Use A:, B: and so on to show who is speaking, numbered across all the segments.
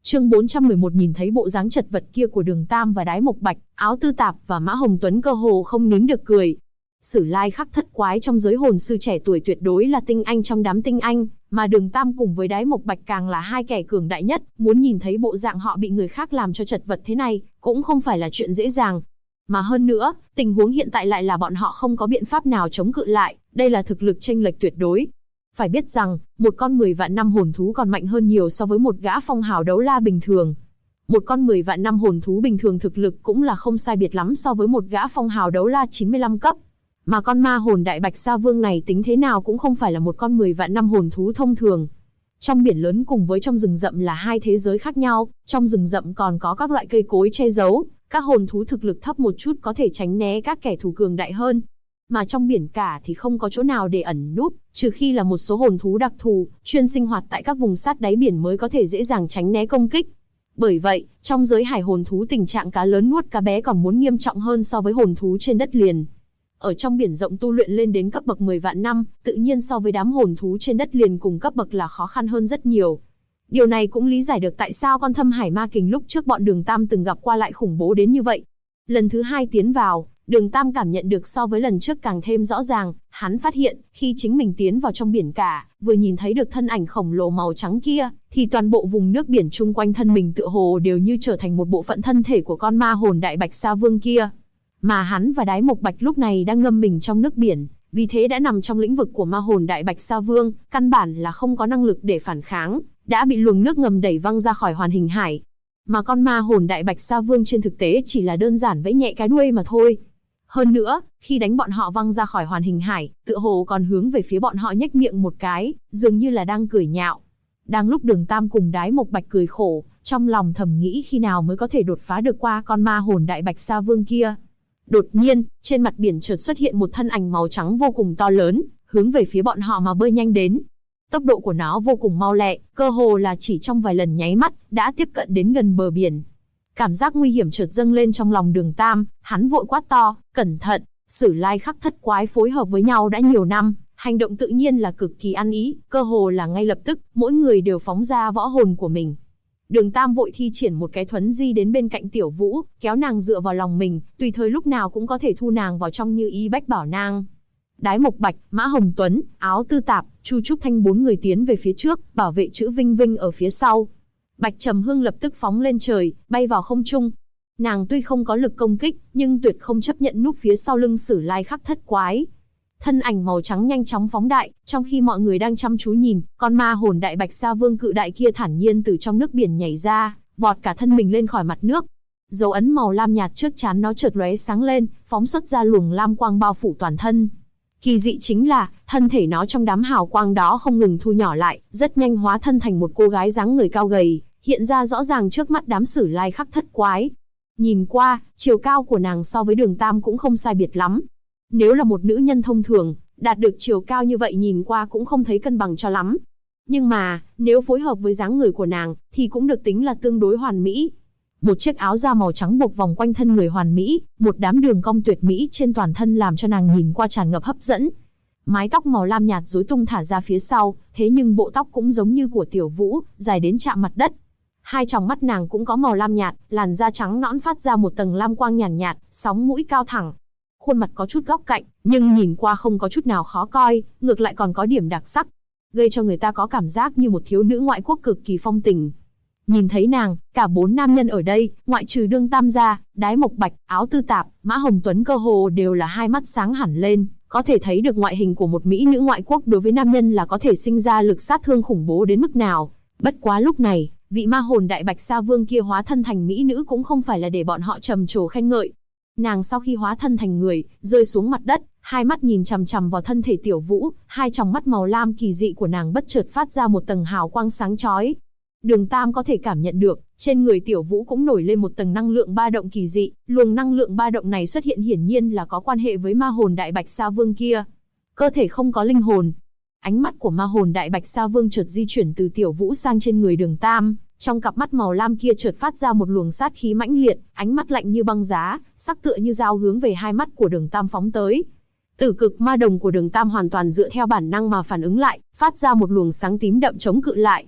A: Chương 411 nhìn thấy bộ dáng chật vật kia của Đường Tam và Đái Mộc Bạch, Áo Tư Tạp và Mã Hồng Tuấn cơ hồ không nín được cười. Sử Lai Khắc Thất Quái trong giới hồn sư trẻ tuổi tuyệt đối là tinh anh trong đám tinh anh, mà Đường Tam cùng với Đái Mộc Bạch càng là hai kẻ cường đại nhất, muốn nhìn thấy bộ dạng họ bị người khác làm cho chật vật thế này, cũng không phải là chuyện dễ dàng. Mà hơn nữa, tình huống hiện tại lại là bọn họ không có biện pháp nào chống cự lại, đây là thực lực chênh lệch tuyệt đối. Phải biết rằng, một con 10 vạn năm hồn thú còn mạnh hơn nhiều so với một gã phong hào đấu la bình thường. Một con 10 vạn năm hồn thú bình thường thực lực cũng là không sai biệt lắm so với một gã phong hào đấu la 95 cấp. Mà con ma hồn đại bạch sa vương này tính thế nào cũng không phải là một con 10 vạn năm hồn thú thông thường. Trong biển lớn cùng với trong rừng rậm là hai thế giới khác nhau, trong rừng rậm còn có các loại cây cối che giấu, các hồn thú thực lực thấp một chút có thể tránh né các kẻ thù cường đại hơn. Mà trong biển cả thì không có chỗ nào để ẩn núp, trừ khi là một số hồn thú đặc thù, chuyên sinh hoạt tại các vùng sát đáy biển mới có thể dễ dàng tránh né công kích. Bởi vậy, trong giới hải hồn thú tình trạng cá lớn nuốt cá bé còn muốn nghiêm trọng hơn so với hồn thú trên đất liền. Ở trong biển rộng tu luyện lên đến cấp bậc 10 vạn năm, tự nhiên so với đám hồn thú trên đất liền cùng cấp bậc là khó khăn hơn rất nhiều. Điều này cũng lý giải được tại sao con Thâm Hải Ma Kình lúc trước bọn Đường Tam từng gặp qua lại khủng bố đến như vậy. Lần thứ hai tiến vào, Đường Tam cảm nhận được so với lần trước càng thêm rõ ràng, hắn phát hiện, khi chính mình tiến vào trong biển cả, vừa nhìn thấy được thân ảnh khổng lồ màu trắng kia, thì toàn bộ vùng nước biển chung quanh thân mình tựa hồ đều như trở thành một bộ phận thân thể của con ma hồn đại bạch sa vương kia. Mà hắn và Đái Mộc Bạch lúc này đang ngâm mình trong nước biển, vì thế đã nằm trong lĩnh vực của ma hồn đại bạch sa vương, căn bản là không có năng lực để phản kháng, đã bị luồng nước ngầm đẩy văng ra khỏi hoàn hình hải. Mà con ma hồn đại bạch sa vương trên thực tế chỉ là đơn giản vẫy nhẹ cái đuôi mà thôi. Hơn nữa, khi đánh bọn họ văng ra khỏi hoàn hình hải, tựa hồ còn hướng về phía bọn họ nhếch miệng một cái, dường như là đang cười nhạo. Đang lúc Đường Tam cùng Đái Mộc Bạch cười khổ, trong lòng thầm nghĩ khi nào mới có thể đột phá được qua con ma hồn đại bạch sa vương kia. Đột nhiên, trên mặt biển chợt xuất hiện một thân ảnh màu trắng vô cùng to lớn, hướng về phía bọn họ mà bơi nhanh đến. Tốc độ của nó vô cùng mau lẹ, cơ hồ là chỉ trong vài lần nháy mắt, đã tiếp cận đến gần bờ biển. Cảm giác nguy hiểm chợt dâng lên trong lòng Đường Tam, hắn vội quát to, cẩn thận. Sử Lai Khắc Thất Quái phối hợp với nhau đã nhiều năm, hành động tự nhiên là cực kỳ ăn ý, cơ hồ là ngay lập tức, mỗi người đều phóng ra võ hồn của mình. Đường Tam vội thi triển một cái thuấn di đến bên cạnh Tiểu Vũ, kéo nàng dựa vào lòng mình, tùy thời lúc nào cũng có thể thu nàng vào trong như y bách bảo nang. Đái Mộc Bạch, Mã Hồng Tuấn, Áo Tư Tạp, Chu Trúc Thanh bốn người tiến về phía trước, bảo vệ chữ Vinh Vinh ở phía sau. Bạch Trầm Hương lập tức phóng lên trời, bay vào không trung. Nàng tuy không có lực công kích, nhưng tuyệt không chấp nhận núp phía sau lưng Sử Lai Khắc Thất Quái. Thân ảnh màu trắng nhanh chóng phóng đại, trong khi mọi người đang chăm chú nhìn, con ma hồn đại bạch sa vương cự đại kia thản nhiên từ trong nước biển nhảy ra, vọt cả thân mình lên khỏi mặt nước. Dấu ấn màu lam nhạt trước trán nó chợt lóe sáng lên, phóng xuất ra luồng lam quang bao phủ toàn thân. Kỳ dị chính là, thân thể nó trong đám hào quang đó không ngừng thu nhỏ lại, rất nhanh hóa thân thành một cô gái dáng người cao gầy, hiện ra rõ ràng trước mắt đám Sử Lai Khắc Thất Quái. Nhìn qua, chiều cao của nàng so với Đường Tam cũng không sai biệt lắm. Nếu là một nữ nhân thông thường, đạt được chiều cao như vậy nhìn qua cũng không thấy cân bằng cho lắm. Nhưng mà, nếu phối hợp với dáng người của nàng, thì cũng được tính là tương đối hoàn mỹ. Một chiếc áo da màu trắng buộc vòng quanh thân người hoàn mỹ, một đám đường cong tuyệt mỹ trên toàn thân làm cho nàng nhìn qua tràn ngập hấp dẫn. Mái tóc màu lam nhạt rối tung thả ra phía sau, thế nhưng bộ tóc cũng giống như của Tiểu Vũ, dài đến chạm mặt đất. Hai tròng mắt nàng cũng có màu lam nhạt, làn da trắng nõn phát ra một tầng lam quang nhàn nhạt, sóng mũi cao thẳng. Khuôn mặt có chút góc cạnh, nhưng nhìn qua không có chút nào khó coi, ngược lại còn có điểm đặc sắc, gây cho người ta có cảm giác như một thiếu nữ ngoại quốc cực kỳ phong tình. Nhìn thấy nàng, cả bốn nam nhân ở đây, ngoại trừ Đường Tam ra, Đái Mộc Bạch, Áo Tư Tạp, Mã Hồng Tuấn cơ hồ đều là hai mắt sáng hẳn lên, có thể thấy được ngoại hình của một mỹ nữ ngoại quốc đối với nam nhân là có thể sinh ra lực sát thương khủng bố đến mức nào. Bất quá lúc này, vị ma hồn đại bạch sa vương kia hóa thân thành mỹ nữ cũng không phải là để bọn họ trầm trồ khen ngợi. Nàng sau khi hóa thân thành người, rơi xuống mặt đất, hai mắt nhìn chằm chằm vào thân thể Tiểu Vũ, hai tròng mắt màu lam kỳ dị của nàng bất chợt phát ra một tầng hào quang sáng chói. Đường Tam có thể cảm nhận được, trên người Tiểu Vũ cũng nổi lên một tầng năng lượng ba động kỳ dị, luồng năng lượng ba động này xuất hiện hiển nhiên là có quan hệ với ma hồn đại bạch sa vương kia. Cơ thể không có linh hồn. Ánh mắt của ma hồn đại bạch sa vương chợt di chuyển từ Tiểu Vũ sang trên người Đường Tam, trong cặp mắt màu lam kia chợt phát ra một luồng sát khí mãnh liệt, ánh mắt lạnh như băng giá, sắc tựa như dao hướng về hai mắt của Đường Tam phóng tới. Tử cực ma đồng của Đường Tam hoàn toàn dựa theo bản năng mà phản ứng lại, phát ra một luồng sáng tím đậm chống cự lại.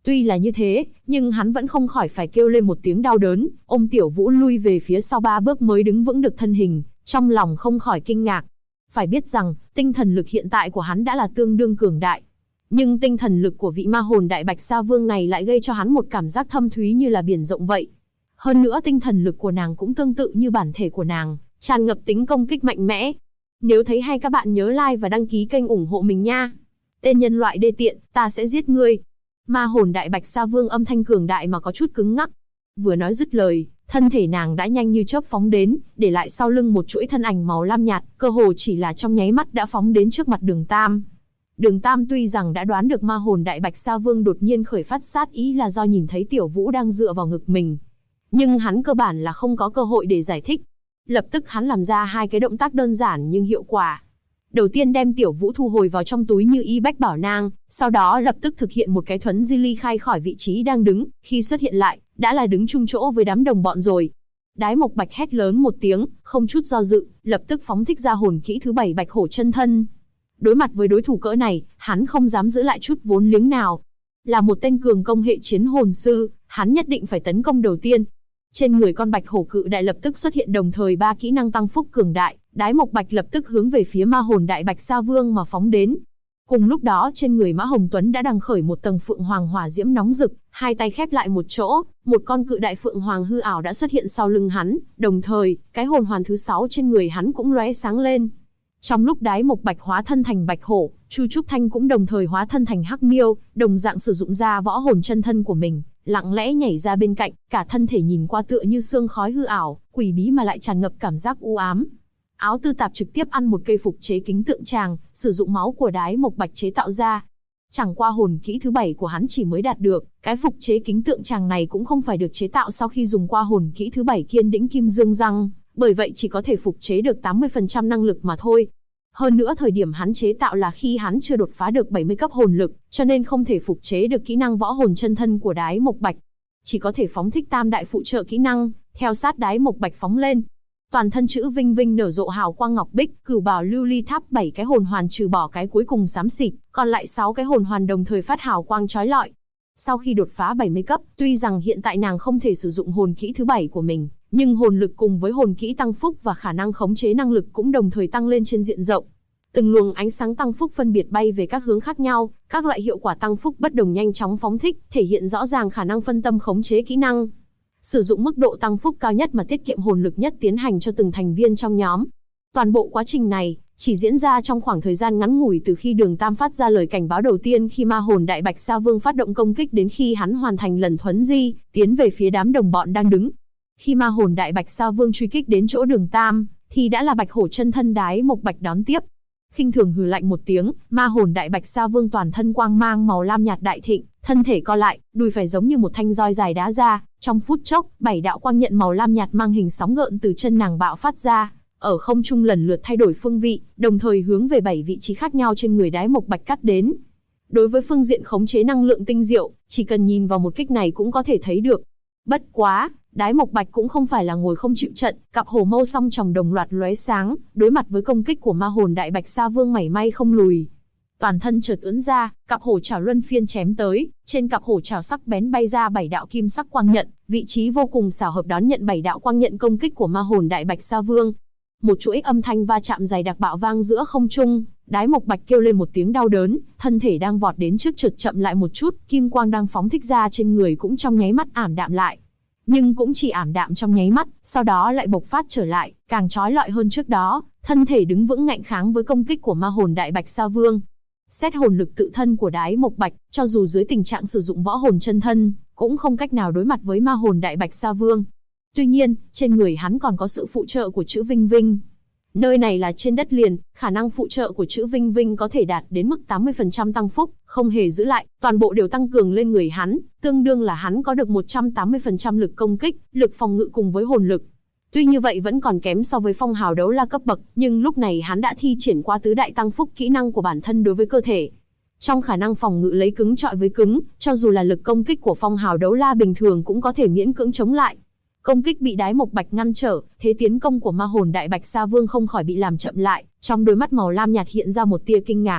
A: Tuy là như thế, nhưng hắn vẫn không khỏi phải kêu lên một tiếng đau đớn, ôm Tiểu Vũ lui về phía sau 3 bước mới đứng vững được thân hình, trong lòng không khỏi kinh ngạc. Phải biết rằng, tinh thần lực hiện tại của hắn đã là tương đương cường đại. Nhưng tinh thần lực của vị ma hồn Đại Bạch Sa Vương này lại gây cho hắn một cảm giác thâm thúy như là biển rộng vậy. Hơn nữa tinh thần lực của nàng cũng tương tự như bản thể của nàng, tràn ngập tính công kích mạnh mẽ. Nếu thấy hay các bạn nhớ like và đăng ký kênh ủng hộ mình nha. Tên nhân loại đê tiện, ta sẽ giết ngươi. Ma hồn Đại Bạch Sa Vương âm thanh cường đại mà có chút cứng ngắc. Vừa nói dứt lời, thân thể nàng đã nhanh như chớp phóng đến, để lại sau lưng một chuỗi thân ảnh màu lam nhạt, cơ hồ chỉ là trong nháy mắt đã phóng đến trước mặt Đường Tam. Đường Tam tuy rằng đã đoán được ma hồn Đại Bạch Sa Vương đột nhiên khởi phát sát ý là do nhìn thấy Tiểu Vũ đang dựa vào ngực mình, nhưng hắn cơ bản là không có cơ hội để giải thích. Lập tức hắn làm ra 2 cái động tác đơn giản nhưng hiệu quả. Đầu tiên đem Tiểu Vũ thu hồi vào trong túi như y bách bảo nang, sau đó lập tức thực hiện một cái thuấn di ly khai khỏi vị trí đang đứng, khi xuất hiện lại, đã là đứng chung chỗ với đám đồng bọn rồi. Đái Mộc Bạch hét lớn một tiếng, không chút do dự, lập tức phóng thích ra hồn kỹ thứ 7 Bạch Hổ chân thân. Đối mặt với đối thủ cỡ này, hắn không dám giữ lại chút vốn liếng nào. Là một tên cường công hệ chiến hồn sư, hắn nhất định phải tấn công đầu tiên. Trên người con Bạch Hổ cự đại lập tức xuất hiện đồng thời 3 kỹ năng tăng phúc cường đại, Đái Mộc Bạch lập tức hướng về phía ma hồn Đại Bạch Sa Vương mà phóng đến. Cùng lúc đó trên người Mã Hồng Tuấn đã đằng khởi một tầng phượng hoàng hỏa diễm nóng rực, 2 tay khép lại một chỗ, một con cự đại phượng hoàng hư ảo đã xuất hiện sau lưng hắn, đồng thời, cái hồn hoàn thứ 6 trên người hắn cũng lóe sáng lên. Trong lúc Đái Mộc Bạch hóa thân thành Bạch Hổ, Chu Trúc Thanh cũng đồng thời hóa thân thành Hắc Miêu, đồng dạng sử dụng ra võ hồn chân thân của mình, lặng lẽ nhảy ra bên cạnh, cả thân thể nhìn qua tựa như sương khói hư ảo, quỷ bí mà lại tràn ngập cảm giác u ám. Áo tư tạp trực tiếp ăn một cây phục chế kính tượng tràng, sử dụng máu của Đái Mộc Bạch chế tạo ra. Chẳng qua hồn kỹ thứ 7 của hắn chỉ mới đạt được, cái phục chế kính tượng tràng này cũng không phải được chế tạo sau khi dùng qua hồn kỹ thứ 7 Kiên Đĩnh Kim Dương Răng, bởi vậy chỉ có thể phục chế được 80% năng lực mà thôi. Hơn nữa thời điểm hắn chế tạo là khi hắn chưa đột phá được 70 cấp hồn lực, cho nên không thể phục chế được kỹ năng võ hồn chân thân của Đái Mộc Bạch. Chỉ có thể phóng thích tam đại phụ trợ kỹ năng, theo sát Đái Mộc Bạch phóng lên. Toàn thân chữ Vinh Vinh nở rộ hào quang ngọc bích, Cửu Bảo Lưu Ly Tháp 7 cái hồn hoàn trừ bỏ cái cuối cùng xám xịt, còn lại 6 cái hồn hoàn đồng thời phát hào quang chói lọi. Sau khi đột phá 70 cấp, tuy rằng hiện tại nàng không thể sử dụng hồn kỹ thứ 7 của mình, nhưng hồn lực cùng với hồn kỹ tăng phúc và khả năng khống chế năng lực cũng đồng thời tăng lên trên diện rộng. Từng luồng ánh sáng tăng phúc phân biệt bay về các hướng khác nhau, các loại hiệu quả tăng phúc bất đồng nhanh chóng phóng thích, thể hiện rõ ràng khả năng phân tâm khống chế kỹ năng. Sử dụng mức độ tăng phúc cao nhất mà tiết kiệm hồn lực nhất tiến hành cho từng thành viên trong nhóm. Toàn bộ quá trình này chỉ diễn ra trong khoảng thời gian ngắn ngủi từ khi Đường Tam phát ra lời cảnh báo đầu tiên khi ma hồn Đại Bạch Sa Vương phát động công kích đến khi hắn hoàn thành lần thuấn di, tiến về phía đám đồng bọn đang đứng. Khi ma hồn Đại Bạch Sa Vương truy kích đến chỗ Đường Tam, thì đã là Bạch Hổ chân thân Đái Mộc Bạch đón tiếp. Khinh thường hừ lạnh một tiếng, ma hồn Đại Bạch Sa Vương toàn thân quang mang màu lam nhạt đại thịnh, thân thể co lại, đùi phải giống như một thanh roi dài đá ra, trong phút chốc, 7 đạo quang nhận màu lam nhạt mang hình sóng gợn từ chân nàng bạo phát ra, ở không trung lần lượt thay đổi phương vị, đồng thời hướng về 7 vị trí khác nhau trên người Đái Mộc Bạch cắt đến. Đối với phương diện khống chế năng lượng tinh diệu, chỉ cần nhìn vào một kích này cũng có thể thấy được. Bất quá, Đái Mộc Bạch cũng không phải là ngồi không chịu trận, cặp hổ mâu song tròng đồng loạt lóe sáng, đối mặt với công kích của ma hồn Đại Bạch Sa Vương mảy may không lùi. Toàn thân chợt ưỡn ra, cặp hổ chảo luân phiên chém tới, trên cặp hổ chảo sắc bén bay ra 7 đạo kim sắc quang nhận, vị trí vô cùng xảo hợp đón nhận 7 đạo quang nhận công kích của ma hồn Đại Bạch Sa Vương. Một chuỗi âm thanh va chạm dày đặc bạo vang giữa không trung, Đái Mộc Bạch kêu lên một tiếng đau đớn, thân thể đang vọt đến trước chợt chậm lại một chút, kim quang đang phóng thích ra trên người cũng trong nháy mắt ảm đạm lại. Nhưng cũng chỉ ảm đạm trong nháy mắt, sau đó lại bộc phát trở lại, càng chói lọi hơn trước đó, thân thể đứng vững ngạnh kháng với công kích của ma hồn Đại Bạch Sa Vương. Xét hồn lực tự thân của Đái Mộc Bạch, cho dù dưới tình trạng sử dụng võ hồn chân thân, cũng không cách nào đối mặt với ma hồn Đại Bạch Sa Vương. Tuy nhiên, trên người hắn còn có sự phụ trợ của chữ Vinh Vinh. Nơi này là trên đất liền, khả năng phụ trợ của chữ Vinh Vinh có thể đạt đến mức 80% tăng phúc, không hề giữ lại, toàn bộ đều tăng cường lên người hắn, tương đương là hắn có được 180% lực công kích, lực phòng ngự cùng với hồn lực. Tuy như vậy vẫn còn kém so với Phong Hào Đấu La cấp bậc, nhưng lúc này hắn đã thi triển qua tứ đại tăng phúc kỹ năng của bản thân đối với cơ thể. Trong khả năng phòng ngự lấy cứng chọi với cứng, cho dù là lực công kích của Phong Hào Đấu La bình thường cũng có thể miễn cưỡng chống lại. Công kích bị Đái Mộc Bạch ngăn trở, thế tiến công của ma hồn Đại Bạch Sa Vương không khỏi bị làm chậm lại, trong đôi mắt màu lam nhạt hiện ra một tia kinh ngạc.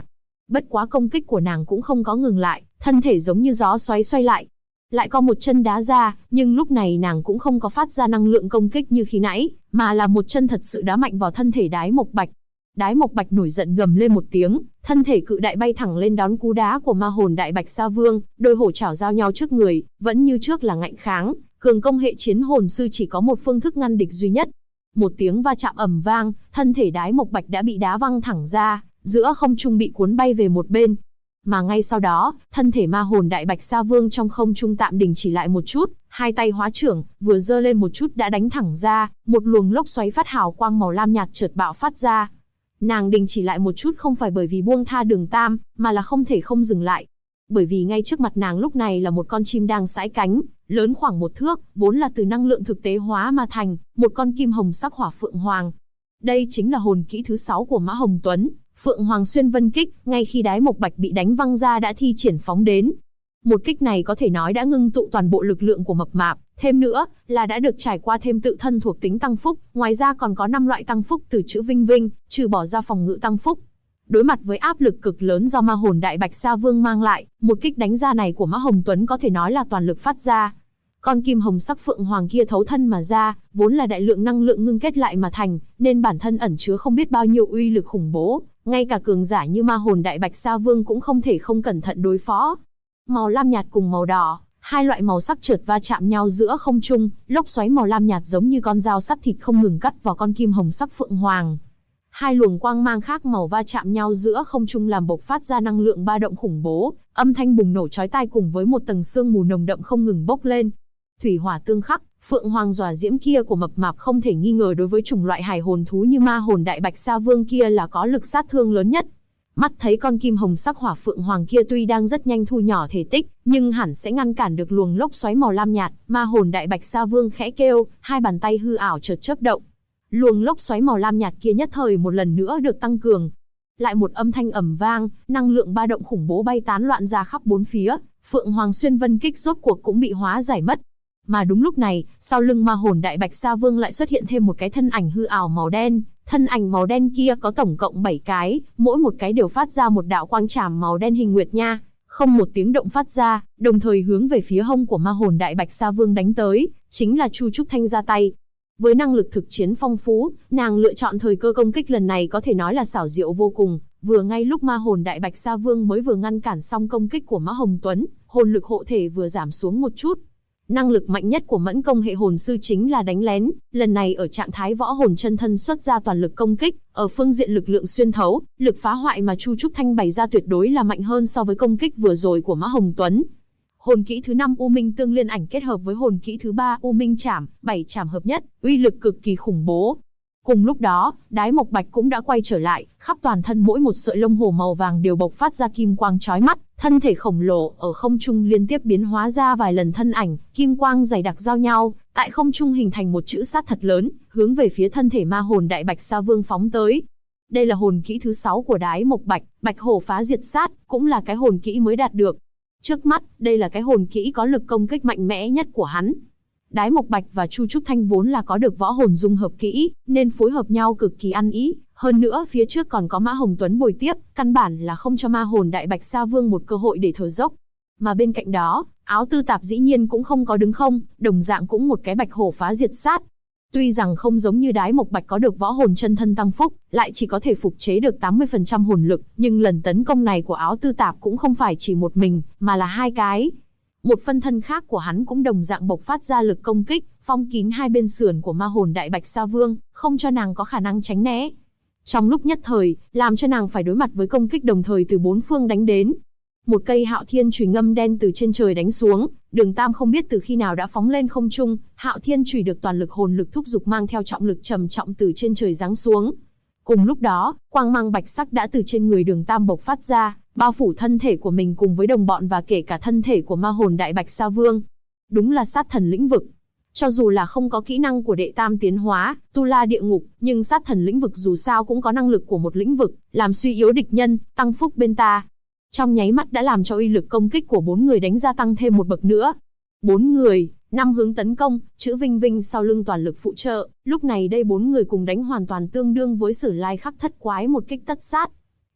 A: Bất quá công kích của nàng cũng không có ngừng lại, thân thể giống như gió xoáy xoay lại. Lại có một chân đá ra, nhưng lúc này nàng cũng không có phát ra năng lượng công kích như khi nãy, mà là một chân thật sự đá mạnh vào thân thể Đái Mộc Bạch. Đái Mộc Bạch nổi giận gầm lên một tiếng, thân thể cự đại bay thẳng lên đón cú đá của Ma Hồn Đại Bạch Sa Vương, đôi hổ chảo giao nhau trước người, vẫn như trước là ngạnh kháng, cường công hệ chiến hồn sư chỉ có một phương thức ngăn địch duy nhất. Một tiếng va chạm ầm vang, thân thể Đái Mộc Bạch đã bị đá văng thẳng ra, giữa không trung bị cuốn bay về một bên. Mà ngay sau đó, thân thể Ma Hồn Đại Bạch Sa Vương trong không trung tạm đình chỉ lại một chút, hai tay hóa trưởng, vừa giơ lên một chút đã đánh thẳng ra, một luồng lốc xoáy phát hào quang màu lam nhạt chợt bạo phát ra. Nàng đình chỉ lại một chút không phải bởi vì buông tha Đường Tam, mà là không thể không dừng lại. Bởi vì ngay trước mặt nàng lúc này là một con chim đang sải cánh, lớn khoảng 1 thước, vốn là từ năng lượng thực tế hóa mà thành, một con kim hồng sắc hỏa phượng hoàng. Đây chính là hồn kỹ thứ 6 của Mã Hồng Tuấn, Phượng Hoàng Xuyên Vân Kích, ngay khi Đái Mộc Bạch bị đánh văng ra đã thi triển phóng đến. Một kích này có thể nói đã ngưng tụ toàn bộ lực lượng của Mập Mạp, thêm nữa là đã được trải qua thêm tự thân thuộc tính tăng phúc, ngoài ra còn có 5 loại tăng phúc từ chữ Vinh Vinh, trừ bỏ ra phòng ngự tăng phúc. Đối mặt với áp lực cực lớn do Ma Hồn Đại Bạch Sa Vương mang lại, một kích đánh ra này của Mã Hồng Tuấn có thể nói là toàn lực phát ra. Con kim hồng sắc phượng hoàng kia thấu thân mà ra, vốn là đại lượng năng lượng ngưng kết lại mà thành, nên bản thân ẩn chứa không biết bao nhiêu uy lực khủng bố, ngay cả cường giả như Ma Hồn Đại Bạch Sa Vương cũng không thể không cẩn thận đối phó. Màu lam nhạt cùng màu đỏ, hai loại màu sắc chợt va chạm nhau giữa không trung, lốc xoáy màu lam nhạt giống như con dao sắc thịt không ngừng cắt vào con kim hồng sắc phượng hoàng. Hai luồng quang mang khác màu va chạm nhau giữa không trung làm bộc phát ra năng lượng ba động khủng bố, âm thanh bùng nổ chói tai cùng với một tầng sương mù nồng đậm không ngừng bốc lên. Thủy hỏa tương khắc, phượng hoàng dọa diễm kia của Mập Mạp không thể nghi ngờ đối với chủng loại hài hồn thú như Ma Hồn Đại Bạch Sa Vương kia là có lực sát thương lớn nhất. Mắt thấy con kim hồng sắc hỏa phượng hoàng kia tuy đang rất nhanh thu nhỏ thể tích, nhưng hẳn sẽ ngăn cản được luồng lốc xoáy màu lam nhạt, Ma Hồn Đại Bạch Sa Vương khẽ kêu, hai bàn tay hư ảo chợt chớp động. Luồng lốc xoáy màu lam nhạt kia nhất thời một lần nữa được tăng cường. Lại một âm thanh ầm vang, năng lượng ba động khủng bố bay tán loạn ra khắp bốn phía, Phượng Hoàng Xuyên Vân Kích rốt cuộc cũng bị hóa giải mất. Mà đúng lúc này, sau lưng Ma Hồn Đại Bạch Sa Vương lại xuất hiện thêm một cái thân ảnh hư ảo màu đen. Thân ảnh màu đen kia có tổng cộng 7 cái, mỗi một cái đều phát ra một đạo quang trảm màu đen hình nguyệt nha, không một tiếng động phát ra, đồng thời hướng về phía hông của Ma Hồn Đại Bạch Sa Vương đánh tới, chính là Chu Trúc Thanh ra tay. Với năng lực thực chiến phong phú, nàng lựa chọn thời cơ công kích lần này có thể nói là xảo diệu vô cùng, vừa ngay lúc Ma Hồn Đại Bạch Sa Vương mới vừa ngăn cản xong công kích của Mã Hồng Tuấn, hồn lực hộ thể vừa giảm xuống một chút. Năng lực mạnh nhất của mẫn công hệ hồn sư chính là đánh lén, lần này ở trạng thái võ hồn chân thân xuất ra toàn lực công kích, ở phương diện lực lượng xuyên thấu, lực phá hoại mà Chu Trúc Thanh bày ra tuyệt đối là mạnh hơn so với công kích vừa rồi của Mã Hồng Tuấn. Hồn kỹ thứ 5 U Minh Tương Liên Ảnh kết hợp với hồn kỹ thứ 3 U Minh Trảm, 7 trảm hợp nhất, uy lực cực kỳ khủng bố. Cùng lúc đó, Đái Mộc Bạch cũng đã quay trở lại, khắp toàn thân mỗi một sợi lông hổ màu vàng đều bộc phát ra kim quang chói mắt, thân thể khổng lồ ở không trung liên tiếp biến hóa ra vài lần thân ảnh, kim quang dày đặc giao nhau, tại không trung hình thành một chữ sát thật lớn, hướng về phía thân thể Ma Hồn Đại Bạch Sa Vương phóng tới. Đây là hồn kỹ thứ 6 của Đái Mộc Bạch, Bạch Hổ Phá Diệt Sát, cũng là cái hồn kỹ mới đạt được. Trước mắt, đây là cái hồn kỹ có lực công kích mạnh mẽ nhất của hắn. Đái Mộc Bạch và Chu Trúc Thanh vốn là có được võ hồn dung hợp kỹ, nên phối hợp nhau cực kỳ ăn ý. Hơn nữa phía trước còn có Mã Hồng Tuấn bồi tiếp, căn bản là không cho Ma Hồn Đại Bạch Sa Vương một cơ hội để thở dốc. Mà bên cạnh đó, Áo Tư Tạp dĩ nhiên cũng không có đứng không, đồng dạng cũng một cái Bạch Hổ Phá Diệt Sát. Tuy rằng không giống như Đái Mộc Bạch có được võ hồn chân thân tăng phúc, lại chỉ có thể phục chế được 80% hồn lực, nhưng lần tấn công này của Áo Tư Tạp cũng không phải chỉ một mình, mà là hai cái. Một phân thân khác của hắn cũng đồng dạng bộc phát ra lực công kích, phong kín hai bên sườn của Ma Hồn Đại Bạch Sa Vương, không cho nàng có khả năng tránh né. Trong lúc nhất thời, làm cho nàng phải đối mặt với công kích đồng thời từ bốn phương đánh đến. Một cây Hạo Thiên chùy ngâm đen từ trên trời đánh xuống, Đường Tam không biết từ khi nào đã phóng lên không trung, Hạo Thiên chùy được toàn lực hồn lực thúc giục mang theo trọng lực trầm trọng từ trên trời giáng xuống. Cùng lúc đó, quang mang bạch sắc đã từ trên người Đường Tam bộc phát ra, bao phủ thân thể của mình cùng với đồng bọn và kể cả thân thể của Ma Hồn Đại Bạch Sa Vương. Đúng là sát thần lĩnh vực. Cho dù là không có kỹ năng của đệ tam tiến hóa, Tu La Địa Ngục, nhưng sát thần lĩnh vực dù sao cũng có năng lực của một lĩnh vực, làm suy yếu địch nhân, tăng phúc bên ta. Trong nháy mắt đã làm cho uy lực công kích của 4 người đánh gia tăng thêm một bậc nữa. 4 người, 5 hướng tấn công, chữ Vinh Vinh sau lưng toàn lực phụ trợ, lúc này đây 4 người cùng đánh hoàn toàn tương đương với Sử Lai Khắc Thất Quái một kích tất sát.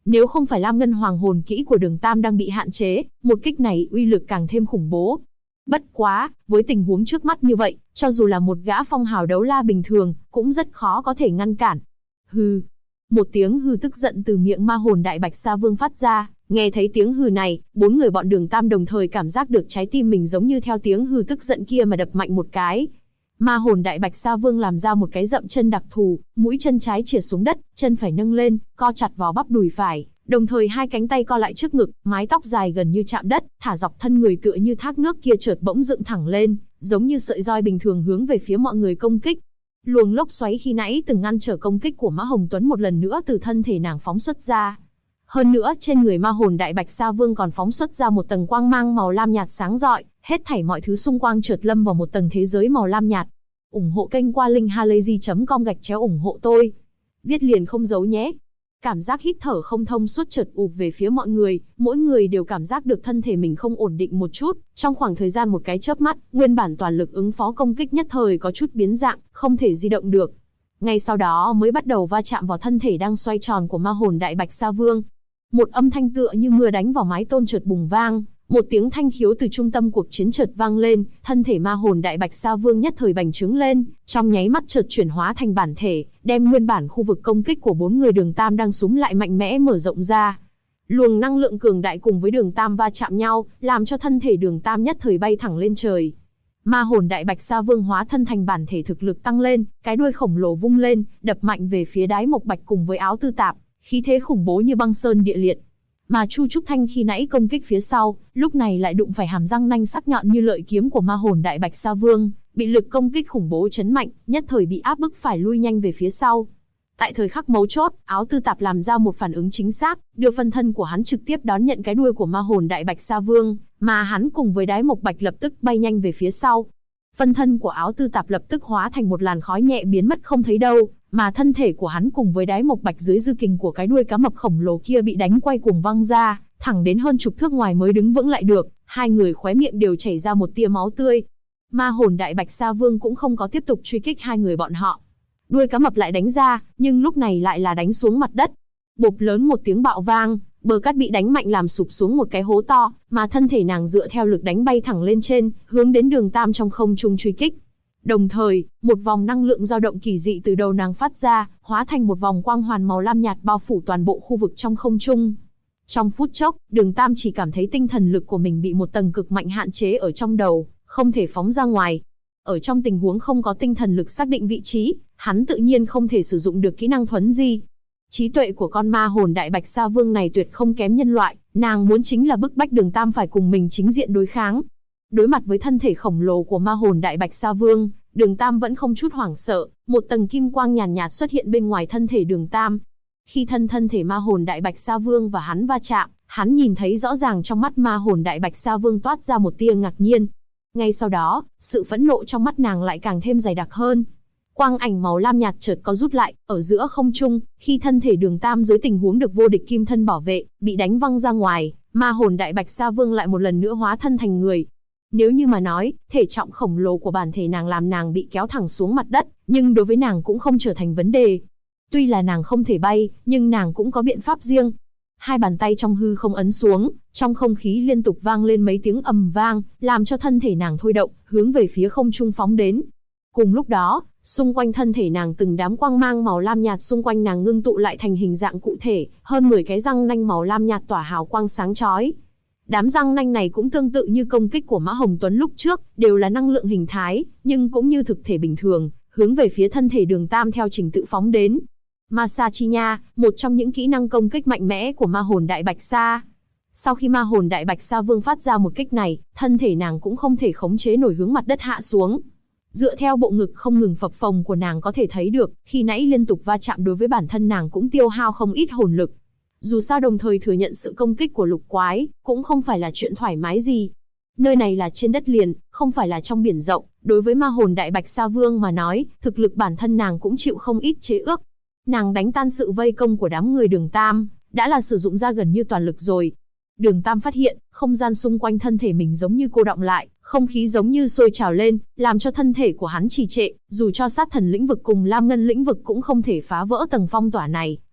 A: Nếu không phải Lam Ngân Hoàng hồn kỹ của Đường Tam đang bị hạn chế, một kích này uy lực càng thêm khủng bố. Bất quá, với tình huống trước mắt như vậy, cho dù là một gã phong hào đấu la bình thường, cũng rất khó có thể ngăn cản. Hừ. Một tiếng hừ tức giận từ miệng ma hồn Đại Bạch Sa Vương phát ra, nghe thấy tiếng hừ này, bốn người bọn Đường Tam đồng thời cảm giác được trái tim mình giống như theo tiếng hừ tức giận kia mà đập mạnh một cái. Ma hồn Đại Bạch Sa Vương làm ra một cái dậm chân đặc thù, mũi chân trái chĩa xuống đất, chân phải nâng lên, co chặt vào bắp đùi phải, đồng thời hai cánh tay co lại trước ngực, mái tóc dài gần như chạm đất, thả dọc thân người tựa như thác nước kia chợt bỗng dựng thẳng lên, giống như sợi roi bình thường hướng về phía mọi người công kích. Luồng lốc xoáy khi nãy từng ngăn trở công kích của Mã Hồng Tuấn một lần nữa từ thân thể nàng phóng xuất ra. Hơn nữa, trên người ma hồn Đại Bạch Sa Vương còn phóng xuất ra một tầng quang mang màu lam nhạt sáng rọi, hết thảy mọi thứ xung quanh chợt lâm vào một tầng thế giới màu lam nhạt. Ủng hộ kênh qua linkhalazy.com/ủng hộ tôi. Viết liền không giấu nhé. Cảm giác hít thở không thông suốt chợt ụp về phía mọi người, mỗi người đều cảm giác được thân thể mình không ổn định một chút, trong khoảng thời gian một cái chớp mắt, nguyên bản toàn lực ứng phó công kích nhất thời có chút biến dạng, không thể di động được. Ngay sau đó mới bắt đầu va chạm vào thân thể đang xoay tròn của ma hồn Đại Bạch Sa Vương. Một âm thanh tựa như mưa đánh vào mái tôn chợt bùng vang, một tiếng thanh khiếu từ trung tâm cuộc chiến chợt vang lên, thân thể ma hồn Đại Bạch Sa Vương nhất thời bành trướng lên, trong nháy mắt chợt chuyển hóa thành bản thể, đem nguyên bản khu vực công kích của bốn người Đường Tam đang súm lại mạnh mẽ mở rộng ra. Luồng năng lượng cường đại cùng với Đường Tam va chạm nhau, làm cho thân thể Đường Tam nhất thời bay thẳng lên trời. Ma hồn Đại Bạch Sa Vương hóa thân thành bản thể thực lực tăng lên, cái đuôi khổng lồ vung lên, đập mạnh về phía Đái Mộc Bạch cùng với Áo Tư Tạp, khí thế khủng bố như băng sơn địa liệt. Mà Chu Trúc Thanh khi nãy công kích phía sau, lúc này lại đụng phải hàm răng nanh sắc nhọn như lợi kiếm của ma hồn Đại Bạch Sa Vương, bị lực công kích khủng bố chấn mạnh, nhất thời bị áp bức phải lui nhanh về phía sau. Tại thời khắc mấu chốt, Áo Tư Tạp làm ra một phản ứng chính xác, đưa phân thân của hắn trực tiếp đón nhận cái đuôi của ma hồn Đại Bạch Sa Vương, mà hắn cùng với Đái Mộc Bạch lập tức bay nhanh về phía sau. Phân thân của Áo Tư Tạp lập tức hóa thành một làn khói nhẹ biến mất không thấy đâu, mà thân thể của hắn cùng với Đái Mộc Bạch dưới dư kình của cái đuôi cá mập khổng lồ kia bị đánh quay cuồng văng ra, thẳng đến hơn chục thước ngoài mới đứng vững lại được, hai người khóe miệng đều chảy ra một tia máu tươi. Ma hồn Đại Bạch Sa Vương cũng không có tiếp tục truy kích hai người bọn họ. Đuôi cá mập lại đánh ra, nhưng lúc này lại là đánh xuống mặt đất. Bộp lớn một tiếng bạo vang, bờ cát bị đánh mạnh làm sụp xuống một cái hố to, mà thân thể nàng dựa theo lực đánh bay thẳng lên trên, hướng đến Đường Tam trong không trung truy kích. Đồng thời, một vòng năng lượng dao động kỳ dị từ đầu nàng phát ra, hóa thành một vòng quang hoàn màu lam nhạt bao phủ toàn bộ khu vực trong không trung. Trong phút chốc, Đường Tam chỉ cảm thấy tinh thần lực của mình bị một tầng cực mạnh hạn chế ở trong đầu, không thể phóng ra ngoài. Ở trong tình huống không có tinh thần lực xác định vị trí, hắn tự nhiên không thể sử dụng được kỹ năng thuấn di. Trí tuệ của con ma hồn Đại Bạch Sa Vương này tuyệt không kém nhân loại, nàng muốn chính là bức bách Đường Tam phải cùng mình chính diện đối kháng. Đối mặt với thân thể khổng lồ của ma hồn Đại Bạch Sa Vương, Đường Tam vẫn không chút hoảng sợ, một tầng kim quang nhàn nhạt xuất hiện bên ngoài thân thể Đường Tam. Khi thân thể ma hồn Đại Bạch Sa Vương và hắn va chạm, hắn nhìn thấy rõ ràng trong mắt ma hồn Đại Bạch Sa Vương toát ra một tia ngạc nhiên. Ngay sau đó, sự phẫn nộ trong mắt nàng lại càng thêm dày đặc hơn. Quang ảnh màu lam nhạt chợt có rút lại, ở giữa không trung, khi thân thể Đường Tam dưới tình huống được vô địch kim thân bảo vệ, bị đánh văng ra ngoài, ma hồn Đại Bạch Sa Vương lại một lần nữa hóa thân thành người. Nếu như mà nói, thể trọng khổng lồ của bản thể nàng làm nàng bị kéo thẳng xuống mặt đất, nhưng đối với nàng cũng không trở thành vấn đề. Tuy là nàng không thể bay, nhưng nàng cũng có biện pháp riêng. Hai bàn tay trong hư không ấn xuống, trong không khí liên tục vang lên mấy tiếng ầm vang, làm cho thân thể nàng thôi động, hướng về phía không trung phóng đến. Cùng lúc đó, xung quanh thân thể nàng từng đám quang mang màu lam nhạt xung quanh nàng ngưng tụ lại thành hình dạng cụ thể, hơn 10 cái răng nanh màu lam nhạt tỏa hào quang sáng chói. Đám răng nanh này cũng tương tự như công kích của Mã Hồng Tuấn lúc trước, đều là năng lượng hình thái, nhưng cũng như thực thể bình thường, hướng về phía thân thể Đường Tam theo trình tự phóng đến. Ma Sa Chi Nha, một trong những kỹ năng công kích mạnh mẽ của ma hồn Đại Bạch Sa. Sau khi ma hồn Đại Bạch Sa Vương phát ra một kích này, thân thể nàng cũng không thể khống chế nổi hướng mặt đất hạ xuống. Dựa theo bộ ngực không ngừng phập phồng của nàng có thể thấy được, khi nãy liên tục va chạm đối với bản thân nàng cũng tiêu hao không ít hồn lực. Dù sao đồng thời thừa nhận sự công kích của lục quái, cũng không phải là chuyện thoải mái gì. Nơi này là trên đất liền, không phải là trong biển rộng, đối với ma hồn Đại Bạch Sa Vương mà nói, thực lực bản thân nàng cũng chịu không ít chế ước. Nàng đánh tan sự vây công của đám người Đường Tam, đã là sử dụng ra gần như toàn lực rồi. Đường Tam phát hiện, không gian xung quanh thân thể mình giống như cô đọng lại, không khí giống như sôi trào lên, làm cho thân thể của hắn trì trệ, dù cho sát thần lĩnh vực cùng Lam Ngân lĩnh vực cũng không thể phá vỡ tầng phong tỏa này,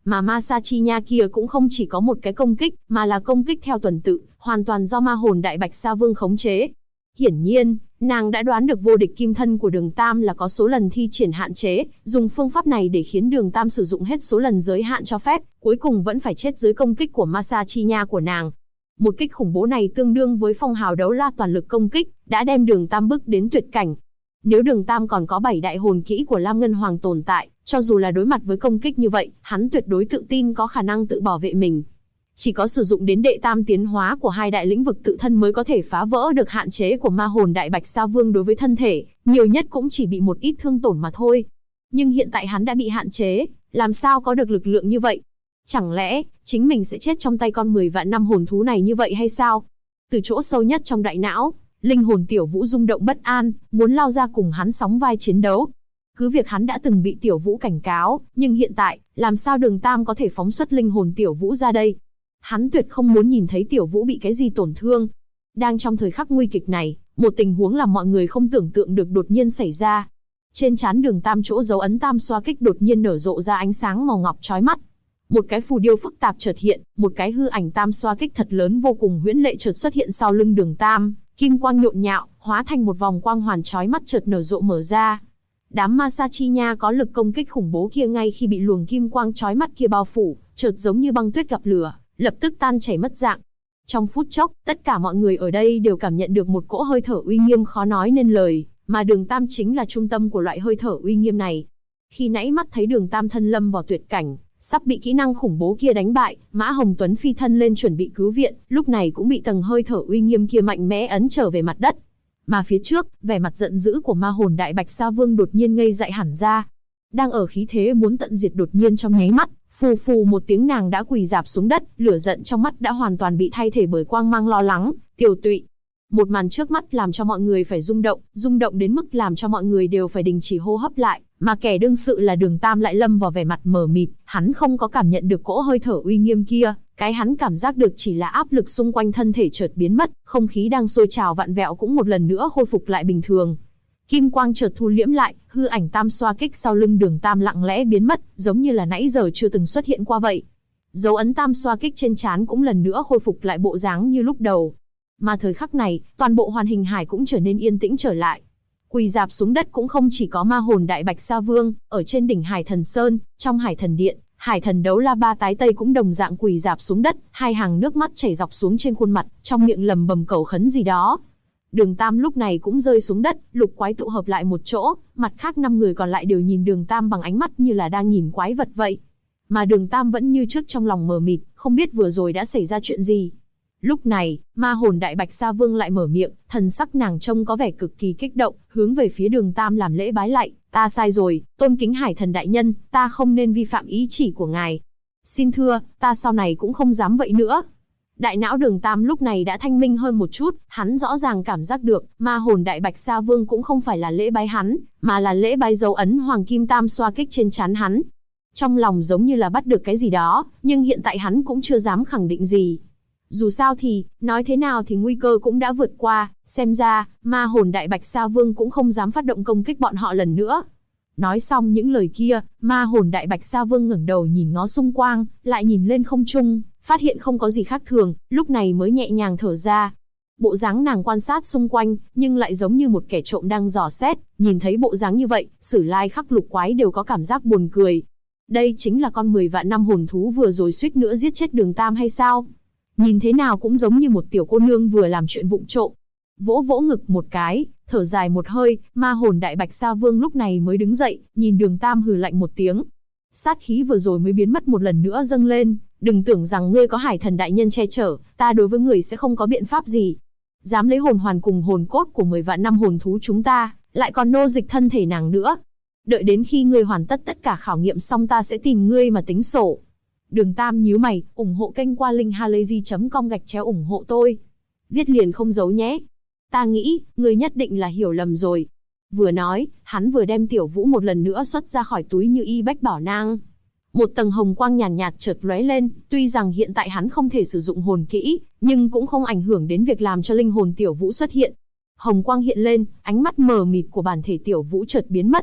A: Mà Masachi Nha kia cũng không chỉ có một cái công kích, mà là công kích theo tuần tự, hoàn toàn do ma hồn Đại Bạch Sa Vương khống chế. Hiển nhiên, nàng đã đoán được vô địch kim thân của Đường Tam là có số lần thi triển hạn chế, dùng phương pháp này để khiến Đường Tam sử dụng hết số lần giới hạn cho phép, cuối cùng vẫn phải chết dưới công kích của Masachi Nha của nàng. Một kích khủng bố này tương đương với phong hào đấu la toàn lực công kích, đã đem Đường Tam bước đến tuyệt cảnh. Nếu Đường Tam còn có 7 đại hồn kỹ của Lam Ngân Hoàng tồn tại, cho dù là đối mặt với công kích như vậy, hắn tuyệt đối tự tin có khả năng tự bảo vệ mình. Chỉ có sử dụng đến đệ tam tiến hóa của 2 đại lĩnh vực tự thân mới có thể phá vỡ được hạn chế của ma hồn Đại Bạch Sa Vương đối với thân thể, nhiều nhất cũng chỉ bị một ít thương tổn mà thôi. Nhưng hiện tại hắn đã bị hạn chế, làm sao có được lực lượng như vậy? Chẳng lẽ, chính mình sẽ chết trong tay con 10 vạn năm hồn thú này như vậy hay sao? Từ chỗ sâu nhất trong đại não, linh hồn Tiểu Vũ rung động bất an, muốn lao ra cùng hắn sóng vai chiến đấu. Cứ việc hắn đã từng bị Tiểu Vũ cảnh cáo, nhưng hiện tại, làm sao Đường Tam có thể phóng xuất linh hồn Tiểu Vũ ra đây? Hắn tuyệt không muốn nhìn thấy Tiểu Vũ bị cái gì tổn thương. Đang trong thời khắc nguy kịch này, một tình huống làm mọi người không tưởng tượng được đột nhiên xảy ra. Trên trán Đường Tam chỗ dấu ấn tam xoa kích đột nhiên nở rộ ra ánh sáng màu ngọc chói mắt. Một cái phù điêu phức tạp chợt hiện, một cái hư ảnh tam xoa kích thật lớn vô cùng huyễn lệ chợt xuất hiện sau lưng Đường Tam, kim quang nhộn nhạo, hóa thành một vòng quang hoàn chói mắt chợt nở rộ mở ra. Đám Masachi Nha có lực công kích khủng bố kia ngay khi bị luồng kim quang chói mắt kia bao phủ, chợt giống như băng tuyết gặp lửa, lập tức tan chảy mất dạng. Trong phút chốc, tất cả mọi người ở đây đều cảm nhận được một cỗ hơi thở uy nghiêm khó nói nên lời, mà Đường Tam chính là trung tâm của loại hơi thở uy nghiêm này. Khi nãy mắt thấy Đường Tam thân lâm vào tuyệt cảnh, sắp bị kỹ năng khủng bố kia đánh bại, Mã Hồng Tuấn phi thân lên chuẩn bị cứu viện, lúc này cũng bị tầng hơi thở uy nghiêm kia mạnh mẽ ấn trở về mặt đất. Mà phía trước, vẻ mặt giận dữ của ma hồn Đại Bạch Sa Vương đột nhiên ngây dại hẳn ra. Đang ở khí thế muốn tận diệt đột nhiên trong nháy mắt, phù phù một tiếng nàng đã quỳ rạp xuống đất, lửa giận trong mắt đã hoàn toàn bị thay thế bởi quang mang lo lắng, tiều tụy. Một màn trước mắt làm cho mọi người phải rung động đến mức làm cho mọi người đều phải đình chỉ hô hấp lại, mà kẻ đương sự là Đường Tam lại lâm vào vẻ mặt mờ mịt, hắn không có cảm nhận được cỗ hơi thở uy nghiêm kia, cái hắn cảm giác được chỉ là áp lực xung quanh thân thể chợt biến mất, không khí đang sôi trào vặn vẹo cũng một lần nữa khôi phục lại bình thường. Kim quang chợt thu liễm lại, hư ảnh tam xoa kích sau lưng Đường Tam lặng lẽ biến mất, giống như là nãy giờ chưa từng xuất hiện qua vậy. Dấu ấn tam xoa kích trên trán cũng lần nữa khôi phục lại bộ dáng như lúc đầu. Mà thời khắc này, toàn bộ Hoàn Hình Hải cũng trở nên yên tĩnh trở lại. Quỳ rạp xuống đất cũng không chỉ có ma hồn Đại Bạch Sa Vương, ở trên đỉnh Hải Thần Sơn, trong Hải Thần Điện, Hải Thần Đấu La Ba Tái Tây cũng đồng dạng quỳ rạp xuống đất, hai hàng nước mắt chảy dọc xuống trên khuôn mặt, trong miệng lầm bầm cầu khấn gì đó. Đường Tam lúc này cũng rơi xuống đất, lục quái tụ hợp lại một chỗ, mặt khác 5 người còn lại đều nhìn Đường Tam bằng ánh mắt như là đang nhìn quái vật vậy. Mà Đường Tam vẫn như trước trong lòng mờ mịt, không biết vừa rồi đã xảy ra chuyện gì. Lúc này, ma hồn Đại Bạch Sa Vương lại mở miệng, thần sắc nàng trông có vẻ cực kỳ kích động, hướng về phía Đường Tam làm lễ bái lạy. Ta sai rồi, tôn kính Hải Thần đại nhân, ta không nên vi phạm ý chỉ của ngài. Xin thưa, ta sau này cũng không dám vậy nữa. Đại não Đường Tam lúc này đã thanh minh hơn một chút, hắn rõ ràng cảm giác được, ma hồn Đại Bạch Sa Vương cũng không phải là lễ bái hắn, mà là lễ bái dấu ấn hoàng kim tam xoa kích trên trán hắn. Trong lòng giống như là bắt được cái gì đó, nhưng hiện tại hắn cũng chưa dám khẳng định gì. Dù sao thì, nói thế nào thì nguy cơ cũng đã vượt qua, xem ra, ma hồn Đại Bạch Sa Vương cũng không dám phát động công kích bọn họ lần nữa. Nói xong những lời kia, ma hồn Đại Bạch Sa Vương ngẩng đầu nhìn ngó xung quanh, lại nhìn lên không trung, phát hiện không có gì khác thường, lúc này mới nhẹ nhàng thở ra. Bộ dáng nàng quan sát xung quanh, nhưng lại giống như một kẻ trộm đang dò xét, nhìn thấy bộ dáng như vậy, Sử Lai Khắc Lục Quái đều có cảm giác buồn cười. Đây chính là con 10 vạn năm hồn thú vừa rồi suýt nữa giết chết Đường Tam hay sao? Nhìn thế nào cũng giống như một tiểu cô nương vừa làm chuyện vụng trộm. Vỗ vỗ ngực một cái, thở dài một hơi, ma hồn Đại Bạch Sa Vương lúc này mới đứng dậy, nhìn Đường Tam hừ lạnh một tiếng. Sát khí vừa rồi mới biến mất một lần nữa dâng lên, đừng tưởng rằng ngươi có Hải Thần đại nhân che chở, ta đối với người sẽ không có biện pháp gì. Dám lấy hồn hoàn cùng hồn cốt của 10 vạn năm hồn thú chúng ta, lại còn nô dịch thân thể nàng nữa. Đợi đến khi ngươi hoàn tất tất cả khảo nghiệm xong ta sẽ tìm ngươi mà tính sổ. Đường Tam nhíu mày, ủng hộ kênh qua link halayzi.com ủng hộ tôi. Viết liền không giấu nhé. Ta nghĩ, ngươi nhất định là hiểu lầm rồi. Vừa nói, hắn vừa đem Tiểu Vũ một lần nữa xuất ra khỏi túi như y bách bảo nang. Một tầng hồng quang nhàn nhạt chợt lóe lên, tuy rằng hiện tại hắn không thể sử dụng hồn kỹ, nhưng cũng không ảnh hưởng đến việc làm cho linh hồn Tiểu Vũ xuất hiện. Hồng quang hiện lên, ánh mắt mờ mịt của bản thể Tiểu Vũ chợt biến mất.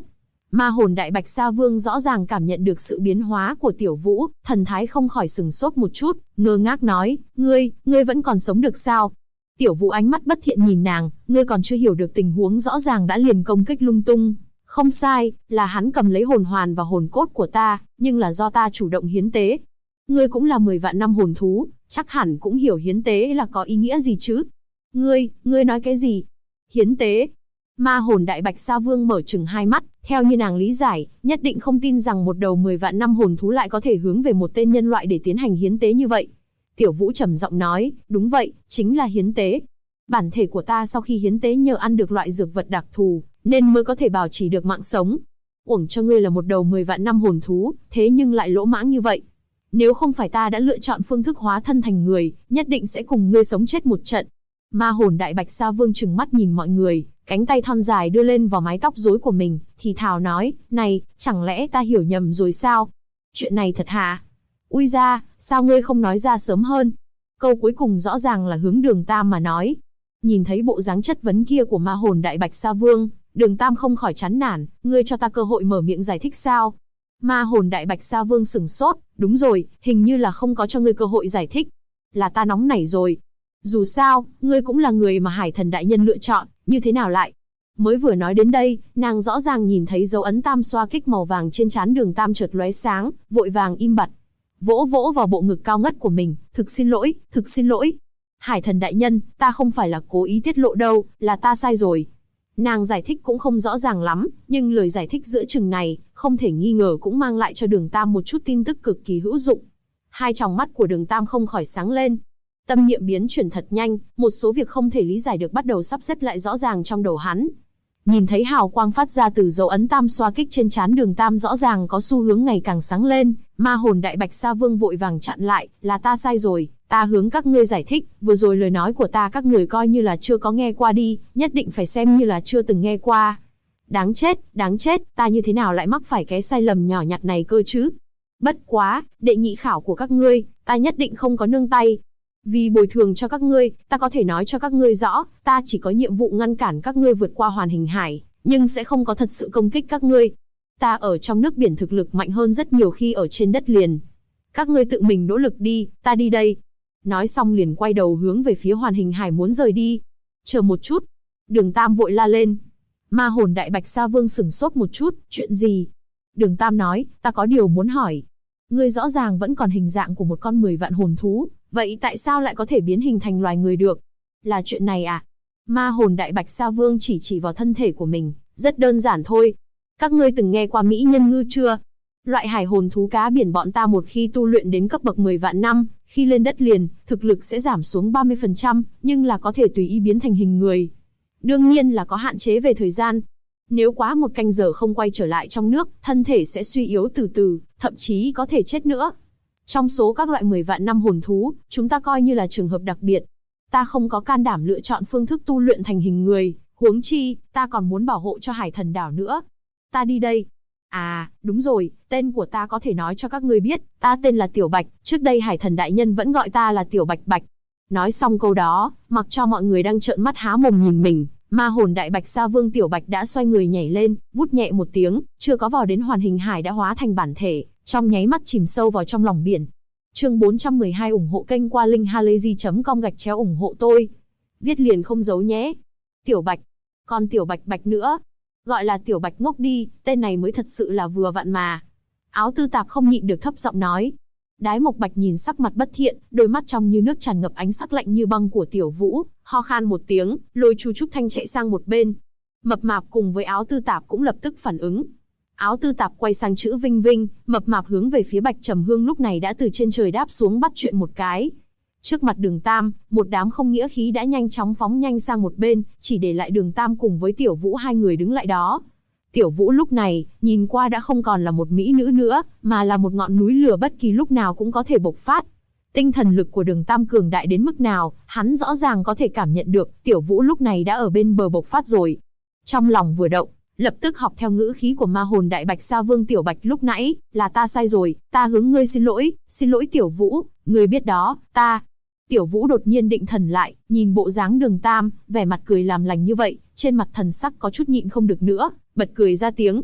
A: Ma hồn đại bạch sa vương rõ ràng cảm nhận được sự biến hóa của Tiểu Vũ, thần thái không khỏi sừng sốt một chút, ngơ ngác nói, ngươi vẫn còn sống được sao? Tiểu Vũ ánh mắt bất thiện nhìn nàng, ngươi còn chưa hiểu được tình huống rõ ràng đã liền công kích lung tung. Không sai, là hắn cầm lấy hồn hoàn và hồn cốt của ta, nhưng là do ta chủ động hiến tế. Ngươi cũng là 10 vạn năm hồn thú, chắc hẳn cũng hiểu hiến tế là có ý nghĩa gì chứ? Ngươi nói cái gì? Hiến tế? Ma hồn đại bạch sa vương mở trừng hai mắt, theo như nàng lý giải, nhất định không tin rằng một đầu 10 vạn năm hồn thú lại có thể hướng về một tên nhân loại để tiến hành hiến tế như vậy. Tiểu Vũ trầm giọng nói, đúng vậy, chính là hiến tế. Bản thể của ta sau khi hiến tế nhờ ăn được loại dược vật đặc thù, nên mới có thể bảo trì được mạng sống. Uổng cho ngươi là một đầu 10 vạn năm hồn thú, thế nhưng lại lỗ mãng như vậy. Nếu không phải ta đã lựa chọn phương thức hóa thân thành người, nhất định sẽ cùng ngươi sống chết một trận. Ma hồn đại bạch sa vương trừng mắt nhìn mọi người, cánh tay thon dài đưa lên vào mái tóc rối của mình, thì thào nói, này, chẳng lẽ ta hiểu nhầm rồi sao? Chuyện này thật hả? Ui ra, sao ngươi không nói ra sớm hơn? Câu cuối cùng rõ ràng là hướng Đường Tam mà nói. Nhìn thấy bộ dáng chất vấn kia của ma hồn đại bạch sa vương, Đường Tam không khỏi chán nản, ngươi cho ta cơ hội mở miệng giải thích sao? Ma hồn đại bạch sa vương sửng sốt, đúng rồi, hình như là không có cho ngươi cơ hội giải thích. Là ta nóng nảy rồi. Dù sao, ngươi cũng là người mà Hải Thần đại nhân lựa chọn, như thế nào lại? Mới vừa nói đến đây, nàng rõ ràng nhìn thấy dấu ấn tam xoa kích màu vàng trên trán Đường Tam chợt lóe sáng, vội vàng im bặt. Vỗ vỗ vào bộ ngực cao ngất của mình, thực xin lỗi. Hải Thần đại nhân, ta không phải là cố ý tiết lộ đâu, là ta sai rồi. Nàng giải thích cũng không rõ ràng lắm, nhưng lời giải thích giữa chừng này, không thể nghi ngờ cũng mang lại cho Đường Tam một chút tin tức cực kỳ hữu dụng. Hai tròng mắt của Đường Tam không khỏi sáng lên. Tâm niệm biến chuyển thật nhanh, một số việc không thể lý giải được bắt đầu sắp xếp lại rõ ràng trong đầu hắn. Nhìn thấy hào quang phát ra từ dấu ấn tam xoa kích trên trán Đường Tam rõ ràng có xu hướng ngày càng sáng lên, ma hồn đại bạch sa vương vội vàng chặn lại, là ta sai rồi, ta hướng các ngươi giải thích, vừa rồi lời nói của ta các người coi như là chưa có nghe qua đi, nhất định phải xem như là chưa từng nghe qua. Đáng chết, ta như thế nào lại mắc phải cái sai lầm nhỏ nhặt này cơ chứ? Bất quá, đệ nhị khảo của các ngươi, ta nhất định không có nương tay. Vì bồi thường cho các ngươi, ta có thể nói cho các ngươi rõ, ta chỉ có nhiệm vụ ngăn cản các ngươi vượt qua hoàn hình hải, nhưng sẽ không có thật sự công kích các ngươi. Ta ở trong nước biển thực lực mạnh hơn rất nhiều khi ở trên đất liền. Các ngươi tự mình nỗ lực đi, ta đi đây. Nói xong liền quay đầu hướng về phía hoàn hình hải muốn rời đi. Chờ một chút. Đường Tam vội la lên. Ma hồn đại bạch sa vương sửng sốt một chút, chuyện gì? Đường Tam nói, ta có điều muốn hỏi. Ngươi rõ ràng vẫn còn hình dạng của một con 10 vạn hồn thú, vậy tại sao lại có thể biến hình thành loài người được? Là chuyện này à? Ma hồn đại bạch sa vương chỉ vào thân thể của mình, rất đơn giản thôi. Các ngươi từng nghe qua mỹ nhân ngư chưa? Loại hải hồn thú cá biển bọn ta một khi tu luyện đến cấp bậc 10 vạn năm, khi lên đất liền, thực lực sẽ giảm xuống 30%, nhưng là có thể tùy ý biến thành hình người. Đương nhiên là có hạn chế về thời gian. Nếu quá 1 canh giờ không quay trở lại trong nước, thân thể sẽ suy yếu từ từ, thậm chí có thể chết nữa. Trong số các loại 10 vạn năm hồn thú, chúng ta coi như là trường hợp đặc biệt. Ta không có can đảm lựa chọn phương thức tu luyện thành hình người, huống chi, ta còn muốn bảo hộ cho Hải Thần đảo nữa. Ta đi đây. À, đúng rồi, tên của ta có thể nói cho các ngươi biết, ta tên là Tiểu Bạch, trước đây Hải Thần đại nhân vẫn gọi ta là Tiểu Bạch Bạch. Nói xong câu đó, mặc cho mọi người đang trợn mắt há mồm nhìn mình, ma hồn đại bạch sa vương Tiểu Bạch đã xoay người nhảy lên, vút nhẹ một tiếng, chưa có vào đến hoàn hình hải đã hóa thành bản thể, trong nháy mắt chìm sâu vào trong lòng biển. Chương 412 ủng hộ kênh qua linkhalazy.com/ ủng hộ tôi. Viết liền không giấu nhé. Tiểu Bạch, còn Tiểu Bạch Bạch nữa. Gọi là Tiểu Bạch ngốc đi, tên này mới thật sự là vừa vặn mà. Áo tư tạp không nhịn được thấp giọng nói. Đái Mộc Bạch nhìn sắc mặt bất thiện, đôi mắt trong như nước tràn ngập ánh sắc lạnh như băng của Tiểu Vũ, ho khan một tiếng, lôi Chu Trúc Thanh chạy sang một bên. Mập Mạp cùng với Áo tư tạp cũng lập tức phản ứng. Áo tư tạp quay sang chữ Vinh Vinh, Mập Mạp hướng về phía Bạch Trầm Hương lúc này đã từ trên trời đáp xuống bắt chuyện một cái. Trước mặt Đường Tam, một đám không nghĩa khí đã nhanh chóng phóng nhanh sang một bên, chỉ để lại Đường Tam cùng với Tiểu Vũ hai người đứng lại đó. Tiểu Vũ lúc này, nhìn qua đã không còn là một mỹ nữ nữa, mà là một ngọn núi lửa bất kỳ lúc nào cũng có thể bộc phát. Tinh thần lực của Đường Tam cường đại đến mức nào, hắn rõ ràng có thể cảm nhận được, Tiểu Vũ lúc này đã ở bên bờ bộc phát rồi. Trong lòng vừa động, lập tức học theo ngữ khí của ma hồn đại bạch sa vương Tiểu Bạch lúc nãy, là ta sai rồi, ta hướng ngươi xin lỗi Tiểu Vũ, ngươi biết đó, ta. Tiểu Vũ đột nhiên định thần lại, nhìn bộ dáng Đường Tam, vẻ mặt cười làm lành như vậy, trên mặt thần sắc có chút nhịn không được nữa, bật cười ra tiếng.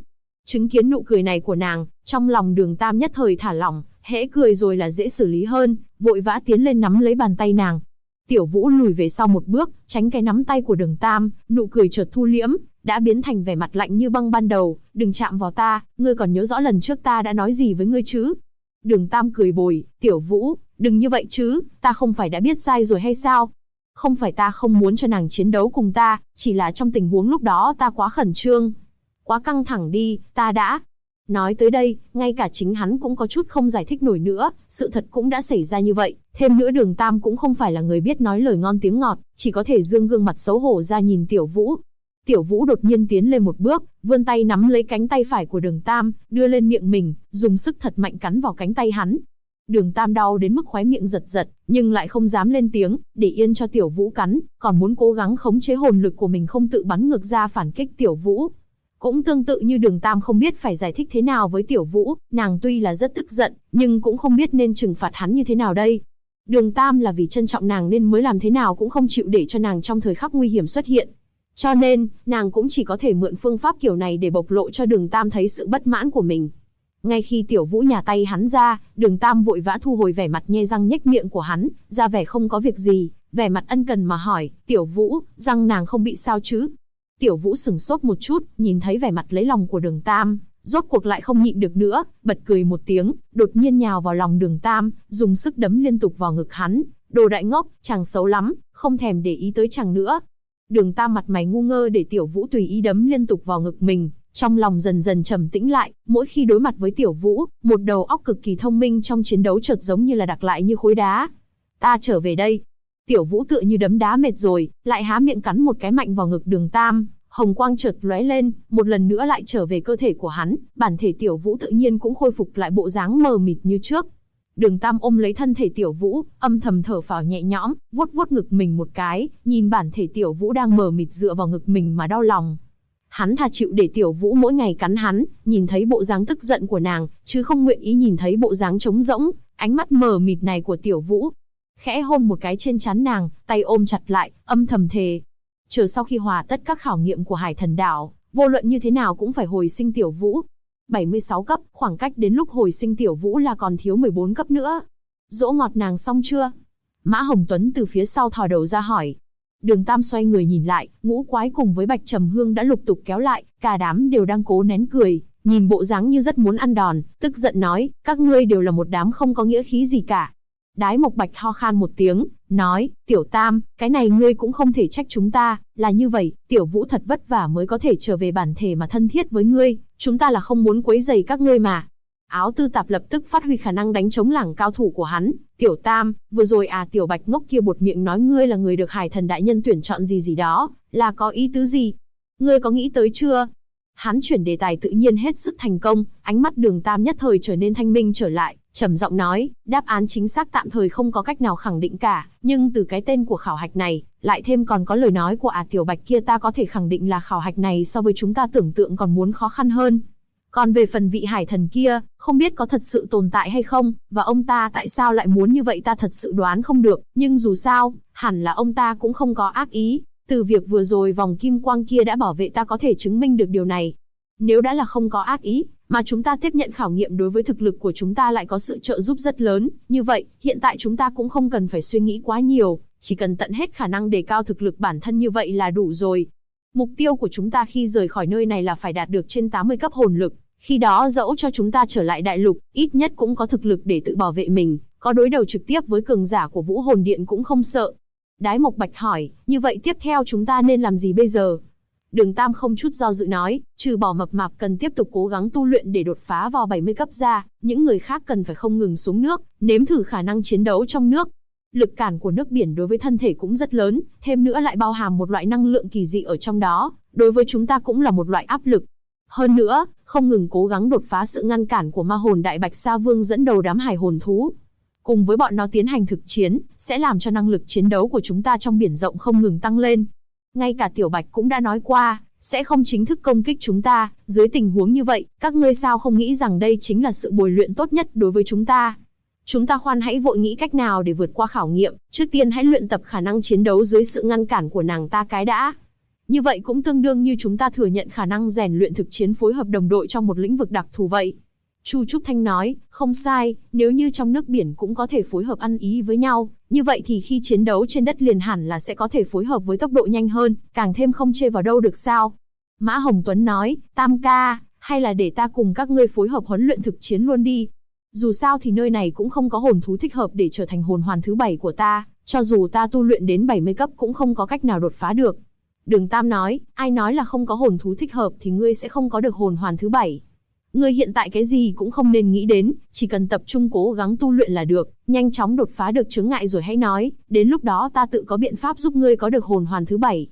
A: Chứng kiến nụ cười này của nàng, trong lòng Đường Tam nhất thời thả lỏng, hễ cười rồi là dễ xử lý hơn, vội vã tiến lên nắm lấy bàn tay nàng. Tiểu Vũ lùi về sau một bước, tránh cái nắm tay của Đường Tam, nụ cười chợt thu liễm, đã biến thành vẻ mặt lạnh như băng ban đầu. Đừng chạm vào ta, ngươi còn nhớ rõ lần trước ta đã nói gì với ngươi chứ? Đường Tam cười bồi, Tiểu Vũ, đừng như vậy chứ, ta không phải đã biết sai rồi hay sao? Không phải ta không muốn cho nàng chiến đấu cùng ta, chỉ là trong tình huống lúc đó ta quá khẩn trương, quá căng thẳng đi, ta đã... Nói tới đây, ngay cả chính hắn cũng có chút không giải thích nổi nữa, sự thật cũng đã xảy ra như vậy, thêm nữa Đường Tam cũng không phải là người biết nói lời ngon tiếng ngọt, chỉ có thể dương gương mặt xấu hổ ra nhìn Tiểu Vũ. Tiểu Vũ đột nhiên tiến lên một bước, vươn tay nắm lấy cánh tay phải của Đường Tam, đưa lên miệng mình, dùng sức thật mạnh cắn vào cánh tay hắn. Đường Tam đau đến mức khóe miệng giật giật, nhưng lại không dám lên tiếng, để yên cho Tiểu Vũ cắn, còn muốn cố gắng khống chế hồn lực của mình không tự bắn ngược ra phản kích Tiểu Vũ. Cũng tương tự như Đường Tam không biết phải giải thích thế nào với Tiểu Vũ, nàng tuy là rất tức giận, nhưng cũng không biết nên trừng phạt hắn như thế nào đây. Đường Tam là vì trân trọng nàng nên mới làm thế nào cũng không chịu để cho nàng trong thời khắc nguy hiểm xuất hiện. Cho nên, nàng cũng chỉ có thể mượn phương pháp kiểu này để bộc lộ cho Đường Tam thấy sự bất mãn của mình. Ngay khi Tiểu Vũ nhả tay hắn ra, Đường Tam vội vã thu hồi vẻ mặt nhe răng nhếch miệng của hắn, ra vẻ không có việc gì, vẻ mặt ân cần mà hỏi, Tiểu Vũ, răng nàng không bị sao chứ? Tiểu Vũ sửng sốt một chút, nhìn thấy vẻ mặt lấy lòng của Đường Tam, rốt cuộc lại không nhịn được nữa, bật cười một tiếng, đột nhiên nhào vào lòng Đường Tam, dùng sức đấm liên tục vào ngực hắn. Đồ đại ngốc, chàng xấu lắm, không thèm để ý tới chàng nữa. Đường Tam mặt mày ngu ngơ để Tiểu Vũ tùy ý đấm liên tục vào ngực mình, trong lòng dần dần trầm tĩnh lại. Mỗi khi đối mặt với Tiểu Vũ, một đầu óc cực kỳ thông minh trong chiến đấu chợt giống như là đặc lại như khối đá. Ta trở về đây. Tiểu Vũ tựa như đấm đá mệt rồi, lại há miệng cắn một cái mạnh vào ngực Đường Tam. Hồng quang chợt lóe lên, một lần nữa lại trở về cơ thể của hắn, bản thể Tiểu Vũ tự nhiên cũng khôi phục lại bộ dáng mờ mịt như trước. Đường Tam ôm lấy thân thể Tiểu Vũ, âm thầm thở phào nhẹ nhõm, vuốt vuốt ngực mình một cái, nhìn bản thể Tiểu Vũ đang mờ mịt dựa vào ngực mình mà đau lòng. Hắn thà chịu để Tiểu Vũ mỗi ngày cắn hắn, nhìn thấy bộ dáng tức giận của nàng, chứ không nguyện ý nhìn thấy bộ dáng trống rỗng, ánh mắt mờ mịt này của Tiểu Vũ. Khẽ hôn một cái trên trán nàng, tay ôm chặt lại, âm thầm thề. Chờ sau khi hòa tất các khảo nghiệm của Hải Thần Đảo, vô luận như thế nào cũng phải hồi sinh Tiểu Vũ. 76 cấp, khoảng cách đến lúc hồi sinh Tiểu Vũ là còn thiếu 14 cấp nữa. Dỗ ngọt nàng xong chưa? Mã Hồng Tuấn từ phía sau thò đầu ra hỏi. Đường Tam xoay người nhìn lại, Ngũ Quái cùng với Bạch Trầm Hương đã lục tục kéo lại, cả đám đều đang cố nén cười, nhìn bộ dáng như rất muốn ăn đòn, tức giận nói, các ngươi đều là một đám không có nghĩa khí gì cả. Đái Mộc Bạch ho khan một tiếng, nói, Tiểu Tam, cái này ngươi cũng không thể trách chúng ta, là như vậy, Tiểu Vũ thật vất vả mới có thể trở về bản thể mà thân thiết với ngươi, chúng ta là không muốn quấy rầy các ngươi mà. Áo Tư Tạp lập tức phát huy khả năng đánh chống lảng cao thủ của hắn, Tiểu Tam, vừa rồi Tiểu Bạch ngốc kia buột miệng nói ngươi là người được Hải Thần đại nhân tuyển chọn gì gì đó, là có ý tứ gì? Ngươi có nghĩ tới chưa? Hắn chuyển đề tài tự nhiên hết sức thành công, ánh mắt Đường Tam nhất thời trở nên thanh minh trở lại, trầm giọng nói, đáp án chính xác tạm thời không có cách nào khẳng định cả, nhưng từ cái tên của khảo hạch này, lại thêm còn có lời nói của Tiểu Bạch kia, ta có thể khẳng định là khảo hạch này so với chúng ta tưởng tượng còn muốn khó khăn hơn. Còn về phần vị hải thần kia, không biết có thật sự tồn tại hay không, và ông ta tại sao lại muốn như vậy ta thật sự đoán không được, nhưng dù sao, hẳn là ông ta cũng không có ác ý. Từ việc vừa rồi vòng kim quang kia đã bảo vệ ta có thể chứng minh được điều này. Nếu đã là không có ác ý, mà chúng ta tiếp nhận khảo nghiệm đối với thực lực của chúng ta lại có sự trợ giúp rất lớn, như vậy, hiện tại chúng ta cũng không cần phải suy nghĩ quá nhiều, chỉ cần tận hết khả năng đề cao thực lực bản thân như vậy là đủ rồi. Mục tiêu của chúng ta khi rời khỏi nơi này là phải đạt được trên 80 cấp hồn lực, khi đó dẫu cho chúng ta trở lại đại lục, ít nhất cũng có thực lực để tự bảo vệ mình, có đối đầu trực tiếp với cường giả của Vũ Hồn Điện cũng không sợ. Đái Mộc Bạch hỏi, như vậy tiếp theo chúng ta nên làm gì bây giờ? Đường Tam không chút do dự nói, trừ bỏ mập mạp cần tiếp tục cố gắng tu luyện để đột phá vào 70 cấp ra, những người khác cần phải không ngừng xuống nước, nếm thử khả năng chiến đấu trong nước. Lực cản của nước biển đối với thân thể cũng rất lớn, thêm nữa lại bao hàm một loại năng lượng kỳ dị ở trong đó, đối với chúng ta cũng là một loại áp lực. Hơn nữa, không ngừng cố gắng đột phá sự ngăn cản của ma hồn đại bạch sa vương dẫn đầu đám hải hồn thú. Cùng với bọn nó tiến hành thực chiến, sẽ làm cho năng lực chiến đấu của chúng ta trong biển rộng không ngừng tăng lên. Ngay cả Tiểu Bạch cũng đã nói qua, sẽ không chính thức công kích chúng ta, dưới tình huống như vậy, các ngươi sao không nghĩ rằng đây chính là sự bồi luyện tốt nhất đối với chúng ta? Chúng ta khoan hãy vội nghĩ cách nào để vượt qua khảo nghiệm, trước tiên hãy luyện tập khả năng chiến đấu dưới sự ngăn cản của nàng ta cái đã. Như vậy cũng tương đương như chúng ta thừa nhận khả năng rèn luyện thực chiến phối hợp đồng đội trong một lĩnh vực đặc thù vậy. Chu Trúc Thanh nói, không sai, nếu như trong nước biển cũng có thể phối hợp ăn ý với nhau, như vậy thì khi chiến đấu trên đất liền hẳn là sẽ có thể phối hợp với tốc độ nhanh hơn, càng thêm không chê vào đâu được sao. Mã Hồng Tuấn nói, Tam ca, hay là để ta cùng các ngươi phối hợp huấn luyện thực chiến luôn đi. Dù sao thì nơi này cũng không có hồn thú thích hợp để trở thành hồn hoàn thứ 7 của ta, cho dù ta tu luyện đến 70 cấp cũng không có cách nào đột phá được. Đường Tam nói, ai nói là không có hồn thú thích hợp thì ngươi sẽ không có được hồn hoàn thứ 7. Ngươi hiện tại cái gì cũng không nên nghĩ đến, chỉ cần tập trung cố gắng tu luyện là được, nhanh chóng đột phá được chướng ngại rồi hãy nói, đến lúc đó ta tự có biện pháp giúp ngươi có được hồn hoàn thứ 7.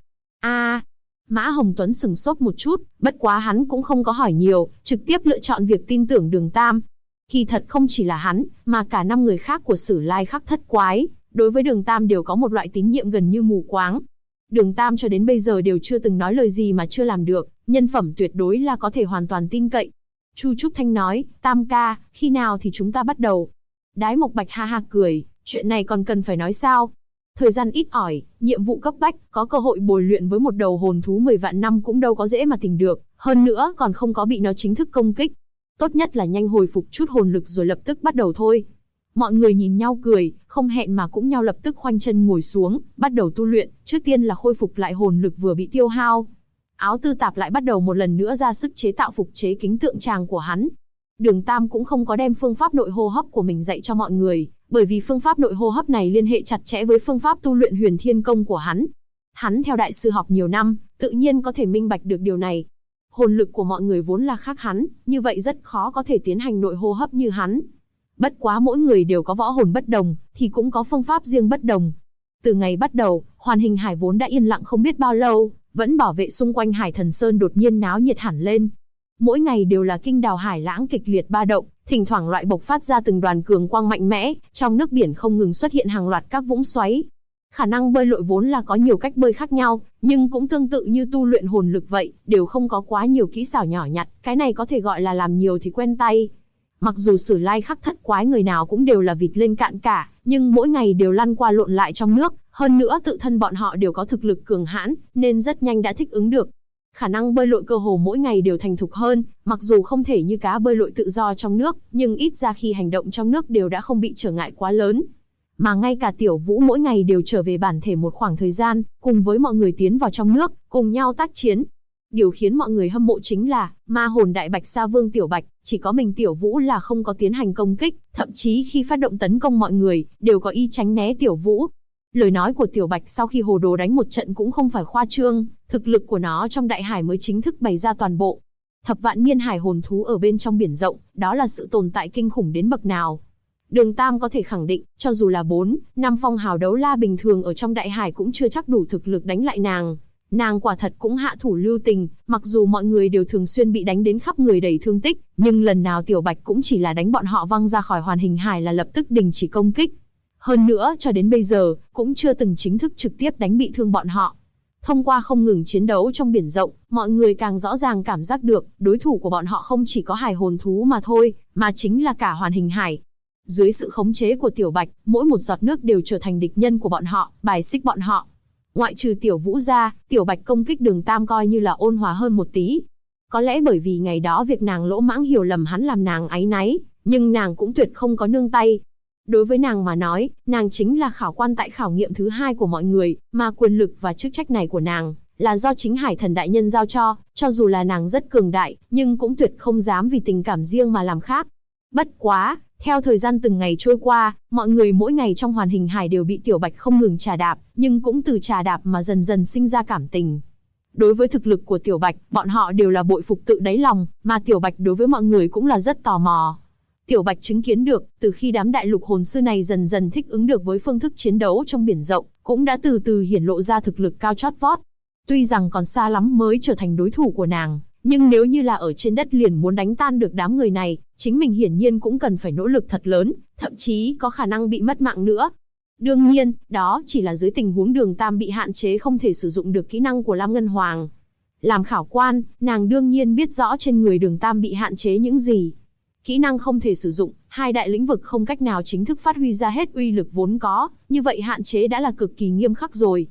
A: Mã Hồng Tuấn sửng sốt một chút, bất quá hắn cũng không có hỏi nhiều, trực tiếp lựa chọn việc tin tưởng Đường Tam. Kỳ thật không chỉ là hắn, mà cả 5 người khác của Sử Lai Khắc Thất Quái, đối với Đường Tam đều có một loại tín nhiệm gần như mù quáng. Đường Tam cho đến bây giờ đều chưa từng nói lời gì mà chưa làm được, nhân phẩm tuyệt đối là có thể hoàn toàn tin cậy. Chu Trúc Thanh nói, Tam ca, khi nào thì chúng ta bắt đầu? Đái Mộc Bạch ha ha cười, chuyện này còn cần phải nói sao? Thời gian ít ỏi, nhiệm vụ cấp bách, có cơ hội bồi luyện với một đầu hồn thú 10 vạn năm cũng đâu có dễ mà tìm được, hơn nữa còn không có bị nó chính thức công kích. Tốt nhất là nhanh hồi phục chút hồn lực rồi lập tức bắt đầu thôi. Mọi người nhìn nhau cười, không hẹn mà cũng nhau lập tức khoanh chân ngồi xuống, bắt đầu tu luyện, trước tiên là khôi phục lại hồn lực vừa bị tiêu hao. Áo Tư Tạp lại bắt đầu một lần nữa ra sức chế tạo phục chế kính tượng tràng của hắn. Đường Tam cũng không có đem phương pháp nội hô hấp của mình dạy cho mọi người, bởi vì phương pháp nội hô hấp này liên hệ chặt chẽ với phương pháp tu luyện Huyền Thiên Công của hắn. Hắn theo đại sư học nhiều năm, tự nhiên có thể minh bạch được điều này. Hồn lực của mọi người vốn là khác hắn, như vậy rất khó có thể tiến hành nội hô hấp như hắn. Bất quá mỗi người đều có võ hồn bất đồng, thì cũng có phương pháp riêng bất đồng. Từ ngày bắt đầu, Hoàn Hình Hải vốn đã yên lặng không biết bao lâu, vẫn bảo vệ xung quanh Hải Thần Sơn đột nhiên náo nhiệt hẳn lên. Mỗi ngày đều là kinh đào hải lãng kịch liệt ba động, thỉnh thoảng loại bộc phát ra từng đoàn cường quang mạnh mẽ, trong nước biển không ngừng xuất hiện hàng loạt các vũng xoáy. Khả năng bơi lội vốn là có nhiều cách bơi khác nhau, nhưng cũng tương tự như tu luyện hồn lực vậy, đều không có quá nhiều kỹ xảo nhỏ nhặt, cái này có thể gọi là làm nhiều thì quen tay. Mặc dù Sử Lai Khắc Thất Quái người nào cũng đều là vịt lên cạn cả, nhưng mỗi ngày đều lăn qua lộn lại trong nước, hơn nữa tự thân bọn họ đều có thực lực cường hãn, nên rất nhanh đã thích ứng được. Khả năng bơi lội cơ hồ mỗi ngày đều thành thục hơn, mặc dù không thể như cá bơi lội tự do trong nước, nhưng ít ra khi hành động trong nước đều đã không bị trở ngại quá lớn. Mà ngay cả Tiểu Vũ mỗi ngày đều trở về bản thể một khoảng thời gian, cùng với mọi người tiến vào trong nước, cùng nhau tác chiến. Điều khiến mọi người hâm mộ chính là, ma hồn đại bạch sa vương Tiểu Bạch, chỉ có mình Tiểu Vũ là không có tiến hành công kích, thậm chí khi phát động tấn công mọi người, đều có ý tránh né Tiểu Vũ. Lời nói của Tiểu Bạch sau khi hồ đồ đánh một trận cũng không phải khoa trương, thực lực của nó trong đại hải mới chính thức bày ra toàn bộ. Thập vạn niên hải hồn thú ở bên trong biển rộng, đó là sự tồn tại kinh khủng đến bậc nào. Đường Tam có thể khẳng định, cho dù là 4-5 phong hào đấu la bình thường ở trong đại hải cũng chưa chắc đủ thực lực đánh lại nàng. Nàng quả thật cũng hạ thủ lưu tình, mặc dù mọi người đều thường xuyên bị đánh đến khắp người đầy thương tích, nhưng lần nào Tiểu Bạch cũng chỉ là đánh bọn họ văng ra khỏi Hoàn Hình Hải là lập tức đình chỉ công kích. Hơn nữa, cho đến bây giờ, cũng chưa từng chính thức trực tiếp đánh bị thương bọn họ. Thông qua không ngừng chiến đấu trong biển rộng, mọi người càng rõ ràng cảm giác được, đối thủ của bọn họ không chỉ có hải hồn thú mà thôi, mà chính là cả Hoàn Hình Hải. Dưới sự khống chế của Tiểu Bạch, mỗi một giọt nước đều trở thành địch nhân của bọn họ, bài xích bọn họ. Ngoại trừ Tiểu Vũ ra, Tiểu Bạch công kích Đường Tam coi như là ôn hòa hơn một tí. Có lẽ bởi vì ngày đó việc nàng lỗ mãng hiểu lầm hắn làm nàng áy náy, nhưng nàng cũng tuyệt không có nương tay. Đối với nàng mà nói, nàng chính là khảo quan tại khảo nghiệm thứ 2 của mọi người, mà quyền lực và chức trách này của nàng là do chính Hải Thần Đại Nhân giao cho dù là nàng rất cường đại, nhưng cũng tuyệt không dám vì tình cảm riêng mà làm khác. Bất quá, theo thời gian từng ngày trôi qua, mọi người mỗi ngày trong Hoàn Hình Hải đều bị Tiểu Bạch không ngừng trà đạp, nhưng cũng từ trà đạp mà dần dần sinh ra cảm tình. Đối với thực lực của Tiểu Bạch, bọn họ đều là bội phục tự đáy lòng, mà Tiểu Bạch đối với mọi người cũng là rất tò mò. Tiểu Bạch chứng kiến được, từ khi đám đại lục hồn sư này dần dần thích ứng được với phương thức chiến đấu trong biển rộng, cũng đã từ từ hiển lộ ra thực lực cao chót vót. Tuy rằng còn xa lắm mới trở thành đối thủ của nàng, nhưng nếu như là ở trên đất liền muốn đánh tan được đám người này, chính mình hiển nhiên cũng cần phải nỗ lực thật lớn, thậm chí có khả năng bị mất mạng nữa. Đương nhiên, đó chỉ là dưới tình huống Đường Tam bị hạn chế không thể sử dụng được kỹ năng của Lam Ngân Hoàng. Làm khảo quan, nàng đương nhiên biết rõ trên người Đường Tam bị hạn chế những gì. Kỹ năng không thể sử dụng, 2 đại lĩnh vực không cách nào chính thức phát huy ra hết uy lực vốn có, như vậy hạn chế đã là cực kỳ nghiêm khắc rồi.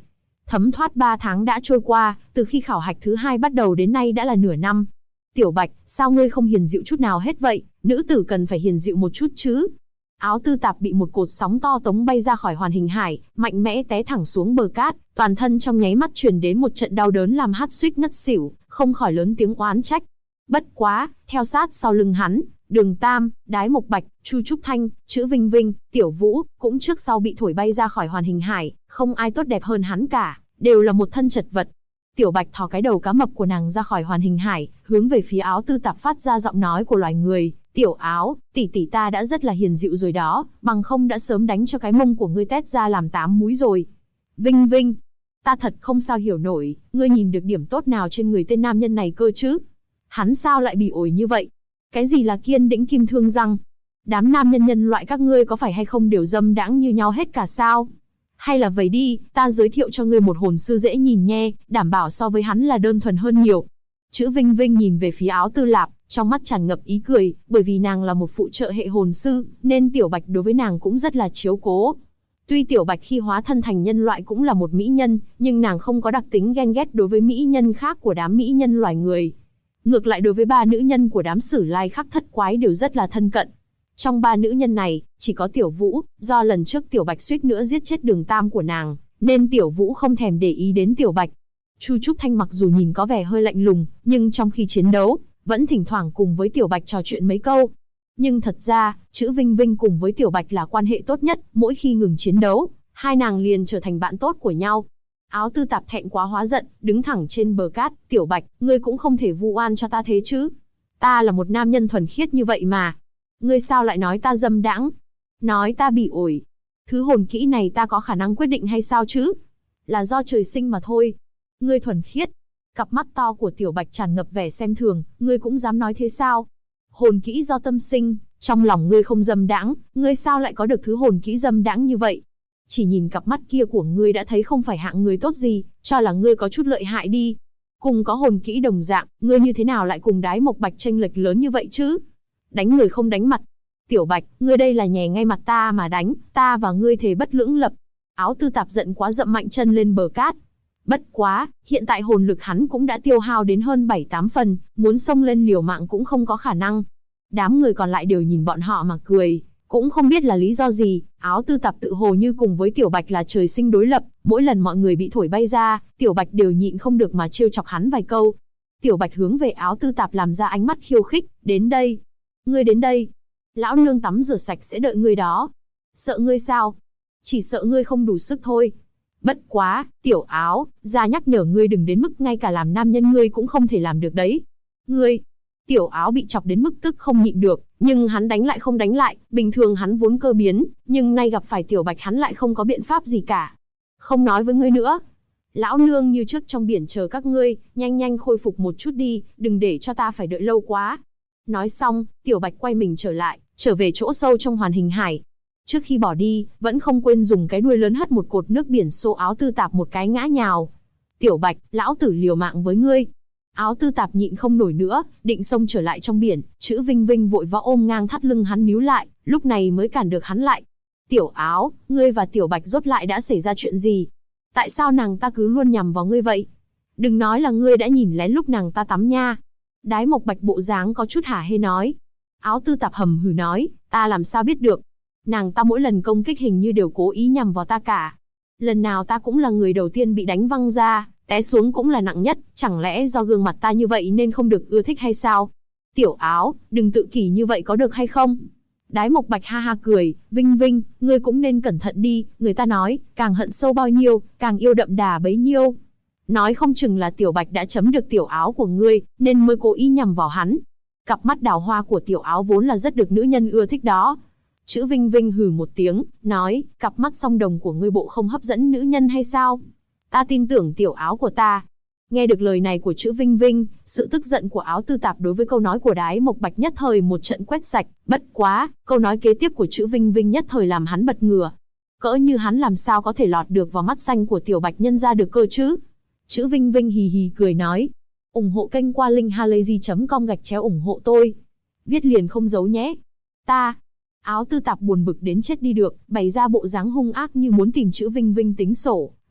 A: Thấm thoát 3 tháng đã trôi qua, từ khi khảo hạch thứ 2 bắt đầu đến nay đã là nửa năm. Tiểu Bạch, sao ngươi không hiền dịu chút nào hết vậy, nữ tử cần phải hiền dịu một chút chứ. Áo tư tạp bị một cột sóng to tống bay ra khỏi hoàn hình hải, mạnh mẽ té thẳng xuống bờ cát, toàn thân trong nháy mắt truyền đến một trận đau đớn làm hắn suýt ngất xỉu, không khỏi lớn tiếng oán trách. Bất quá, theo sát sau lưng hắn, Đường Tam, Đái Mộc Bạch, Chu Trúc Thanh, Chữ Vinh Vinh, Tiểu Vũ, cũng trước sau bị thổi bay ra khỏi hoàn hình hải, không ai tốt đẹp hơn hắn cả, đều là một thân chật vật. Tiểu Bạch thò cái đầu cá mập của nàng ra khỏi hoàn hình hải, hướng về phía Áo tư tạp phát ra giọng nói của loài người. Tiểu Áo, tỷ tỷ ta đã rất là hiền dịu rồi đó, bằng không đã sớm đánh cho cái mông của ngươi tét ra làm 8 múi rồi. Vinh Vinh, ta thật không sao hiểu nổi, ngươi nhìn được điểm tốt nào trên người tên nam nhân này cơ chứ? Hắn sao lại bị ổi như vậy? Cái gì là kiên đĩnh kim thương răng? Đám nam nhân loại các ngươi có phải hay không đều dâm đãng như nhau hết cả sao? Hay là vậy đi, ta giới thiệu cho ngươi một hồn sư dễ nhìn nhé, đảm bảo so với hắn là đơn thuần hơn nhiều. Chữ Vinh Vinh nhìn về phía Áo Tư Lạp, trong mắt tràn ngập ý cười, bởi vì nàng là một phụ trợ hệ hồn sư, nên Tiểu Bạch đối với nàng cũng rất là chiếu cố. Tuy Tiểu Bạch khi hóa thân thành nhân loại cũng là một mỹ nhân, nhưng nàng không có đặc tính ghen ghét đối với mỹ nhân khác của đám mỹ nhân loài người. Ngược lại đối với 3 nữ nhân của đám Sử Lai Khắc Thất Quái đều rất là thân cận. Trong 3 nữ nhân này, chỉ có Tiểu Vũ, do lần trước Tiểu Bạch suýt nữa giết chết Đường Tam của nàng, nên Tiểu Vũ không thèm để ý đến Tiểu Bạch. Chu Trúc Thanh mặc dù nhìn có vẻ hơi lạnh lùng, nhưng trong khi chiến đấu, vẫn thỉnh thoảng cùng với Tiểu Bạch trò chuyện mấy câu. Nhưng thật ra, Chữ Vinh Vinh cùng với Tiểu Bạch là quan hệ tốt nhất, mỗi khi ngừng chiến đấu, hai nàng liền trở thành bạn tốt của nhau. Áo tư tạp thẹn quá hóa giận, đứng thẳng trên bờ cát. Tiểu Bạch, ngươi cũng không thể vu oan cho ta thế chứ. Ta là một nam nhân thuần khiết như vậy mà. Ngươi sao lại nói ta dâm đãng? Nói ta bị ổi. Thứ hồn kỹ này ta có khả năng quyết định hay sao chứ? Là do trời sinh mà thôi. Ngươi thuần khiết. Cặp mắt to của Tiểu Bạch tràn ngập vẻ xem thường, ngươi cũng dám nói thế sao? Hồn kỹ do tâm sinh, trong lòng ngươi không dâm đãng, ngươi sao lại có được thứ hồn kỹ dâm đãng như vậy? Chỉ nhìn cặp mắt kia của ngươi đã thấy không phải hạng người tốt gì, cho là ngươi có chút lợi hại đi. Cùng có hồn kỹ đồng dạng, ngươi như thế nào lại cùng Đái Mộc Bạch chênh lệch lớn như vậy chứ? Đánh người không đánh mặt. Tiểu Bạch, ngươi đây là nhè ngay mặt ta mà đánh, ta và ngươi thề bất lưỡng lập. Áo tư tạp giận quá dậm mạnh chân lên bờ cát. Bất quá, hiện tại hồn lực hắn cũng đã tiêu hao đến hơn 7-8 phần, muốn xông lên liều mạng cũng không có khả năng. Đám người còn lại đều nhìn bọn họ mà cười, cũng không biết là lý do gì. Áo tư tạp tự hồ như cùng với Tiểu Bạch là trời sinh đối lập, mỗi lần mọi người bị thổi bay ra, Tiểu Bạch đều nhịn không được mà trêu chọc hắn vài câu. Tiểu Bạch hướng về Áo tư tạp làm ra ánh mắt khiêu khích, đến đây. Ngươi đến đây. Lão nương tắm rửa sạch sẽ đợi ngươi đó. Sợ ngươi sao? Chỉ sợ ngươi không đủ sức thôi. Bất quá, Tiểu Áo, ra nhắc nhở ngươi đừng đến mức ngay cả làm nam nhân ngươi cũng không thể làm được đấy. Ngươi. Tiểu Áo bị chọc đến mức tức không nhịn được, nhưng hắn đánh lại không đánh lại, bình thường hắn vốn cơ biến, nhưng nay gặp phải Tiểu Bạch hắn lại không có biện pháp gì cả. Không nói với ngươi nữa. Lão nương như trước trong biển chờ các ngươi, nhanh nhanh khôi phục một chút đi, đừng để cho ta phải đợi lâu quá. Nói xong, Tiểu Bạch quay mình trở về chỗ sâu trong hoàn hình hải. Trước khi bỏ đi, vẫn không quên dùng cái đuôi lớn hất một cột nước biển xô Áo tư tạp một cái ngã nhào. Tiểu Bạch, lão tử liều mạng với ngươi. Áo tư tạp nhịn không nổi nữa, định xông trở lại trong biển. Chữ Vinh Vinh vội vã ôm ngang thắt lưng hắn níu lại, lúc này mới cản được hắn lại. Tiểu Áo, ngươi và Tiểu Bạch rốt lại đã xảy ra chuyện gì? Tại sao nàng ta cứ luôn nhằm vào ngươi vậy? Đừng nói là ngươi đã nhìn lén lúc nàng ta tắm nha. Đái Mộc Bạch bộ dáng có chút hả hê nói. Áo tư tạp hầm hừ nói, ta làm sao biết được? Nàng ta mỗi lần công kích hình như đều cố ý nhằm vào ta cả. Lần nào ta cũng là người đầu tiên bị đánh văng ra, té xuống cũng là nặng nhất, chẳng lẽ do gương mặt ta như vậy nên không được ưa thích hay sao? Tiểu Áo, đừng tự kỷ như vậy có được hay không? Đái Mộc Bạch ha ha cười, Vinh Vinh, ngươi cũng nên cẩn thận đi, người ta nói, càng hận sâu bao nhiêu, càng yêu đậm đà bấy nhiêu. Nói không chừng là Tiểu Bạch đã chấm được Tiểu Áo của ngươi, nên mới cố ý nhằm vào hắn. Cặp mắt đào hoa của Tiểu Áo vốn là rất được nữ nhân ưa thích đó. Chữ Vinh Vinh hừ một tiếng, nói, cặp mắt song đồng của ngươi bộ không hấp dẫn nữ nhân hay sao? Ta tin tưởng Tiểu Áo của ta. Nghe được lời này của Chữ Vinh Vinh, sự tức giận của Áo tư tạp đối với câu nói của Đái Mộc Bạch nhất thời một trận quét sạch. Bất quá, câu nói kế tiếp của Chữ Vinh Vinh nhất thời làm hắn bật ngửa. Cỡ như hắn làm sao có thể lọt được vào mắt xanh của Tiểu Bạch nhân ra được cơ chứ? Chữ Vinh Vinh hì hì cười nói, ủng hộ kênh qua linkhalazy.com ủng hộ tôi. Viết liền không giấu nhé. Ta. Áo tư tạp buồn bực đến chết đi được, bày ra bộ dáng hung ác như muốn tìm Chữ Vinh Vinh tính sổ.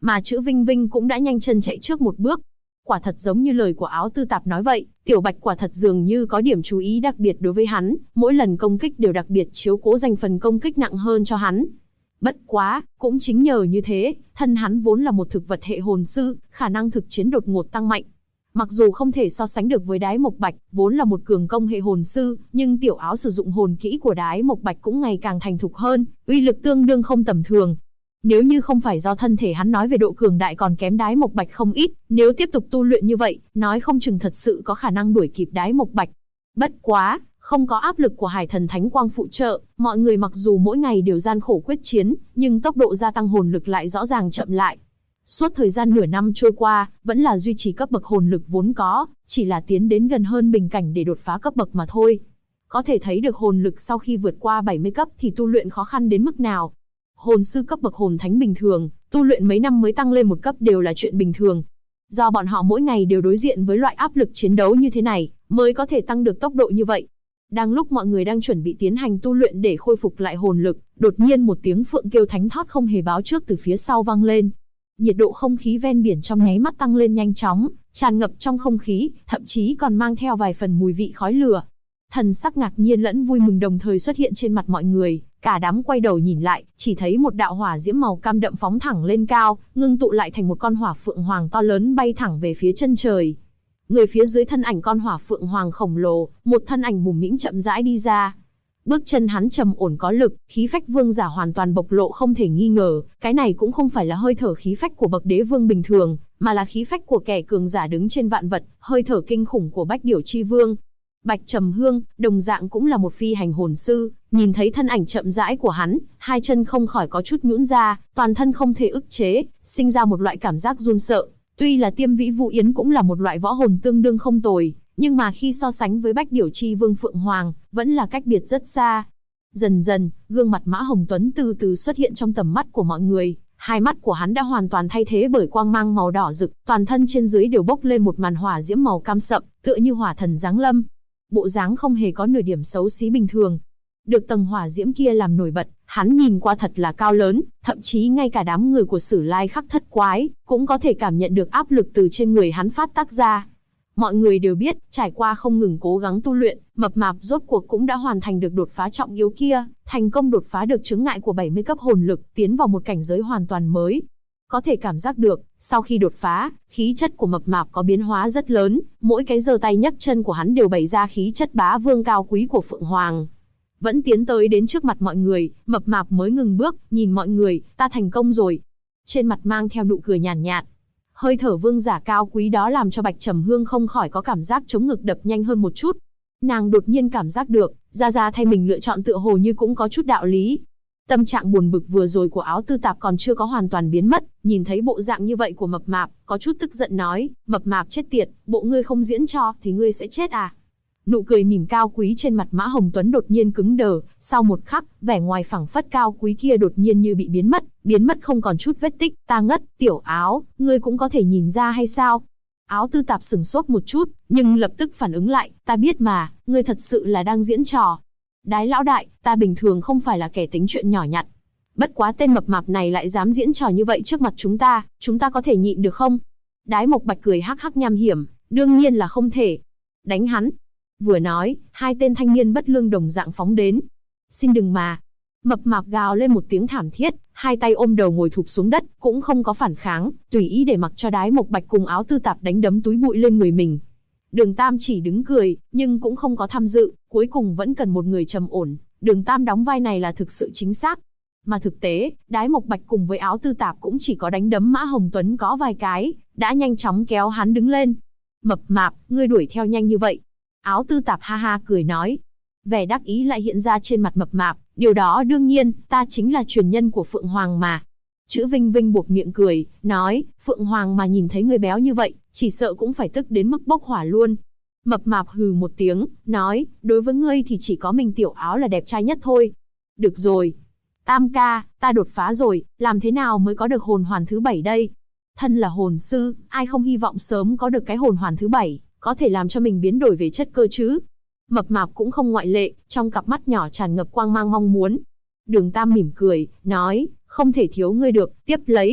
A: Mà chữ Vinh Vinh cũng đã nhanh chân chạy trước một bước. Quả thật giống như lời của Áo Tư Tạp nói vậy, Tiểu Bạch quả thật dường như có điểm chú ý đặc biệt đối với hắn, mỗi lần công kích đều đặc biệt chiếu cố dành phần công kích nặng hơn cho hắn. Bất quá, cũng chính nhờ như thế, thân hắn vốn là một thực vật hệ hồn sư, khả năng thực chiến đột ngột tăng mạnh. Mặc dù không thể so sánh được với Đái Mộc Bạch, vốn là một cường công hệ hồn sư, nhưng Tiểu Áo sử dụng hồn kỹ của Đái Mộc Bạch cũng ngày càng thành thục hơn, uy lực tương đương không tầm thường. Nếu như không phải do thân thể hắn nói về độ cường đại còn kém Đái Mộc Bạch không ít, nếu tiếp tục tu luyện như vậy, nói không chừng thật sự có khả năng đuổi kịp Đái Mộc Bạch. Bất quá, không có áp lực của Hải Thần Thánh Quang phụ trợ, mọi người mặc dù mỗi ngày đều gian khổ quyết chiến, nhưng tốc độ gia tăng hồn lực lại rõ ràng chậm lại. Suốt thời gian nửa năm trôi qua, vẫn là duy trì cấp bậc hồn lực vốn có, chỉ là tiến đến gần hơn bình cảnh để đột phá cấp bậc mà thôi. Có thể thấy được hồn lực sau khi vượt qua 70 cấp thì tu luyện khó khăn đến mức nào. Hồn sư cấp bậc hồn thánh bình thường, tu luyện mấy năm mới tăng lên một cấp đều là chuyện bình thường. Do bọn họ mỗi ngày đều đối diện với loại áp lực chiến đấu như thế này, mới có thể tăng được tốc độ như vậy. Đang lúc mọi người đang chuẩn bị tiến hành tu luyện để khôi phục lại hồn lực, đột nhiên một tiếng phượng kêu thánh thót không hề báo trước từ phía sau vang lên. Nhiệt độ không khí ven biển trong nháy mắt tăng lên nhanh chóng, tràn ngập trong không khí, thậm chí còn mang theo vài phần mùi vị khói lửa. Thần sắc ngạc nhiên lẫn vui mừng đồng thời xuất hiện trên mặt mọi người, cả đám quay đầu nhìn lại, chỉ thấy một đạo hỏa diễm màu cam đậm phóng thẳng lên cao, ngưng tụ lại thành một con hỏa phượng hoàng to lớn bay thẳng về phía chân trời. Người phía dưới thân ảnh con hỏa phượng hoàng khổng lồ, một thân ảnh mùm mĩm chậm rãi đi ra. Bước chân hắn trầm ổn có lực, khí phách vương giả hoàn toàn bộc lộ không thể nghi ngờ, cái này cũng không phải là hơi thở khí phách của bậc đế vương bình thường, mà là khí phách của kẻ cường giả đứng trên vạn vật, hơi thở kinh khủng của Bách Điểu Chi Vương. Bạch Trầm Hương, đồng dạng cũng là một phi hành hồn sư, nhìn thấy thân ảnh chậm rãi của hắn, hai chân không khỏi có chút nhũn ra, toàn thân không thể ức chế, sinh ra một loại cảm giác run sợ. Tuy là Tiêm Vĩ Vũ Yến cũng là một loại võ hồn tương đương không tồi, nhưng mà khi so sánh với Bách Điểu Chi Vương Phượng Hoàng, vẫn là cách biệt rất xa. Dần dần, gương mặt Mã Hồng Tuấn từ từ xuất hiện trong tầm mắt của mọi người, hai mắt của hắn đã hoàn toàn thay thế bởi quang mang màu đỏ rực, toàn thân trên dưới đều bốc lên một màn hỏa diễm màu cam sậm, tựa như hỏa thần giáng lâm. Bộ dáng không hề có nửa điểm xấu xí bình thường. Được tầng hỏa diễm kia làm nổi bật, hắn nhìn qua thật là cao lớn, thậm chí ngay cả đám người của Sử Lai Khắc Thất Quái cũng có thể cảm nhận được áp lực từ trên người hắn phát tác ra. Mọi người đều biết, trải qua không ngừng cố gắng tu luyện, Mập Mạp rốt cuộc cũng đã hoàn thành được đột phá trọng yếu kia, thành công đột phá được chướng ngại của 70 cấp hồn lực, tiến vào một cảnh giới hoàn toàn mới. Có thể cảm giác được, sau khi đột phá, khí chất của Mập Mạp có biến hóa rất lớn, mỗi cái giơ tay nhấc chân của hắn đều bày ra khí chất bá vương cao quý của Phượng Hoàng. Vẫn tiến tới đến trước mặt mọi người, Mập Mạp mới ngừng bước, nhìn mọi người, ta thành công rồi. Trên mặt mang theo nụ cười nhàn nhạt. Hơi thở vương giả cao quý đó làm cho Bạch Trầm Hương không khỏi có cảm giác chống ngực đập nhanh hơn một chút. Nàng đột nhiên cảm giác được, Gia Gia thay mình lựa chọn tựa hồ như cũng có chút đạo lý. Tâm trạng buồn bực vừa rồi của Áo Tư Tạp còn chưa có hoàn toàn biến mất, nhìn thấy bộ dạng như vậy của Mập Mạp, có chút tức giận nói, Mập Mạp chết tiệt, bộ ngươi không diễn cho, thì ngươi sẽ chết à? Nụ cười mỉm cao quý trên mặt Mã Hồng Tuấn đột nhiên cứng đờ, sau một khắc, vẻ ngoài phẳng phất cao quý kia đột nhiên như bị biến mất không còn chút vết tích, ta ngất, Tiểu Áo, ngươi cũng có thể nhìn ra hay sao? Áo Tư Tạp sửng sốt một chút, nhưng lập tức phản ứng lại, ta biết mà, ngươi thật sự là đang diễn trò. Đái lão đại, ta bình thường không phải là kẻ tính chuyện nhỏ nhặt. Bất quá tên Mập Mạp này lại dám diễn trò như vậy trước mặt chúng ta có thể nhịn được không? Đái Mộc Bạch cười hắc hắc nham hiểm, đương nhiên là không thể. Đánh hắn. Vừa nói, hai tên thanh niên bất lương đồng dạng phóng đến. Xin đừng mà. Mập Mạp gào lên một tiếng thảm thiết, hai tay ôm đầu ngồi thụp xuống đất, cũng không có phản kháng, tùy ý để mặc cho Đái Mộc Bạch cùng Áo Tư Tạp đánh đấm túi bụi lên người mình. Đường Tam chỉ đứng cười, nhưng cũng không có tham dự, cuối cùng vẫn cần một người trầm ổn. Đường Tam đóng vai này là thực sự chính xác. Mà thực tế, Đái Mộc Bạch cùng với Áo Tư Tạp cũng chỉ có đánh đấm Mã Hồng Tuấn có vài cái, đã nhanh chóng kéo hắn đứng lên. Mập Mạp, ngươi đuổi theo nhanh như vậy. Áo Tư Tạp ha ha cười nói. Vẻ đắc ý lại hiện ra trên mặt Mập Mạp, điều đó đương nhiên, ta chính là truyền nhân của Phượng Hoàng mà. Chữ Vinh Vinh buộc miệng cười, nói, Phượng Hoàng mà nhìn thấy người béo như vậy, chỉ sợ cũng phải tức đến mức bốc hỏa luôn. Mập Mạp hừ một tiếng, nói, đối với ngươi thì chỉ có mình Tiểu Áo là đẹp trai nhất thôi. Được rồi. Tam ca, ta đột phá rồi, làm thế nào mới có được hồn hoàn thứ 7 đây? Thân là hồn sư, ai không hy vọng sớm có được cái hồn hoàn thứ 7, có thể làm cho mình biến đổi về chất cơ chứ? Mập Mạp cũng không ngoại lệ, trong cặp mắt nhỏ tràn ngập quang mang mong muốn. Đường Tam mỉm cười, nói, không thể thiếu ngươi được, tiếp lấy.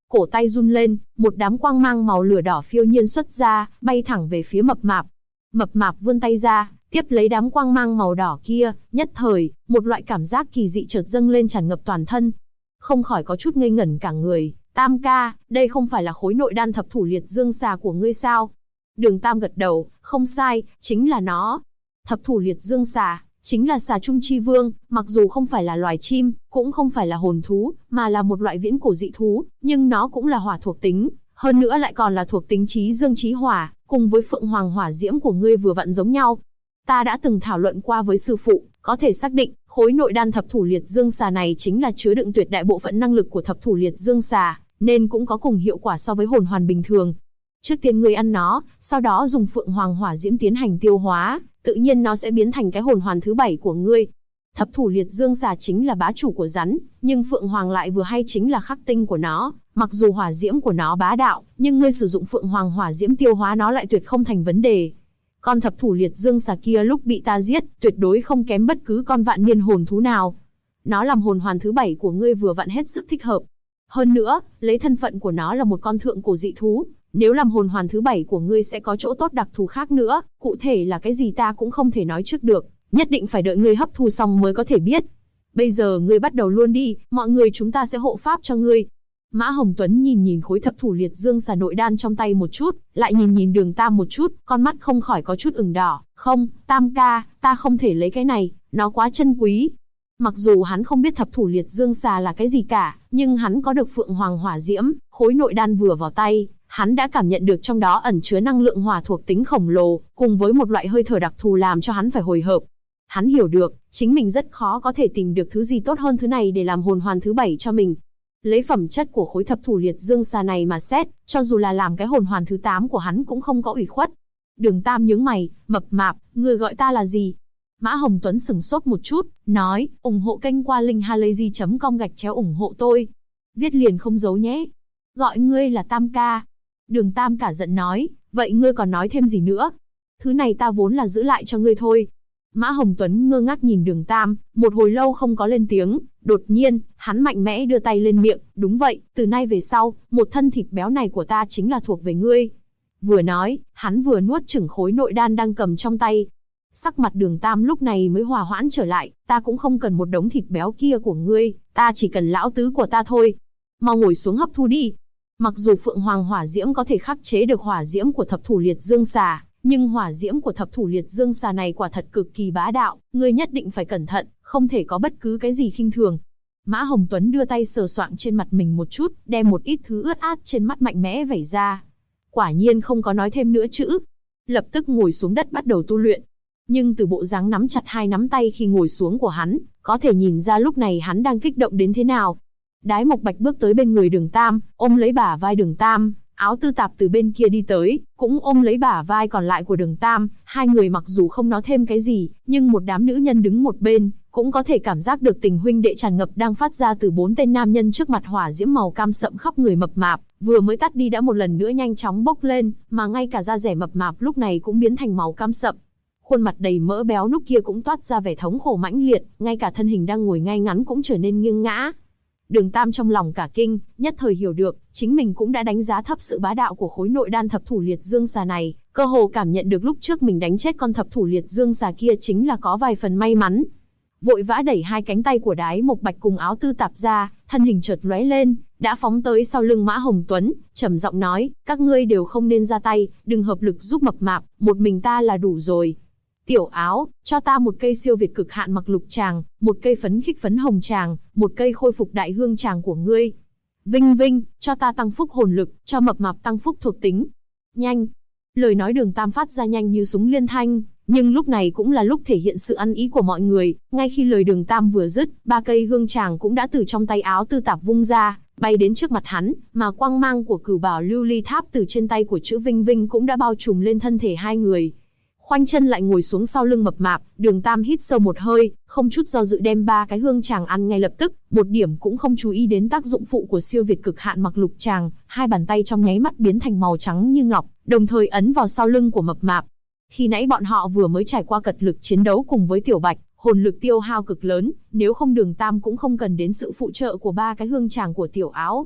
A: Cổ tay run lên, một đám quang mang màu lửa đỏ phiêu nhiên xuất ra, bay thẳng về phía mập mạp. Mập mạp vươn tay ra, tiếp lấy đám quang mang màu đỏ kia, nhất thời, một loại cảm giác kỳ dị chợt dâng lên tràn ngập toàn thân. Không khỏi có chút ngây ngẩn cả người. Tam ca, đây không phải là khối nội đan thập thủ liệt dương xà của ngươi sao? Đường Tam gật đầu, không sai, chính là nó. Thập thủ liệt dương xà, chính là xà trung chi vương, mặc dù không phải là loài chim, cũng không phải là hồn thú, mà là một loại viễn cổ dị thú, nhưng nó cũng là hỏa thuộc tính, hơn nữa lại còn là thuộc tính chí dương chí hỏa, cùng với phượng hoàng hỏa diễm của ngươi vừa vặn giống nhau. Ta đã từng thảo luận qua với sư phụ, có thể xác định, khối nội đan thập thủ liệt dương xà này chính là chứa đựng tuyệt đại bộ phận năng lực của thập thủ liệt dương xà, nên cũng có cùng hiệu quả so với hồn hoàn bình thường. Trước tiên ngươi ăn nó, sau đó dùng phượng hoàng hỏa diễm tiến hành tiêu hóa, tự nhiên nó sẽ biến thành cái hồn hoàn thứ 7 của ngươi. Thập thủ liệt dương xà chính là bá chủ của rắn, nhưng phượng hoàng lại vừa hay chính là khắc tinh của nó. Mặc dù hỏa diễm của nó bá đạo, nhưng ngươi sử dụng phượng hoàng hỏa diễm tiêu hóa nó lại tuyệt không thành vấn đề. Con thập thủ liệt dương xà kia lúc bị ta giết, tuyệt đối không kém bất cứ con vạn niên hồn thú nào. Nó làm hồn hoàn thứ 7 của ngươi vừa vặn hết sức thích hợp. Hơn nữa, lấy thân phận của nó là một con thượng cổ dị thú, nếu làm hồn hoàn thứ 7 của ngươi sẽ có chỗ tốt đặc thù khác nữa, cụ thể là cái gì ta cũng không thể nói trước được, nhất định phải đợi ngươi hấp thu xong mới có thể biết. Bây giờ ngươi bắt đầu luôn đi, mọi người chúng ta sẽ hộ pháp cho ngươi. Mã Hồng Tuấn nhìn khối thập thủ liệt dương xà nội đan trong tay một chút, lại nhìn Đường Tam một chút, con mắt không khỏi có chút ửng đỏ. Không, Tam ca, ta không thể lấy cái này, nó quá chân quý. Mặc dù hắn không biết thập thủ liệt dương xà là cái gì cả, nhưng hắn có được phượng hoàng hỏa diễm, khối nội đan vừa vào tay, hắn đã cảm nhận được trong đó ẩn chứa năng lượng hỏa thuộc tính khổng lồ, cùng với một loại hơi thở đặc thù làm cho hắn phải hồi hộp. Hắn hiểu được, chính mình rất khó có thể tìm được thứ gì tốt hơn thứ này để làm hồn hoàn thứ 7 cho mình. Lấy phẩm chất của khối thập thủ liệt dương xà này mà xét, cho dù là làm cái hồn hoàn thứ 8 của hắn cũng không có ủy khuất. Đường Tam nhướng mày, mập mạp, người gọi ta là gì? Mã Hồng Tuấn sửng sốt một chút, nói, ủng hộ kênh qua linkhalazy.com/ủng hộ tôi. Viết liền không giấu nhé. Gọi ngươi là Tam ca. Đường Tam cả giận nói, vậy ngươi còn nói thêm gì nữa? Thứ này ta vốn là giữ lại cho ngươi thôi. Mã Hồng Tuấn ngơ ngác nhìn Đường Tam, một hồi lâu không có lên tiếng, đột nhiên, hắn mạnh mẽ đưa tay lên miệng, đúng vậy, từ nay về sau, một thân thịt béo này của ta chính là thuộc về ngươi. Vừa nói, hắn vừa nuốt chửng khối nội đan đang cầm trong tay. Sắc mặt Đường Tam lúc này mới hòa hoãn trở lại, ta cũng không cần một đống thịt béo kia của ngươi, ta chỉ cần lão tứ của ta thôi. Mau ngồi xuống hấp thu đi. Mặc dù phượng hoàng hỏa diễm có thể khắc chế được hỏa diễm của thập thủ liệt dương xà, nhưng hỏa diễm của thập thủ liệt dương xà này quả thật cực kỳ bá đạo, ngươi nhất định phải cẩn thận, không thể có bất cứ cái gì khinh thường. Mã Hồng Tuấn đưa tay sờ soạng trên mặt mình một chút, đem một ít thứ ướt át trên mắt mạnh mẽ vẩy ra. Quả nhiên không có nói thêm nữa chữ. Lập tức ngồi xuống đất bắt đầu tu luyện. Nhưng từ bộ dáng nắm chặt hai nắm tay khi ngồi xuống của hắn, có thể nhìn ra lúc này hắn đang kích động đến thế nào. Đái Mộc Bạch bước tới bên người Đường Tam, ôm lấy bả vai Đường Tam. Áo Tư Tạp từ bên kia đi tới, cũng ôm lấy bả vai còn lại của Đường Tam. Hai người mặc dù không nói thêm cái gì, nhưng một đám nữ nhân đứng một bên, cũng có thể cảm giác được tình huynh đệ tràn ngập đang phát ra từ 4 tên nam nhân trước mặt. Hỏa diễm màu cam sậm khắp người mập mạp, vừa mới tắt đi đã một lần nữa nhanh chóng bốc lên, mà ngay cả da rẻ mập mạp lúc này cũng biến thành màu cam sậm. Khuôn mặt đầy mỡ béo núc kia cũng toát ra vẻ thống khổ mãnh liệt, ngay cả thân hình đang ngồi ngay ngắn cũng trở nên nghiêng ngã. Đường Tam trong lòng cả kinh, nhất thời hiểu được, chính mình cũng đã đánh giá thấp sự bá đạo của khối nội đan thập thủ liệt dương xà này, cơ hồ cảm nhận được lúc trước mình đánh chết con thập thủ liệt dương xà kia chính là có vài phần may mắn. Vội vã đẩy hai cánh tay của Đái Mộc Bạch cùng Áo Tư Tạp ra, thân hình chợt lóe lên, đã phóng tới sau lưng Mã Hồng Tuấn, trầm giọng nói, các ngươi đều không nên ra tay, đừng hợp lực giúp mập mạp, một mình ta là đủ rồi. Tiểu Áo, cho ta một cây siêu việt cực hạn mặc lục tràng, một cây phấn khích phấn hồng tràng, một cây khôi phục đại hương tràng của ngươi. Vinh Vinh, cho ta tăng phúc hồn lực, cho mập mạp tăng phúc thuộc tính. Nhanh. Lời nói Đường Tam phát ra nhanh như súng liên thanh, nhưng lúc này cũng là lúc thể hiện sự ăn ý của mọi người. Ngay khi lời Đường Tam vừa dứt, 3 cây hương tràng cũng đã từ trong tay Áo Tư Tạp vung ra, bay đến trước mặt hắn, mà quang mang của cửu bảo lưu ly tháp từ trên tay của chữ Vinh Vinh cũng đã bao trùm lên thân thể hai người. Khoanh chân lại ngồi xuống sau lưng mập mạp, Đường Tam hít sâu một hơi, không chút do dự đem 3 cái hương tràng ăn ngay lập tức, một điểm cũng không chú ý đến tác dụng phụ của siêu việt cực hạn mặc lục tràng, hai bàn tay trong nháy mắt biến thành màu trắng như ngọc, đồng thời ấn vào sau lưng của mập mạp. Khi nãy bọn họ vừa mới trải qua cật lực chiến đấu cùng với Tiểu Bạch, hồn lực tiêu hao cực lớn, nếu không Đường Tam cũng không cần đến sự phụ trợ của 3 cái hương tràng của Tiểu Áo.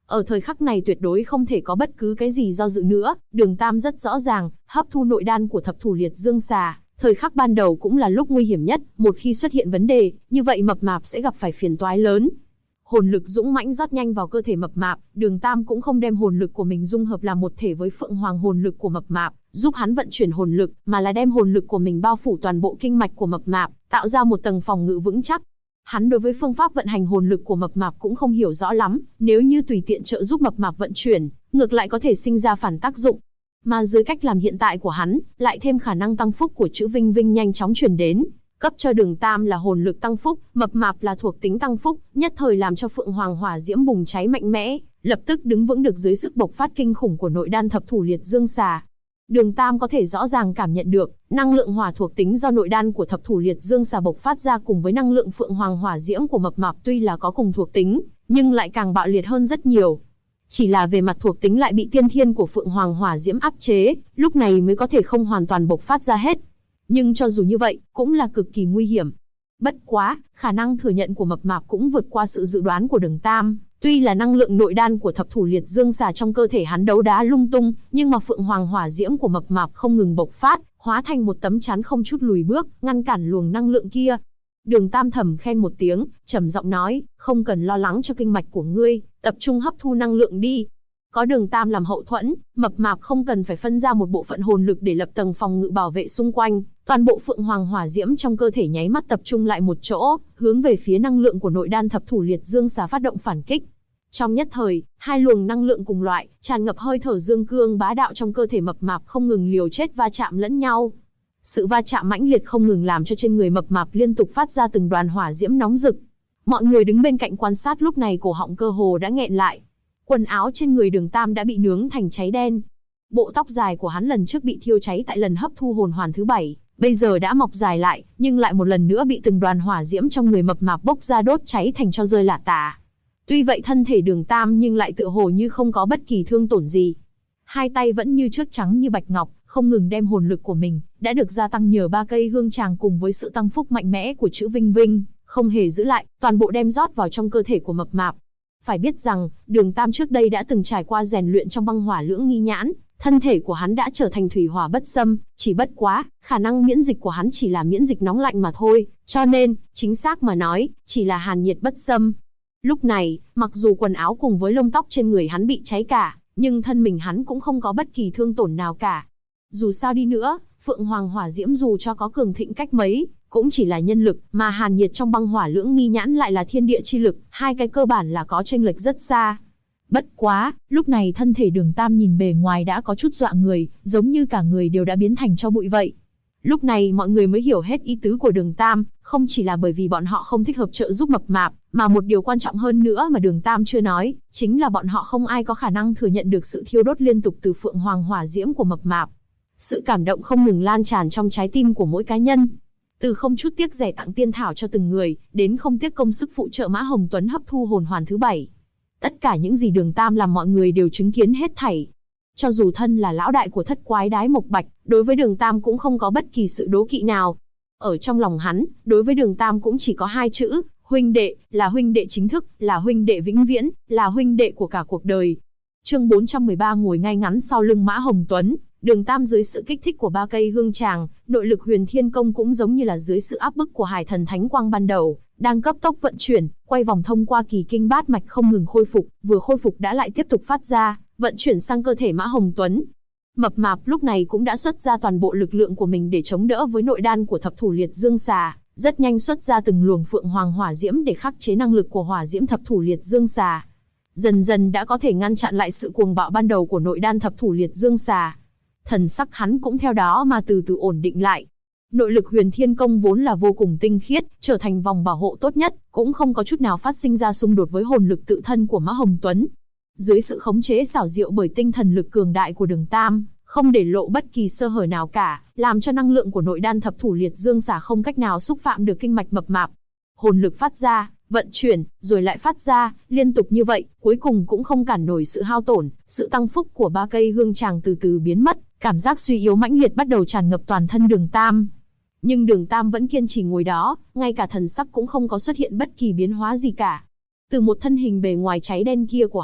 A: Ở thời khắc này tuyệt đối không thể có bất cứ cái gì do dự nữa, Đường Tam rất rõ ràng, hấp thu nội đan của thập thủ liệt dương xà, thời khắc ban đầu cũng là lúc nguy hiểm nhất, một khi xuất hiện vấn đề, như vậy mập mạp sẽ gặp phải phiền toái lớn. Hồn lực dũng mãnh rót nhanh vào cơ thể mập mạp, Đường Tam cũng không đem hồn lực của mình dung hợp làm một thể với Phượng Hoàng hồn lực của mập mạp, giúp hắn vận chuyển hồn lực, mà là đem hồn lực của mình bao phủ toàn bộ kinh mạch của mập mạp, tạo ra một tầng phòng ngự vững chắc. Hắn đối với phương pháp vận hành hồn lực của mập mạp cũng không hiểu rõ lắm, nếu như tùy tiện trợ giúp mập mạp vận chuyển, ngược lại có thể sinh ra phản tác dụng. Mà dưới cách làm hiện tại của hắn, lại thêm khả năng tăng phúc của chữ Vinh Vinh nhanh chóng truyền đến, cấp cho Đường Tam là hồn lực tăng phúc, mập mạp là thuộc tính tăng phúc, nhất thời làm cho Phượng Hoàng hỏa diễm bùng cháy mạnh mẽ, lập tức đứng vững được dưới sức bộc phát kinh khủng của nội đan thập thủ liệt dương xà. Đường Tam có thể rõ ràng cảm nhận được, năng lượng hỏa thuộc tính do nội đan của thập thủ liệt dương xà bộc phát ra cùng với năng lượng Phượng Hoàng hỏa diễm của mập mạp tuy là có cùng thuộc tính, nhưng lại càng bạo liệt hơn rất nhiều. Chỉ là về mặt thuộc tính lại bị tiên thiên của Phượng Hoàng hỏa diễm áp chế, lúc này mới có thể không hoàn toàn bộc phát ra hết. Nhưng cho dù như vậy, cũng là cực kỳ nguy hiểm. Bất quá, khả năng thừa nhận của mập mạp cũng vượt qua sự dự đoán của Đường Tam. Tuy là năng lượng nội đan của thập thủ liệt dương xà trong cơ thể hắn đấu đá lung tung, nhưng mà Phượng Hoàng hỏa diễm của mập mạp không ngừng bộc phát, hóa thành một tấm chắn không chút lùi bước, ngăn cản luồng năng lượng kia. Đường Tam thầm khen một tiếng, trầm giọng nói, không cần lo lắng cho kinh mạch của ngươi, tập trung hấp thu năng lượng đi. Có Đường Tam làm hậu thuẫn, mập mạp không cần phải phân ra một bộ phận hồn lực để lập tầng phòng ngự bảo vệ xung quanh, toàn bộ Phượng Hoàng hỏa diễm trong cơ thể nháy mắt tập trung lại một chỗ, hướng về phía năng lượng của nội đan thập thủ liệt dương xà phát động phản kích. Trong nhất thời, hai luồng năng lượng cùng loại, tràn ngập hơi thở dương cương bá đạo trong cơ thể mập mạp không ngừng liều chết va chạm lẫn nhau. Sự va chạm mãnh liệt không ngừng làm cho trên người mập mạp liên tục phát ra từng đoàn hỏa diễm nóng rực. Mọi người đứng bên cạnh quan sát lúc này cổ họng cơ hồ đã nghẹn lại. Quần áo trên người Đường Tam đã bị nướng thành cháy đen. Bộ tóc dài của hắn lần trước bị thiêu cháy tại lần hấp thu hồn hoàn thứ 7, bây giờ đã mọc dài lại, nhưng lại một lần nữa bị từng đoàn hỏa diễm trong người mập mạp bốc ra đốt cháy thành tro rơi lả tả. Tuy vậy thân thể Đường Tam nhưng lại tựa hồ như không có bất kỳ thương tổn gì. Hai tay vẫn như trước trắng như bạch ngọc, không ngừng đem hồn lực của mình, đã được gia tăng nhờ 3 cây hương tràng cùng với sự tăng phúc mạnh mẽ của chữ Vinh Vinh, không hề giữ lại, toàn bộ đem rót vào trong cơ thể của mập mạp. Phải biết rằng, Đường Tam trước đây đã từng trải qua rèn luyện trong băng hỏa lưỡng nghi nhãn, thân thể của hắn đã trở thành thủy hỏa bất xâm, chỉ bất quá, khả năng miễn dịch của hắn chỉ là miễn dịch nóng lạnh mà thôi, cho nên, chính xác mà nói, chỉ là hàn nhiệt bất xâm. Lúc này, mặc dù quần áo cùng với lông tóc trên người hắn bị cháy cả, nhưng thân mình hắn cũng không có bất kỳ thương tổn nào cả. Dù sao đi nữa, Phượng Hoàng hỏa diễm dù cho có cường thịnh cách mấy, cũng chỉ là nhân lực, mà hàn nhiệt trong băng hỏa lưỡng nghi nhãn lại là thiên địa chi lực, hai cái cơ bản là có chênh lệch rất xa. Bất quá, lúc này thân thể Đường Tam nhìn bề ngoài đã có chút dọa người, giống như cả người đều đã biến thành tro bụi vậy. Lúc này mọi người mới hiểu hết ý tứ của Đường Tam, không chỉ là bởi vì bọn họ không thích hợp trợ giúp mập mạp, mà một điều quan trọng hơn nữa mà Đường Tam chưa nói, chính là bọn họ không ai có khả năng thừa nhận được sự thiêu đốt liên tục từ Phượng Hoàng hỏa diễm của mập mạp. Sự cảm động không ngừng lan tràn trong trái tim của mỗi cá nhân. Từ không chút tiếc rẻ tặng tiên thảo cho từng người, đến không tiếc công sức phụ trợ Mã Hồng Tuấn hấp thu hồn hoàn thứ 7. Tất cả những gì Đường Tam làm mọi người đều chứng kiến hết thảy. Cho dù thân là lão đại của thất quái đái Mộc Bạch, đối với Đường Tam cũng không có bất kỳ sự đố kỵ nào. Ở trong lòng hắn, đối với Đường Tam cũng chỉ có hai chữ, huynh đệ, là huynh đệ chính thức, là huynh đệ vĩnh viễn, là huynh đệ của cả cuộc đời. Chương 413 ngồi ngay ngắn sau lưng Mã Hồng Tuấn, Đường Tam dưới sự kích thích của 3 cây hương tràng, nội lực Huyền Thiên Công cũng giống như là dưới sự áp bức của Hải Thần Thánh Quang ban đầu, đang cấp tốc vận chuyển, quay vòng thông qua kỳ kinh bát mạch không ngừng khôi phục, vừa khôi phục đã lại tiếp tục phát ra, vận chuyển sang cơ thể Mã Hồng Tuấn. Mập mạp lúc này cũng đã xuất ra toàn bộ lực lượng của mình để chống đỡ với nội đan của thập thủ liệt dương xà, rất nhanh xuất ra từng luồng Phượng Hoàng hỏa diễm để khắc chế năng lực của hỏa diễm thập thủ liệt dương xà. Dần dần đã có thể ngăn chặn lại sự cuồng bạo ban đầu của nội đan thập thủ liệt dương xà. Thần sắc hắn cũng theo đó mà từ từ ổn định lại. Nội lực Huyền Thiên Công vốn là vô cùng tinh khiết, trở thành vòng bảo hộ tốt nhất, cũng không có chút nào phát sinh ra xung đột với hồn lực tự thân của Mã Hồng Tuấn. Dưới sự khống chế xảo diệu bởi tinh thần lực cường đại của Đường Tam, không để lộ bất kỳ sơ hở nào cả, làm cho năng lượng của nội đan thập thủ liệt dương xà không cách nào xúc phạm được kinh mạch mập mạp. Hồn lực phát ra, vận chuyển, rồi lại phát ra, liên tục như vậy, cuối cùng cũng không cản nổi sự hao tổn, sự tăng phúc của 3 cây hương tràng từ từ biến mất, cảm giác suy yếu mãnh liệt bắt đầu tràn ngập toàn thân Đường Tam. Nhưng Đường Tam vẫn kiên trì ngồi đó, ngay cả thần sắc cũng không có xuất hiện bất kỳ biến hóa gì cả. Từ một thân hình bề ngoài cháy đen kia của hắn,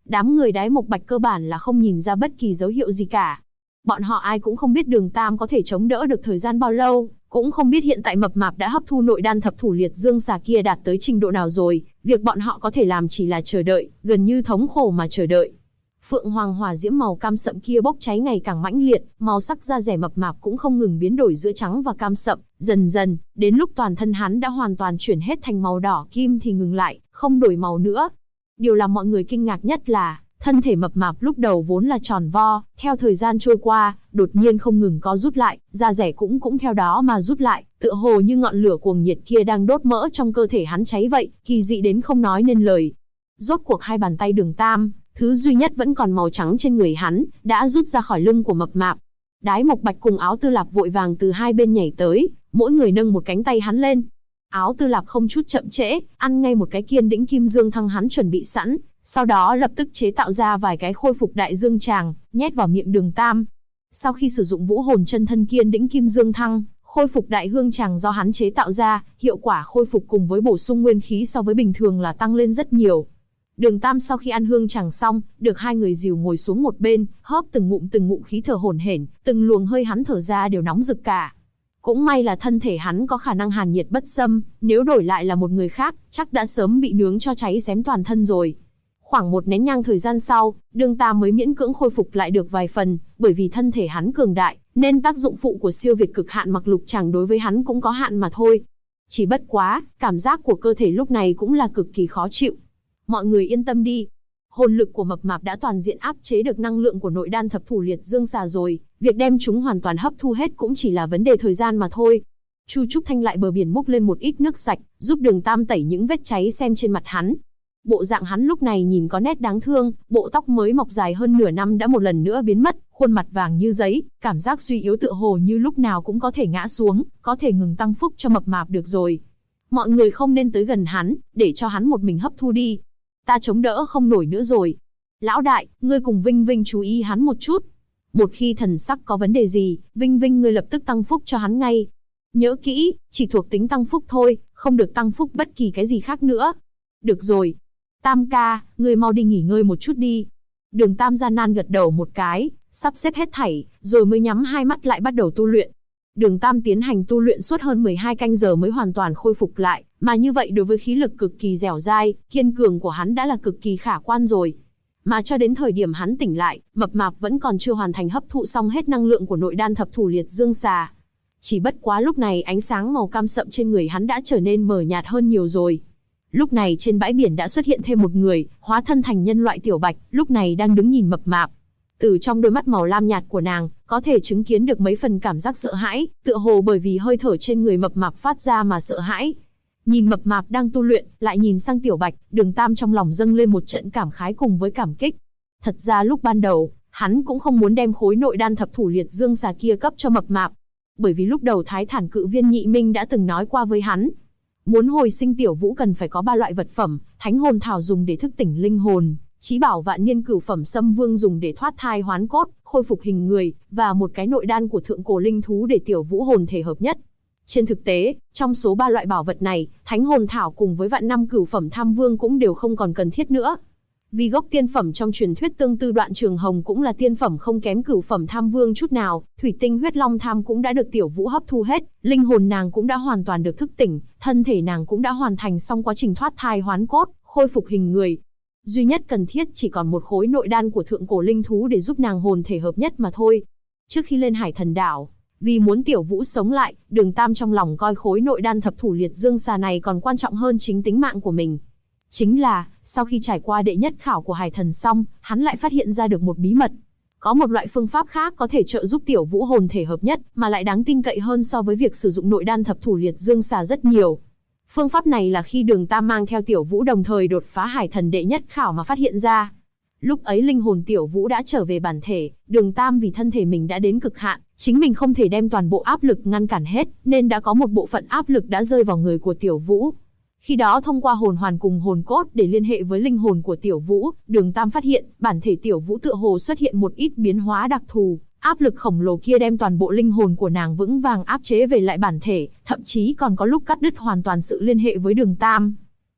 A: Đám người Đái Mộc Bạch cơ bản là không nhìn ra bất kỳ dấu hiệu gì cả. Bọn họ ai cũng không biết Đường Tam có thể chống đỡ được thời gian bao lâu, cũng không biết hiện tại Mập Mạp đã hấp thu nội đan thập thủ liệt dương xà kia đạt tới trình độ nào rồi, việc bọn họ có thể làm chỉ là chờ đợi, gần như thống khổ mà chờ đợi. Phượng Hoàng hỏa diễm màu cam sậm kia bốc cháy ngày càng mãnh liệt, màu sắc da rẻ Mập Mạp cũng không ngừng biến đổi giữa trắng và cam sậm, dần dần, đến lúc toàn thân hắn đã hoàn toàn chuyển hết thành màu đỏ kim thì ngừng lại, không đổi màu nữa. Điều làm mọi người kinh ngạc nhất là, thân thể Mập Mạp lúc đầu vốn là tròn vo, theo thời gian trôi qua, đột nhiên không ngừng co rút lại, da rẻ cũng theo đó mà rút lại, tựa hồ như ngọn lửa cuồng nhiệt kia đang đốt mỡ trong cơ thể hắn cháy vậy, kỳ dị đến không nói nên lời. Rốt cuộc hai bàn tay Đường Tam, thứ duy nhất vẫn còn màu trắng trên người hắn, đã rút ra khỏi lưng của Mập Mạp. Đái Mộc Bạch cùng Áo Tư Lạp vội vàng từ hai bên nhảy tới, mỗi người nâng một cánh tay hắn lên. Áo Tư Lạp không chút chậm trễ, ăn ngay một cái kiên đĩnh kim dương thăng hắn chuẩn bị sẵn, sau đó lập tức chế tạo ra vài cái khôi phục đại dương tràng, nhét vào miệng Đường Tam. Sau khi sử dụng vũ hồn chân thân kiên đĩnh kim dương thăng, khôi phục đại hương tràng do hắn chế tạo ra, hiệu quả khôi phục cùng với bổ sung nguyên khí so với bình thường là tăng lên rất nhiều. Đường Tam sau khi ăn hương tràng xong, được hai người dìu ngồi xuống một bên, hớp từng ngụm khí thở hổn hển, từng luồng hơi hắn thở ra đều nóng rực cả. Cũng may là thân thể hắn có khả năng hàn nhiệt bất xâm, nếu đổi lại là một người khác, chắc đã sớm bị nướng cho cháy xém toàn thân rồi. Khoảng một nén nhang thời gian sau, Đường Tam mới miễn cưỡng khôi phục lại được vài phần, bởi vì thân thể hắn cường đại, nên tác dụng phụ của siêu việt cực hạn mặc lục tràng đối với hắn cũng có hạn mà thôi. Chỉ bất quá, cảm giác của cơ thể lúc này cũng là cực kỳ khó chịu. Mọi người yên tâm đi. Hồn lực của Mập Mạp đã toàn diện áp chế được năng lượng của nội đan thập thủ liệt dương xà rồi, việc đem chúng hoàn toàn hấp thu hết cũng chỉ là vấn đề thời gian mà thôi. Chu Trúc Thanh lại bờ biển múc lên một ít nước sạch, giúp Đường Tam tẩy những vết cháy xem trên mặt hắn. Bộ dạng hắn lúc này nhìn có nét đáng thương, bộ tóc mới mọc dài hơn nửa năm đã một lần nữa biến mất, khuôn mặt vàng như giấy, cảm giác suy yếu tựa hồ như lúc nào cũng có thể ngã xuống, có thể ngừng tăng phúc cho Mập Mạp được rồi. Mọi người không nên tới gần hắn, để cho hắn một mình hấp thu đi. Ta chống đỡ không nổi nữa rồi. Lão đại, ngươi cùng Vinh Vinh chú ý hắn một chút. Một khi thần sắc có vấn đề gì, Vinh Vinh ngươi lập tức tăng phúc cho hắn ngay. Nhớ kỹ, chỉ thuộc tính tăng phúc thôi, không được tăng phúc bất kỳ cái gì khác nữa. Được rồi. Tam ca, ngươi mau đi nghỉ ngơi một chút đi. Đường Tam gian nan gật đầu một cái, sắp xếp hết thảy, rồi mới nhắm hai mắt lại bắt đầu tu luyện. Đường Tam tiến hành tu luyện suốt hơn 12 canh giờ mới hoàn toàn khôi phục lại, mà như vậy đối với khí lực cực kỳ dẻo dai, kiên cường của hắn đã là cực kỳ khả quan rồi. Mà cho đến thời điểm hắn tỉnh lại, Mập Mạp vẫn còn chưa hoàn thành hấp thụ xong hết năng lượng của nội đan thập thủ liệt dương xà. Chỉ bất quá lúc này ánh sáng màu cam sậm trên người hắn đã trở nên mờ nhạt hơn nhiều rồi. Lúc này trên bãi biển đã xuất hiện thêm một người, hóa thân thành nhân loại Tiểu Bạch, lúc này đang đứng nhìn Mập Mạp. Từ trong đôi mắt màu lam nhạt của nàng, có thể chứng kiến được mấy phần cảm giác sợ hãi, tựa hồ bởi vì hơi thở trên người Mập Mạp phát ra mà sợ hãi. Nhìn Mập Mạp đang tu luyện, lại nhìn sang Tiểu Bạch, Đường Tam trong lòng dâng lên một trận cảm khái cùng với cảm kích. Thật ra lúc ban đầu, hắn cũng không muốn đem khối nội đan thập thủ liệt dương xà kia cấp cho Mập Mạp. Bởi vì lúc đầu Thái Thản Cự Viên Nhị Minh đã từng nói qua với hắn, muốn hồi sinh Tiểu Vũ cần phải có 3 loại vật phẩm, Thánh Hồn Thảo dùng để thức tỉnh linh hồn, Chí Bảo Vạn Niên Cửu Phẩm Sâm Vương dùng để thoát thai hoán cốt, khôi phục hình người, và một cái nội đan của thượng cổ linh thú để Tiểu Vũ hồn thể hợp nhất. Trên thực tế, trong số 3 loại bảo vật này, Thánh Hồn Thảo cùng với Vạn Năm Cửu Phẩm Tham Vương cũng đều không còn cần thiết nữa. Vì gốc tiên phẩm trong truyền thuyết Tương Tư Đoạn Trường Hồng cũng là tiên phẩm không kém Cửu Phẩm Tham Vương chút nào, Thủy Tinh Huyết Long Tham cũng đã được Tiểu Vũ hấp thu hết, linh hồn nàng cũng đã hoàn toàn được thức tỉnh, thân thể nàng cũng đã hoàn thành xong quá trình thoát thai hoán cốt, khôi phục hình người. Duy nhất cần thiết chỉ còn một khối nội đan của thượng cổ linh thú để giúp nàng hồn thể hợp nhất mà thôi. Trước khi lên Hải Thần Đảo, vì muốn Tiểu Vũ sống lại, Đường Tam trong lòng coi khối nội đan thập thủ liệt dương xà này còn quan trọng hơn chính tính mạng của mình. Chính là, sau khi trải qua đệ nhất khảo của Hải Thần xong, hắn lại phát hiện ra được một bí mật. Có một loại phương pháp khác có thể trợ giúp Tiểu Vũ hồn thể hợp nhất, mà lại đáng tin cậy hơn so với việc sử dụng nội đan thập thủ liệt dương xà rất nhiều. Phương pháp này là khi Đường Tam mang theo Tiểu Vũ đồng thời đột phá Hải Thần đệ nhất khảo mà phát hiện ra. Lúc ấy linh hồn Tiểu Vũ đã trở về bản thể, Đường Tam vì thân thể mình đã đến cực hạn, chính mình không thể đem toàn bộ áp lực ngăn cản hết, nên đã có một bộ phận áp lực đã rơi vào người của Tiểu Vũ. Khi đó thông qua hồn hoàn cùng hồn cốt để liên hệ với linh hồn của Tiểu Vũ, Đường Tam phát hiện bản thể Tiểu Vũ tựa hồ xuất hiện một ít biến hóa đặc thù, áp lực khổng lồ kia đem toàn bộ linh hồn của nàng vững vàng áp chế về lại bản thể, thậm chí còn có lúc cắt đứt hoàn toàn sự liên hệ với Đường Tam.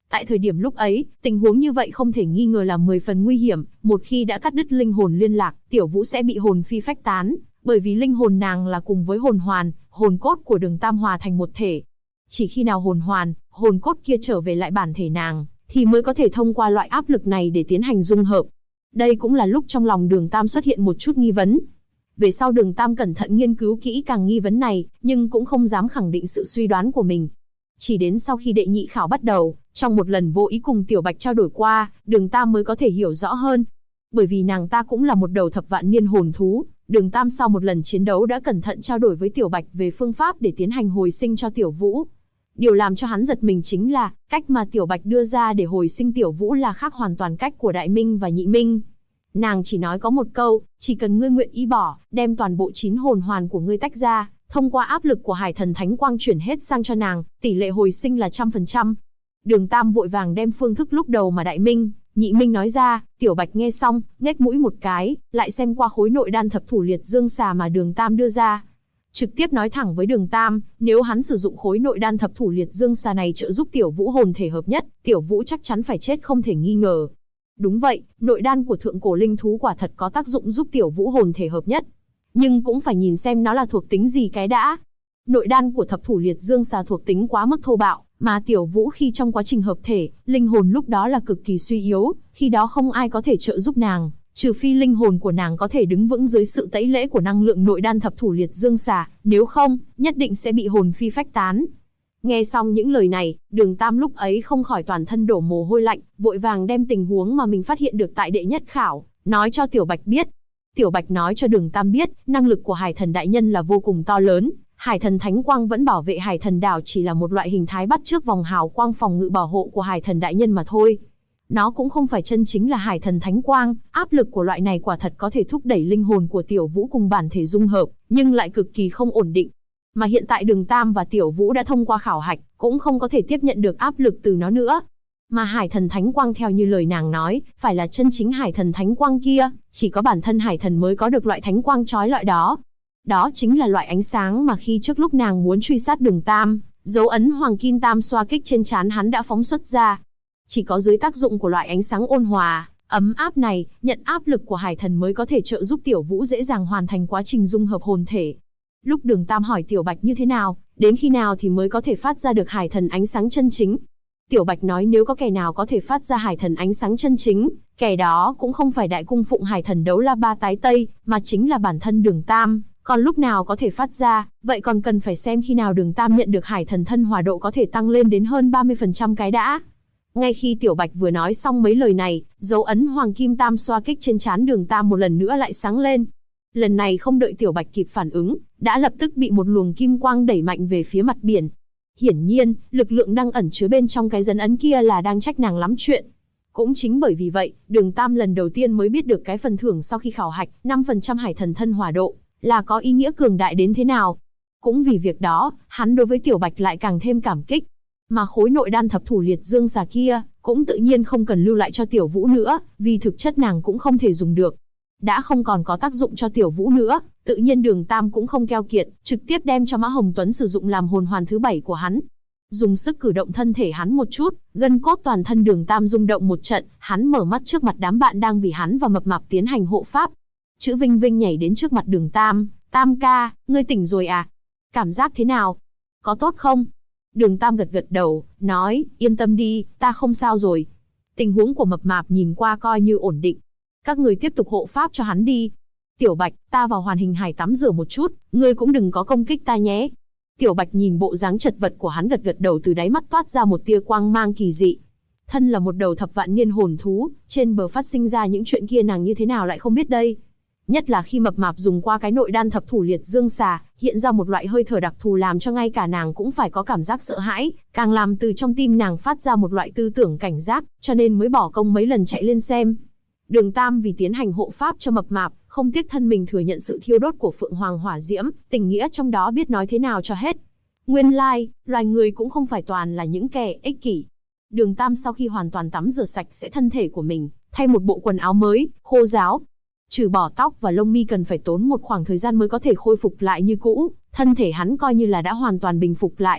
A: Tại thời điểm lúc ấy, tình huống như vậy không thể nghi ngờ là 10 phần nguy hiểm, một khi đã cắt đứt linh hồn liên lạc, Tiểu Vũ sẽ bị hồn phi phách tán, bởi vì linh hồn nàng là cùng với hồn hoàn, hồn cốt của Đường Tam hòa thành một thể. Chỉ khi nào hồn hoàn, hồn cốt kia trở về lại bản thể nàng, thì mới có thể thông qua loại áp lực này để tiến hành dung hợp. Đây cũng là lúc trong lòng Đường Tam xuất hiện một chút nghi vấn. Về sau Đường Tam cẩn thận nghiên cứu kỹ càng nghi vấn này, nhưng cũng không dám khẳng định sự suy đoán của mình. Chỉ đến sau khi đệ nhị khảo bắt đầu, trong một lần vô ý cùng Tiểu Bạch trao đổi qua, Đường Tam mới có thể hiểu rõ hơn. Bởi vì nàng ta cũng là một đầu thập vạn niên hồn thú, Đường Tam sau một lần chiến đấu đã cẩn thận trao đổi với Tiểu Bạch về phương pháp để tiến hành hồi sinh cho Tiểu Vũ. Điều làm cho hắn giật mình chính là, cách mà Tiểu Bạch đưa ra để hồi sinh Tiểu Vũ là khác hoàn toàn cách của Đại Minh và Nhị Minh. Nàng chỉ nói có một câu, chỉ cần ngươi nguyện ý bỏ, đem toàn bộ 9 hồn hoàn của ngươi tách ra, thông qua áp lực của Hải Thần Thánh Quang chuyển hết sang cho nàng, tỷ lệ hồi sinh là 100%. Đường Tam vội vàng đem phương thức lúc đầu mà Đại Minh, Nhị Minh nói ra, Tiểu Bạch nghe xong, nhếch mũi một cái, lại xem qua khối nội đan thập thủ liệt dương xà mà Đường Tam đưa ra. Trực tiếp nói thẳng với Đường Tam, nếu hắn sử dụng khối nội đan thập thủ liệt dương xà này trợ giúp Tiểu Vũ hồn thể hợp nhất, Tiểu Vũ chắc chắn phải chết không thể nghi ngờ. Đúng vậy, nội đan của thượng cổ linh thú quả thật có tác dụng giúp Tiểu Vũ hồn thể hợp nhất. Nhưng cũng phải nhìn xem nó là thuộc tính gì cái đã. Nội đan của thập thủ liệt dương xà thuộc tính quá mức thô bạo, mà Tiểu Vũ khi trong quá trình hợp thể, linh hồn lúc đó là cực kỳ suy yếu, khi đó không ai có thể trợ giúp nàng, trừ phi linh hồn của nàng có thể đứng vững dưới sự tẩy lễ của năng lượng nội đan thập thủ liệt dương xà, nếu không, nhất định sẽ bị hồn phi phách tán. Nghe xong những lời này, Đường Tam lúc ấy không khỏi toàn thân đổ mồ hôi lạnh, vội vàng đem tình huống mà mình phát hiện được tại đệ nhất khảo, nói cho Tiểu Bạch biết. Tiểu Bạch nói cho Đường Tam biết, năng lực của Hải Thần Đại Nhân là vô cùng to lớn, Hải Thần Thánh Quang vẫn bảo vệ Hải Thần Đảo chỉ là một loại hình thái bắt chước vòng hào quang phòng ngự bảo hộ của Hải Thần Đại Nhân mà thôi. Nó cũng không phải chân chính là Hải Thần Thánh Quang, áp lực của loại này quả thật có thể thúc đẩy linh hồn của Tiểu Vũ cùng bản thể dung hợp, nhưng lại cực kỳ không ổn định. Mà hiện tại Đường Tam và Tiểu Vũ đã thông qua khảo hạch, cũng không có thể tiếp nhận được áp lực từ nó nữa. Mà Hải Thần Thánh Quang theo như lời nàng nói, phải là chân chính Hải Thần Thánh Quang kia, chỉ có bản thân Hải Thần mới có được loại Thánh Quang chói lọi đó. Đó chính là loại ánh sáng mà khi trước lúc nàng muốn truy sát Đường Tam, dấu ấn Hoàng Kim Tam xoa kích trên trán hắn đã phóng xuất ra. Chỉ có dưới tác dụng của loại ánh sáng ôn hòa, ấm áp này, nhận áp lực của Hải Thần mới có thể trợ giúp Tiểu Vũ dễ dàng hoàn thành quá trình dung hợp hồn thể. Lúc Đường Tam hỏi Tiểu Bạch như thế nào, đến khi nào thì mới có thể phát ra được Hải Thần ánh sáng chân chính. Tiểu Bạch nói nếu có kẻ nào có thể phát ra Hải Thần ánh sáng chân chính, kẻ đó cũng không phải đại cung phụng Hải Thần Đấu La Ba Tái Tây, mà chính là bản thân Đường Tam. Còn lúc nào có thể phát ra, vậy còn cần phải xem khi nào Đường Tam nhận được Hải Thần thân hòa độ có thể tăng lên đến hơn 30% cái đã. Ngay khi Tiểu Bạch vừa nói xong mấy lời này, dấu ấn Hoàng Kim Tam xoa kích trên trán Đường Tam một lần nữa lại sáng lên. Lần này không đợi Tiểu Bạch kịp phản ứng, đã lập tức bị một luồng kim quang đẩy mạnh về phía mặt biển. Hiển nhiên, lực lượng đang ẩn chứa bên trong cái dấn ấn kia là đang trách nàng lắm chuyện. Cũng chính bởi vì vậy, Đường Tam lần đầu tiên mới biết được cái phần thưởng sau khi khảo hạch, 5% Hải Thần thân hòa độ, là có ý nghĩa cường đại đến thế nào. Cũng vì việc đó, hắn đối với Tiểu Bạch lại càng thêm cảm kích. Mà khối nội đan thập thủ liệt dương xà kia, cũng tự nhiên không cần lưu lại cho Tiểu Vũ nữa, vì thực chất nàng cũng không thể dùng được. Đã không còn có tác dụng cho Tiểu Vũ nữa, tự nhiên Đường Tam cũng không keo kiệt, trực tiếp đem cho Mã Hồng Tuấn sử dụng làm hồn hoàn thứ 7 của hắn. Dùng sức cử động thân thể hắn một chút, gân cốt toàn thân Đường Tam rung động một trận, hắn mở mắt trước mặt đám bạn đang vì hắn và Mập Mạp tiến hành hộ pháp. Chữ Vinh Vinh nhảy đến trước mặt Đường Tam, Tam ca, ngươi tỉnh rồi à? Cảm giác thế nào? Có tốt không? Đường Tam gật gật đầu, nói, yên tâm đi, ta không sao rồi. Tình huống của Mập Mạp nhìn qua coi như ổn định. Các người tiếp tục hộ pháp cho hắn đi. Tiểu Bạch, ta vào hoàn hình hải tắm rửa một chút, ngươi cũng đừng có công kích ta nhé. Tiểu Bạch nhìn bộ dáng chật vật của hắn gật gật đầu, từ đáy mắt toát ra một tia quang mang kỳ dị. Thân là một đầu thập vạn niên hồn thú, trên bờ phát sinh ra những chuyện kia nàng như thế nào lại không biết đây. Nhất là khi Mập Mạp dùng qua cái nội đan thập thủ liệt dương xà, hiện ra một loại hơi thở đặc thù làm cho ngay cả nàng cũng phải có cảm giác sợ hãi, càng làm từ trong tim nàng phát ra một loại tư tưởng cảnh giác, cho nên mới bỏ công mấy lần chạy lên xem. Đường Tam vì tiến hành hộ pháp cho Mập Mạp, không tiếc thân mình thừa nhận sự thiêu đốt của Phượng Hoàng hỏa diễm, tình nghĩa trong đó biết nói thế nào cho hết. Nguyên lai, loài người cũng không phải toàn là những kẻ ích kỷ. Đường Tam sau khi hoàn toàn tắm rửa sạch sẽ thân thể của mình, thay một bộ quần áo mới, khô ráo. Trừ bỏ tóc và lông mi cần phải tốn một khoảng thời gian mới có thể khôi phục lại như cũ, thân thể hắn coi như là đã hoàn toàn bình phục lại.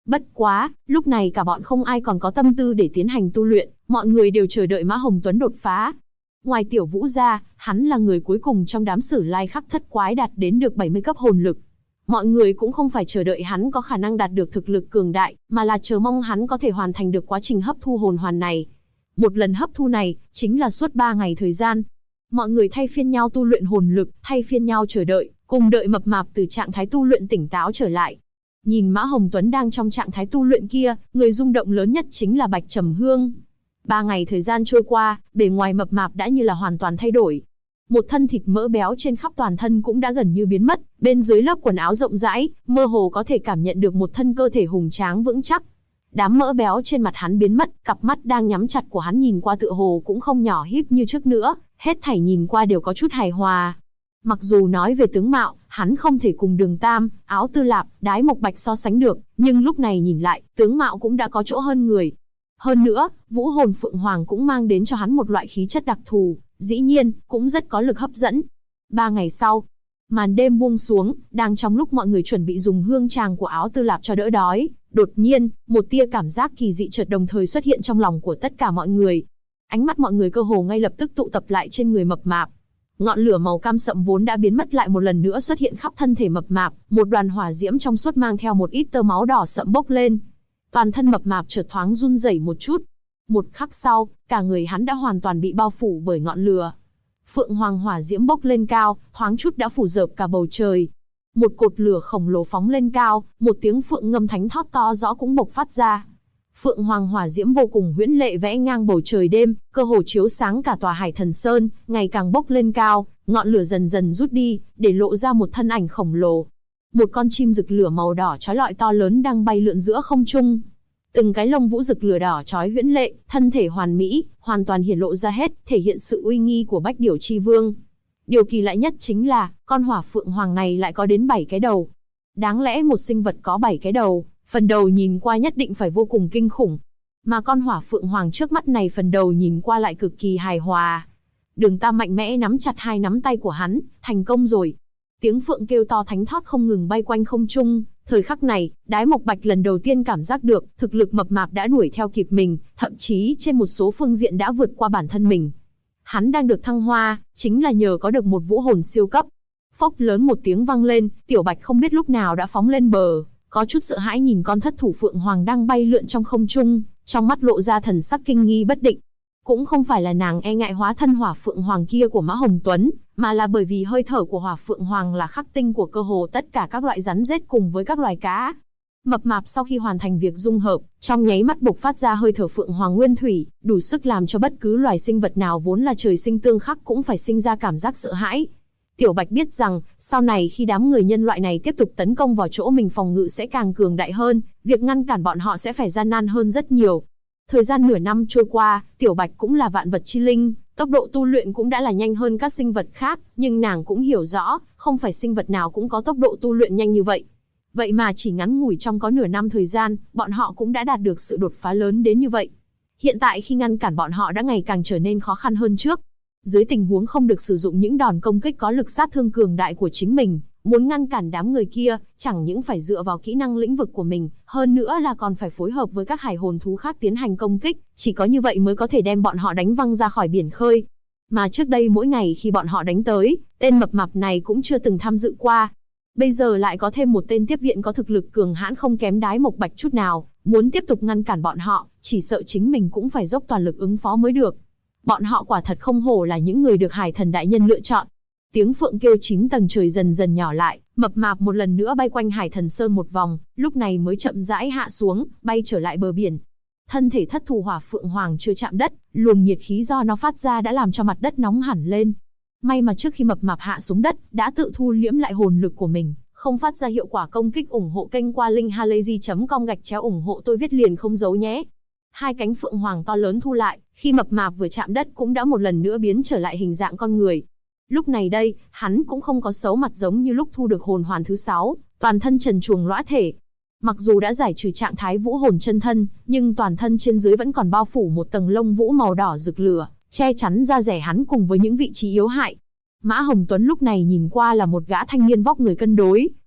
A: Bất quá, lúc này cả bọn không ai còn có tâm tư để tiến hành tu luyện, mọi người đều chờ đợi Mã Hồng Tuấn đột phá. Ngoài Tiểu Vũ ra, hắn là người cuối cùng trong đám Sử Lai Khắc Thất Quái đạt đến được 70 cấp hồn lực. Mọi người cũng không phải chờ đợi hắn có khả năng đạt được thực lực cường đại, mà là chờ mong hắn có thể hoàn thành được quá trình hấp thu hồn hoàn này. Một lần hấp thu này, chính là suốt 3 ngày thời gian. Mọi người thay phiên nhau tu luyện hồn lực, thay phiên nhau chờ đợi, cùng đợi Mập Mạp từ trạng thái tu luyện tỉnh táo trở lại. Nhìn Mã Hồng Tuấn đang trong trạng thái tu luyện kia, người rung động lớn nhất chính là Bạch Trầm Hương. 3 ngày thời gian trôi qua, bề ngoài Mập Mạp đã như là hoàn toàn thay đổi. Một thân thịt mỡ béo trên khắp toàn thân cũng đã gần như biến mất, bên dưới lớp quần áo rộng rãi, mơ hồ có thể cảm nhận được một thân cơ thể hùng tráng vững chắc. Đám mỡ béo trên mặt hắn biến mất, cặp mắt đang nhắm chặt của hắn nhìn qua tựa hồ cũng không nhỏ híp như trước nữa, hết thảy nhìn qua đều có chút hài hòa. Mặc dù nói về tướng mạo, hắn không thể cùng Đường Tam, Áo Tư Lạp, Đái Mộc Bạch so sánh được, nhưng lúc này nhìn lại, tướng mạo cũng đã có chỗ hơn người. Hơn nữa, Vũ Hồn Phượng Hoàng cũng mang đến cho hắn một loại khí chất đặc thù, dĩ nhiên, cũng rất có lực hấp dẫn. 3 ngày sau, màn đêm buông xuống, đang trong lúc mọi người chuẩn bị dùng hương tràng của Áo Tư Lạp cho đỡ đói, đột nhiên, một tia cảm giác kỳ dị chợt đồng thời xuất hiện trong lòng của tất cả mọi người. Ánh mắt mọi người cơ hồ ngay lập tức tụ tập lại trên người Mập Mạp. Ngọn lửa màu cam sậm vốn đã biến mất lại một lần nữa xuất hiện khắp thân thể Mập Mạp, một đoàn hỏa diễm trong suốt mang theo một ít tơ máu đỏ sậm bốc lên. Toàn thân Mập Mạp chợt thoáng run rẩy một chút. Một khắc sau, cả người hắn đã hoàn toàn bị bao phủ bởi ngọn lửa. Phượng Hoàng hỏa diễm bốc lên cao, thoáng chút đã phủ rợp cả bầu trời. Một cột lửa khổng lồ phóng lên cao, một tiếng phượng ngâm thánh thót to rõ cũng bộc phát ra. Phượng Hoàng hỏa diễm vô cùng huyễn lệ vẽ ngang bầu trời đêm, cơ hồ chiếu sáng cả tòa Hải Thần Sơn, ngày càng bốc lên cao, ngọn lửa dần dần rút đi, để lộ ra một thân ảnh khổng lồ. Một con chim rực lửa màu đỏ chói lọi to lớn đang bay lượn giữa không trung. Từng cái lông vũ rực lửa đỏ chói huyễn lệ, thân thể hoàn mỹ, hoàn toàn hiển lộ ra hết, thể hiện sự uy nghi của Bách Điểu Chi Vương. Điều kỳ lạ nhất chính là, con hỏa phượng hoàng này lại có đến 7 cái đầu. Đáng lẽ một sinh vật có 7 cái đầu, phần đầu nhìn qua nhất định phải vô cùng kinh khủng. Mà con hỏa phượng hoàng trước mắt này phần đầu nhìn qua lại cực kỳ hài hòa. Đường Tam mạnh mẽ nắm chặt hai nắm tay của hắn, thành công rồi. Tiếng phượng kêu to thánh thót không ngừng bay quanh không trung. Thời khắc này, Đái Mộc Bạch lần đầu tiên cảm giác được, thực lực Mập Mạp đã đuổi theo kịp mình, thậm chí trên một số phương diện đã vượt qua bản thân mình. Hắn đang được thăng hoa, chính là nhờ có được một vũ hồn siêu cấp. Phốc lớn một tiếng vang lên, Tiểu Bạch không biết lúc nào đã phóng lên bờ, có chút sợ hãi nhìn con thất thủ phượng hoàng đang bay lượn trong không trung, trong mắt lộ ra thần sắc kinh nghi bất định. Cũng không phải là nàng e ngại hóa thân hỏa phượng hoàng kia của Mã Hồng Tuấn, mà là bởi vì hơi thở của hỏa phượng hoàng là khắc tinh của cơ hồ tất cả các loại rắn rết cùng với các loài cá. Mập Mạp sau khi hoàn thành việc dung hợp, trong nháy mắt bộc phát ra hơi thở phượng hoàng nguyên thủy, đủ sức làm cho bất cứ loài sinh vật nào vốn là trời sinh tương khắc cũng phải sinh ra cảm giác sợ hãi. Tiểu Bạch biết rằng, sau này khi đám người nhân loại này tiếp tục tấn công vào chỗ mình phòng ngự sẽ càng cường đại hơn, việc ngăn cản bọn họ sẽ phải gian nan hơn rất nhiều. Thời gian nửa năm trôi qua, Tiểu Bạch cũng là vạn vật chi linh, tốc độ tu luyện cũng đã là nhanh hơn các sinh vật khác, nhưng nàng cũng hiểu rõ, không phải sinh vật nào cũng có tốc độ tu luyện nhanh như vậy. Vậy mà chỉ ngắn ngủi trong có nửa năm thời gian, bọn họ cũng đã đạt được sự đột phá lớn đến như vậy. Hiện tại khi ngăn cản bọn họ đã ngày càng trở nên khó khăn hơn trước. Dưới tình huống không được sử dụng những đòn công kích có lực sát thương cường đại của chính mình, muốn ngăn cản đám người kia, chẳng những phải dựa vào kỹ năng lĩnh vực của mình, hơn nữa là còn phải phối hợp với các hải hồn thú khác tiến hành công kích, chỉ có như vậy mới có thể đem bọn họ đánh văng ra khỏi biển khơi. Mà trước đây mỗi ngày khi bọn họ đánh tới, tên Mập Mạp này cũng chưa từng tham dự qua. Bây giờ lại có thêm một tên tiếp viện có thực lực cường hãn không kém Đái Mộc Bạch chút nào, muốn tiếp tục ngăn cản bọn họ, chỉ sợ chính mình cũng phải dốc toàn lực ứng phó mới được. Bọn họ quả thật không hổ là những người được Hải Thần Đại Nhân lựa chọn. Tiếng phượng kêu 9 tầng trời dần dần nhỏ lại, Mập Mạp một lần nữa bay quanh Hải Thần Sơn một vòng, lúc này mới chậm rãi hạ xuống, bay trở lại bờ biển. Thân thể thất thủ hỏa phượng hoàng chưa chạm đất, luồng nhiệt khí do nó phát ra đã làm cho mặt đất nóng hẳn lên. May mà trước khi Mập Mạp hạ xuống đất, đã tự thu liễm lại hồn lực của mình, không phát ra hiệu quả công kích. Ủng hộ kênh qua linkhalazy.com/ủng hộ tôi viết liền không giấu nhé. Hai cánh phượng hoàng to lớn thu lại, khi Mập Mạp vừa chạm đất cũng đã một lần nữa biến trở lại hình dạng con người. Lúc này đây, hắn cũng không có xấu mặt giống như lúc thu được hồn hoàn thứ 6, toàn thân trần truồng lõa thể. Mặc dù đã giải trừ trạng thái vũ hồn chân thân, nhưng toàn thân trên dưới vẫn còn bao phủ một tầng lông vũ màu đỏ rực lửa, che chắn da rẻ hắn cùng với những vị trí yếu hại. Mã Hồng Tuấn lúc này nhìn qua là một gã thanh niên vóc người cân đối,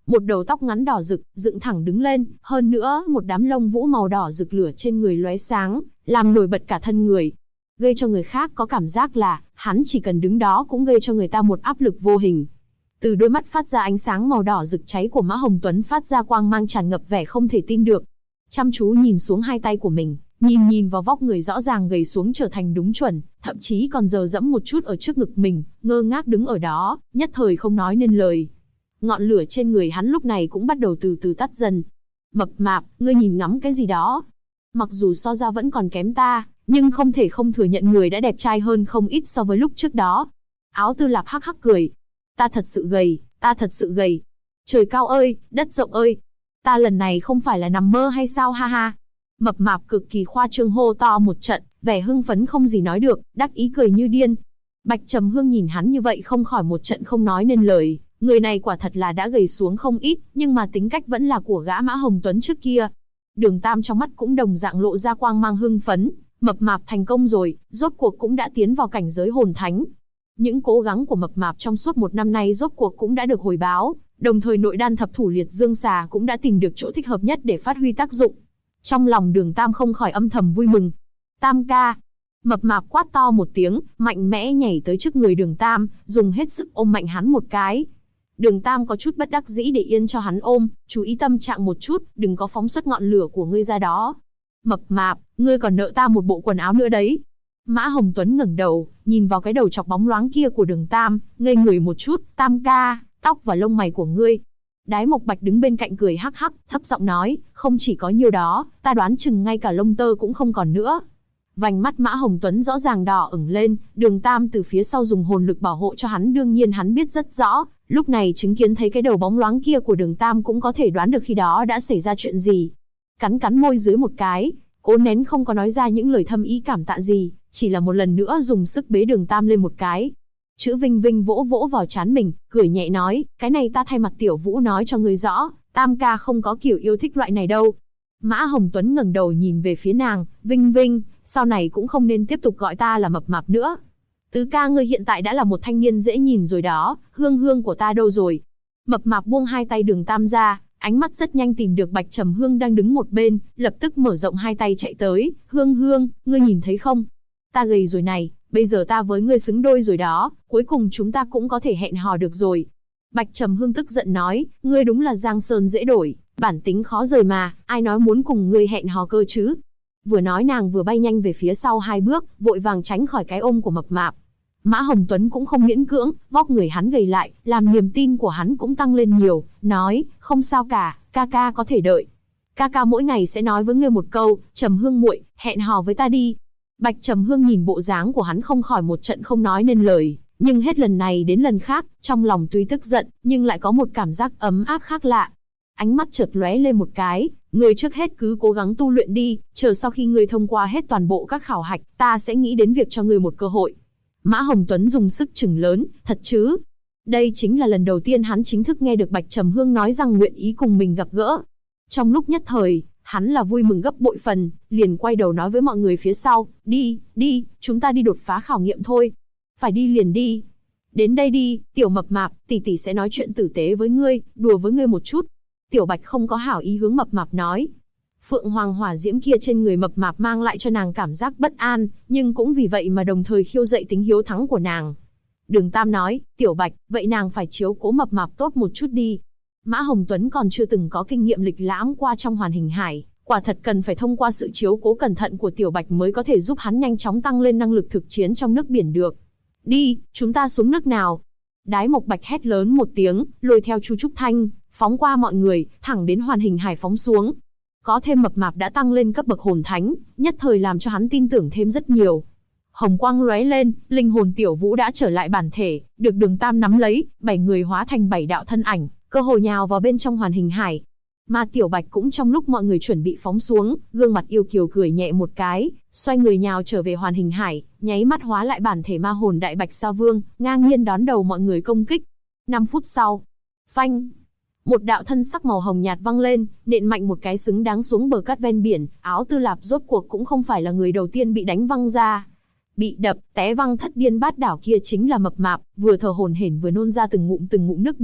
A: Một đầu tóc ngắn đỏ rực, dựng thẳng đứng lên, hơn nữa, một đám lông vũ màu đỏ rực lửa trên người lóe sáng, làm nổi bật cả thân người. Gây cho người khác có cảm giác là, hắn chỉ cần đứng đó cũng gây cho người ta một áp lực vô hình. Từ đôi mắt phát ra ánh sáng màu đỏ rực cháy của Mã Hồng Tuấn phát ra quang mang tràn ngập vẻ không thể tin được. Chăm chú nhìn xuống hai tay của mình, nhìn vào vóc người rõ ràng gầy xuống trở thành đúng chuẩn, thậm chí còn dờ dẫm một chút ở trước ngực mình, ngơ ngác đứng ở đó, nhất thời không nói nên lời. Ngọn lửa trên người hắn lúc này cũng bắt đầu từ từ tắt dần. Mập mạp, ngươi nhìn ngắm cái gì đó? Mặc dù so ra vẫn còn kém ta, nhưng không thể không thừa nhận người đã đẹp trai hơn không ít so với lúc trước đó. Áo Tư Lạp hắc hắc cười. Ta thật sự gầy, ta thật sự gầy. Trời cao ơi, đất rộng ơi. Ta lần này không phải là nằm mơ hay sao ha ha. Mập mạp cực kỳ khoa trương hô to một trận, vẻ hưng phấn không gì nói được, đắc ý cười như điên. Bạch Trầm Hương nhìn hắn như vậy không khỏi một trận không nói nên lời. Người này quả thật là đã gầy xuống không ít, nhưng mà tính cách vẫn là của gã Mã Hồng Tuấn trước kia. Đường Tam trong mắt cũng đồng dạng lộ ra quang mang hưng phấn. Mập mạp thành công rồi, rốt cuộc cũng đã tiến vào cảnh giới hồn thánh. Những cố gắng của mập mạp trong suốt một năm nay rốt cuộc cũng đã được hồi báo, đồng thời nội đan thập thủ liệt dương xà cũng đã tìm được chỗ thích hợp nhất để phát huy tác dụng. Trong lòng Đường Tam không khỏi âm thầm vui mừng. Tam ca! Mập mạp quát to một tiếng, mạnh mẽ nhảy tới trước người Đường Tam, dùng hết sức ôm mạnh hắn một cái. Đường Tam có chút bất đắc dĩ để yên cho hắn ôm, chú ý tâm trạng một chút, đừng có phóng xuất ngọn lửa của ngươi ra đó. Mập mạp, ngươi còn nợ ta một bộ quần áo nữa đấy. Mã Hồng Tuấn ngẩng đầu, nhìn vào cái đầu chọc bóng loáng kia của Đường Tam, ngây người một chút. Tam ca, tóc và lông mày của ngươi. Đái Mộc Bạch đứng bên cạnh cười hắc hắc, thấp giọng nói, không chỉ có nhiêu đó, ta đoán chừng ngay cả lông tơ cũng không còn nữa. Vành mắt Mã Hồng Tuấn rõ ràng đỏ ửng lên, Đường Tam từ phía sau dùng hồn lực bảo hộ cho hắn, đương nhiên hắn biết rất rõ, lúc này chứng kiến thấy cái đầu bóng loáng kia của Đường Tam cũng có thể đoán được khi đó đã xảy ra chuyện gì. Cắn môi dưới một cái, cố nén không có nói ra những lời thâm ý cảm tạ gì, chỉ là một lần nữa dùng sức bế Đường Tam lên một cái. Chữ Vinh Vinh vỗ vỗ vào trán mình, cười nhẹ nói, cái này ta thay mặt Tiểu Vũ nói cho ngươi rõ, Tam ca không có kiểu yêu thích loại này đâu. Mã Hồng Tuấn ngẩng đầu nhìn về phía nàng, Vinh Vinh, sau này cũng không nên tiếp tục gọi ta là mập mạp nữa. Tứ ca ngươi hiện tại đã là một thanh niên dễ nhìn rồi đó, Hương Hương của ta đâu rồi? Mập mạp buông hai tay Đường Tam ra, ánh mắt rất nhanh tìm được Bạch Trầm Hương đang đứng một bên, lập tức mở rộng hai tay chạy tới, Hương Hương, ngươi nhìn thấy không? Ta gầy rồi này, bây giờ ta với ngươi xứng đôi rồi đó, cuối cùng chúng ta cũng có thể hẹn hò được rồi. Bạch Trầm Hương tức giận nói, ngươi đúng là giang sơn dễ đổi, bản tính khó rời mà, ai nói muốn cùng ngươi hẹn hò cơ chứ? Vừa nói nàng vừa bay nhanh về phía sau hai bước, vội vàng tránh khỏi cái ôm của mập mạp. Mã Hồng Tuấn cũng không miễn cưỡng, vóc người hắn gầy lại, làm niềm tin của hắn cũng tăng lên nhiều, nói, không sao cả, ca ca có thể đợi. Ca ca mỗi ngày sẽ nói với ngươi một câu, Trầm Hương muội, hẹn hò với ta đi. Bạch Trầm Hương nhìn bộ dáng của hắn không khỏi một trận không nói nên lời, nhưng hết lần này đến lần khác, trong lòng tuy tức giận, nhưng lại có một cảm giác ấm áp khác lạ. Ánh mắt chợt lóe lên một cái, ngươi trước hết cứ cố gắng tu luyện đi, chờ sau khi ngươi thông qua hết toàn bộ các khảo hạch, ta sẽ nghĩ đến việc cho ngươi một cơ hội. Mã Hồng Tuấn dùng sức chừng lớn, thật chứ? Đây chính là lần đầu tiên hắn chính thức nghe được Bạch Trầm Hương nói rằng nguyện ý cùng mình gặp gỡ. Trong lúc nhất thời, hắn là vui mừng gấp bội phần, liền quay đầu nói với mọi người phía sau, đi, chúng ta đi đột phá khảo nghiệm thôi. Phải đi liền đi. Đến đây đi, Tiểu Mập Mạp, tỷ tỷ sẽ nói chuyện tử tế với ngươi, đùa với ngươi một chút. Tiểu Bạch không có hảo ý hướng Mập Mạp nói. Phượng Hoàng hỏa diễm kia trên người Mập Mạp mang lại cho nàng cảm giác bất an, nhưng cũng vì vậy mà đồng thời khiêu dậy tính hiếu thắng của nàng. Đường Tam nói, Tiểu Bạch, vậy nàng phải chiếu cố Mập Mạp tốt một chút đi. Mã Hồng Tuấn còn chưa từng có kinh nghiệm lịch lãm qua trong Hoàn Hình Hải, quả thật cần phải thông qua sự chiếu cố cẩn thận của Tiểu Bạch mới có thể giúp hắn nhanh chóng tăng lên năng lực thực chiến trong nước biển được. Đi, chúng ta xuống nước nào. Đái Mộc Bạch hét lớn một tiếng, lôi theo Chu Trúc Thanh, phóng qua mọi người, thẳng đến Hoàn Hình Hải phóng xuống. Có thêm Mập Mạp đã tăng lên cấp bậc hồn thánh, nhất thời làm cho hắn tin tưởng thêm rất nhiều. Hồng quang lóe lên, linh hồn Tiểu Vũ đã trở lại bản thể, được Đường Tam nắm lấy, 7 người hóa thành 7 đạo thân ảnh, cơ hội nhào vào bên trong Hoàn Hình Hải. Mà Tiểu Bạch cũng trong lúc mọi người chuẩn bị phóng xuống, gương mặt yêu kiều cười nhẹ một cái, xoay người nhào trở về Hoàn Hình Hải, nháy mắt hóa lại bản thể ma hồn Đại Bạch Sa Vương, ngang nhiên đón đầu mọi người công kích. 5 phút sau, phanh, một đạo thân sắc màu hồng nhạt văng lên, nện mạnh một cái xứng đáng xuống bờ cát ven biển. Áo Tư Lạp rốt cuộc cũng không phải là người đầu tiên bị đánh văng ra. Bị đập, té văng thất điên bát đảo kia chính là Mập Mạp, vừa thở hổn hển vừa nôn ra từng ngụm nước biển,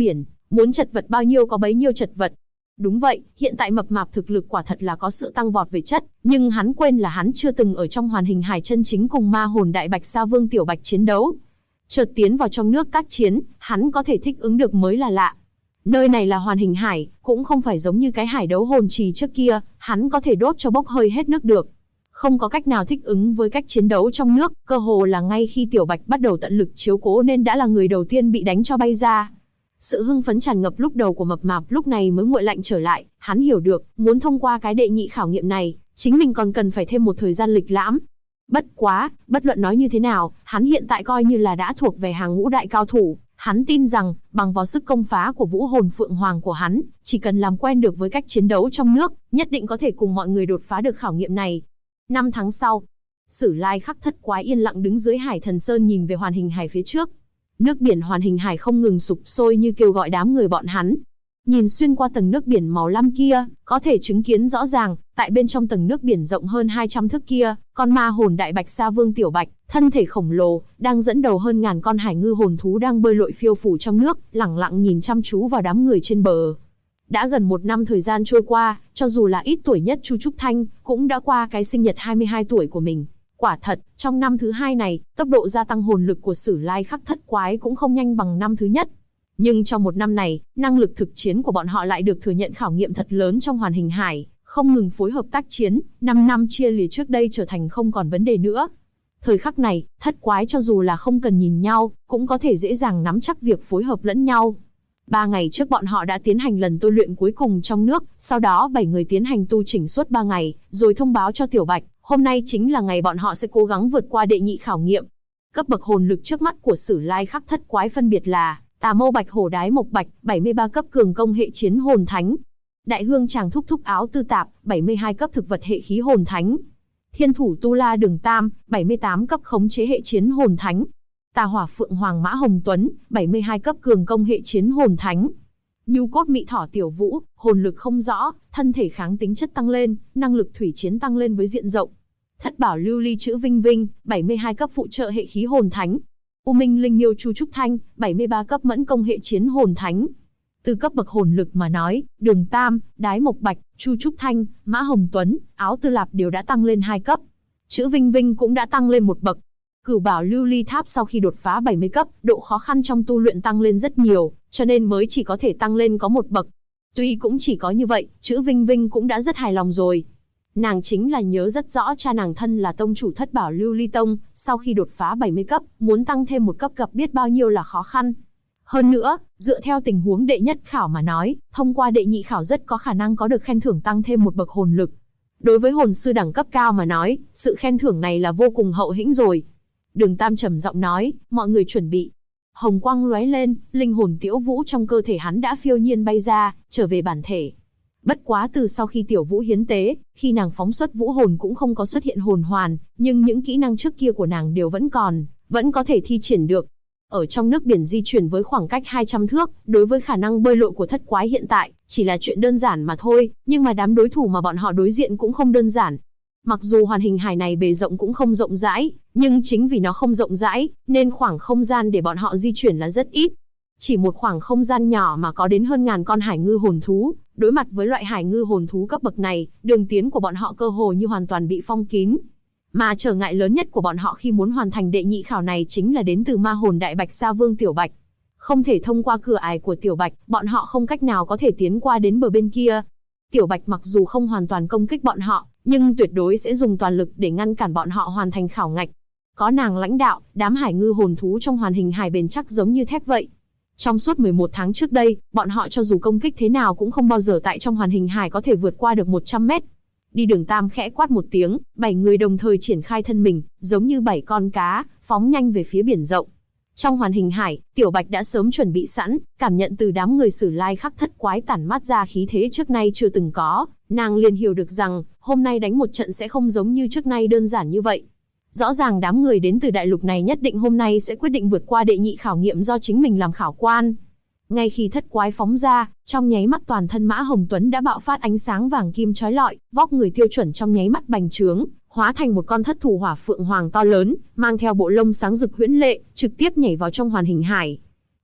A: Muốn chật vật bao nhiêu có bấy nhiêu chật vật. Đúng vậy, hiện tại mập mạp thực lực quả thật là có sự tăng vọt về chất, nhưng hắn quên là hắn chưa từng ở trong Hoàn Hình Hải chân chính cùng ma hồn đại bạch sa vương Tiểu Bạch chiến đấu. Chợt tiến vào trong nước tác chiến, hắn có thể thích ứng được mới là lạ. Nơi này là Hoàn Hình Hải, cũng không phải giống như cái hải đấu hồn trì trước kia, hắn có thể đốt cho bốc hơi hết nước được. Không có cách nào thích ứng với cách chiến đấu trong nước, cơ hồ là ngay khi Tiểu Bạch bắt đầu tận lực chiếu cố nên đã là người đầu tiên bị đánh cho bay ra. Sự hưng phấn tràn ngập lúc đầu của mập mạp lúc này mới nguội lạnh trở lại, hắn hiểu được, muốn thông qua cái đệ nhị khảo nghiệm này, chính mình còn cần phải thêm một thời gian lịch lãm. Bất quá, bất luận nói như thế nào, hắn hiện tại coi như là đã thuộc về hàng ngũ đại cao thủ, hắn tin rằng, bằng vào sức công phá của vũ hồn phượng hoàng của hắn, chỉ cần làm quen được với cách chiến đấu trong nước, nhất định có thể cùng mọi người đột phá được khảo nghiệm này. 5 tháng sau, Sử Lai Khắc Thất Quái yên lặng đứng dưới Hải Thần Sơn nhìn về Hoàn Hình Hải phía trước. Nước biển Hoàn Hình Hải không ngừng sục sôi như kêu gọi đám người bọn hắn. Nhìn xuyên qua tầng nước biển màu lam kia, có thể chứng kiến rõ ràng, tại bên trong tầng nước biển rộng hơn 200 thước kia, con ma hồn đại bạch sa vương Tiểu Bạch, thân thể khổng lồ, đang dẫn đầu hơn ngàn con hải ngư hồn thú đang bơi lội phiêu phù trong nước, lẳng lặng nhìn chăm chú vào đám người trên bờ. Đã gần 1 năm thời gian trôi qua, cho dù là ít tuổi nhất Chu Trúc Thanh, cũng đã qua cái sinh nhật 22 tuổi của mình. Quả thật, trong năm thứ 2 này, tốc độ gia tăng hồn lực của Sử Lai Khắc Thất Quái cũng không nhanh bằng năm thứ nhất. Nhưng trong 1 năm này, năng lực thực chiến của bọn họ lại được thừa nhận khảo nghiệm thật lớn trong Hoàn Hình Hải, không ngừng phối hợp tác chiến, 5 năm chia lìa trước đây trở thành không còn vấn đề nữa. Thời khắc này, Thất Quái cho dù là không cần nhìn nhau, cũng có thể dễ dàng nắm chắc việc phối hợp lẫn nhau. 3 ngày trước bọn họ đã tiến hành lần tôi luyện cuối cùng trong nước, sau đó 7 người tiến hành tu chỉnh suốt 3 ngày, rồi thông báo cho Tiểu Bạch, hôm nay chính là ngày bọn họ sẽ cố gắng vượt qua đệ nhị khảo nghiệm. Cấp bậc hồn lực trước mắt của Sử Lai Khắc Thất Quái phân biệt là Tà Mâu Bạch Hổ Đái Mộc Bạch, 73 cấp cường công hệ chiến hồn thánh. Đại Hương Tràng Thúc Thúc Áo Tư Tạp, 72 cấp thực vật hệ khí hồn thánh. Thiên Thủ Tu La Đường Tam, 78 cấp khống chế hệ chiến hồn thánh. Tà Hỏa Phượng Hoàng Mã Hồng Tuấn, 72 cấp cường công hệ chiến hồn thánh. Nhu Cốt Mị Thỏ Tiểu Vũ, hồn lực không rõ, thân thể kháng tính chất tăng lên, năng lực thủy chiến tăng lên với diện rộng. Thất Bảo Lưu Ly Chữ Vinh Vinh, 72 cấp phụ trợ hệ khí hồn thánh. U Minh Linh Miêu Chu Trúc Thanh, 73 cấp mẫn công hệ chiến hồn thánh. Từ cấp bậc hồn lực mà nói, Đường Tam, Đái Mộc Bạch, Chu Trúc Thanh, Mã Hồng Tuấn, Áo Tư Lạp đều đã tăng lên 2 cấp. Chữ Vinh Vinh cũng đã tăng lên 1 bậc. Cửu Bảo Lưu Ly Tháp sau khi đột phá 70 cấp, độ khó khăn trong tu luyện tăng lên rất nhiều, cho nên mới chỉ có thể tăng lên có 1 bậc. Tuy cũng chỉ có như vậy, Chữ Vinh Vinh cũng đã rất hài lòng rồi. Nàng chính là nhớ rất rõ cha nàng thân là tông chủ Thất Bảo Lưu Ly Tông, sau khi đột phá 70 cấp, muốn tăng thêm 1 cấp gặp biết bao nhiêu là khó khăn. Hơn nữa, dựa theo tình huống đệ nhất khảo mà nói, thông qua đệ nhị khảo rất có khả năng có được khen thưởng tăng thêm 1 bậc hồn lực. Đối với hồn sư đẳng cấp cao mà nói, sự khen thưởng này là vô cùng hậu hĩnh rồi. Đường Tam trầm giọng nói, mọi người chuẩn bị. Hồng quang lóe lên, linh hồn Tiểu Vũ trong cơ thể hắn đã phiêu nhiên bay ra, trở về bản thể. Bất quá từ sau khi Tiểu Vũ hiến tế, khi nàng phóng xuất vũ hồn cũng không có xuất hiện hồn hoàn, nhưng những kỹ năng trước kia của nàng đều vẫn còn, vẫn có thể thi triển được. Ở trong nước biển di chuyển với khoảng cách 200 thước, đối với khả năng bơi lội của Thất Quái hiện tại, chỉ là chuyện đơn giản mà thôi, nhưng mà đám đối thủ mà bọn họ đối diện cũng không đơn giản. Mặc dù Hoàn Hình Hải này bề rộng cũng không rộng rãi, nhưng chính vì nó không rộng rãi, nên khoảng không gian để bọn họ di chuyển là rất ít. Chỉ một khoảng không gian nhỏ mà có đến hơn ngàn con hải ngư hồn thú, đối mặt với loại hải ngư hồn thú cấp bậc này, đường tiến của bọn họ cơ hồ như hoàn toàn bị phong kín. Mà trở ngại lớn nhất của bọn họ khi muốn hoàn thành đệ nhị khảo này chính là đến từ ma hồn đại bạch sa vương Tiểu Bạch. Không thể thông qua cửa ải của Tiểu Bạch, bọn họ không cách nào có thể tiến qua đến bờ bên kia. Tiểu Bạch mặc dù không hoàn toàn công kích bọn họ, nhưng tuyệt đối sẽ dùng toàn lực để ngăn cản bọn họ hoàn thành khảo ngạch. Có nàng lãnh đạo, đám hải ngư hồn thú trong Hoàn Hình Hải bền chắc giống như thép vậy. Trong suốt 11 tháng trước đây, bọn họ cho dù công kích thế nào cũng không bao giờ tại trong Hoàn Hình Hải có thể vượt qua được 100 mét. Đi Đường Tam khẽ quát một tiếng, 7 người đồng thời triển khai thân mình, giống như 7 con cá, phóng nhanh về phía biển rộng. Trong Hoàn Hình Hải, Tiểu Bạch đã sớm chuẩn bị sẵn, cảm nhận từ đám người Sử Lai Khắc Thất Quái tản mát ra khí thế trước nay chưa từng có, nàng liền hiểu được rằng, hôm nay đánh một trận sẽ không giống như trước nay đơn giản như vậy. Rõ ràng đám người đến từ đại lục này nhất định hôm nay sẽ quyết định vượt qua đệ nhị khảo nghiệm do chính mình làm khảo quan. Ngay khi Thất Quái phóng ra, trong nháy mắt toàn thân Mã Hồng Tuấn đã bạo phát ánh sáng vàng kim chói lọi, vóc người tiêu chuẩn trong nháy mắt bành trướng, hóa thành một con thất thủ hỏa phượng hoàng to lớn, mang theo bộ lông sáng rực huyễn lệ, trực tiếp nhảy vào trong Hoàn Hình Hải.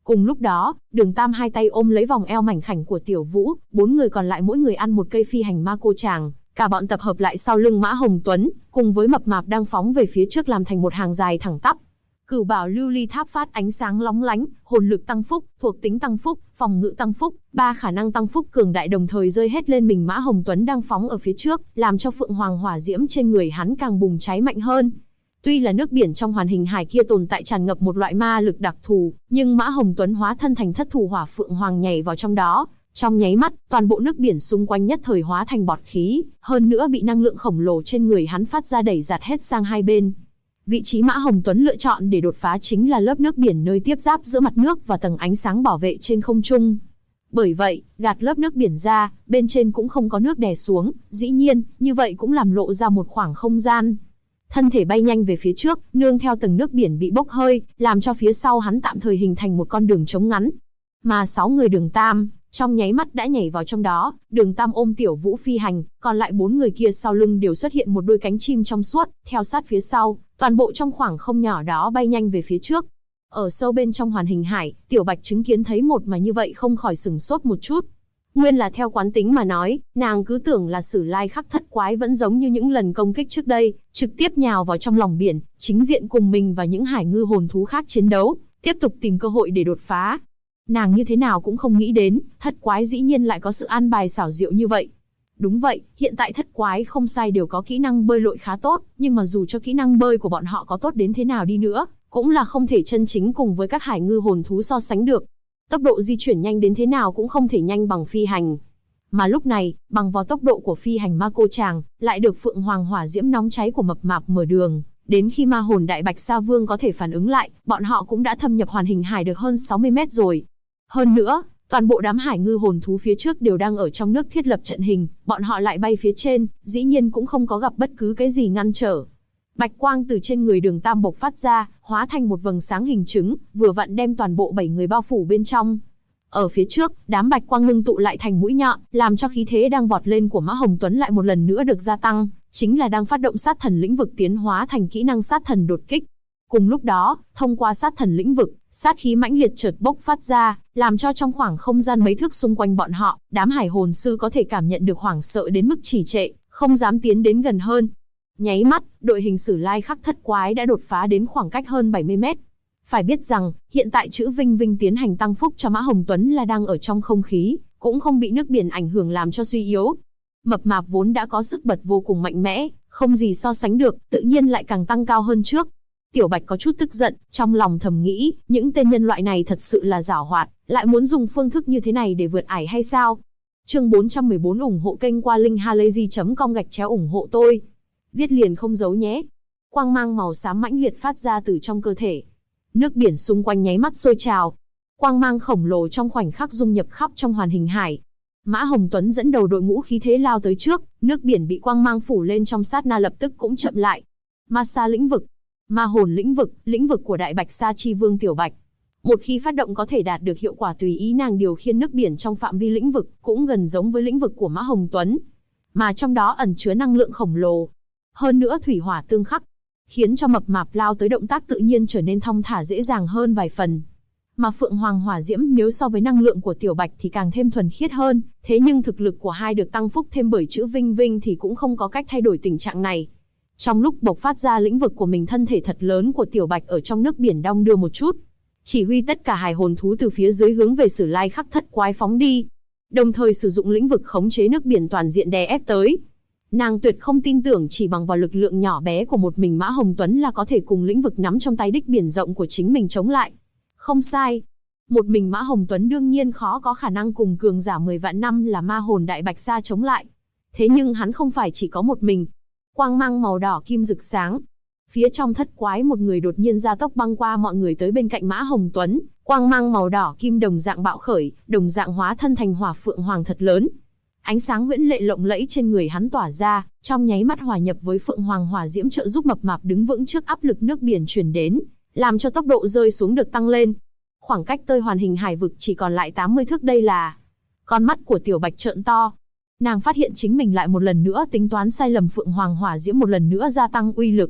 A: Cùng lúc đó, Đường Tam hai tay ôm lấy vòng eo mảnh khảnh của Tiểu Vũ, bốn người còn lại mỗi người ăn một cây phi hành ma cô tràng, cả bọn tập hợp lại sau lưng Mã Hồng Tuấn, cùng với Mập Mạp đang phóng về phía trước làm thành một hàng dài thẳng tắp. Cửu Bảo Lưu Ly Tháp phát ánh sáng lóng lánh, hồn lực tăng phúc, thuộc tính tăng phúc, phòng ngự tăng phúc, ba khả năng tăng phúc cường đại đồng thời rơi hết lên mình Mã Hồng Tuấn đang phóng ở phía trước, làm cho Phượng Hoàng hỏa diễm trên người hắn càng bùng cháy mạnh hơn. Tuy là nước biển trong hoàn hình hải kia tồn tại tràn ngập một loại ma lực đặc thù, nhưng Mã Hồng Tuấn hóa thân thành thất thủ hỏa phượng hoàng nhảy vào trong đó. Trong nháy mắt, toàn bộ nước biển xung quanh nhất thời hóa thành bọt khí, hơn nữa bị năng lượng khổng lồ trên người hắn phát ra đẩy giạt hết sang hai bên. Vị trí Mã Hồng Tuấn lựa chọn để đột phá chính là lớp nước biển nơi tiếp giáp giữa mặt nước và tầng ánh sáng bảo vệ trên không trung. Bởi vậy, gạt lớp nước biển ra, bên trên cũng không có nước đè xuống, dĩ nhiên, như vậy cũng làm lộ ra một khoảng không gian. Thân thể bay nhanh về phía trước, nương theo tầng nước biển bị bốc hơi, làm cho phía sau hắn tạm thời hình thành một con đường trống ngắn. Mà 6 người Đường Tam, trong nháy mắt đã nhảy vào trong đó, Đường Tam ôm Tiểu Vũ phi hành, còn lại 4 người kia sau lưng đều xuất hiện một đôi cánh chim trong suốt, theo sát phía sau, toàn bộ trong khoảng không nhỏ đó bay nhanh về phía trước. Ở sâu bên trong hoàn hình hải, Tiểu Bạch chứng kiến thấy một mà như vậy không khỏi sửng sốt một chút. Nguyên là theo quán tính mà nói, nàng cứ tưởng là Sử Lai Khắc Thất Quái vẫn giống như những lần công kích trước đây, trực tiếp nhào vào trong lòng biển, chính diện cùng mình và những hải ngư hồn thú khác chiến đấu, tiếp tục tìm cơ hội để đột phá. Nàng như thế nào cũng không nghĩ đến, Thất Quái dĩ nhiên lại có sự an bài xảo diệu như vậy. Đúng vậy, hiện tại Thất Quái không sai đều có kỹ năng bơi lội khá tốt, nhưng mà dù cho kỹ năng bơi của bọn họ có tốt đến thế nào đi nữa, cũng là không thể chân chính cùng với các hải ngư hồn thú so sánh được. Tốc độ di chuyển nhanh đến thế nào cũng không thể nhanh bằng phi hành. Mà lúc này, bằng vào tốc độ của phi hành ma cô tràng, lại được Phượng Hoàng hỏa diễm nóng cháy của Mập Mạp mở đường. Đến khi ma hồn Đại Bạch Sa Vương có thể phản ứng lại, bọn họ cũng đã thâm nhập hoàn hình hải được hơn 60 mét rồi. Hơn nữa, toàn bộ đám hải ngư hồn thú phía trước đều đang ở trong nước thiết lập trận hình, bọn họ lại bay phía trên, dĩ nhiên cũng không có gặp bất cứ cái gì ngăn trở. Bạch quang từ trên người Đường Tam bộc phát ra, hóa thành một vầng sáng hình trứng, vừa vặn đem toàn bộ 7 người bao phủ bên trong. Ở phía trước, đám bạch quang ngưng tụ lại thành mũi nhọn, làm cho khí thế đang vọt lên của Mã Hồng Tuấn lại một lần nữa được gia tăng, chính là đang phát động sát thần lĩnh vực tiến hóa thành kỹ năng sát thần đột kích. Cùng lúc đó, thông qua sát thần lĩnh vực, sát khí mãnh liệt chợt bốc phát ra, làm cho trong khoảng không gian mấy thước xung quanh bọn họ, đám hải hồn sư có thể cảm nhận được hoảng sợ đến mức trì trệ, không dám tiến đến gần hơn. Nháy mắt, đội hình Sử Lai Khắc Thất Quái đã đột phá đến khoảng cách hơn 70 mét. Phải biết rằng, hiện tại chữ Vinh Vinh tiến hành tăng phúc cho Mã Hồng Tuấn là đang ở trong không khí, cũng không bị nước biển ảnh hưởng làm cho suy yếu. Mập Mạp vốn đã có sức bật vô cùng mạnh mẽ, không gì so sánh được, tự nhiên lại càng tăng cao hơn trước. Tiểu Bạch có chút tức giận, trong lòng thầm nghĩ, những tên nhân loại này thật sự là giảo hoạt, lại muốn dùng phương thức như thế này để vượt ải hay sao? Chương 414 ủng hộ kênh qua linkhalazy.com ủng hộ tôi. Viết liền không giấu nhé. Quang mang màu xám mãnh liệt phát ra từ trong cơ thể. Nước biển xung quanh nháy mắt sôi trào. Quang mang khổng lồ trong khoảnh khắc dung nhập khắp trong hoàn hình hải. Mã Hồng Tuấn dẫn đầu đội ngũ khí thế lao tới trước, nước biển bị quang mang phủ lên trong sát na lập tức cũng chậm lại. Ma Sa lĩnh vực, Ma hồn lĩnh vực của Đại Bạch Sa Chi Vương Tiểu Bạch. Một khi phát động có thể đạt được hiệu quả tùy ý nàng điều khiển nước biển trong phạm vi lĩnh vực, cũng gần giống với lĩnh vực của Mã Hồng Tuấn, mà trong đó ẩn chứa năng lượng khổng lồ. Hơn nữa thủy hỏa tương khắc, khiến cho Mập Mạp lao tới động tác tự nhiên trở nên thong thả dễ dàng hơn vài phần. Mà Phượng Hoàng hỏa diễm nếu so với năng lượng của Tiểu Bạch thì càng thêm thuần khiết hơn, thế nhưng thực lực của hai được tăng phúc thêm bởi chữ Vinh Vinh thì cũng không có cách thay đổi tình trạng này. Trong lúc bộc phát ra lĩnh vực của mình, thân thể thật lớn của Tiểu Bạch ở trong nước biển đong đưa một chút, chỉ huy tất cả hải hồn thú từ phía dưới hướng về Sử Lai Khắc Thất Quái phóng đi, đồng thời sử dụng lĩnh vực khống chế nước biển toàn diện đè ép tới. Nàng tuyệt không tin tưởng chỉ bằng vào lực lượng nhỏ bé của một mình Mã Hồng Tuấn là có thể cùng lĩnh vực nắm trong tay đích biển rộng của chính mình chống lại. Không sai, một mình Mã Hồng Tuấn đương nhiên khó có khả năng cùng cường giả 10 vạn năm là ma hồn Đại Bạch Sa chống lại. Thế nhưng hắn không phải chỉ có một mình. Quang mang màu đỏ kim rực sáng. Phía trong Thất Quái một người đột nhiên ra tốc băng qua mọi người tới bên cạnh Mã Hồng Tuấn, quang mang màu đỏ kim đồng dạng bạo khởi, đồng dạng hóa thân thành hỏa phượng hoàng thật lớn. Ánh sáng huyễn lệ lộng lẫy trên người hắn tỏa ra, trong nháy mắt hòa nhập với phượng hoàng hỏa diễm trợ giúp Mập Mạp đứng vững trước áp lực nước biển truyền đến, làm cho tốc độ rơi xuống được tăng lên. Khoảng cách tới hoàn hình hải vực chỉ còn lại 80 thước đây là. Con mắt của Tiểu Bạch trợn to. Nàng phát hiện chính mình lại một lần nữa tính toán sai lầm, phượng hoàng hỏa diễm một lần nữa gia tăng uy lực.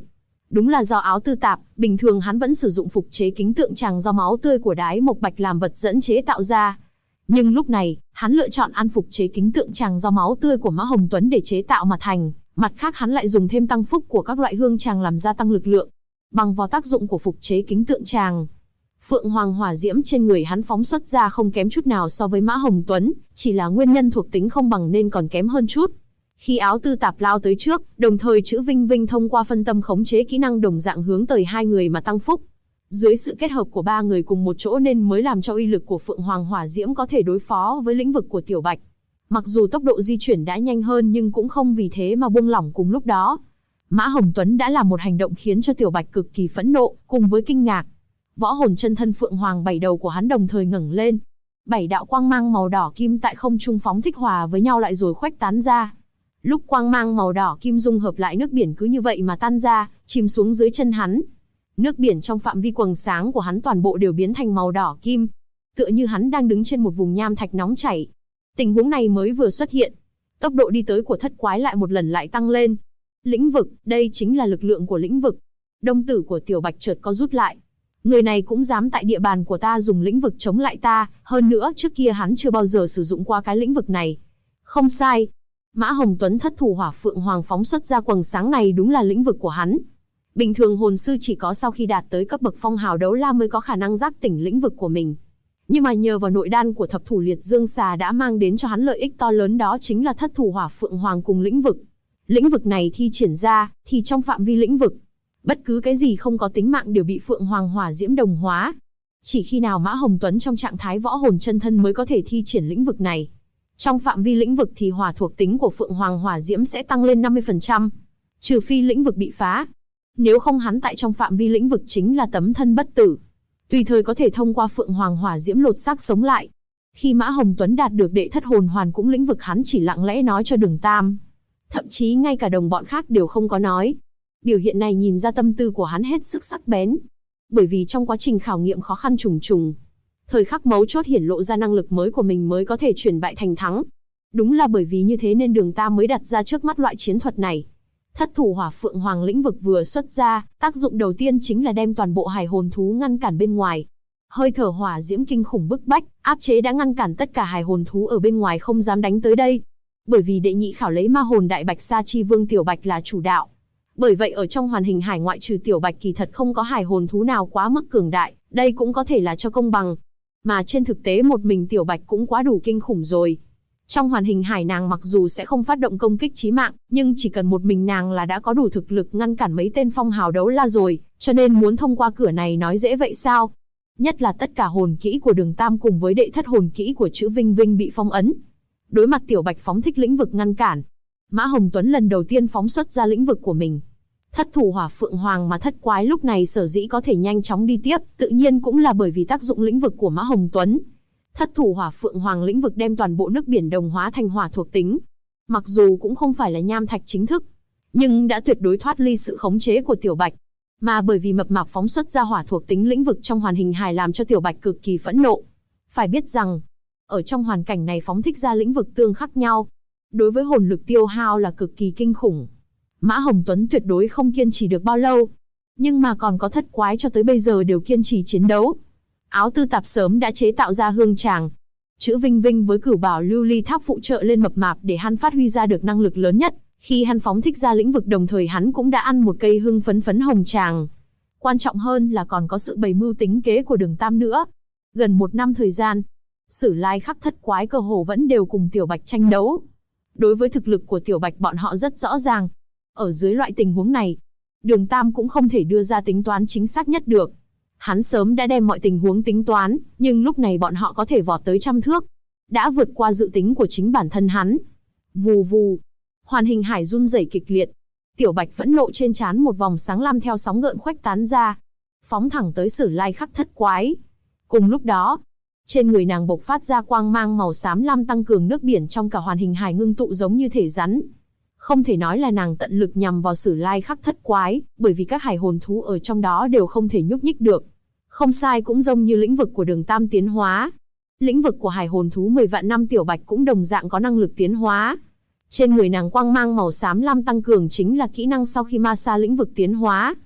A: Đúng là do áo tư tạp, bình thường hắn vẫn sử dụng phục chế kính tượng tràng do máu tươi của đái mộc bạch làm vật dẫn chế tạo ra. Nhưng lúc này, hắn lựa chọn ăn phục chế kính tượng tràng do máu tươi của Mã Hồng Tuấn để chế tạo mà thành. Mặt khác hắn lại dùng thêm tăng phúc của các loại hương tràng làm gia tăng lực lượng. Bằng vào tác dụng của phục chế kính tượng tràng, Phượng Hoàng hỏa diễm trên người hắn phóng xuất ra không kém chút nào so với Mã Hồng Tuấn, chỉ là nguyên nhân thuộc tính không bằng nên còn kém hơn chút. Khi áo tư tạp lao tới trước, đồng thời chữ Vinh Vinh thông qua phân tâm khống chế kỹ năng đồng dạng hướng tới hai người mà tăng phúc. Dưới sự kết hợp của ba người cùng một chỗ nên mới làm cho uy lực của Phượng Hoàng hỏa diễm có thể đối phó với lĩnh vực của Tiểu Bạch. Mặc dù tốc độ di chuyển đã nhanh hơn nhưng cũng không vì thế mà buông lỏng cùng lúc đó. Mã Hồng Tuấn đã làm một hành động khiến cho Tiểu Bạch cực kỳ phẫn nộ, cùng với kinh ngạc. Võ hồn chân thân Phượng Hoàng 7 đầu của hắn đồng thời ngẩng lên. 7 đạo quang mang màu đỏ kim tại không trung phóng thích hòa với nhau lại rồi khuếch tán ra. Lúc quang mang màu đỏ kim dung hợp lại, nước biển cứ như vậy mà tan ra, chìm xuống dưới chân hắn. Nước biển trong phạm vi quầng sáng của hắn toàn bộ đều biến thành màu đỏ kim, tựa như hắn đang đứng trên một vùng nham thạch nóng chảy. Tình huống này mới vừa xuất hiện, tốc độ đi tới của thất quái lại một lần lại tăng lên. Lĩnh vực, đây chính là lực lượng của lĩnh vực. Đồng tử của Tiểu Bạch chợt co rút lại. Người này cũng dám tại địa bàn của ta dùng lĩnh vực chống lại ta, hơn nữa trước kia hắn chưa bao giờ sử dụng qua cái lĩnh vực này. Không sai, Mã Hồng Tuấn thất thủ hỏa Phượng Hoàng phóng xuất ra quầng sáng này đúng là lĩnh vực của hắn. Bình thường hồn sư chỉ có sau khi đạt tới cấp bậc phong hào đấu la mới có khả năng giác tỉnh lĩnh vực của mình. Nhưng mà nhờ vào nội đan của thập thủ liệt dương xà đã mang đến cho hắn lợi ích to lớn, đó chính là thất thủ hỏa Phượng Hoàng cùng lĩnh vực. Lĩnh vực này thi triển ra, thì trong phạm vi lĩnh vực, bất cứ cái gì không có tính mạng đều bị Phượng Hoàng hỏa diễm đồng hóa. Chỉ khi nào Mã Hồng Tuấn trong trạng thái võ hồn chân thân mới có thể thi triển lĩnh vực này. Trong phạm vi lĩnh vực thì hỏa thuộc tính của Phượng Hoàng hỏa diễm sẽ tăng lên 50%, trừ phi lĩnh vực bị phá. Nếu không hắn tại trong phạm vi lĩnh vực chính là tấm thân bất tử, tùy thời có thể thông qua Phượng Hoàng hỏa diễm lột xác sống lại. Khi Mã Hồng Tuấn đạt được đệ thất hồn hoàn cũng lĩnh vực hắn chỉ lặng lẽ nói cho Đường Tam. Thậm chí ngay cả đồng bọn khác đều không có nói. Biểu hiện này nhìn ra tâm tư của hắn hết sức sắc bén. Bởi vì trong quá trình khảo nghiệm khó khăn trùng trùng, thời khắc mấu chốt hiển lộ ra năng lực mới của mình mới có thể chuyển bại thành thắng. Đúng là bởi vì như thế nên Đường Tam mới đặt ra trước mắt loại chiến thuật này. Thất thủ hỏa Phượng Hoàng lĩnh vực vừa xuất ra, tác dụng đầu tiên chính là đem toàn bộ hải hồn thú ngăn cản bên ngoài. Hơi thở hỏa diễm kinh khủng bức bách, áp chế đã ngăn cản tất cả hải hồn thú ở bên ngoài không dám đánh tới đây. Bởi vì đệ nhị khảo lấy ma hồn đại bạch sa chi vương Tiểu Bạch là chủ đạo. Bởi vậy ở trong hoàn hình hải ngoại trừ Tiểu Bạch kỳ thật không có hải hồn thú nào quá mức cường đại, đây cũng có thể là cho công bằng. Mà trên thực tế một mình Tiểu Bạch cũng quá đủ kinh khủng rồi. Trong hoàn hình hải nàng mặc dù sẽ không phát động công kích chí mạng, nhưng chỉ cần một mình nàng là đã có đủ thực lực ngăn cản mấy tên phong hào đấu la rồi, cho nên muốn thông qua cửa này nói dễ vậy sao? Nhất là tất cả hồn kỹ của Đường Tam cùng với đệ thất hồn kỹ của chữ Vinh Vinh bị phong ấn. Đối mặt Tiểu Bạch phóng thích lĩnh vực ngăn cản, Mã Hồng Tuấn lần đầu tiên phóng xuất ra lĩnh vực của mình. Thất thủ hỏa Phượng Hoàng mà thất quái lúc này sở dĩ có thể nhanh chóng đi tiếp, tự nhiên cũng là bởi vì tác dụng lĩnh vực của Mã Hồng Tuấn. Thất thủ hỏa Phượng Hoàng lĩnh vực đem toàn bộ nước biển đồng hóa thành hỏa thuộc tính. Mặc dù cũng không phải là nham thạch chính thức, nhưng đã tuyệt đối thoát ly sự khống chế của Tiểu Bạch. Mà bởi vì mập mạp phóng xuất ra hỏa thuộc tính lĩnh vực trong hoàn hình hài làm cho Tiểu Bạch cực kỳ phẫn nộ. Phải biết rằng, ở trong hoàn cảnh này phóng thích ra lĩnh vực tương khắc nhau, đối với hồn lực tiêu hao là cực kỳ kinh khủng. Mã Hồng Tuấn tuyệt đối không kiên trì được bao lâu. Nhưng mà còn có thất quái cho tới bây giờ đều kiên trì chiến đấu. Áo tư tạp sớm đã chế tạo ra hương tràng. Chữ Vinh Vinh với cửu bảo lưu ly tháp phụ trợ lên mập mạp để hắn phát huy ra được năng lực lớn nhất. Khi hắn phóng thích ra lĩnh vực đồng thời hắn cũng đã ăn một cây hương phấn phấn hồng tràng. Quan trọng hơn là còn có sự bày mưu tính kế của Đường Tam nữa. Gần 1 năm thời gian, Sử Lai Khắc thất quái cơ hồ vẫn đều cùng Tiểu Bạch tranh đấu. Đối với thực lực của Tiểu Bạch bọn họ rất rõ ràng. Ở dưới loại tình huống này, Đường Tam cũng không thể đưa ra tính toán chính xác nhất được. Hắn sớm đã đem mọi tình huống tính toán, nhưng lúc này bọn họ có thể vọt tới 100 thước. Đã vượt qua dự tính của chính bản thân hắn. Vù vù. Hoàn hình hải run rẩy kịch liệt. Tiểu Bạch phẫn nộ trên trán một vòng sáng lam theo sóng gợn khuếch tán ra. Phóng thẳng tới Sử Lai Khắc thất quái. Cùng lúc đó, trên người nàng bộc phát ra quang mang màu xám lam tăng cường nước biển trong cả hoàn hình hải ngưng tụ giống như thể rắn. Không thể nói là nàng tận lực nhằm vào Sử Lai Khắc thất quái, bởi vì các hải hồn thú ở trong đó đều không thể nhúc nhích được. Không sai, cũng giống như lĩnh vực của Đường Tam tiến hóa. Lĩnh vực của hải hồn thú 10 vạn năm Tiểu Bạch cũng đồng dạng có năng lực tiến hóa. Trên người nàng quang mang màu xám lam tăng cường chính là kỹ năng sau khi ma sa lĩnh vực tiến hóa.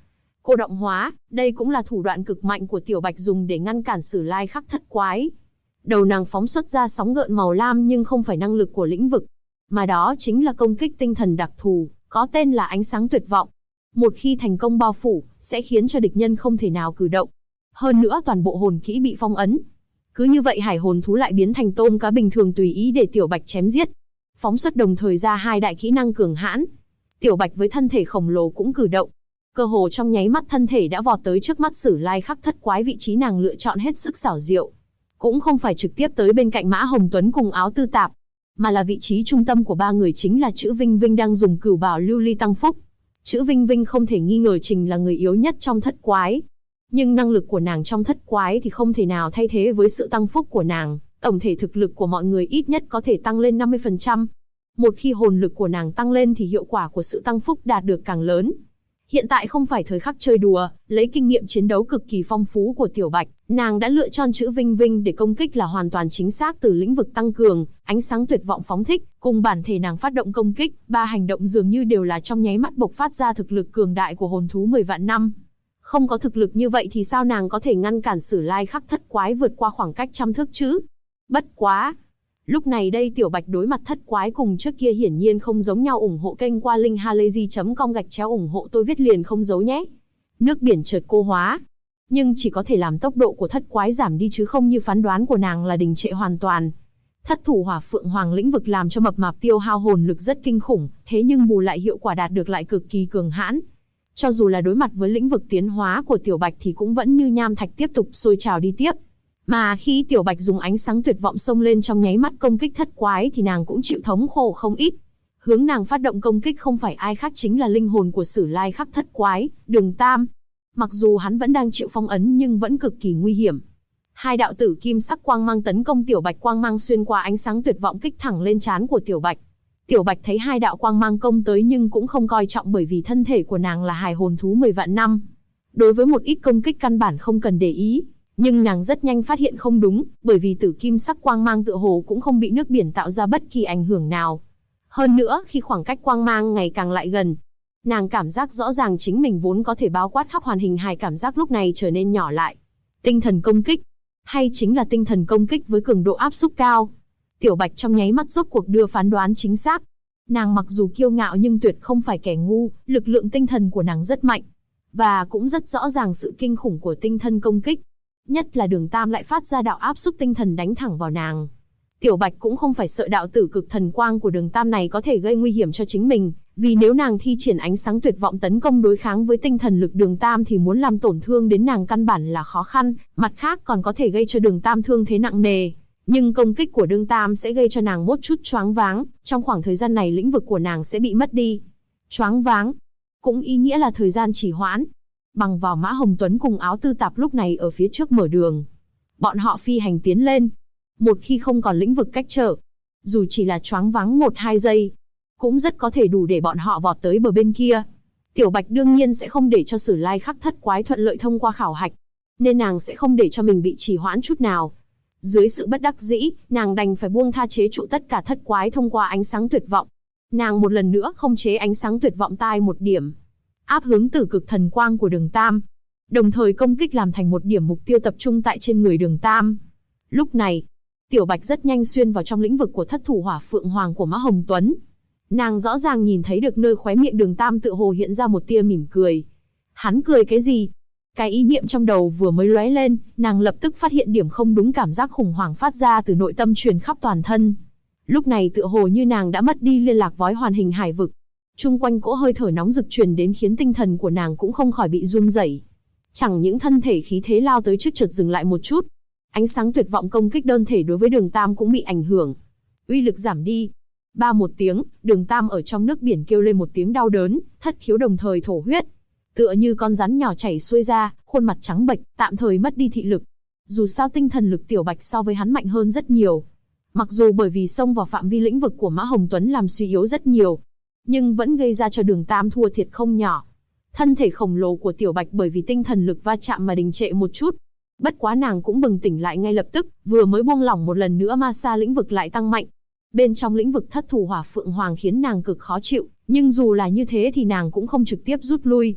A: Cô động hóa, đây cũng là thủ đoạn cực mạnh của Tiểu Bạch dùng để ngăn cản Sử Lai Khắc Thất Quái. Đầu nàng phóng xuất ra sóng gợn màu lam nhưng không phải năng lực của lĩnh vực, mà đó chính là công kích tinh thần đặc thù, có tên là ánh sáng tuyệt vọng. Một khi thành công bao phủ, sẽ khiến cho địch nhân không thể nào cử động. Hơn nữa toàn bộ hồn kỹ bị phong ấn. Cứ như vậy hải hồn thú lại biến thành tôm cá bình thường tùy ý để Tiểu Bạch chém giết. Phóng xuất đồng thời ra hai đại kỹ năng cường hãn. Tiểu Bạch với thân thể khổng lồ cũng cử động. Cơ hồ trong nháy mắt thân thể đã vọt tới trước mắt Sử Lai Khắc Thất Quái, vị trí nàng lựa chọn hết sức xảo diệu. Cũng không phải trực tiếp tới bên cạnh Mã Hồng Tuấn cùng Áo Tư Tạp, mà là vị trí trung tâm của ba người chính là chữ Vinh Vinh đang dùng cửu bảo lưu ly tăng phúc. Chữ Vinh Vinh không thể nghi ngờ trình là người yếu nhất trong thất quái. Nhưng năng lực của nàng trong thất quái thì không thể nào thay thế với sự tăng phúc của nàng. Tổng thể thực lực của mọi người ít nhất có thể tăng lên 50%. Một khi hồn lực của nàng tăng lên thì hiệu quả của sự tăng phúc đạt được càng lớn. Hiện tại không phải thời khắc chơi đùa, lấy kinh nghiệm chiến đấu cực kỳ phong phú của Tiểu Bạch, nàng đã lựa chọn chữ Vinh Vinh để công kích là hoàn toàn chính xác từ lĩnh vực tăng cường, ánh sáng tuyệt vọng phóng thích, cùng bản thể nàng phát động công kích, ba hành động dường như đều là trong nháy mắt bộc phát ra thực lực cường đại của hồn thú 10 vạn năm. Không có thực lực như vậy thì sao nàng có thể ngăn cản Sử Lai Khắc Thất Quái vượt qua khoảng cách trăm thước chứ? Bất quá! Lúc này đây Tiểu Bạch đối mặt thất quái cùng trước kia hiển nhiên không giống nhau. Ủng hộ kênh qua link halayzi.com /ủng hộ tôi viết liền không giấu nhé. Nước biển chợt cô hóa. Nhưng chỉ có thể làm tốc độ của thất quái giảm đi chứ không như phán đoán của nàng là đình trệ hoàn toàn. Thất thủ hỏa phượng hoàng lĩnh vực làm cho mập mạp tiêu hao hồn lực rất kinh khủng, thế nhưng bù lại hiệu quả đạt được lại cực kỳ cường hãn. Cho dù là đối mặt với lĩnh vực tiến hóa của Tiểu Bạch thì cũng vẫn như nham thạch tiếp tục sôi trào đi tiếp. Mà khi Tiểu Bạch dùng ánh sáng tuyệt vọng xông lên trong nháy mắt công kích thất quái thì nàng cũng chịu thống khổ không ít. Hướng nàng phát động công kích không phải ai khác chính là linh hồn của Sử Lai Khắc Thất Quái, Đường Tam. Mặc dù hắn vẫn đang chịu phong ấn nhưng vẫn cực kỳ nguy hiểm. Hai đạo tử kim sắc quang mang tấn công Tiểu Bạch, quang mang xuyên qua ánh sáng tuyệt vọng kích thẳng lên trán của Tiểu Bạch. Tiểu Bạch thấy hai đạo quang mang công tới nhưng cũng không coi trọng, bởi vì thân thể của nàng là hài hồn thú 10 vạn năm. Đối với một ít công kích căn bản không cần để ý. Nhưng nàng rất nhanh phát hiện không đúng, bởi vì tử kim sắc quang mang tựa hồ cũng không bị nước biển tạo ra bất kỳ ảnh hưởng nào. Hơn nữa, khi khoảng cách quang mang ngày càng lại gần, nàng cảm giác rõ ràng chính mình vốn có thể bao quát khắp hoàn hình hài cảm giác lúc này trở nên nhỏ lại. Tinh thần công kích, hay chính là tinh thần công kích với cường độ áp xúc cao. Tiểu Bạch trong nháy mắt rốt cuộc đưa phán đoán chính xác. Nàng mặc dù kiêu ngạo nhưng tuyệt không phải kẻ ngu, lực lượng tinh thần của nàng rất mạnh. Và cũng rất rõ ràng sự kinh khủng của tinh thần công kích. Nhất là Đường Tam lại phát ra đạo áp xúc tinh thần đánh thẳng vào nàng. Tiểu Bạch cũng không phải sợ đạo tử cực thần quang của Đường Tam này có thể gây nguy hiểm cho chính mình, vì nếu nàng thi triển ánh sáng tuyệt vọng tấn công đối kháng với tinh thần lực Đường Tam thì muốn làm tổn thương đến nàng căn bản là khó khăn, mặt khác còn có thể gây cho Đường Tam thương thế nặng nề. Nhưng công kích của Đường Tam sẽ gây cho nàng một chút choáng váng, trong khoảng thời gian này lĩnh vực của nàng sẽ bị mất đi. Choáng váng cũng ý nghĩa là thời gian trì hoãn. Bằng vào Mã Hồng Tuấn cùng Áo Tư Tạp lúc này ở phía trước mở đường. Bọn họ phi hành tiến lên. Một khi không còn lĩnh vực cách trở, dù chỉ là choáng váng 1-2 giây, cũng rất có thể đủ để bọn họ vọt tới bờ bên kia. Tiểu Bạch đương nhiên sẽ không để cho Sử Lai Khắc Thất Quái thuận lợi thông qua khảo hạch, nên nàng sẽ không để cho mình bị trì hoãn chút nào. Dưới sự bất đắc dĩ, nàng đành phải buông tha chế trụ tất cả thất quái thông qua ánh sáng tuyệt vọng. Nàng một lần nữa không chế ánh sáng tuyệt vọng tai một điểm, áp hướng tử cực thần quang của Đường Tam, đồng thời công kích làm thành một điểm mục tiêu tập trung tại trên người Đường Tam. Lúc này, Tiểu Bạch rất nhanh xuyên vào trong lĩnh vực của thất thủ hỏa phượng hoàng của Mã Hồng Tuấn. Nàng rõ ràng nhìn thấy được nơi khóe miệng Đường Tam tựa hồ hiện ra một tia mỉm cười. Hắn cười cái gì? Cái ý niệm trong đầu vừa mới lóe lên, nàng lập tức phát hiện điểm không đúng, cảm giác khủng hoảng phát ra từ nội tâm truyền khắp toàn thân. Lúc này tựa hồ như nàng đã mất đi liên lạc với hoàn hình hải vực. Chung quanh cỗ hơi thở nóng rực truyền đến khiến tinh thần của nàng cũng không khỏi bị run rẩy. Chẳng những thân thể khí thế lao tới trước chợt dừng lại một chút. Ánh sáng tuyệt vọng công kích đơn thể đối với Đường Tam cũng bị ảnh hưởng. Uy lực giảm đi. Ba một tiếng, Đường Tam ở trong nước biển kêu lên một tiếng đau đớn, thất khiếu đồng thời thổ huyết. Tựa như con rắn nhỏ chảy xuôi ra, khuôn mặt trắng bệch, tạm thời mất đi thị lực. Dù sao tinh thần lực Tiểu Bạch so với hắn mạnh hơn rất nhiều. Mặc dù bởi vì xông vào phạm vi lĩnh vực của Mã Hồng Tuấn làm suy yếu rất nhiều, nhưng vẫn gây ra cho Đường Tam thua thiệt không nhỏ. Thân thể khổng lồ của Tiểu Bạch bởi vì tinh thần lực va chạm mà đình trệ một chút. Bất quá nàng cũng bừng tỉnh lại ngay lập tức, vừa mới buông lỏng một lần nữa ma sa lĩnh vực lại tăng mạnh. Bên trong lĩnh vực thất thủ hỏa phượng hoàng khiến nàng cực khó chịu, nhưng dù là như thế thì nàng cũng không trực tiếp rút lui.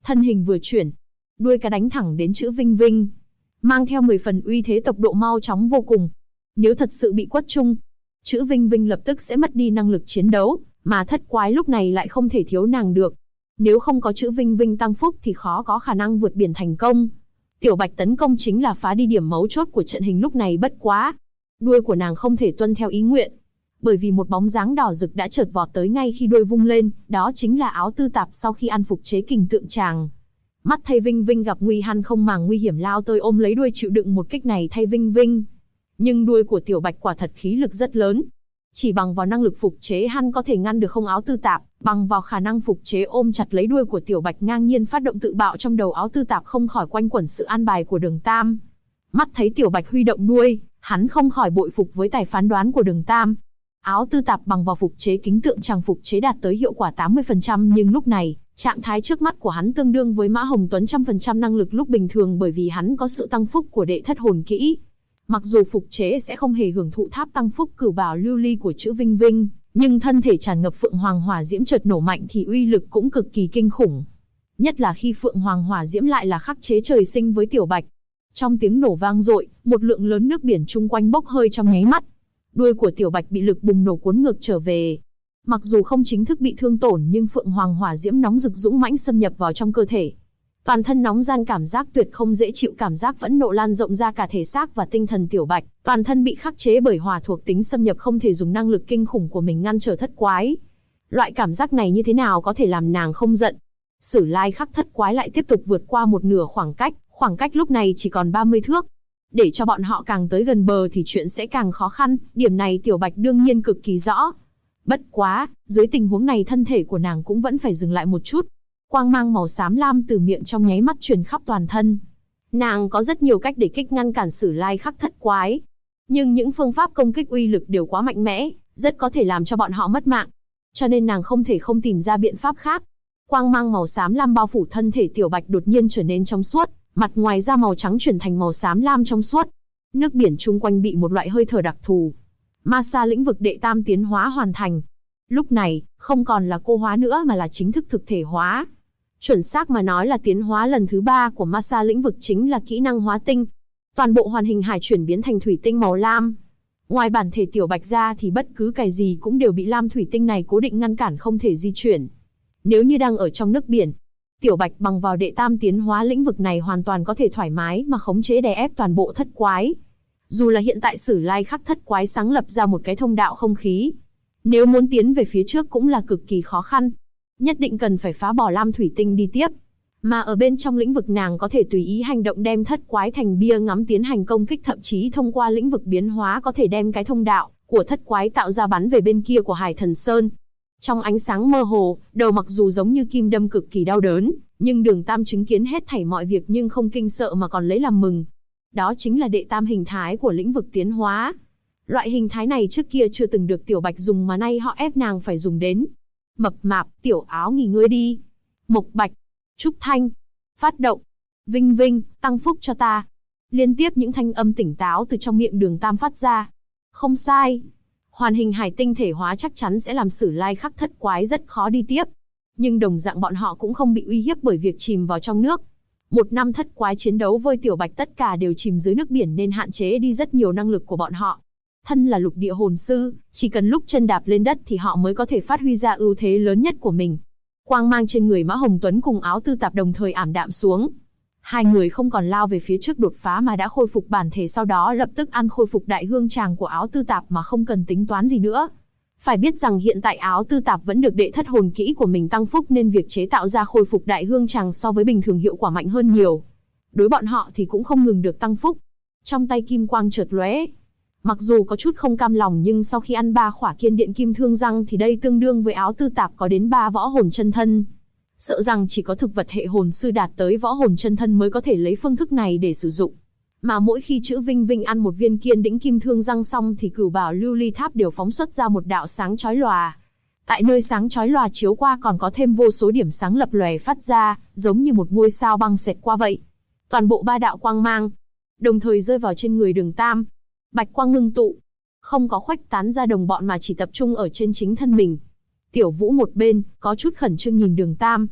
A: Thân hình vừa chuyển, đuôi cá đánh thẳng đến chữ Vinh Vinh, mang theo 10 phần uy thế, tốc độ mau chóng vô cùng. Nếu thật sự bị quất trúng, chữ Vinh Vinh lập tức sẽ mất đi năng lực chiến đấu, mà thất quái lúc này lại không thể thiếu nàng được. Nếu không có chữ Vinh Vinh tăng phúc thì khó có khả năng vượt biển thành công. Tiểu Bạch tấn công chính là phá đi điểm mấu chốt của trận hình lúc này, bất quá đuôi của nàng không thể tuân theo ý nguyện, bởi vì một bóng dáng đỏ rực đã chợt vọt tới ngay khi đuôi vung lên, đó chính là Áo Tư Tạp sau khi ăn phục chế kình tượng tràng. Mắt thấy Vinh Vinh gặp nguy, hắn không màng nguy hiểm lao tới ôm lấy đuôi chịu đựng một kích này thay Vinh Vinh. Nhưng đuôi của Tiểu Bạch quả thật khí lực rất lớn. Chỉ bằng vào năng lực phục chế hắn có thể ngăn được không Áo Tư Tạp, bằng vào khả năng phục chế ôm chặt lấy đuôi của Tiểu Bạch ngang nhiên phát động tự bạo, trong đầu Áo Tư Tạp không khỏi quanh quẩn sự an bài của Đường Tam. Mắt thấy Tiểu Bạch huy động đuôi, hắn không khỏi bội phục với tài phán đoán của Đường Tam. Áo Tư Tạp bằng vào phục chế kính tượng tràng phục chế đạt tới hiệu quả 80%, nhưng lúc này, trạng thái trước mắt của hắn tương đương với Mã Hồng Tuấn 100% năng lực lúc bình thường, bởi vì hắn có sự tăng phúc của đệ thất hồn kỹ. Mặc dù phục chế sẽ không hề hưởng thụ tháp tăng phúc cửu bảo lưu ly của chữ Vinh Vinh, nhưng thân thể tràn ngập Phượng Hoàng hỏa diễm chợt nổ mạnh thì uy lực cũng cực kỳ kinh khủng. Nhất là khi Phượng Hoàng hỏa diễm lại là khắc chế trời sinh với Tiểu Bạch. Trong tiếng nổ vang dội, một lượng lớn nước biển chung quanh bốc hơi trong nháy mắt. Đuôi của Tiểu Bạch bị lực bùng nổ cuốn ngược trở về. Mặc dù không chính thức bị thương tổn, nhưng Phượng Hoàng hỏa diễm nóng rực dũng mãnh xâm nhập vào trong cơ thể. Toàn thân nóng gian, cảm giác tuyệt không dễ chịu, cảm giác phẫn nộ lan rộng ra cả thể xác và tinh thần Tiểu Bạch, toàn thân bị khắc chế bởi hỏa thuộc tính xâm nhập, không thể dùng năng lực kinh khủng của mình ngăn trở thất quái. Loại cảm giác này như thế nào có thể làm nàng không giận? Sử Lai khắc thất quái lại tiếp tục vượt qua một nửa khoảng cách lúc này chỉ còn 30 thước. Để cho bọn họ càng tới gần bờ thì chuyện sẽ càng khó khăn, điểm này Tiểu Bạch đương nhiên cực kỳ rõ. Bất quá, dưới tình huống này thân thể của nàng cũng vẫn phải dừng lại một chút. Quang mang màu xám lam từ miệng trong nháy mắt truyền khắp toàn thân. Nàng có rất nhiều cách để kích ngăn cản Sử Lai khắc thất quái. Nhưng những phương pháp công kích uy lực đều quá mạnh mẽ, rất có thể làm cho bọn họ mất mạng. Cho nên nàng không thể không tìm ra biện pháp khác. Quang mang màu xám lam bao phủ thân thể Tiểu Bạch đột nhiên trở nên trong suốt, mặt ngoài da màu trắng chuyển thành màu xám lam trong suốt. Nước biển chung quanh bị một loại hơi thở đặc thù. Ma Sa lĩnh vực đệ tam tiến hóa hoàn thành. Lúc này, không còn là cô hóa nữa mà là chính thức thực thể hóa. Chuẩn xác mà nói là tiến hóa lần thứ 3 của Ma Sa lĩnh vực chính là kỹ năng hóa tinh. Toàn bộ hoàn hình hải chuyển biến thành thủy tinh màu lam. Ngoài bản thể Tiểu Bạch ra thì bất cứ cái gì cũng đều bị lam thủy tinh này cố định ngăn cản, không thể di chuyển. Nếu như đang ở trong nước biển, Tiểu Bạch bằng vào đệ tam tiến hóa lĩnh vực này hoàn toàn có thể thoải mái mà khống chế đè ép toàn bộ thất quái. Dù là hiện tại Sử Lai khắc thất quái sáng lập ra một cái thông đạo không khí, nếu muốn tiến về phía trước cũng là cực kỳ khó khăn. Nhất định cần phải phá bỏ lam thủy tinh đi tiếp. Mà ở bên trong lĩnh vực nàng có thể tùy ý hành động, đem thất quái thành bia ngắm tiến hành công kích, thậm chí thông qua lĩnh vực biến hóa có thể đem cái thông đạo của thất quái tạo ra bắn về bên kia của Hải Thần Sơn. Trong ánh sáng mơ hồ, đầu mặc dù giống như kim đâm cực kỳ đau đớn, nhưng Đường Tam chứng kiến hết thảy mọi việc nhưng không kinh sợ mà còn lấy làm mừng. Đó chính là đệ tam hình thái của lĩnh vực tiến hóa. Loại hình thái này trước kia chưa từng được Tiểu Bạch dùng mà nay họ ép nàng phải dùng đến. Mập mạp, Tiểu Áo nghỉ ngơi đi. Mộc Bạch, Trúc Thanh, phát động. Vinh Vinh, tăng phúc cho ta. Liên tiếp những thanh âm tỉnh táo từ trong miệng Đường Tam phát ra. Không sai. Hoàn hình hải tinh thể hóa chắc chắn sẽ làm Sử Lai khắc thất quái rất khó đi tiếp. Nhưng đồng dạng bọn họ cũng không bị uy hiếp bởi việc chìm vào trong nước. Một năm thất quái chiến đấu với Tiểu Bạch tất cả đều chìm dưới nước biển nên hạn chế đi rất nhiều năng lực của bọn họ. Thân là lục địa hồn sư, chỉ cần lúc chân đạp lên đất thì họ mới có thể phát huy ra ưu thế lớn nhất của mình. Quang mang trên người Mã Hồng Tuấn cùng Áo Tư Tạp đồng thời ảm đạm xuống. Hai người không còn lao về phía trước đột phá mà đã khôi phục bản thể, sau đó lập tức ăn khôi phục đại hương tràng của Áo Tư Tạp mà không cần tính toán gì nữa. Phải biết rằng hiện tại Áo Tư Tạp vẫn được đệ thất hồn kỹ của mình tăng phúc nên việc chế tạo ra khôi phục đại hương tràng so với bình thường hiệu quả mạnh hơn nhiều. Đối bọn họ thì cũng không ngừng được tăng phúc. Trong tay kim quang chợt lóe. Mặc dù có chút không cam lòng nhưng sau khi ăn 3 khỏa kiên điện kim thương răng thì đây tương đương với Áo Tư Tạp có đến 3 võ hồn chân thân. Sợ rằng chỉ có thực vật hệ hồn sư đạt tới võ hồn chân thân mới có thể lấy phương thức này để sử dụng. Mà mỗi khi chữ Vinh Vinh ăn một viên kiên đĩnh kim thương răng xong thì cửu bảo lưu ly tháp đều phóng xuất ra một đạo sáng chói lòa. Tại nơi sáng chói lòa chiếu qua còn có thêm vô số điểm sáng lập lòe phát ra, giống như một ngôi sao băng xẹt qua vậy. Toàn bộ 3 đạo quang mang đồng thời rơi vào trên người Đường Tam. Bạch quang ngưng tụ, không có khuếch tán ra đồng bọn mà chỉ tập trung ở trên chính thân mình. Tiểu Vũ một bên, có chút khẩn trương nhìn Đường Tam.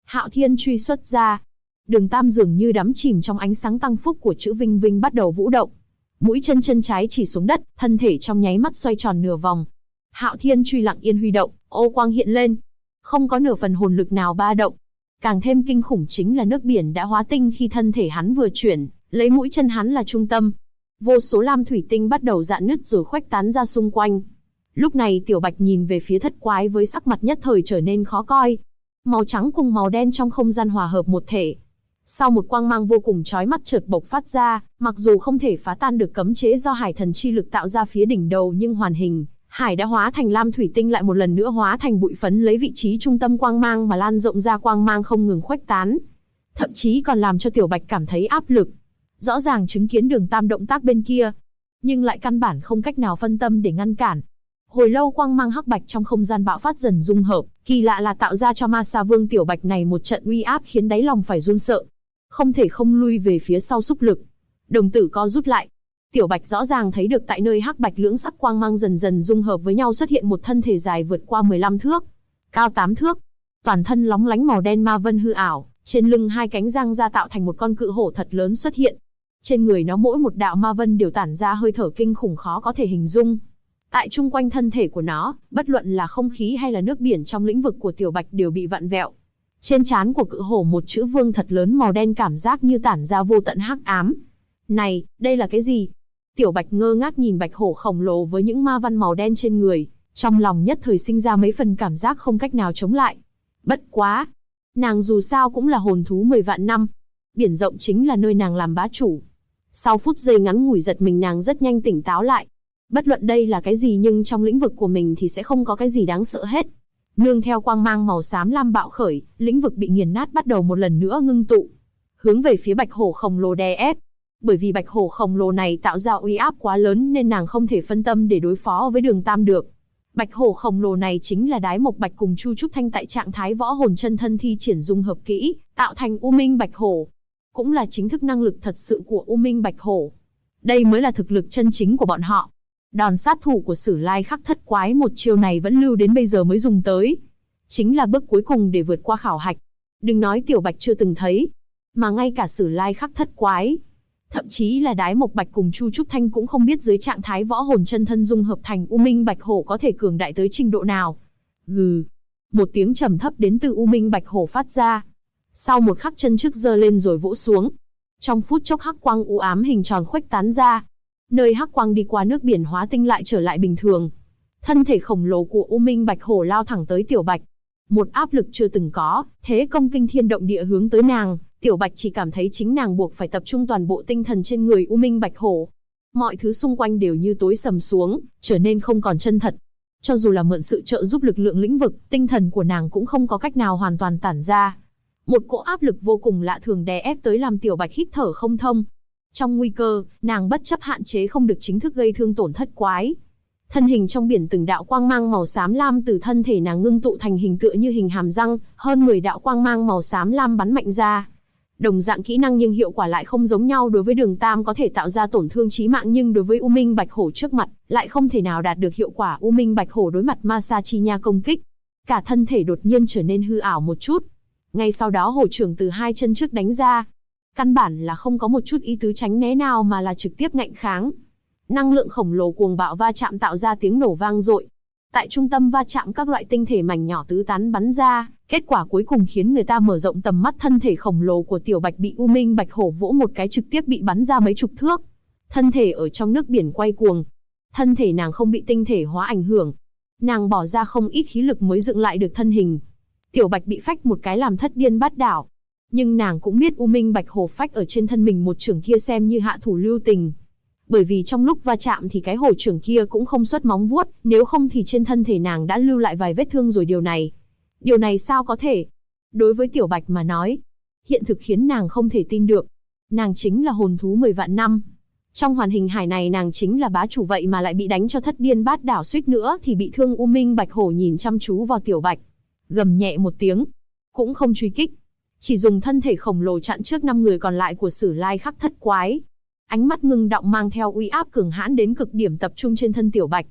A: Hạo Thiên truy xuất ra. Đường Tam dường như đắm chìm trong ánh sáng tăng phúc của chữ Vinh Vinh bắt đầu vũ động. Mũi chân trái chỉ xuống đất, thân thể trong nháy mắt xoay tròn nửa vòng. Hạo Thiên truy lặng yên huy động, ô quang hiện lên. Không có nửa phần hồn lực nào ba động. Càng thêm kinh khủng chính là nước biển đã hóa tinh khi thân thể hắn vừa chuyển, lấy mũi chân hắn là trung tâm. Vô số lam thủy tinh bắt đầu rạn nứt rồi khuếch tán ra xung quanh. Lúc này Tiểu Bạch nhìn về phía thất quái với sắc mặt nhất thời trở nên khó coi. Màu trắng cùng màu đen trong không gian hòa hợp một thể. Sau một quang mang vô cùng chói mắt chợt bộc phát ra, mặc dù không thể phá tan được cấm chế do hải thần chi lực tạo ra phía đỉnh đầu nhưng hoàn hình, hải đã hóa thành lam thủy tinh lại một lần nữa hóa thành bụi phấn lấy vị trí trung tâm quang mang mà lan rộng ra, quang mang không ngừng khuếch tán. Thậm chí còn làm cho Tiểu Bạch cảm thấy áp lực. Rõ ràng chứng kiến Đường Tam động tác bên kia, nhưng lại căn bản không cách nào phân tâm để ngăn cản. Hồi lâu quang mang hắc bạch trong không gian bạo phát dần dung hợp, kỳ lạ là tạo ra cho Ma Sa Vương Tiểu Bạch này một trận uy áp khiến đáy lòng phải run sợ. Không thể không lui về phía sau xúc lực. Đồng tử co rút lại. Tiểu Bạch rõ ràng thấy được tại nơi hắc bạch lưỡng sắc quang mang dần dần dung hợp với nhau xuất hiện một thân thể dài vượt qua 15 thước, cao 8 thước. Toàn thân lóng lánh màu đen ma vân hư ảo, trên lưng hai cánh giang ra tạo thành một con cự hổ thật lớn xuất hiện. Trên người nó mỗi một đạo ma vân đều tản ra hơi thở kinh khủng khó có thể hình dung. Tại chung quanh thân thể của nó, bất luận là không khí hay là nước biển trong lĩnh vực của Tiểu Bạch đều bị vặn vẹo. Trên trán của cự hổ một chữ vương thật lớn màu đen cảm giác như tản ra vô tận hắc ám. Này, đây là cái gì? Tiểu Bạch ngơ ngác nhìn bạch hổ khổng lồ với những ma văn màu đen trên người, trong lòng nhất thời sinh ra mấy phần cảm giác không cách nào chống lại. Bất quá, nàng dù sao cũng là hồn thú 10 vạn năm. Biển rộng chính là nơi nàng làm bá chủ. Sau phút giây ngắn ngủi giật mình nàng rất nhanh tỉnh táo lại. Bất luận đây là cái gì nhưng trong lĩnh vực của mình thì sẽ không có cái gì đáng sợ hết. Nương theo quang mang màu xám lam bạo khởi, lĩnh vực bị nghiền nát bắt đầu một lần nữa ngưng tụ, hướng về phía bạch hổ khổng lồ đè ép. Bởi vì bạch hổ khổng lồ này tạo ra uy áp quá lớn nên nàng không thể phân tâm để đối phó với Đường Tam được. Bạch hổ khổng lồ này chính là Đái Mộc Bạch cùng Chu Trúc Thanh tại trạng thái võ hồn chân thân thi triển dung hợp kỹ, tạo thành U Minh Bạch Hổ. Cũng là chính thức năng lực thật sự của U Minh Bạch Hổ. Đây mới là thực lực chân chính của bọn họ. Đòn sát thủ của Sử Lai Khắc Thất Quái một chiêu này vẫn lưu đến bây giờ mới dùng tới. Chính là bước cuối cùng để vượt qua khảo hạch. Đừng nói Tiểu Bạch chưa từng thấy, mà ngay cả Sử Lai Khắc Thất Quái, thậm chí là Đái Mộc Bạch cùng Chu Trúc Thanh cũng không biết dưới trạng thái võ hồn chân thân dung hợp thành U Minh Bạch Hổ có thể cường đại tới trình độ nào. Gừ. Một tiếng trầm thấp đến từ U Minh Bạch Hổ phát ra. Sau một khắc chân trước giơ lên rồi vỗ xuống. Trong phút chốc hắc quang u ám hình tròn khuếch tán ra. Nơi hắc quang đi qua nước biển hóa tinh lại trở lại bình thường. Thân thể khổng lồ của U Minh Bạch Hổ lao thẳng tới Tiểu Bạch. Một áp lực chưa từng có, thế công kinh thiên động địa hướng tới nàng. Tiểu Bạch chỉ cảm thấy chính nàng buộc phải tập trung toàn bộ tinh thần trên người U Minh Bạch Hổ. Mọi thứ xung quanh đều như tối sầm xuống, trở nên không còn chân thật. Cho dù là mượn sự trợ giúp lực lượng lĩnh vực, tinh thần của nàng cũng không có cách nào hoàn toàn tản ra. Một cỗ áp lực vô cùng lạ thường đè ép tới làm Tiểu Bạch hít thở không thông. Trong nguy cơ, nàng bất chấp hạn chế không được chính thức gây thương tổn Thất Quái. Thân hình trong biển từng đạo quang mang màu xám lam từ thân thể nàng ngưng tụ thành hình tựa như hình hàm răng, hơn 10 đạo quang mang màu xám lam bắn mạnh ra. Đồng dạng kỹ năng nhưng hiệu quả lại không giống nhau, đối với Đường Tam có thể tạo ra tổn thương chí mạng nhưng đối với U Minh Bạch Hổ trước mặt, lại không thể nào đạt được hiệu quả. U Minh Bạch Hổ đối mặt Ma Sa Chi Nha công kích, cả thân thể đột nhiên trở nên hư ảo một chút. Ngay sau đó hổ trưởng từ hai chân trước đánh ra. Căn bản là không có một chút ý tứ tránh né nào mà là trực tiếp ngạnh kháng. Năng lượng khổng lồ cuồng bạo va chạm tạo ra tiếng nổ vang dội. Tại trung tâm va chạm các loại tinh thể mảnh nhỏ tứ tán bắn ra, kết quả cuối cùng khiến người ta mở rộng tầm mắt. Thân thể khổng lồ của Tiểu Bạch bị U Minh Bạch Hổ vỗ một cái trực tiếp bị bắn ra mấy chục thước. Thân thể ở trong nước biển quay cuồng. Thân thể nàng không bị tinh thể hóa ảnh hưởng. Nàng bỏ ra không ít khí lực mới dựng lại được thân hình. Tiểu Bạch bị phách một cái làm thất điên bát đảo. Nhưng nàng cũng biết U Minh Bạch Hổ phách ở trên thân mình một chưởng kia xem như hạ thủ lưu tình. Bởi vì trong lúc va chạm thì cái hổ trưởng kia cũng không xuất móng vuốt, nếu không thì trên thân thể nàng đã lưu lại vài vết thương rồi. Điều này sao có thể? Đối với Tiểu Bạch mà nói, hiện thực khiến nàng không thể tin được. Nàng chính là hồn thú 10 vạn năm. Trong hoàn hình hải này nàng chính là bá chủ, vậy mà lại bị đánh cho thất điên bát đảo, suýt nữa thì bị thương. U Minh Bạch Hổ nhìn chăm chú vào Tiểu Bạch, gầm nhẹ một tiếng, cũng không truy kích, chỉ dùng thân thể khổng lồ chặn trước 5 người còn lại của Sử Lai Khắc Thất Quái. Ánh mắt ngưng động mang theo uy áp cường hãn đến cực điểm tập trung trên thân Tiểu Bạch.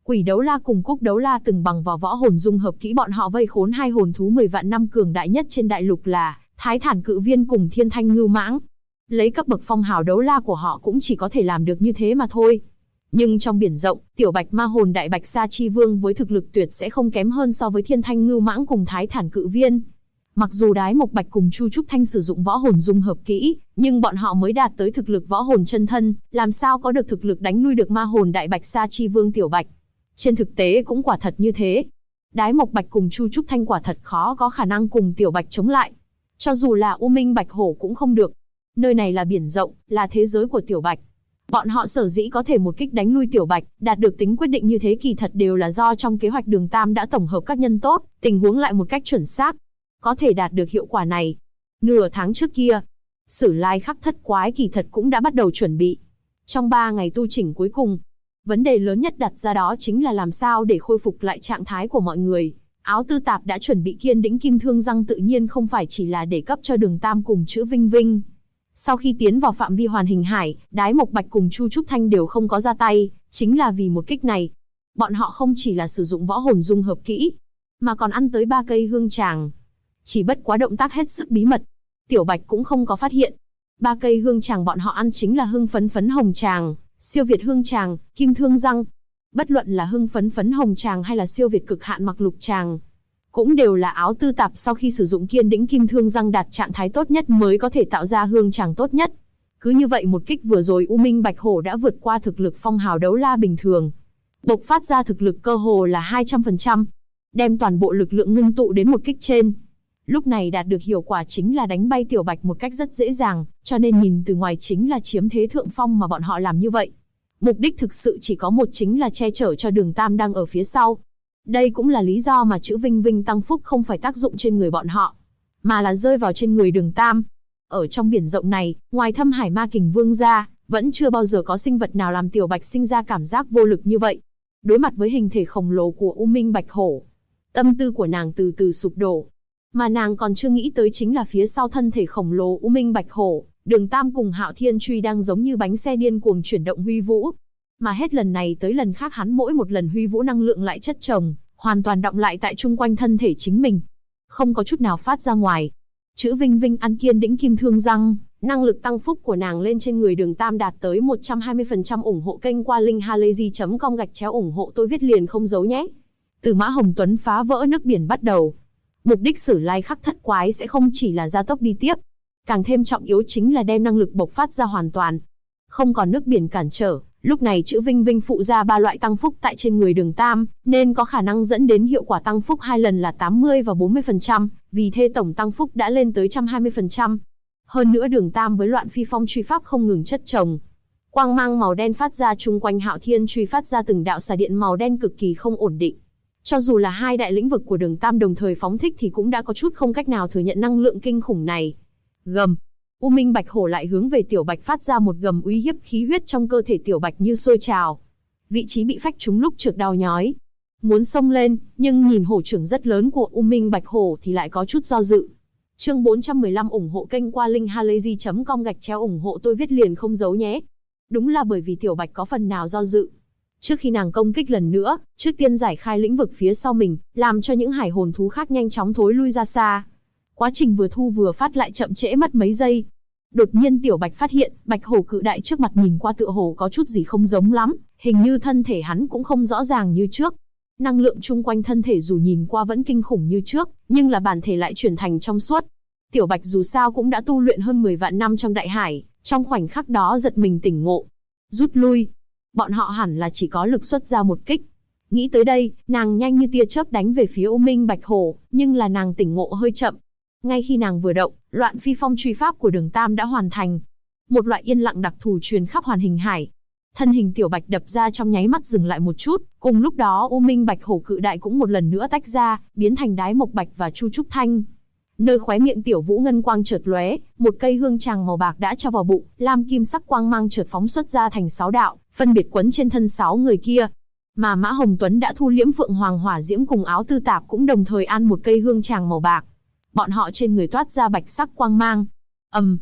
A: Quỷ đấu la cùng Cúc đấu la từng bằng vào võ hồn dung hợp kỹ bọn họ vây khốn hai hồn thú 10 vạn năm cường đại nhất trên đại lục là Thái Thản Cự Viên cùng Thiên Thanh Ngưu Mãng. Lấy cấp bậc phong hào đấu la của họ cũng chỉ có thể làm được như thế mà thôi. Nhưng trong biển rộng, tiểu bạch ma hồn đại bạch sa chi vương với thực lực tuyệt sẽ không kém hơn so với Thiên Thanh Ngưu Mãng cùng Thái Thản Cự Viên. Mặc dù Đái Mộc Bạch cùng Chu Trúc Thanh sử dụng võ hồn dung hợp kỹ, nhưng bọn họ mới đạt tới thực lực võ hồn chân thân, làm sao có được thực lực đánh lui được ma hồn đại bạch sa chi vương tiểu bạch. Trên thực tế cũng quả thật như thế. Đái Mộc Bạch cùng Chu Trúc Thanh quả thật khó có khả năng cùng tiểu bạch chống lại. Cho dù là U Minh Bạch Hổ cũng không được. Nơi này là biển rộng, là thế giới của tiểu bạch. Bọn họ sở dĩ có thể một kích đánh lui tiểu bạch, đạt được tính quyết định như thế kỳ thật đều là do trong kế hoạch Đường Tam đã tổng hợp các nhân tố, tình huống lại một cách chuẩn xác. Có thể đạt được hiệu quả này. Nửa tháng trước kia, Sử Lai Khắc Thất Quái kỳ thật cũng đã bắt đầu chuẩn bị. Trong 3 ngày tu chỉnh cuối cùng, vấn đề lớn nhất đặt ra đó chính là làm sao để khôi phục lại trạng thái của mọi người. Áo Tư Tạp đã chuẩn bị Kiên Đĩnh Kim Thương Răng tự nhiên không phải chỉ là để cấp cho Đường Tam cùng Chữ Vinh Vinh. Sau khi tiến vào phạm vi hoàn hình hải, Đái Mộc Bạch cùng Chu Trúc Thanh đều không có ra tay, chính là vì một kích này. Bọn họ không chỉ là sử dụng võ hồn dung hợp kỹ, mà còn ăn tới 3 cây hương tràng. Chỉ bất quá động tác hết sức bí mật, tiểu bạch cũng không có phát hiện. 3 cây hương tràng bọn họ ăn chính là hưng phấn phấn hồng tràng, siêu việt hương tràng, kim thương răng. Bất luận là hưng phấn phấn hồng tràng hay là siêu việt cực hạn mặc lục tràng, cũng đều là Áo Tư Tạp sau khi sử dụng Kiên Đĩnh Kim Thương Răng đạt trạng thái tốt nhất mới có thể tạo ra hương tràng tốt nhất. Cứ như vậy một kích vừa rồi U Minh Bạch Hổ đã vượt qua thực lực phong hào đấu la bình thường. Bộc phát ra thực lực cơ hồ là 200%, đem toàn bộ lực lượng ngưng tụ đến một kích trên. Lúc này đạt được hiệu quả chính là đánh bay tiểu bạch một cách rất dễ dàng, cho nên nhìn từ ngoài chính là chiếm thế thượng phong mà bọn họ làm như vậy. Mục đích thực sự chỉ có một, chính là che chở cho Đường Tam đang ở phía sau. Đây cũng là lý do mà chữ Vinh Vinh tăng phúc không phải tác dụng trên người bọn họ, mà là rơi vào trên người Đường Tam. Ở trong biển rộng này, ngoài Thâm Hải Ma Kình Vương ra, vẫn chưa bao giờ có sinh vật nào làm tiểu bạch sinh ra cảm giác vô lực như vậy. Đối mặt với hình thể khổng lồ của U Minh Bạch Hổ, tâm tư của nàng từ từ sụp đổ. Mà nàng còn chưa nghĩ tới chính là phía sau thân thể khổng lồ U Minh Bạch Hổ, Đường Tam cùng Hạo Thiên Truy đang giống như bánh xe điên cuồng chuyển động huy vũ. Mà hết lần này tới lần khác hắn mỗi một lần huy vũ năng lượng lại chất chồng, hoàn toàn đọng lại tại chung quanh thân thể chính mình, không có chút nào phát ra ngoài. Chữ Vinh Vinh ăn Kiên Đĩnh Kim Thương Răng, năng lực tăng phúc của nàng lên trên người Đường Tam đạt tới 120%. Ủng hộ kênh qua linkhalazy.com/ ủng hộ tôi viết liền không giấu nhé. Từ Mã Hồng Tuấn phá vỡ nước biển bắt đầu, mục đích Sử Lai Khắc Thất Quái sẽ không chỉ là gia tốc đi tiếp, càng thêm trọng yếu chính là đem năng lực bộc phát ra hoàn toàn. Không còn nước biển cản trở, lúc này chữ Vinh Vinh phụ ra 3 loại tăng phúc tại trên người Đường Tam, nên có khả năng dẫn đến hiệu quả tăng phúc 2 lần là 80 và 40%, vì thế tổng tăng phúc đã lên tới 120%. Hơn nữa Đường Tam với Loạn Phi Phong truy pháp không ngừng chất chồng. Quang mang màu đen phát ra chung quanh Hạo Thiên truy phát ra từng đạo xà điện màu đen cực kỳ không ổn định. Cho dù là 2 đại lĩnh vực của Đường Tam đồng thời phóng thích thì cũng đã có chút không cách nào thừa nhận năng lượng kinh khủng này. Gầm. U Minh Bạch Hổ lại hướng về tiểu bạch phát ra một gầm uy hiếp, khí huyết trong cơ thể tiểu bạch như sôi trào. Vị trí bị phách trúng lúc trượt đau nhói. Muốn xông lên, nhưng nhìn hổ trưởng rất lớn của U Minh Bạch Hổ thì lại có chút do dự. Chương 415 ủng hộ kênh qua linkhalazy.com/ ủng hộ tôi viết liền không giấu nhé. Đúng là bởi vì tiểu bạch có phần nào do dự. Trước khi nàng công kích lần nữa, trước tiên giải khai lĩnh vực phía sau mình, làm cho những hải hồn thú khác nhanh chóng thối lui ra xa. Quá trình vừa thu vừa phát lại chậm trễ mất mấy giây. Đột nhiên tiểu bạch phát hiện, bạch hổ cự đại trước mặt nhìn qua tựa hồ có chút gì không giống lắm, hình như thân thể hắn cũng không rõ ràng như trước. Năng lượng chung quanh thân thể dù nhìn qua vẫn kinh khủng như trước, nhưng là bản thể lại chuyển thành trong suốt. Tiểu bạch dù sao cũng đã tu luyện hơn 10 vạn năm trong đại hải, trong khoảnh khắc đó giật mình tỉnh ngộ. Rút lui. Bọn họ hẳn là chỉ có lực xuất ra một kích. Nghĩ tới đây, nàng nhanh như tia chớp đánh về phía U Minh Bạch Hổ, nhưng là nàng tỉnh ngộ hơi chậm. Ngay khi nàng vừa động, Loạn Phi Phong truy pháp của Đường Tam đã hoàn thành. Một loại yên lặng đặc thù truyền khắp hoàn hình hải. Thân hình tiểu bạch đập ra trong nháy mắt dừng lại một chút, cùng lúc đó U Minh Bạch Hổ cự đại cũng một lần nữa tách ra, biến thành Đái Mộc Bạch và Chu Trúc Thanh. Nơi khóe miệng tiểu vũ ngân quang chợt lóe, một cây hương tràng màu bạc đã cho vào bụng, lam kim sắc quang mang chợt phóng xuất ra thành 6 đạo, phân biệt quấn trên thân 6 người kia. Mà Mã Hồng Tuấn đã thu liễm Phượng Hoàng Hỏa Diễm cùng Áo Tư Tạp cũng đồng thời ăn một cây hương tràng màu bạc. Bọn họ trên người toát ra bạch sắc quang mang.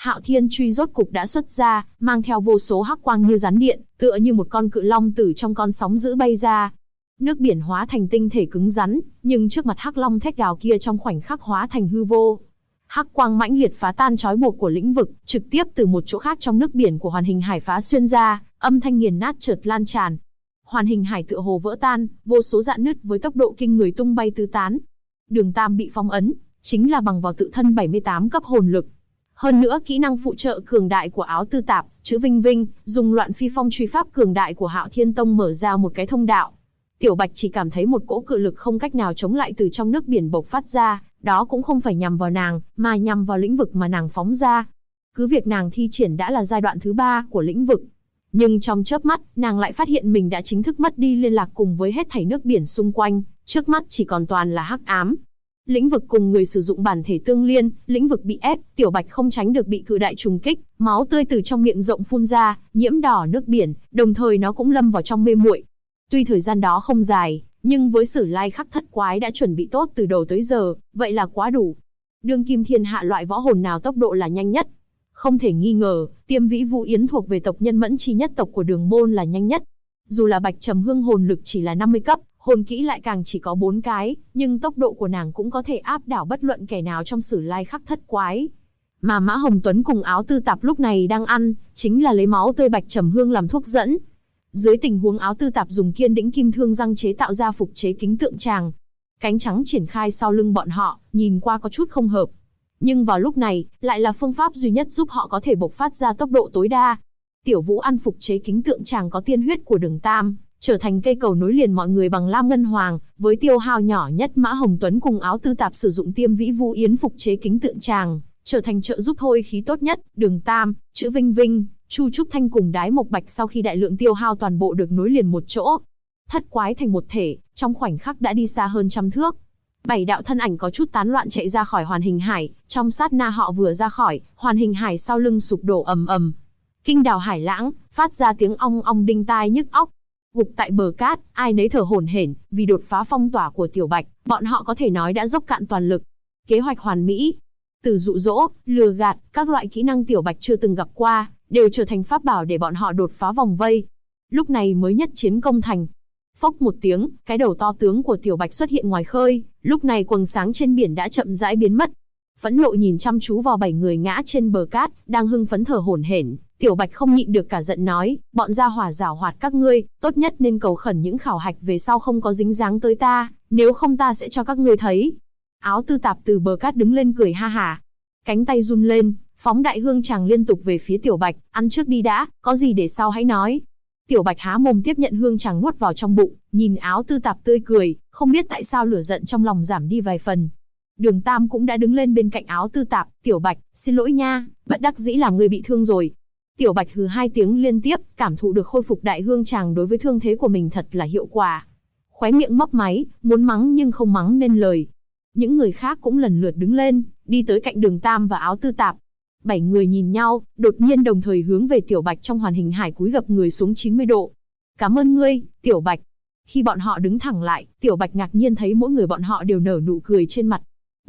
A: Hạo Thiên truy rốt cục đã xuất ra, mang theo vô số hắc quang như rắn điện, tựa như một con cự long từ trong con sóng dữ bay ra. Nước biển hóa thành tinh thể cứng rắn, nhưng trước mặt hắc long thét gào kia trong khoảnh khắc hóa thành hư vô. Hắc quang mãnh liệt phá tan trói buộc của lĩnh vực, trực tiếp từ một chỗ khác trong nước biển của Hoàn Hình Hải phá xuyên ra, âm thanh nghiền nát chợt lan tràn. Hoàn Hình Hải tựa hồ vỡ tan, vô số rạn nứt với tốc độ kinh người tung bay tứ tán. Đường Tam bị phong ấn, chính là bằng vào tự thân 78 cấp hồn lực. Hơn nữa kỹ năng phụ trợ cường đại của Áo Tư Tạp, chữ Vinh Vinh, dùng Loạn Phi Phong truy pháp cường đại của Hạo Thiên Tông mở ra một cái thông đạo. Tiểu Bạch chỉ cảm thấy một cỗ cự lực không cách nào chống lại từ trong nước biển bộc phát ra, đó cũng không phải nhằm vào nàng, mà nhằm vào lĩnh vực mà nàng phóng ra. Cứ việc nàng thi triển đã là giai đoạn thứ 3 của lĩnh vực, nhưng trong chớp mắt, nàng lại phát hiện mình đã chính thức mất đi liên lạc cùng với hết thảy nước biển xung quanh, trước mắt chỉ còn toàn là hắc ám. Lĩnh vực cùng người sử dụng bản thể tương liên, lĩnh vực bị ép, Tiểu Bạch không tránh được bị cự đại trùng kích, máu tươi từ trong miệng rộng phun ra, nhiễm đỏ nước biển, đồng thời nó cũng lâm vào trong mê muội. Tuy thời gian đó không dài, nhưng với Sử Lai Khắc Thất Quái đã chuẩn bị tốt từ đầu tới giờ, vậy là quá đủ. Đương kim thiên hạ loại võ hồn nào tốc độ là nhanh nhất? Không thể nghi ngờ, Tiêm Vĩ Vũ Yến thuộc về tộc nhân Mẫn Chi nhất tộc của Đường Môn là nhanh nhất. Dù là Bạch Trầm Hương hồn lực chỉ là 50 cấp, hồn kỹ lại càng chỉ có 4 cái, nhưng tốc độ của nàng cũng có thể áp đảo bất luận kẻ nào trong Sử Lai Khắc Thất Quái. Mà Mã Hồng Tuấn cùng Áo Tư Tạp lúc này đang ăn, chính là lấy máu tươi Bạch Trầm Hương làm thuốc dẫn. Dưới tình huống Áo Tư Tạp dùng Kiên Đĩnh Kim Thương răng chế tạo ra phục chế kính tượng tràng, cánh trắng triển khai sau lưng bọn họ, nhìn qua có chút không hợp. Nhưng vào lúc này, lại là phương pháp duy nhất giúp họ có thể bộc phát ra tốc độ tối đa. Tiểu Vũ ăn phục chế kính tượng tràng có tiên huyết của Đường Tam, trở thành cây cầu nối liền mọi người bằng lam ngân hoàng, với tiêu hao nhỏ nhất Mã Hồng Tuấn cùng Áo Tư Tạp sử dụng Tiêm Vĩ Vũ Yến phục chế kính tượng tràng, trở thành trợ giúp thôi khí tốt nhất. Đường Tam, chữ Vinh Vinh, Chu Trúc Thanh cùng Đái Mộc Bạch sau khi đại lượng tiêu hao toàn bộ được nối liền một chỗ. Thất quái thành một thể, trong khoảnh khắc đã đi xa hơn trăm thước. 7 đạo thân ảnh có chút tán loạn chạy ra khỏi Hoàn Hình Hải, trong sát na họ vừa ra khỏi, Hoàn Hình Hải sau lưng sụp đổ ầm ầm. Kinh đào hải lãng, phát ra tiếng ong ong đinh tai nhức óc. Gục tại bờ cát, ai nấy thở hổn hển, vì đột phá phong tỏa của Tiểu Bạch, bọn họ có thể nói đã dốc cạn toàn lực. Kế hoạch hoàn mỹ, từ dụ dỗ, lừa gạt, các loại kỹ năng Tiểu Bạch chưa từng gặp qua, đều trở thành pháp bảo để bọn họ đột phá vòng vây. Lúc này mới nhất chiến công thành. Phốc một tiếng, cái đầu to tướng của Tiểu Bạch xuất hiện ngoài khơi, lúc này quầng sáng trên biển đã chậm rãi biến mất. Phẫn nộ nhìn chăm chú vào 7 người ngã trên bờ cát, đang hưng phấn thở hổn hển, Tiểu Bạch không nhịn được cả giận nói, bọn gia hỏa giảo hoạt các ngươi, tốt nhất nên cầu khẩn những khảo hạch về sau không có dính dáng tới ta, nếu không ta sẽ cho các ngươi thấy. Áo Tư Tạp từ bờ cát đứng lên cười ha hả, cánh tay run lên, phóng đại hương tràng liên tục về phía Tiểu Bạch, ăn trước đi đã, có gì để sau hãy nói. Tiểu Bạch há mồm tiếp nhận hương tràng nuốt vào trong bụng, nhìn Áo Tư Tạp tươi cười, không biết tại sao lửa giận trong lòng giảm đi vài phần. Đường Tam cũng đã đứng lên bên cạnh Áo Tư Tạp, Tiểu Bạch, xin lỗi nha, bất đắc dĩ làm ngươi bị thương rồi. Tiểu Bạch hừ 2 tiếng liên tiếp, cảm thụ được khôi phục đại hương tràng đối với thương thế của mình thật là hiệu quả. Khóe miệng mấp máy, muốn mắng nhưng không mắng nên lời. Những người khác cũng lần lượt đứng lên, đi tới cạnh Đường Tam và Áo Tư Tạp. 7 người nhìn nhau, đột nhiên đồng thời hướng về Tiểu Bạch trong Hoàn Hình Hải cúi gập người xuống 90 độ. Cảm ơn ngươi, Tiểu Bạch. Khi bọn họ đứng thẳng lại, Tiểu Bạch ngạc nhiên thấy mỗi người bọn họ đều nở nụ cười trên mặt.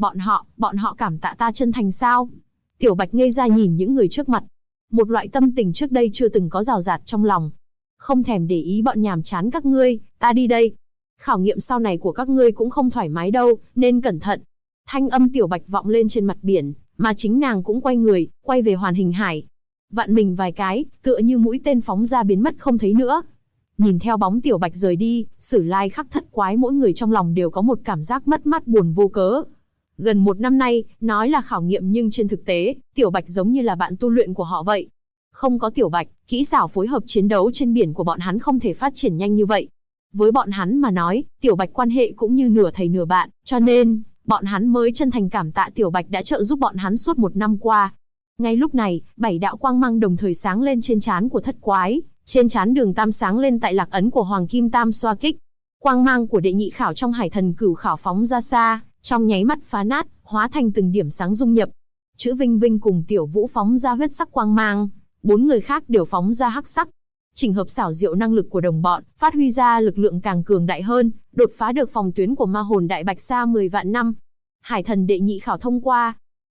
A: Bọn họ cảm tạ ta chân thành sao? Tiểu Bạch ngây ra nhìn những người trước mặt. Một loại tâm tình trước đây chưa từng có rào rạt trong lòng. Không thèm để ý bọn nhàm chán các ngươi, ta đi đây. Khảo nghiệm sau này của các ngươi cũng không thoải mái đâu, nên cẩn thận. Thanh âm Tiểu Bạch vọng lên trên mặt biển, mà chính nàng cũng quay người, quay về Hoàn Hình Hải. Vặn mình vài cái, tựa như mũi tên phóng ra biến mất không thấy nữa. Nhìn theo bóng Tiểu Bạch rời đi, Sử Lai Khắc Thất Quái mỗi người trong lòng đều có một cảm giác mất mát buồn vô cớ. Gần 1 năm nay, nói là khảo nghiệm nhưng trên thực tế, Tiểu Bạch giống như là bạn tu luyện của họ vậy. Không có Tiểu Bạch, kỹ xảo phối hợp chiến đấu trên biển của bọn hắn không thể phát triển nhanh như vậy. Với bọn hắn mà nói, Tiểu Bạch quan hệ cũng như nửa thầy nửa bạn, cho nên, bọn hắn mới chân thành cảm tạ Tiểu Bạch đã trợ giúp bọn hắn suốt 1 năm qua. Ngay lúc này, 7 đạo quang mang đồng thời sáng lên trên trán của Thất Quái, trên trán Đường Tam sáng lên tại lạc ấn của Hoàng Kim Tam xoa kích. Quang mang của đệ nhị khảo trong Hải Thần Cửu khảo phóng ra xa, trong nháy mắt phá nát, hóa thành từng điểm sáng dung nhập. Chữ Vinh Vinh cùng Tiểu Vũ phóng ra huyết sắc quang mang, 4 người khác đều phóng ra hắc sắc. Chỉnh hợp xảo diệu năng lực của đồng bọn, phát huy ra lực lượng càng cường đại hơn, đột phá được phòng tuyến của ma hồn đại bạch xa 10 vạn năm. Hải Thần đệ nhị khảo thông qua.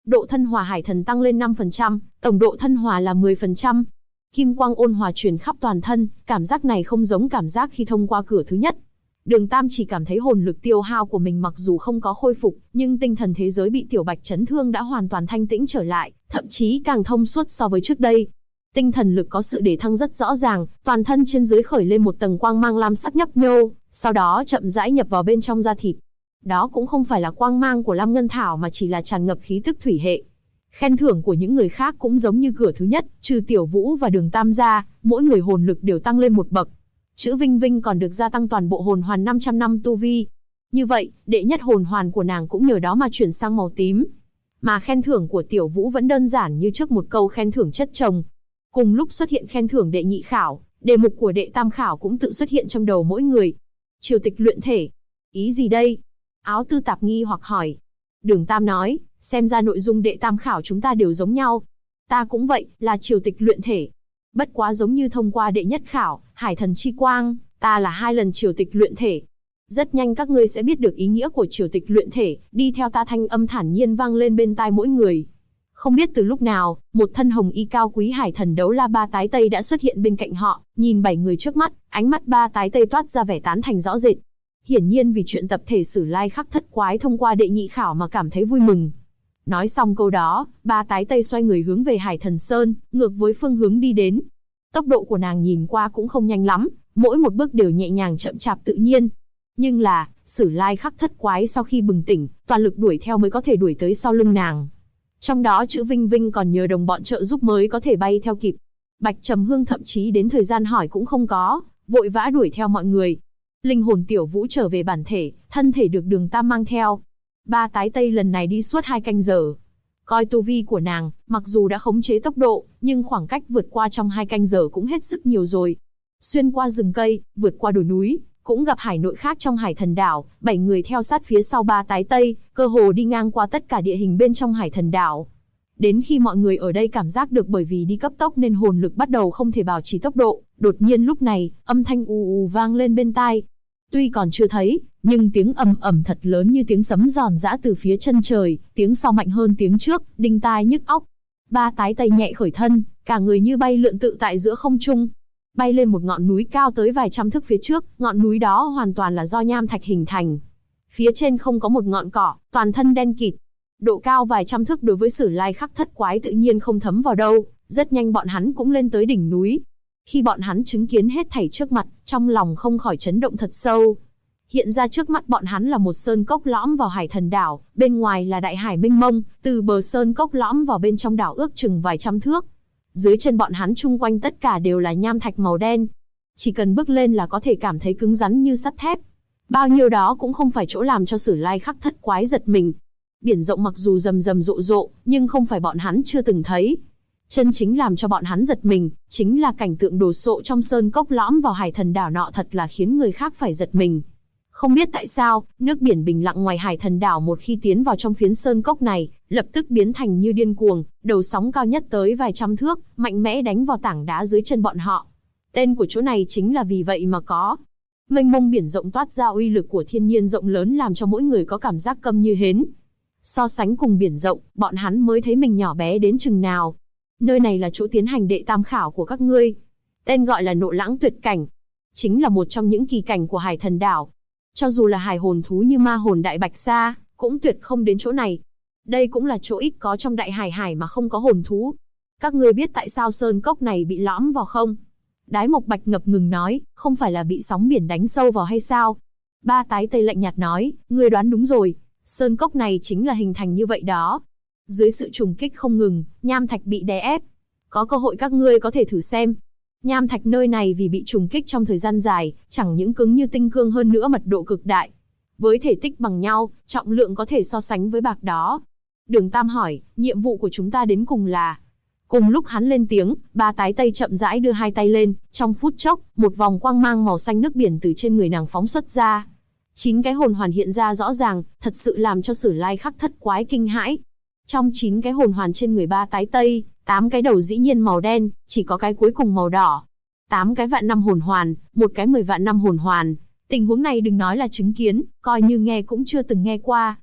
A: Độ thân hòa hải thần tăng lên 5%, tổng độ thân hòa là 10%. Kim quang ôn hòa truyền khắp toàn thân, cảm giác này không giống cảm giác khi thông qua cửa thứ nhất. Đường Tam chỉ cảm thấy hồn lực tiêu hao của mình mặc dù không có khôi phục, nhưng tinh thần thế giới bị Tiểu Bạch chấn thương đã hoàn toàn thanh tĩnh trở lại, thậm chí càng thông suốt so với trước đây. Tinh thần lực có sự để thăng rất rõ ràng, toàn thân trên dưới khởi lên một tầng quang mang lam sắc nhấp nhô, sau đó chậm rãi nhập vào bên trong da thịt. Đó cũng không phải là quang mang của Lam Ngân Thảo mà chỉ là tràn ngập khí tức thủy hệ. Khen thưởng của những người khác cũng giống như cửa thứ nhất, trừ Tiểu Vũ và Đường Tam ra, mỗi người hồn lực đều tăng lên một bậc. Chữ Vinh Vinh còn được gia tăng toàn bộ hồn hoàn 500 năm tu vi. Như vậy, đệ nhất hồn hoàn của nàng cũng nhờ đó mà chuyển sang màu tím. Mà khen thưởng của Tiểu Vũ vẫn đơn giản như trước, một câu khen thưởng chất chồng. Cùng lúc xuất hiện khen thưởng đệ nhị khảo, đề mục của đệ tam khảo cũng tự xuất hiện trong đầu mỗi người. Triều tịch luyện thể. Ý gì đây? Áo Tư Tạp nghi hoặc hỏi. Đường Tam nói, xem ra nội dung đệ tam khảo chúng ta đều giống nhau. Ta cũng vậy, là triều tịch luyện thể. Bất quá giống như thông qua đệ nhất khảo, hải thần chi quang, ta là 2 lần triều tịch luyện thể. Rất nhanh các ngươi sẽ biết được ý nghĩa của triều tịch luyện thể, đi theo ta. Thanh âm thản nhiên vang lên bên tai mỗi người. Không biết từ lúc nào, một thân hồng y cao quý hải thần đấu la Ba Tái Tây đã xuất hiện bên cạnh họ, nhìn 7 người trước mắt, ánh mắt Ba Tái Tây toát ra vẻ tán thành rõ rệt. Hiển nhiên vì chuyện tập thể Sử Lai Khắc Thất Quái thông qua đệ nhị khảo mà cảm thấy vui mừng. Nói xong câu đó, Ba Tái Tây xoay người hướng về Hải Thần Sơn, ngược với phương hướng đi đến. Tốc độ của nàng nhìn qua cũng không nhanh lắm, mỗi một bước đều nhẹ nhàng chậm chạp tự nhiên. Nhưng là, Sử Lai Khắc Thất Quái sau khi bừng tỉnh, toàn lực đuổi theo mới có thể đuổi tới sau lưng nàng. Trong đó chữ Vinh Vinh còn nhờ đồng bọn trợ giúp mới có thể bay theo kịp. Bạch Trầm Hương thậm chí đến thời gian hỏi cũng không có, vội vã đuổi theo mọi người. Linh hồn Tiểu Vũ trở về bản thể, thân thể được Đường Tam mang theo. Ba Tái Tây lần này đi suốt 2 canh giờ. Coi tu vi của nàng, mặc dù đã khống chế tốc độ, nhưng khoảng cách vượt qua trong 2 canh giờ cũng hết sức nhiều rồi. Xuyên qua rừng cây, vượt qua đồi núi, cũng gặp hải nội khác trong Hải Thần Đảo, 7 người theo sát phía sau Ba Tái Tây, cơ hồ đi ngang qua tất cả địa hình bên trong Hải Thần Đảo. Đến khi mọi người ở đây cảm giác được bởi vì đi cấp tốc nên hồn lực bắt đầu không thể bảo trì tốc độ, đột nhiên lúc này, âm thanh ù ù vang lên bên tai. Tuy còn chưa thấy, nhưng tiếng ầm ầm thật lớn như tiếng sấm giòn giã từ phía chân trời, tiếng sau mạnh hơn tiếng trước, đinh tai nhức óc. Ba Tái Tây nhẹ khởi thân, cả người như bay lượn tự tại giữa không trung. Bay lên một ngọn núi cao tới vài trăm thước phía trước, ngọn núi đó hoàn toàn là do nham thạch hình thành. Phía trên không có một ngọn cỏ, toàn thân đen kịt. Độ cao vài trăm thước đối với Sử Lai Khắc Thất Quái tự nhiên không thấm vào đâu, rất nhanh bọn hắn cũng lên tới đỉnh núi. Khi bọn hắn chứng kiến hết thảy trước mặt, trong lòng không khỏi chấn động thật sâu. Hiện ra trước mắt bọn hắn là một sơn cốc lõm vào Hải Thần Đảo, bên ngoài là đại hải mênh mông, từ bờ sơn cốc lõm vào bên trong đảo ước chừng vài trăm thước. Dưới chân bọn hắn chung quanh tất cả đều là nham thạch màu đen. Chỉ cần bước lên là có thể cảm thấy cứng rắn như sắt thép. Bao nhiêu đó cũng không phải chỗ làm cho Sử Lai Khắc Thất Quái giật mình. Biển rộng mặc dù rầm rầm rộ rộ, nhưng không phải bọn hắn chưa từng thấy. Chân chính làm cho bọn hắn giật mình, chính là cảnh tượng đồ sộ trong sơn cốc lõm vào Hải Thần Đảo nọ, thật là khiến người khác phải giật mình. Không biết tại sao, nước biển bình lặng ngoài Hải Thần Đảo một khi tiến vào trong phiến sơn cốc này, lập tức biến thành như điên cuồng, đầu sóng cao nhất tới vài trăm thước, mạnh mẽ đánh vào tảng đá dưới chân bọn họ. Tên của chỗ này chính là vì vậy mà có. Mênh mông biển rộng toát ra uy lực của thiên nhiên rộng lớn làm cho mỗi người có cảm giác câm như hến. So sánh cùng biển rộng, bọn hắn mới thấy mình nhỏ bé đến chừng nào. Nơi này là chỗ tiến hành đệ tam khảo của các ngươi. Tên gọi là Nộ Lãng Tuyệt Cảnh. Chính là một trong những kỳ cảnh của Hải Thần Đảo. Cho dù là hải hồn thú như ma hồn đại bạch sa, cũng tuyệt không đến chỗ này. Đây cũng là chỗ ít có trong đại hải mà không có hồn thú. Các ngươi biết tại sao sơn cốc này bị lõm vào không? Đái Mộc Bạch ngập ngừng nói, không phải là bị sóng biển đánh sâu vào hay sao? Ba Tái Tây lạnh nhạt nói, ngươi đoán đúng rồi. Sơn cốc này chính là hình thành như vậy đó. Dưới sự trùng kích không ngừng, nham thạch bị đè ép. Có cơ hội các ngươi có thể thử xem. Nham thạch nơi này vì bị trùng kích trong thời gian dài, chẳng những cứng như tinh cương, hơn nữa mật độ cực đại. Với thể tích bằng nhau, trọng lượng có thể so sánh với bạc đó. Đường Tam hỏi, nhiệm vụ của chúng ta đến cùng là... Cùng lúc hắn lên tiếng, Ba Tái Tây chậm rãi đưa 2 tay lên, trong phút chốc, một vòng quang mang màu xanh nước biển từ trên người nàng phóng xuất ra. 9 cái hồn hoàn hiện ra rõ ràng, thật sự làm cho Sử Lai Khắc Thất Quái kinh hãi. Trong 9 cái hồn hoàn trên người Ba Tái Tây, 8 cái đầu dĩ nhiên màu đen, chỉ có cái cuối cùng màu đỏ. 8 cái vạn năm hồn hoàn, một cái 10 vạn năm hồn hoàn. Tình huống này đừng nói là chứng kiến, coi như nghe cũng chưa từng nghe qua.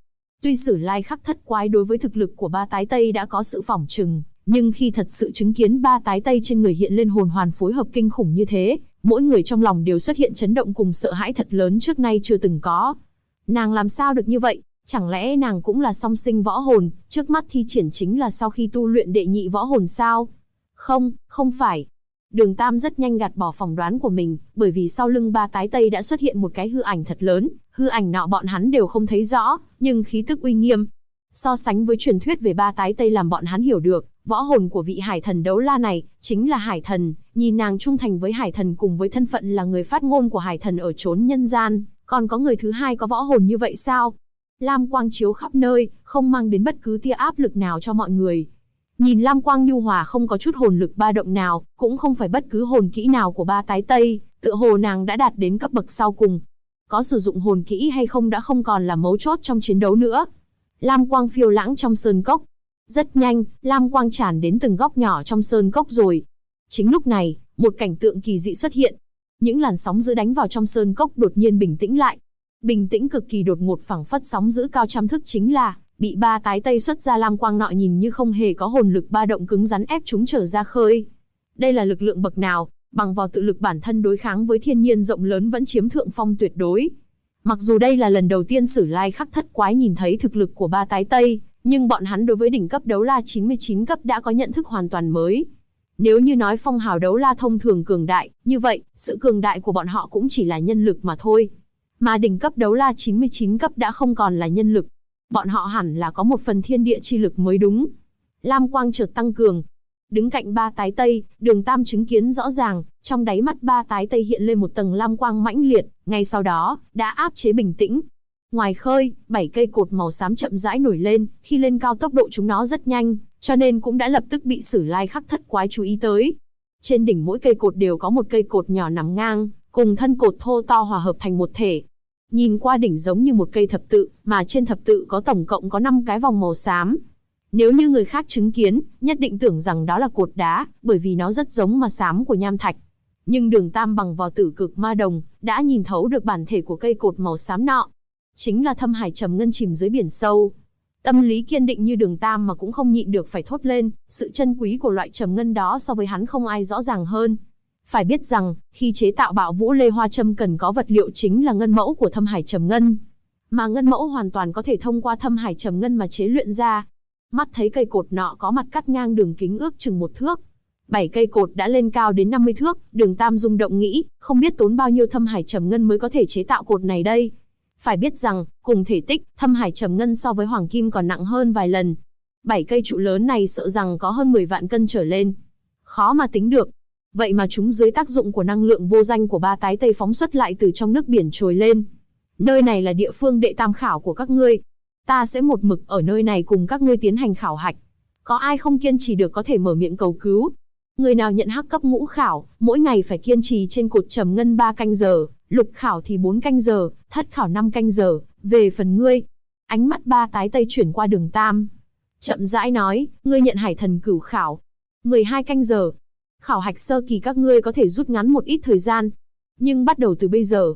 A: Tuy Sử Lai Khắc Thất Quái đối với thực lực của ba tái Tây đã có sự phỏng chừng, nhưng khi thật sự chứng kiến ba tái Tây trên người hiện lên hồn hoàn phối hợp kinh khủng như thế, mỗi người trong lòng đều xuất hiện chấn động cùng sợ hãi thật lớn trước nay chưa từng có. Nàng làm sao được như vậy? Chẳng lẽ nàng cũng là song sinh võ hồn, trước mắt thi triển chính là sau khi tu luyện đệ nhị võ hồn sao? Không, không phải. Đường Tam rất nhanh gạt bỏ phỏng đoán của mình, bởi vì sau lưng ba tái Tây đã xuất hiện một cái hư ảnh thật lớn, hư ảnh nọ bọn hắn đều không thấy rõ, nhưng khí tức uy nghiêm. So sánh với truyền thuyết về ba tái Tây làm bọn hắn hiểu được, võ hồn của vị hải thần đấu la này, chính là hải thần, nhìn nàng trung thành với hải thần cùng với thân phận là người phát ngôn của hải thần ở chốn nhân gian, còn có người thứ hai có võ hồn như vậy sao? Lam quang chiếu khắp nơi, không mang đến bất cứ tia áp lực nào cho mọi người. Nhìn lam quang nhu hòa không có chút hồn lực ba động nào, cũng không phải bất cứ hồn kỹ nào của ba tái Tây, tựa hồ nàng đã đạt đến cấp bậc sau cùng. Có sử dụng hồn kỹ hay không đã không còn là mấu chốt trong chiến đấu nữa. Lam quang phiêu lãng trong sơn cốc. Rất nhanh, lam quang tràn đến từng góc nhỏ trong sơn cốc rồi. Chính lúc này, một cảnh tượng kỳ dị xuất hiện. Những làn sóng dữ đánh vào trong sơn cốc đột nhiên bình tĩnh lại. Bình tĩnh cực kỳ đột ngột, phảng phất sóng dữ cao trăm thước chính là bị ba tái Tây xuất ra lam quang nọ nhìn như không hề có hồn lực ba động cứng rắn ép chúng trở ra khơi. Đây là lực lượng bậc nào, bằng vào tự lực bản thân đối kháng với thiên nhiên rộng lớn vẫn chiếm thượng phong tuyệt đối. Mặc dù đây là lần đầu tiên Sử Lai Khắc Thất Quái nhìn thấy thực lực của ba tái Tây, nhưng bọn hắn đối với đỉnh cấp đấu la 99 cấp đã có nhận thức hoàn toàn mới. Nếu như nói phong hào đấu la thông thường cường đại, như vậy, sự cường đại của bọn họ cũng chỉ là nhân lực mà thôi. Mà đỉnh cấp đấu la 99 cấp đã không còn là nhân lực. Bọn họ hẳn là có một phần thiên địa chi lực mới đúng. Lam quang chợt tăng cường. Đứng cạnh ba tái Tây, Đường Tam chứng kiến rõ ràng, trong đáy mắt ba tái Tây hiện lên một tầng lam quang mãnh liệt, ngay sau đó, đã áp chế bình tĩnh. Ngoài khơi, 7 cây cột màu xám chậm rãi nổi lên, khi lên cao tốc độ chúng nó rất nhanh, cho nên cũng đã lập tức bị Sử Lai Khắc Thất Quái chú ý tới. Trên đỉnh mỗi cây cột đều có một cây cột nhỏ nằm ngang, cùng thân cột thô to hòa hợp thành một thể. Nhìn qua đỉnh giống như một cây thập tự, mà trên thập tự có tổng cộng có 5 cái vòng màu xám. Nếu như người khác chứng kiến, nhất định tưởng rằng đó là cột đá, bởi vì nó rất giống mà xám của nham thạch. Nhưng Đường Tam bằng vào tử cực ma đồng, đã nhìn thấu được bản thể của cây cột màu xám nọ. Chính là thâm hải trầm ngân chìm dưới biển sâu. Tâm lý kiên định như Đường Tam mà cũng không nhịn được phải thốt lên, sự chân quý của loại trầm ngân đó so với hắn không ai rõ ràng hơn. Phải biết rằng, khi chế tạo Bạo Vũ Lê Hoa Châm cần có vật liệu chính là ngân mẫu của thâm hải trầm ngân. Mà ngân mẫu hoàn toàn có thể thông qua thâm hải trầm ngân mà chế luyện ra. Mắt thấy cây cột nọ có mặt cắt ngang đường kính ước chừng 1 thước. 7 cây cột đã lên cao đến 50 thước, Đường Tam rung động nghĩ, không biết tốn bao nhiêu thâm hải trầm ngân mới có thể chế tạo cột này đây. Phải biết rằng, cùng thể tích, thâm hải trầm ngân so với hoàng kim còn nặng hơn vài lần. 7 cây trụ lớn này sợ rằng có hơn 10 vạn cân trở lên. Khó mà tính được. Vậy mà chúng dưới tác dụng của năng lượng vô danh của ba tái Tây phóng xuất lại từ trong nước biển trồi lên. Nơi này là địa phương đệ tam khảo của các ngươi. Ta sẽ một mực ở nơi này cùng các ngươi tiến hành khảo hạch. Có ai không kiên trì được có thể mở miệng cầu cứu. Người nào nhận hắc cấp ngũ khảo, mỗi ngày phải kiên trì trên cột trầm ngân 3 canh giờ, lục khảo thì 4 canh giờ, thất khảo 5 canh giờ, về phần ngươi. Ánh mắt ba tái Tây chuyển qua Đường Tam. Chậm rãi nói, ngươi nhận hải thần cửu khảo. 12 canh giờ. Khảo hạch sơ kỳ các ngươi có thể rút ngắn một ít thời gian. Nhưng bắt đầu từ bây giờ,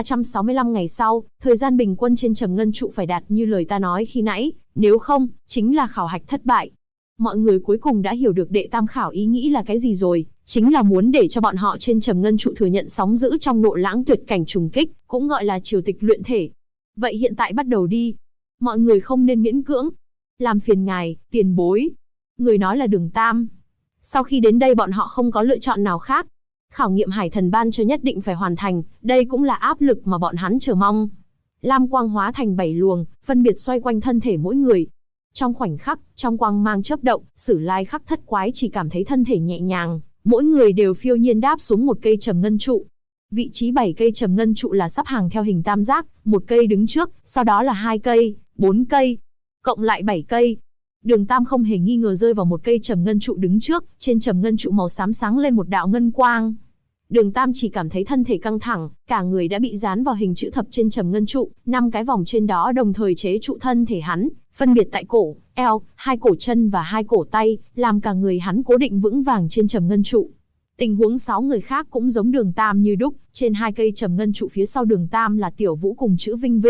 A: 365 ngày sau, thời gian bình quân trên trầm ngân trụ phải đạt như lời ta nói khi nãy, nếu không, chính là khảo hạch thất bại. Mọi người cuối cùng đã hiểu được đệ tam khảo ý nghĩ là cái gì rồi, chính là muốn để cho bọn họ trên trầm ngân trụ thừa nhận sóng dữ trong nộ lãng tuyệt cảnh trùng kích, cũng gọi là triều tịch luyện thể. Vậy hiện tại bắt đầu đi. Mọi người không nên miễn cưỡng. Làm phiền ngài, tiền bối. Người nói là Đường Tam. Sau khi đến đây bọn họ không có lựa chọn nào khác. Khảo nghiệm hải thần ban cho nhất định phải hoàn thành, đây cũng là áp lực mà bọn hắn chờ mong. Lam quang hóa thành 7 luồng, phân biệt xoay quanh thân thể mỗi người. Trong khoảnh khắc, trong quang mang chớp động, Sử Lai Khắc Thất Quái chỉ cảm thấy thân thể nhẹ nhàng, mỗi người đều phiêu nhiên đáp xuống một cây trầm ngân trụ. Vị trí 7 cây trầm ngân trụ là sắp hàng theo hình tam giác, một cây đứng trước, sau đó là 2 cây, 4 cây, cộng lại 7 cây. Đường Tam không hề nghi ngờ rơi vào một cây trầm ngân trụ đứng trước, trên trầm ngân trụ màu xám sáng lên một đạo ngân quang. Đường Tam chỉ cảm thấy thân thể căng thẳng, cả người đã bị dán vào hình chữ thập trên trầm ngân trụ, 5 cái vòng trên đó đồng thời chế trụ thân thể hắn, phân biệt tại cổ, eo, 2 cổ chân và 2 cổ tay, làm cả người hắn cố định vững vàng trên trầm ngân trụ. Tình huống 6 người khác cũng giống Đường Tam như đúc, trên 2 cây trầm ngân trụ phía sau Đường Tam là Tiểu Vũ cùng chữ Vinh Vinh,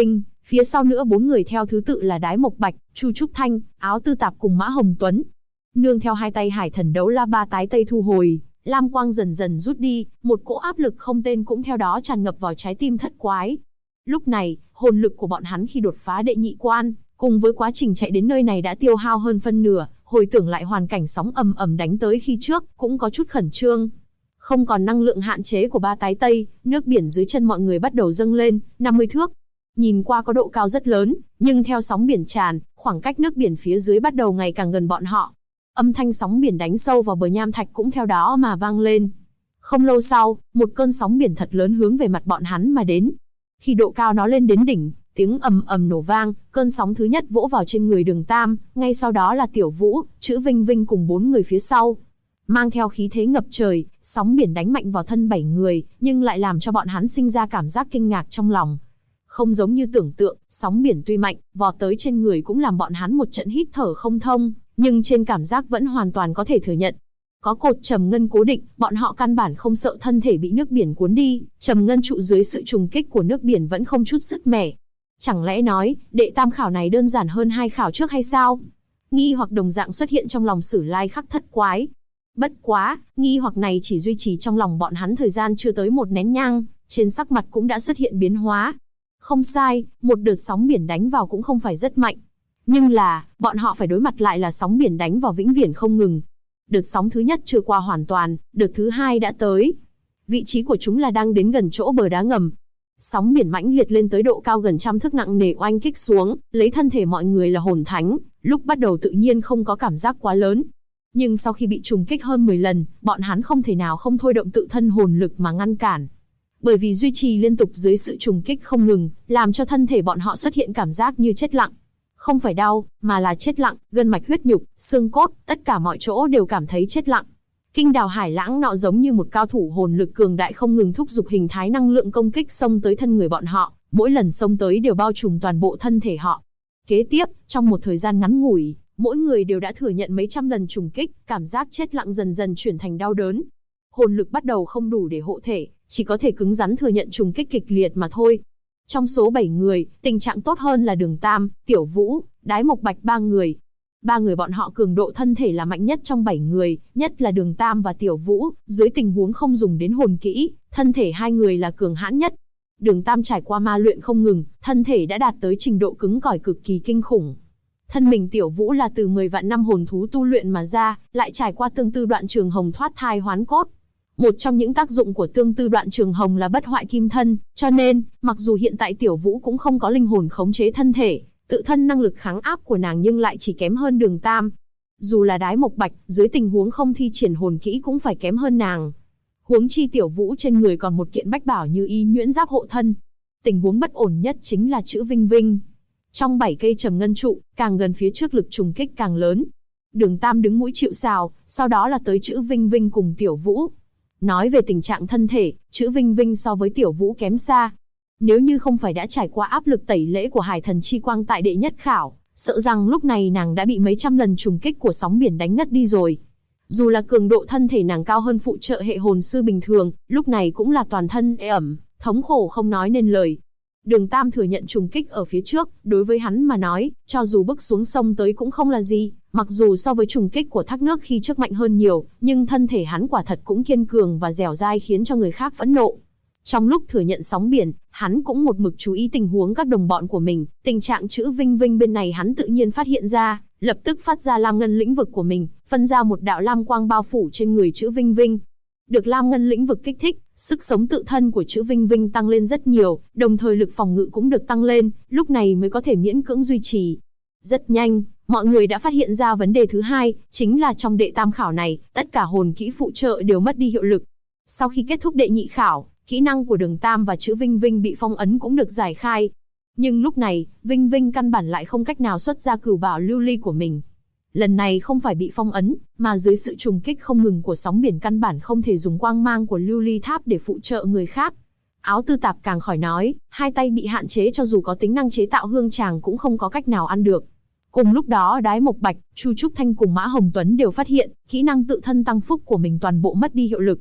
A: Phía sau nữa 4 người theo thứ tự là Đái Mộc Bạch, Chu Trúc Thanh, Áo Tư Tạp cùng Mã Hồng Tuấn. Nương theo hai tay Hải Thần Đấu La Ba tái tây thu hồi, lam quang dần dần rút đi, một cỗ áp lực không tên cũng theo đó tràn ngập vào trái tim thất quái. Lúc này, hồn lực của bọn hắn khi đột phá đệ nhị quan, cùng với quá trình chạy đến nơi này đã tiêu hao hơn phân nửa, hồi tưởng lại hoàn cảnh sóng ầm ầm đánh tới khi trước, cũng có chút khẩn trương. Không còn năng lượng hạn chế của ba tái tây, nước biển dưới chân mọi người bắt đầu dâng lên, 50 thước. Nhìn qua có độ cao rất lớn, nhưng theo sóng biển tràn, khoảng cách nước biển phía dưới bắt đầu ngày càng gần bọn họ. Âm thanh sóng biển đánh sâu vào bờ nham thạch cũng theo đó mà vang lên. Không lâu sau, một cơn sóng biển thật lớn hướng về mặt bọn hắn mà đến. Khi độ cao nó lên đến đỉnh, tiếng ầm ầm nổ vang, cơn sóng thứ nhất vỗ vào trên người Đường Tam, ngay sau đó là Tiểu Vũ, Trữ Vinh Vinh cùng 4 người phía sau. Mang theo khí thế ngập trời, sóng biển đánh mạnh vào thân 7 người, nhưng lại làm cho bọn hắn sinh ra cảm giác kinh ngạc trong lòng. Không giống như tưởng tượng, sóng biển tuy mạnh, vọt tới trên người cũng làm bọn hắn một trận hít thở không thông, nhưng trên cảm giác vẫn hoàn toàn có thể thừa nhận. Có cột trầm ngân cố định, bọn họ căn bản không sợ thân thể bị nước biển cuốn đi, trầm ngân trụ dưới sự trùng kích của nước biển vẫn không chút sức mẻ. Chẳng lẽ nói, đệ tam khảo này đơn giản hơn 2 khảo trước hay sao? Nghi hoặc đồng dạng xuất hiện trong lòng Sử Lai Khắc thất quái. Bất quá, nghi hoặc này chỉ duy trì trong lòng bọn hắn thời gian chưa tới một nén nhang, trên sắc mặt cũng đã xuất hiện biến hóa. Không sai, một đợt sóng biển đánh vào cũng không phải rất mạnh. Nhưng là, bọn họ phải đối mặt lại là sóng biển đánh vào vĩnh viễn không ngừng. Đợt sóng thứ nhất chưa qua hoàn toàn, đợt thứ hai đã tới. Vị trí của chúng là đang đến gần chỗ bờ đá ngầm. Sóng biển mãnh liệt lên tới độ cao gần 100 thước nặng nề oanh kích xuống, lấy thân thể mọi người là hồn thánh, lúc bắt đầu tự nhiên không có cảm giác quá lớn. Nhưng sau khi bị trùng kích hơn 10 lần, bọn hắn không thể nào không thôi động tự thân hồn lực mà ngăn cản. Bởi vì duy trì liên tục dưới sự trùng kích không ngừng, làm cho thân thể bọn họ xuất hiện cảm giác như chết lặng. Không phải đau, mà là chết lặng, gân mạch huyết nhục, xương cốt, tất cả mọi chỗ đều cảm thấy chết lặng. Kinh Đào Hải Lãng nọ giống như một cao thủ hồn lực cường đại không ngừng thúc giục hình thái năng lượng công kích xông tới thân người bọn họ, mỗi lần xông tới đều bao trùm toàn bộ thân thể họ. Kế tiếp, trong một thời gian ngắn ngủi, mỗi người đều đã thừa nhận mấy trăm lần trùng kích, cảm giác chết lặng dần dần chuyển thành đau đớn. Hồn lực bắt đầu không đủ để hộ thể, chỉ có thể cứng rắn thừa nhận trùng kích kịch liệt mà thôi. Trong số 7 người, tình trạng tốt hơn là Đường Tam, Tiểu Vũ, Đái Mộc Bạch 3 người. 3 người bọn họ cường độ thân thể là mạnh nhất trong 7 người, nhất là Đường Tam và Tiểu Vũ, dưới tình huống không dùng đến hồn kỹ, thân thể 2 người là cường hãn nhất. Đường Tam trải qua ma luyện không ngừng, thân thể đã đạt tới trình độ cứng cỏi cực kỳ kinh khủng. Thân mình Tiểu Vũ là từ 10 vạn năm hồn thú tu luyện mà ra, lại trải qua tương tư đoạn trường hồng thoát thai hoán cốt. Một trong những tác dụng của tương tư đoạn trường hồng là bất hoại kim thân, cho nên, mặc dù hiện tại Tiểu Vũ cũng không có linh hồn khống chế thân thể, tự thân năng lực kháng áp của nàng nhưng lại chỉ kém hơn Đường Tam. Dù là Đái Mộc Bạch, dưới tình huống không thi triển hồn kỹ cũng phải kém hơn nàng. Huống chi Tiểu Vũ trên người còn một kiện bách bảo như y nhuyễn giáp hộ thân. Tình huống bất ổn nhất chính là Trữ Vinh Vinh. Trong 7 cây trầm ngân trụ, càng gần phía trước lực trùng kích càng lớn. Đường Tam đứng mũi chịu sào, sau đó là tới Trữ Vinh Vinh cùng Tiểu Vũ. Nói về tình trạng thân thể, Trữ Vinh Vinh so với Tiểu Vũ kém xa. Nếu như không phải đã trải qua áp lực tẩy lễ của Hải Thần Chi Quang tại đệ nhất khảo, sợ rằng lúc này nàng đã bị mấy trăm lần trùng kích của sóng biển đánh ngất đi rồi. Dù là cường độ thân thể nàng cao hơn phụ trợ hệ hồn sư bình thường, lúc này cũng là toàn thân ê ẩm, thống khổ không nói nên lời. Đường Tam thừa nhận trùng kích ở phía trước, đối với hắn mà nói, cho dù bước xuống sông tới cũng không là gì, mặc dù so với trùng kích của thác nước khi trước mạnh hơn nhiều, nhưng thân thể hắn quả thật cũng kiên cường và dẻo dai khiến cho người khác phẫn nộ. Trong lúc thừa nhận sóng biển, hắn cũng một mực chú ý tình huống các đồng bọn của mình, tình trạng Trữ Vinh Vinh bên này hắn tự nhiên phát hiện ra, lập tức phát ra lam ngân lĩnh vực của mình, phân ra một đạo lam quang bao phủ trên người Trữ Vinh Vinh. Được lam ngân lĩnh vực kích thích, sức sống tự thân của Trữ Vinh Vinh tăng lên rất nhiều, đồng thời lực phòng ngự cũng được tăng lên, lúc này mới có thể miễn cưỡng duy trì. Rất nhanh, mọi người đã phát hiện ra vấn đề thứ hai, chính là trong đệ tam khảo này, tất cả hồn kỹ phụ trợ đều mất đi hiệu lực. Sau khi kết thúc đệ nhị khảo, kỹ năng của Đường Tam và Trữ Vinh Vinh bị phong ấn cũng được giải khai. Nhưng lúc này, Vinh Vinh căn bản lại không cách nào xuất ra cửu bảo lưu ly của mình. Lần này không phải bị phong ấn, mà dưới sự trùng kích không ngừng của sóng biển căn bản không thể dùng quang mang của lưu ly tháp để phụ trợ người khác. Áo Tư Tạp càng khỏi nói, hai tay bị hạn chế cho dù có tính năng chế tạo hương tràng cũng không có cách nào ăn được. Cùng lúc đó Đái Mộc Bạch, Chu Trúc Thanh cùng Mã Hồng Tuấn đều phát hiện, kỹ năng tự thân tăng phúc của mình toàn bộ mất đi hiệu lực.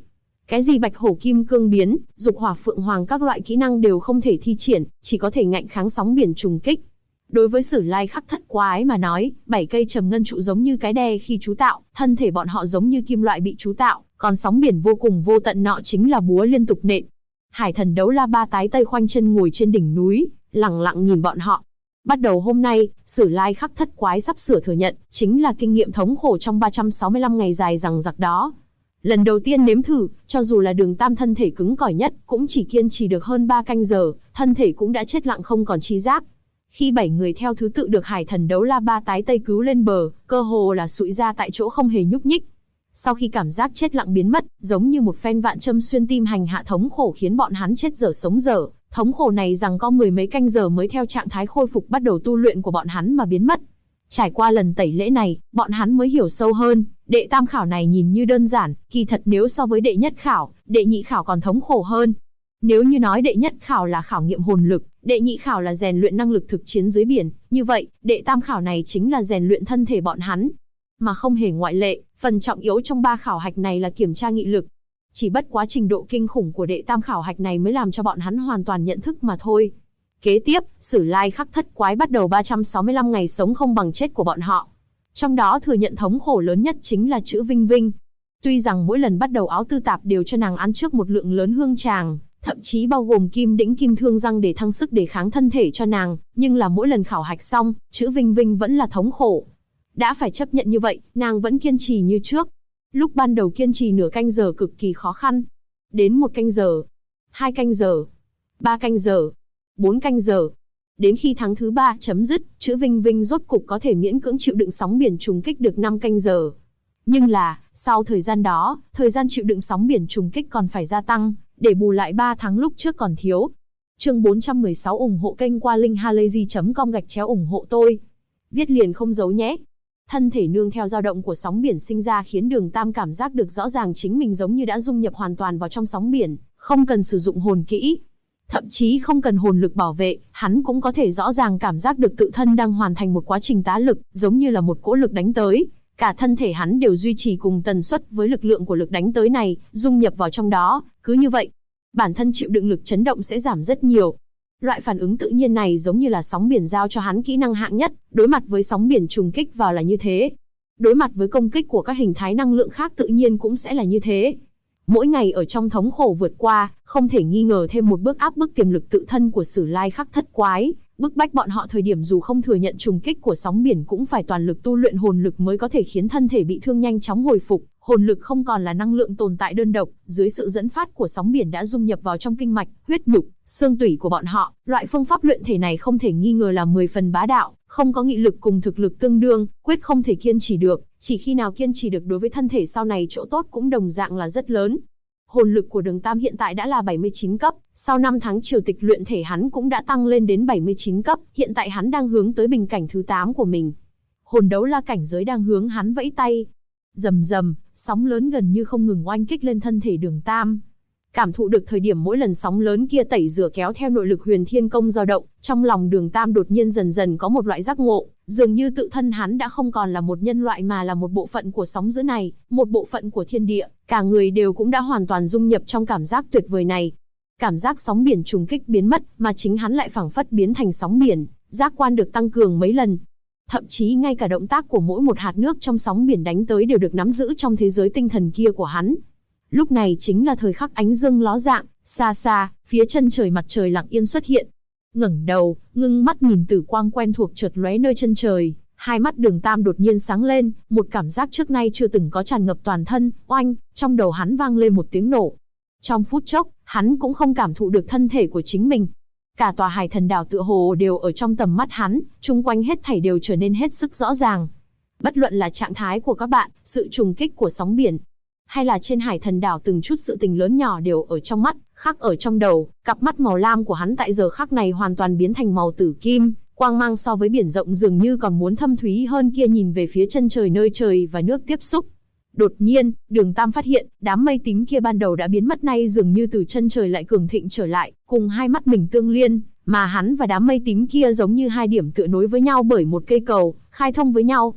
A: Cái gì bạch hổ kim cương biến, dục hỏa phượng hoàng các loại kỹ năng đều không thể thi triển, chỉ có thể ngạnh kháng sóng biển trùng kích. Đối với Sử Lai Khắc Thất Quái mà nói, 7 cây trầm ngân trụ giống như cái đe khi chú tạo, thân thể bọn họ giống như kim loại bị chú tạo, còn sóng biển vô cùng vô tận nọ chính là búa liên tục nện. Hải thần đấu la ba tái tây khoanh chân ngồi trên đỉnh núi, lặng lặng nhìn bọn họ. Bắt đầu hôm nay, Sử Lai Khắc Thất Quái sắp sửa thừa nhận, chính là kinh nghiệm thống khổ trong 365 ngày dài dằng dặc đó. Lần đầu tiên nếm thử, cho dù là Đường Tam thân thể cứng cỏi nhất, cũng chỉ kiên trì được hơn 3 canh giờ, thân thể cũng đã chết lặng không còn trí giác. Khi 7 người theo thứ tự được Hải thần đấu la ba tái tây cứu lên bờ, cơ hồ là sụi ra tại chỗ không hề nhúc nhích. Sau khi cảm giác chết lặng biến mất, giống như một phen vạn châm xuyên tim hành hạ thống khổ khiến bọn hắn chết dở sống dở, thống khổ này rằng có 10 mấy canh giờ mới theo trạng thái khôi phục bắt đầu tu luyện của bọn hắn mà biến mất. Trải qua lần tẩy lễ này, bọn hắn mới hiểu sâu hơn, đệ tam khảo này nhìn như đơn giản, kỳ thật nếu so với đệ nhất khảo, đệ nhị khảo còn thống khổ hơn. Nếu như nói đệ nhất khảo là khảo nghiệm hồn lực, đệ nhị khảo là rèn luyện năng lực thực chiến dưới biển, như vậy, đệ tam khảo này chính là rèn luyện thân thể bọn hắn. Mà không hề ngoại lệ, phần trọng yếu trong 3 khảo hạch này là kiểm tra nghị lực. Chỉ bất quá trình độ kinh khủng của đệ tam khảo hạch này mới làm cho bọn hắn hoàn toàn nhận thức mà thôi. Kế tiếp, Sử Lai Khắc Thất Quái bắt đầu 365 ngày sống không bằng chết của bọn họ. Trong đó thừa nhận thống khổ lớn nhất chính là chữ Vinh Vinh. Tuy rằng mỗi lần bắt đầu Áo Tư Tạp đều cho nàng ăn trước một lượng lớn hương tràng, thậm chí bao gồm kim đĩnh kim thương răng để thăng sức đề kháng thân thể cho nàng, nhưng là mỗi lần khảo hạch xong, chữ Vinh Vinh vẫn là thống khổ. Đã phải chấp nhận như vậy, nàng vẫn kiên trì như trước. Lúc ban đầu kiên trì nửa canh giờ cực kỳ khó khăn. Đến 1 canh giờ, 2 canh giờ, 3 canh giờ, 4 canh giờ. Đến khi tháng thứ 3 chấm dứt, chữ Vinh Vinh rốt cục có thể miễn cưỡng chịu đựng sóng biển trùng kích được 5 canh giờ. Nhưng là, sau thời gian đó, thời gian chịu đựng sóng biển trùng kích còn phải gia tăng, để bù lại 3 tháng lúc trước còn thiếu. Chương 416 ủng hộ kênh qua linkhalazy.com/ủng hộ tôi. Viết liền không giấu nhé. Thân thể nương theo dao động của sóng biển sinh ra khiến Đường Tam cảm giác được rõ ràng chính mình giống như đã dung nhập hoàn toàn vào trong sóng biển, không cần sử dụng hồn kỹ. Thậm chí không cần hồn lực bảo vệ, hắn cũng có thể rõ ràng cảm giác được tự thân đang hoàn thành một quá trình tá lực, giống như là một cỗ lực đánh tới. Cả thân thể hắn đều duy trì cùng tần suất với lực lượng của lực đánh tới này, dung nhập vào trong đó, cứ như vậy, bản thân chịu đựng lực chấn động sẽ giảm rất nhiều. Loại phản ứng tự nhiên này giống như là sóng biển giao cho hắn kỹ năng hạng nhất, đối mặt với sóng biển trùng kích vào là như thế. Đối mặt với công kích của các hình thái năng lượng khác tự nhiên cũng sẽ là như thế. Mỗi ngày ở trong thống khổ vượt qua, không thể nghi ngờ thêm một bước áp bức tiềm lực tự thân của Sử Lai Khắc Thất Quái, bức bách bọn họ thời điểm dù không thừa nhận trùng kích của sóng biển cũng phải toàn lực tu luyện hồn lực mới có thể khiến thân thể bị thương nhanh chóng hồi phục. Hồn lực không còn là năng lượng tồn tại đơn độc, dưới sự dẫn phát của sóng biển đã dung nhập vào trong kinh mạch, huyết nhục, xương tủy của bọn họ. Loại phương pháp luyện thể này không thể nghi ngờ là 10 phần bá đạo, không có nghị lực cùng thực lực tương đương, quyết không thể kiên trì được, chỉ khi nào kiên trì được đối với thân thể sau này chỗ tốt cũng đồng dạng là rất lớn. Hồn lực của Đường Tam hiện tại đã là 79 cấp, sau 5 tháng triều tịch luyện thể hắn cũng đã tăng lên đến 79 cấp, hiện tại hắn đang hướng tới bình cảnh thứ 8 của mình. Hồn đấu la cảnh giới đang hướng hắn vẫy tay. Rầm rầm, sóng lớn gần như không ngừng oanh kích lên thân thể Đường Tam. Cảm thụ được thời điểm mỗi lần sóng lớn kia tẩy rửa kéo theo nội lực Huyền Thiên Công dao động, trong lòng Đường Tam đột nhiên dần dần có một loại giác ngộ, dường như tự thân hắn đã không còn là một nhân loại mà là một bộ phận của sóng dữ này, một bộ phận của thiên địa, cả người đều cũng đã hoàn toàn dung nhập trong cảm giác tuyệt vời này. Cảm giác sóng biển trùng kích biến mất, mà chính hắn lại phảng phất biến thành sóng biển, giác quan được tăng cường mấy lần. Thậm chí ngay cả động tác của mỗi một hạt nước trong sóng biển đánh tới đều được nắm giữ trong thế giới tinh thần kia của hắn. Lúc này chính là thời khắc ánh dương ló dạng, xa xa, phía chân trời mặt trời lặng yên xuất hiện. Ngẩng đầu, ngưng mắt nhìn tử quang quen thuộc chợt lóe nơi chân trời, hai mắt Đường Tam đột nhiên sáng lên, một cảm giác trước nay chưa từng có tràn ngập toàn thân, oanh, trong đầu hắn vang lên một tiếng nổ. Trong phút chốc, hắn cũng không cảm thụ được thân thể của chính mình. Cả tòa Hải Thần Đảo tựa hồ đều ở trong tầm mắt hắn, chung quanh hết thảy đều trở nên hết sức rõ ràng. Bất luận là trạng thái của các bạn, sự trùng kích của sóng biển, hay là trên Hải Thần Đảo từng chút sự tình lớn nhỏ đều ở trong mắt, khắc ở trong đầu. Cặp mắt màu lam của hắn tại giờ khắc này hoàn toàn biến thành màu tử kim, quang mang so với biển rộng dường như còn muốn thâm thúy hơn kia, nhìn về phía chân trời nơi trời và nước tiếp xúc. Đột nhiên, Đường Tam phát hiện, đám mây tím kia ban đầu đã biến mất nay dường như từ chân trời lại cường thịnh trở lại, cùng hai mắt mình tương liên, mà hắn và đám mây tím kia giống như hai điểm tựa nối với nhau bởi một cây cầu, khai thông với nhau.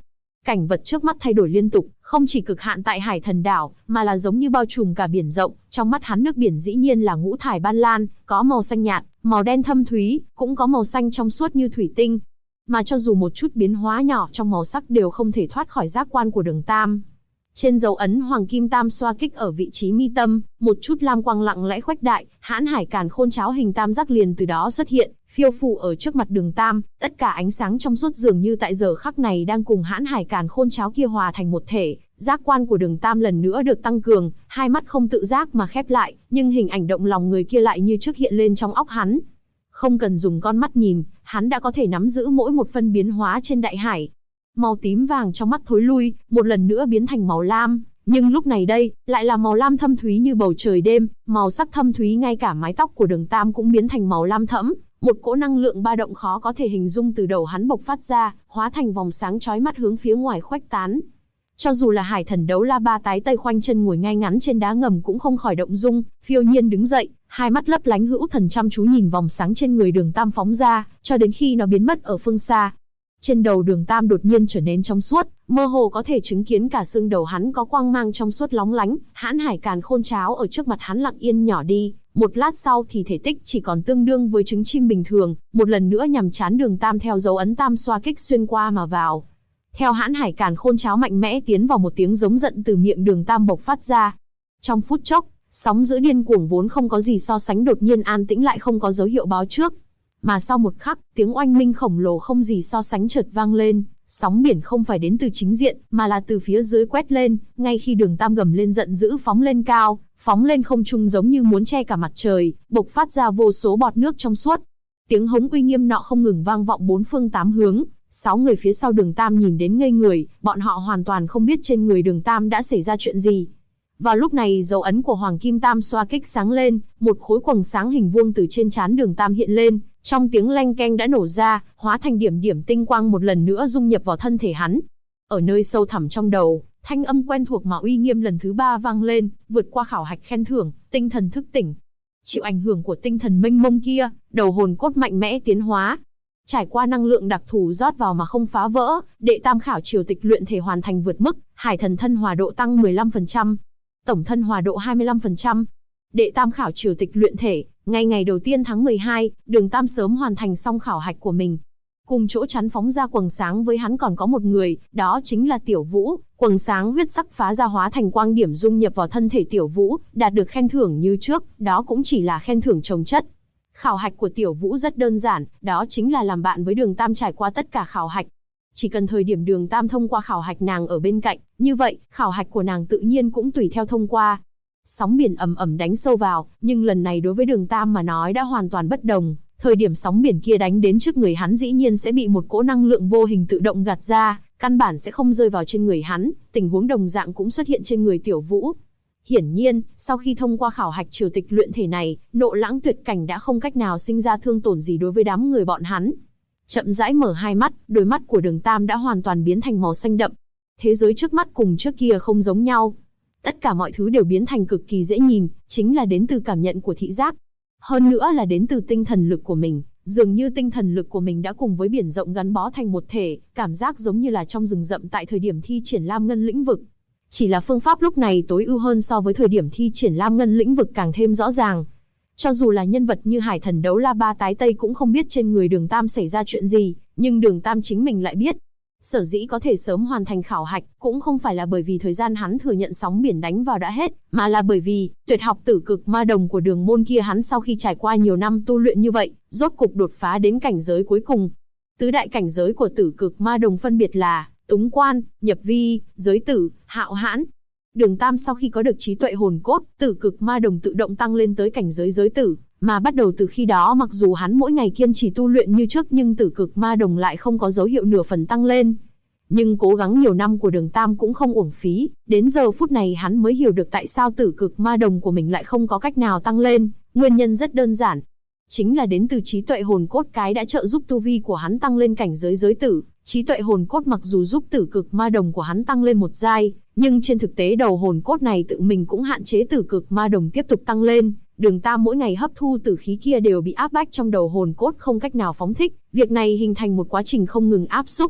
A: Cảnh vật trước mắt thay đổi liên tục, không chỉ cực hạn tại Hải Thần đảo, mà là giống như bao trùm cả biển rộng, trong mắt hắn nước biển dĩ nhiên là ngũ thải ban lan, có màu xanh nhạt, màu đen thâm thúy, cũng có màu xanh trong suốt như thủy tinh. Mà cho dù một chút biến hóa nhỏ trong màu sắc đều không thể thoát khỏi giác quan của Đường Tam. Trên dấu ấn Hoàng Kim Tam xoa kích ở vị trí mi tâm, một chút lam quang lặng lẽ khuếch đại, Hãn Hải Càn Khôn Cháo hình tam giác liền từ đó xuất hiện, phiêu phù ở trước mặt Đường Tam, tất cả ánh sáng trong suốt dường như tại giờ khắc này đang cùng Hãn Hải Càn Khôn Cháo kia hòa thành một thể. Giác quan của Đường Tam lần nữa được tăng cường, hai mắt không tự giác mà khép lại, nhưng hình ảnh động lòng người kia lại như trước hiện lên trong óc hắn. Không cần dùng con mắt nhìn, hắn đã có thể nắm giữ mỗi một phân biến hóa trên đại hải. Màu tím vàng trong mắt thối lui, một lần nữa biến thành màu lam, nhưng lúc này đây, lại là màu lam thâm thúy như bầu trời đêm, màu sắc thâm thúy ngay cả mái tóc của Đường Tam cũng biến thành màu lam thẫm, một cỗ năng lượng ba động khó có thể hình dung từ đầu hắn bộc phát ra, hóa thành vòng sáng chói mắt hướng phía ngoài khuếch tán. Cho dù là Hải Thần Đấu La Ba tái tây khoanh chân ngồi ngay ngắn trên đá ngầm cũng không khỏi động dung, phiêu nhiên đứng dậy, hai mắt lấp lánh hữu thần chăm chú nhìn vòng sáng trên người Đường Tam phóng ra, cho đến khi nó biến mất ở phương xa. Trên đầu Đường Tam đột nhiên trở nên trong suốt, mơ hồ có thể chứng kiến cả xương đầu hắn có quang mang trong suốt lóng lánh, Hãn Hải Càn Khôn Cháo ở trước mặt hắn lặng yên nhỏ đi, một lát sau thì thể tích chỉ còn tương đương với trứng chim bình thường, một lần nữa nhằm chán Đường Tam theo dấu ấn tam xoa kích xuyên qua mà vào. Theo Hãn Hải Càn Khôn Cháo mạnh mẽ tiến vào, một tiếng giống giận từ miệng Đường Tam bộc phát ra. Trong phút chốc, sóng dữ điên cuồng vốn không có gì so sánh đột nhiên an tĩnh lại không có dấu hiệu báo trước. Mà sau một khắc, tiếng oanh minh khổng lồ không gì so sánh chợt vang lên, sóng biển không phải đến từ chính diện, mà là từ phía dưới quét lên, ngay khi Đường Tam gầm lên giận dữ phóng lên cao, phóng lên không trung giống như muốn che cả mặt trời, bộc phát ra vô số bọt nước trong suốt. Tiếng hống uy nghiêm nọ không ngừng vang vọng bốn phương tám hướng, 6 người phía sau Đường Tam nhìn đến ngây người, bọn họ hoàn toàn không biết trên người Đường Tam đã xảy ra chuyện gì. Vào lúc này dấu ấn của Hoàng Kim Tam xoa kích sáng lên, một khối quầng sáng hình vuông từ trên trán Đường Tam hiện lên, trong tiếng leng keng đã nổ ra, hóa thành điểm điểm tinh quang một lần nữa dung nhập vào thân thể hắn. Ở nơi sâu thẳm trong đầu, thanh âm quen thuộc mà uy nghiêm lần thứ 3 vang lên, vượt qua khảo hạch khen thưởng, tinh thần thức tỉnh. Chịu ảnh hưởng của tinh thần mênh mông kia, đầu hồn cốt mạnh mẽ tiến hóa. Trải qua năng lượng đặc thù rót vào mà không phá vỡ, đệ tam khảo triều tịch luyện thể hoàn thành vượt mức, Hải Thần thân hòa độ tăng 15%, tổng thân hòa độ 25%. Đệ tam khảo triều tịch luyện thể, ngày đầu tiên tháng 12, Đường Tam sớm hoàn thành xong khảo hạch của mình. Cùng chỗ chắn phóng ra quầng sáng với hắn còn có một người, đó chính là Tiểu Vũ. Quầng sáng huyết sắc phá ra hóa thành quang điểm dung nhập vào thân thể Tiểu Vũ, đạt được khen thưởng như trước, đó cũng chỉ là khen thưởng chồng chất. Khảo hạch của Tiểu Vũ rất đơn giản, đó chính là làm bạn với Đường Tam trải qua tất cả khảo hạch. Chỉ cần thời điểm Đường Tam thông qua khảo hạch nàng ở bên cạnh, như vậy, khảo hạch của nàng tự nhiên cũng tùy theo thông qua. Sóng biển ầm ầm đánh sâu vào, nhưng lần này đối với Đường Tam mà nói đã hoàn toàn bất đồng. Thời điểm sóng biển kia đánh đến trước người hắn dĩ nhiên sẽ bị một cỗ năng lượng vô hình tự động gạt ra, căn bản sẽ không rơi vào trên người hắn, tình huống đồng dạng cũng xuất hiện trên người Tiểu Vũ. Hiển nhiên, sau khi thông qua khảo hạch triều tịch luyện thể này, Nộ Lãng tuyệt cảnh đã không cách nào sinh ra thương tổn gì đối với đám người bọn hắn. Chậm rãi mở hai mắt, đôi mắt của Đường Tam đã hoàn toàn biến thành màu xanh đậm. Thế giới trước mắt cùng trước kia không giống nhau. Tất cả mọi thứ đều biến thành cực kỳ dễ nhìn, chính là đến từ cảm nhận của thị giác. Hơn nữa là đến từ tinh thần lực của mình, dường như tinh thần lực của mình đã cùng với biển rộng gắn bó thành một thể, cảm giác giống như là trong rừng rậm tại thời điểm thi triển Lam Ngân lĩnh vực. Chỉ là phương pháp lúc này tối ưu hơn so với thời điểm thi triển Lam Ngân lĩnh vực càng thêm rõ ràng. Cho dù là nhân vật như Hải Thần Đấu La Ba tái tây cũng không biết trên người Đường Tam xảy ra chuyện gì, nhưng Đường Tam chính mình lại biết. Sở dĩ có thể sớm hoàn thành khảo hạch, cũng không phải là bởi vì thời gian hắn thừa nhận sóng biển đánh vào đã hết, mà là bởi vì, tuyệt học Tử Cực Ma Đồng của Đường môn kia hắn sau khi trải qua nhiều năm tu luyện như vậy, rốt cục đột phá đến cảnh giới cuối cùng. Tứ đại cảnh giới của Tử Cực Ma Đồng phân biệt là Túng Quan, Nhập Vi, Giới Tử, Hạo Hãn. Đường Tam sau khi có được trí tuệ hồn cốt, Tử Cực Ma Đồng tự động tăng lên tới cảnh giới Giới Tử, mà bắt đầu từ khi đó mặc dù hắn mỗi ngày kiên trì tu luyện như trước nhưng Tử Cực Ma Đồng lại không có dấu hiệu nửa phần tăng lên. Nhưng cố gắng nhiều năm của Đường Tam cũng không uổng phí, đến giờ phút này hắn mới hiểu được tại sao Tử Cực Ma Đồng của mình lại không có cách nào tăng lên, nguyên nhân rất đơn giản. Chính là đến từ trí tuệ hồn cốt cái đã trợ giúp tu vi của hắn tăng lên cảnh giới Giới Tử. Trí tuệ hồn cốt mặc dù giúp Tử Cực Ma Đồng của hắn tăng lên một giai, nhưng trên thực tế đầu hồn cốt này tự mình cũng hạn chế Tử Cực Ma Đồng tiếp tục tăng lên. Đường Tam mỗi ngày hấp thu tử khí kia đều bị áp bách trong đầu hồn cốt không cách nào phóng thích, việc này hình thành một quá trình không ngừng áp xúc.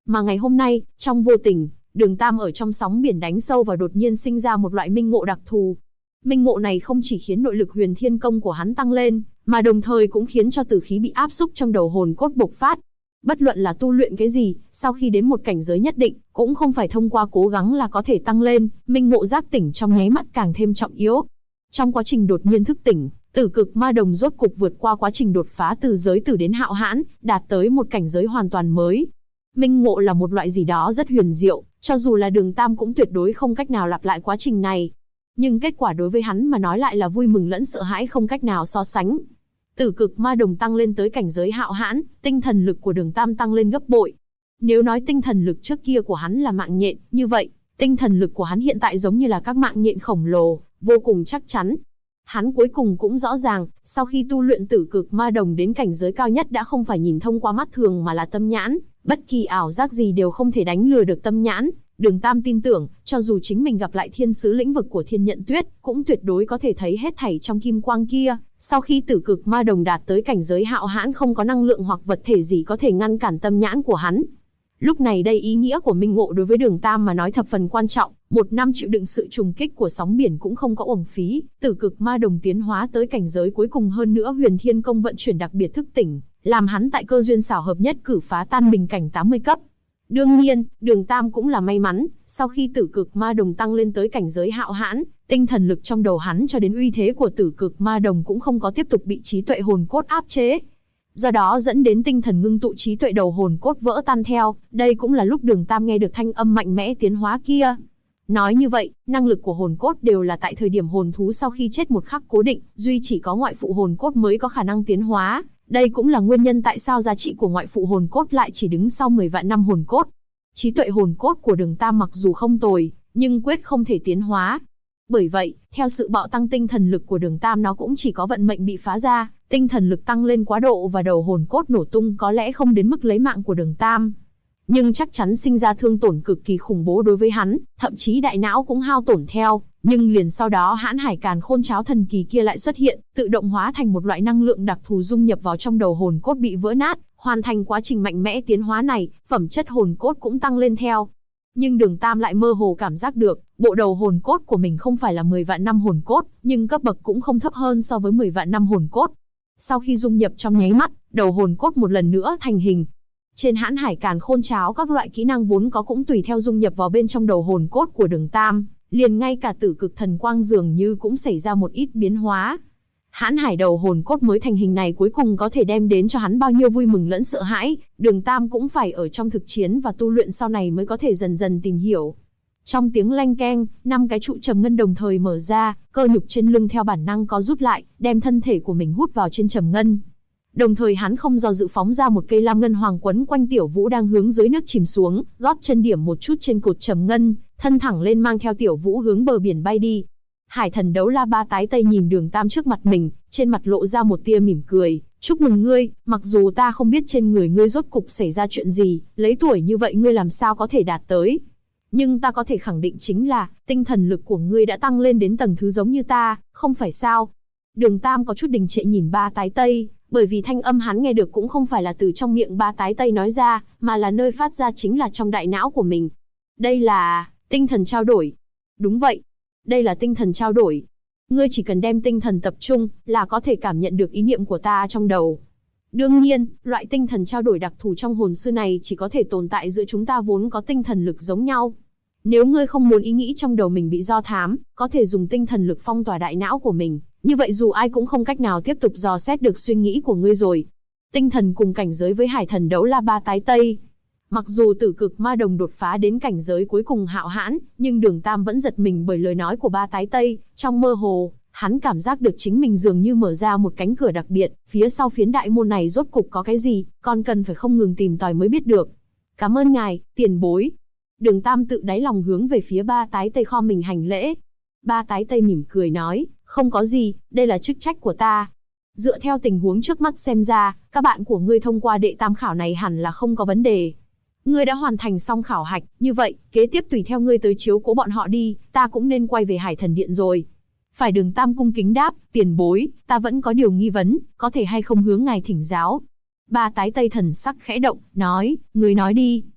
A: Mà ngày hôm nay, trong vô tình, Đường Tam ở trong sóng biển đánh sâu và đột nhiên sinh ra một loại minh ngộ đặc thù. Minh ngộ này không chỉ khiến nội lực huyền thiên công của hắn tăng lên, mà đồng thời cũng khiến cho tử khí bị áp xúc trong đầu hồn cốt bộc phát. Bất luận là tu luyện cái gì, sau khi đến một cảnh giới nhất định, cũng không phải thông qua cố gắng là có thể tăng lên, minh ngộ giác tỉnh trong nháy mắt càng thêm trọng yếu. Trong quá trình đột nhiên thức tỉnh, Tử Cực Ma Đồng rốt cục vượt qua quá trình đột phá từ giới tử đến hạo hãn, đạt tới một cảnh giới hoàn toàn mới. Minh ngộ là một loại gì đó rất huyền diệu, cho dù là Đường Tam cũng tuyệt đối không cách nào lặp lại quá trình này. Nhưng kết quả đối với hắn mà nói lại là vui mừng lẫn sợ hãi không cách nào so sánh. Tử Cực Ma Đồng tăng lên tới cảnh giới hạo hãn, tinh thần lực của Đường Tam tăng lên gấp bội. Nếu nói tinh thần lực trước kia của hắn là mạng nhện, như vậy, tinh thần lực của hắn hiện tại giống như là các mạng nhện khổng lồ, vô cùng chắc chắn. Hắn cuối cùng cũng rõ ràng, sau khi tu luyện Tử Cực Ma Đồng đến cảnh giới cao nhất đã không phải nhìn thông qua mắt thường mà là tâm nhãn, bất kỳ ảo giác gì đều không thể đánh lừa được tâm nhãn. Đường Tam tin tưởng, cho dù chính mình gặp lại thiên sứ lĩnh vực của Thiên Nhận Tuyết, cũng tuyệt đối có thể thấy hết thảy trong kim quang kia. Sau khi Tử Cực Ma Đồng đạt tới cảnh giới hạo hãn, không có năng lượng hoặc vật thể gì có thể ngăn cản tâm nhãn của hắn. Lúc này đây ý nghĩa của minh ngộ đối với Đường Tam mà nói thập phần quan trọng, một năm chịu đựng sự trùng kích của sóng biển cũng không có uổng phí. Tử Cực Ma Đồng tiến hóa tới cảnh giới cuối cùng, hơn nữa huyền thiên công vận chuyển đặc biệt thức tỉnh, làm hắn tại cơ duyên xảo hợp nhất cử phá tan bình cảnh 80 cấp. Đương nhiên, Đường Tam cũng là may mắn, sau khi Tử Cực Ma Đồng tăng lên tới cảnh giới hạo hãn, tinh thần lực trong đầu hắn cho đến uy thế của Tử Cực Ma Đồng cũng không có tiếp tục bị trí tuệ hồn cốt áp chế. Do đó dẫn đến tinh thần ngưng tụ, trí tuệ đầu hồn cốt vỡ tan theo, đây cũng là lúc Đường Tam nghe được thanh âm mạnh mẽ tiến hóa kia. Nói như vậy, năng lực của hồn cốt đều là tại thời điểm hồn thú sau khi chết một khắc cố định, duy chỉ có ngoại phụ hồn cốt mới có khả năng tiến hóa. Đây cũng là nguyên nhân tại sao giá trị của ngoại phụ hồn cốt lại chỉ đứng sau 10 vạn năm hồn cốt. Trí tuệ hồn cốt của Đường Tam mặc dù không tồi, nhưng quyết không thể tiến hóa. Bởi vậy, theo sự bạo tăng tinh thần lực của Đường Tam, nó cũng chỉ có vận mệnh bị phá ra, tinh thần lực tăng lên quá độ và đầu hồn cốt nổ tung, có lẽ không đến mức lấy mạng của Đường Tam, nhưng chắc chắn sinh ra thương tổn cực kỳ khủng bố đối với hắn, thậm chí đại não cũng hao tổn theo. Nhưng liền sau đó Hãn Hải Càn Khôn Cháo thần kỳ kia lại xuất hiện, tự động hóa thành một loại năng lượng đặc thù dung nhập vào trong đầu hồn cốt bị vỡ nát, hoàn thành quá trình mạnh mẽ tiến hóa này, phẩm chất hồn cốt cũng tăng lên theo. Nhưng Đường Tam lại mơ hồ cảm giác được, bộ đầu hồn cốt của mình không phải là 10 vạn năm hồn cốt, nhưng cấp bậc cũng không thấp hơn so với 10 vạn năm hồn cốt. Sau khi dung nhập trong nháy mắt, đầu hồn cốt một lần nữa thành hình. Trên Hãn Hải Càn Khôn Cháo, các loại kỹ năng vốn có cũng tùy theo dung nhập vào bên trong đầu hồn cốt của Đường Tam, liền ngay cả Tử Cực Thần Quang dường như cũng xảy ra một ít biến hóa. Hãn Hải đầu hồn cốt mới thành hình này cuối cùng có thể đem đến cho hắn bao nhiêu vui mừng lẫn sợ hãi, Đường Tam cũng phải ở trong thực chiến và tu luyện sau này mới có thể dần dần tìm hiểu. Trong tiếng leng keng, 5 cái trụ trầm ngân đồng thời mở ra, cơ nhục trên lưng theo bản năng có rút lại, đem thân thể của mình hút vào trên trầm ngân. Đồng thời hắn không do dự phóng ra một cây lam ngân hoàng quấn quanh Tiểu Vũ đang hướng dưới nước chìm xuống, gót chân điểm một chút trên cột trầm ngân, thân thẳng lên mang theo Tiểu Vũ hướng bờ biển bay đi. Hải Thần Đấu La Ba tái tây nhìn Đường Tam trước mặt mình, trên mặt lộ ra một tia mỉm cười, chúc mừng ngươi, mặc dù ta không biết trên người ngươi rốt cục xảy ra chuyện gì, lấy tuổi như vậy ngươi làm sao có thể đạt tới. Nhưng ta có thể khẳng định chính là, tinh thần lực của ngươi đã tăng lên đến tầng thứ giống như ta, không phải sao? Đường Tam có chút đình trệ nhìn Ba tái tây, bởi vì thanh âm hắn nghe được cũng không phải là từ trong miệng Ba tái tây nói ra, mà là nơi phát ra chính là trong đại não của mình. Đây là tinh thần trao đổi. Đúng vậy, đây là tinh thần trao đổi. Ngươi chỉ cần đem tinh thần tập trung là có thể cảm nhận được ý niệm của ta trong đầu. Đương nhiên, loại tinh thần trao đổi đặc thù trong hồn sư này chỉ có thể tồn tại giữa chúng ta vốn có tinh thần lực giống nhau. Nếu ngươi không muốn ý nghĩ trong đầu mình bị do thám, có thể dùng tinh thần lực phong tỏa đại não của mình. Như vậy dù ai cũng không cách nào tiếp tục dò xét được suy nghĩ của ngươi rồi. Tinh thần cùng cảnh giới với Hải Thần Đấu La Ba tái tây. Mặc dù Tử Cực Ma Đồng đột phá đến cảnh giới cuối cùng hạo hãn, nhưng Đường Tam vẫn giật mình bởi lời nói của Ba tái tây. Trong mơ hồ, hắn cảm giác được chính mình dường như mở ra một cánh cửa đặc biệt, phía sau phiến đại môn này rốt cục có cái gì, còn cần phải không ngừng tìm tòi mới biết được. Cảm ơn ngài, tiền bối. Đường Tam tự đáy lòng hướng về phía Ba tái tây kho mình hành lễ. Ba tái tây mỉm cười nói, không có gì, đây là chức trách của ta. Dựa theo tình huống trước mắt xem ra, các bạn của ngươi thông qua đệ tam khảo này hẳn là không có vấn đề. Ngươi đã hoàn thành xong khảo hạch, như vậy, kế tiếp tùy theo ngươi tới chiếu cố bọn họ đi, ta cũng nên quay về Hải Thần Điện rồi. Phải. Đường Tam cung kính đáp, tiền bối, ta vẫn có điều nghi vấn, có thể hay không hướng ngài thỉnh giáo. Ba tái tây thần sắc khẽ động, nói, ngươi nói đi.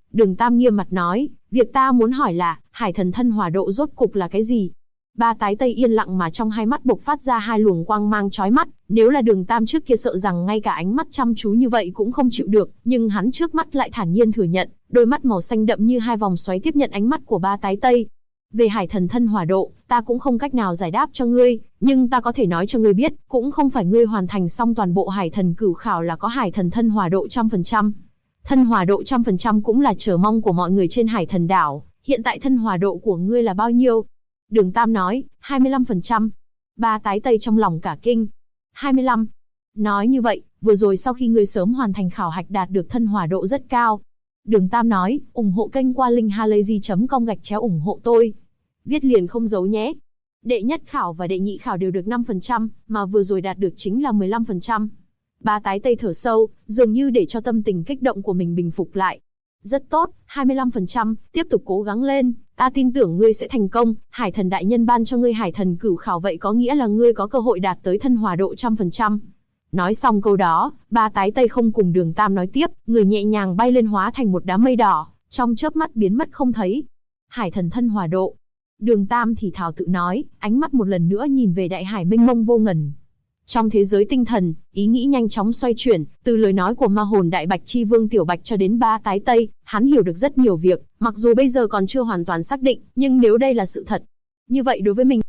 A: Đường Tam nghiêm mặt nói, việc ta muốn hỏi là, hải thần thân hỏa độ rốt cục là cái gì? Ba tái tây yên lặng mà trong hai mắt bộc phát ra hai luồng quang mang chói mắt, nếu là Đường Tam trước kia sợ rằng ngay cả ánh mắt chăm chú như vậy cũng không chịu được, nhưng hắn trước mắt lại thản nhiên thừa nhận, đôi mắt màu xanh đậm như hai vòng xoáy tiếp nhận ánh mắt của ba tái tây. Về hải thần thân hỏa độ, ta cũng không cách nào giải đáp cho ngươi, nhưng ta có thể nói cho ngươi biết, cũng không phải ngươi hoàn thành xong toàn bộ hải thần cửu khảo là có hải thần thân hỏa độ 100%. Thân hỏa độ 100% cũng là chờ mong của mọi người trên hải thần đảo, hiện tại thân hỏa độ của ngươi là bao nhiêu? Đường Tam nói, 25%. Ba tái tây trong lòng cả kinh. 25. Nói như vậy, vừa rồi sau khi ngươi sớm hoàn thành khảo hạch đạt được thân hỏa độ rất cao. Đường Tam nói, ủng hộ kênh qua link halayzi.com ủng hộ tôi. Viết liền không giấu nhé. Đệ nhất khảo và đệ nhị khảo đều được 5%, mà vừa rồi đạt được chính là 15%. Ba tái tây thở sâu, dường như để cho tâm tình kích động của mình bình phục lại. Rất tốt, 25%, tiếp tục cố gắng lên, ta tin tưởng ngươi sẽ thành công, hải thần đại nhân ban cho ngươi hải thần cửu khảo vậy có nghĩa là ngươi có cơ hội đạt tới thân hỏa độ 100%. Nói xong câu đó, ba tái tây không cùng Đường Tam nói tiếp, người nhẹ nhàng bay lên hóa thành một đám mây đỏ, trong chớp mắt biến mất không thấy. Hải thần thân hỏa độ. Đường Tam thì thào tự nói, ánh mắt một lần nữa nhìn về đại hải mênh mông vô ngần. Trong thế giới tinh thần, ý nghĩ nhanh chóng xoay chuyển, từ lời nói của ma hồn đại bạch chi vương Tiểu Bạch cho đến ba tái tây, hắn hiểu được rất nhiều việc, mặc dù bây giờ còn chưa hoàn toàn xác định, nhưng nếu đây là sự thật, như vậy đối với mình.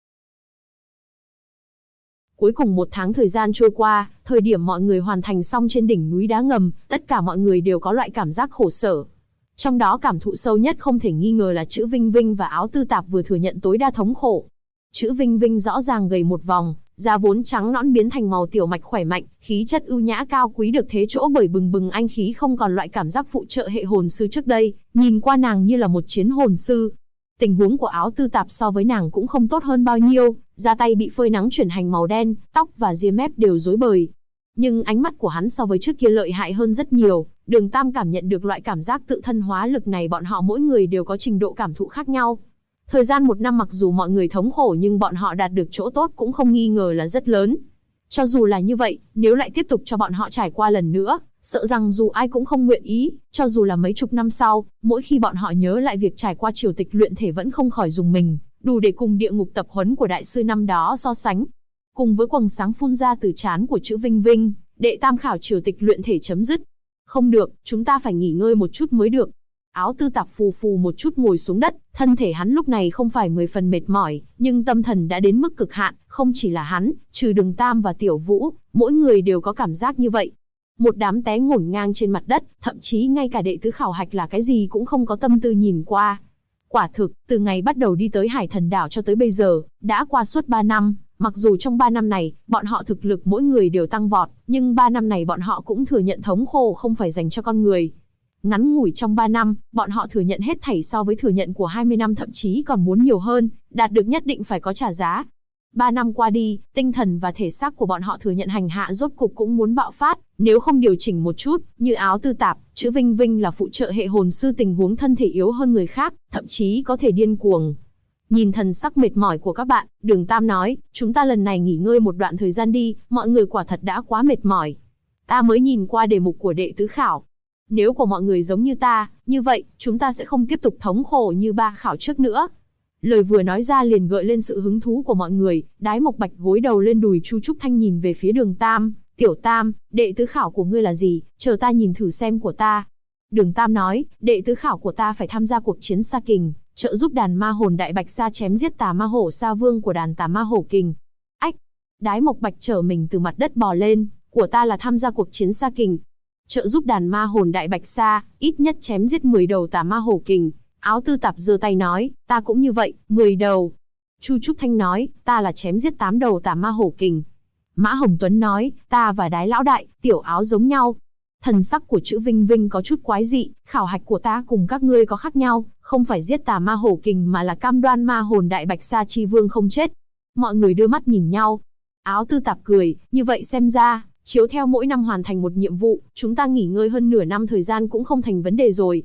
A: Cuối cùng 1 tháng thời gian trôi qua, thời điểm mọi người hoàn thành xong trên đỉnh núi đá ngầm, tất cả mọi người đều có loại cảm giác khổ sở. Trong đó cảm thụ sâu nhất không thể nghi ngờ là chữ Vinh Vinh và áo tư tạp vừa thừa nhận tối đa thống khổ. Chữ Vinh Vinh rõ ràng gầy một vòng, da vốn trắng nõn biến thành màu tiểu mạch khỏe mạnh, khí chất ưu nhã cao quý được thế chỗ bởi bừng bừng anh khí, không còn loại cảm giác phụ trợ hệ hồn sư trước đây, nhìn qua nàng như là một chiến hồn sư. Tình huống của áo tư tạp so với nàng cũng không tốt hơn bao nhiêu, da tay bị phơi nắng chuyển thành màu đen, tóc và ria mép đều rối bời. Nhưng ánh mắt của hắn so với trước kia lợi hại hơn rất nhiều, Đường Tam cảm nhận được loại cảm giác tự thân hóa lực này, bọn họ mỗi người đều có trình độ cảm thụ khác nhau. Thời gian 1 năm mặc dù mọi người thống khổ nhưng bọn họ đạt được chỗ tốt cũng không nghi ngờ là rất lớn. Cho dù là như vậy, nếu lại tiếp tục cho bọn họ trải qua lần nữa, sợ rằng dù ai cũng không nguyện ý, cho dù là mấy chục năm sau, mỗi khi bọn họ nhớ lại việc trải qua triều tịch luyện thể vẫn không khỏi rùng mình, đủ để cùng địa ngục tập huấn của đại sư năm đó so sánh. Cùng với quầng sáng phun ra từ trán của chữ Vinh Vinh, đệ tam khảo triều tịch luyện thể chấm dứt. Không được, chúng ta phải nghỉ ngơi một chút mới được. Áo tư tạp phù phù một chút ngồi xuống đất, thân thể hắn lúc này không phải 10 phần mệt mỏi, nhưng tâm thần đã đến mức cực hạn, không chỉ là hắn, trừ Đường Tam và Tiểu Vũ, mỗi người đều có cảm giác như vậy. Một đám té ngổn ngang trên mặt đất, thậm chí ngay cả đệ tứ khảo hạch là cái gì cũng không có tâm tư nhìn qua. Quả thực, từ ngày bắt đầu đi tới Hải Thần Đảo cho tới bây giờ, đã qua suốt 3 năm, mặc dù trong 3 năm này, bọn họ thực lực mỗi người đều tăng vọt, nhưng 3 năm này bọn họ cũng thừa nhận thống khổ không phải dành cho con người. Ngắn ngủi trong 3 năm, bọn họ thừa nhận hết thảy so với thừa nhận của 20 năm thậm chí còn muốn nhiều hơn, đạt được nhất định phải có trả giá. 3 năm qua đi, tinh thần và thể xác của bọn họ thừa nhận hành hạ rốt cục cũng muốn bạo phát, nếu không điều chỉnh một chút, như áo tư tạp, chữ Vinh Vinh là phụ trợ hệ hồn sư, tình huống thân thể yếu hơn người khác, thậm chí có thể điên cuồng. Nhìn thần sắc mệt mỏi của các bạn, Đường Tam nói, chúng ta lần này nghỉ ngơi một đoạn thời gian đi, mọi người quả thật đã quá mệt mỏi. Ta mới nhìn qua đề mục của đệ tứ khảo. Nếu của mọi người giống như ta, như vậy, chúng ta sẽ không tiếp tục thống khổ như 3 khảo trước nữa. Lời vừa nói ra liền gợi lên sự hứng thú của mọi người, Đái Mộc Bạch gối đầu lên đùi Chu Trúc Thanh nhìn về phía Đường Tam, Tiểu Tam, đệ tứ khảo của ngươi là gì, chờ ta nhìn thử xem của ta. Đường Tam nói, đệ tứ khảo của ta phải tham gia cuộc chiến Sa Kình, trợ giúp đàn ma hồn Đại Bạch Sa chém giết tà ma hổ Sa Vương của đàn tà ma hổ Kình. Ách! Đái Mộc Bạch trở mình từ mặt đất bò lên, của ta là tham gia cuộc chiến Sa Kình. Trợ giúp đàn ma hồn Đại Bạch Sa, ít nhất chém giết 10 đầu tà ma hổ Kình. Áo tư tạp giơ tay nói, ta cũng như vậy, 10 đầu. Chu Trúc Thanh nói, ta là chém giết 8 đầu tà ma hổ Kình. Mã Hồng Tuấn nói, ta và Đái lão đại, Tiểu Áo giống nhau. Thần sắc của chữ Vinh Vinh có chút quái dị, khảo hạch của ta cùng các ngươi có khác nhau, không phải giết tà ma hổ Kình mà là cam đoan ma hồn Đại Bạch Sa chi vương không chết. Mọi người đưa mắt nhìn nhau. Áo tư tạp cười, như vậy xem ra, chiếu theo mỗi năm hoàn thành một nhiệm vụ, chúng ta nghỉ ngơi hơn nửa năm thời gian cũng không thành vấn đề rồi.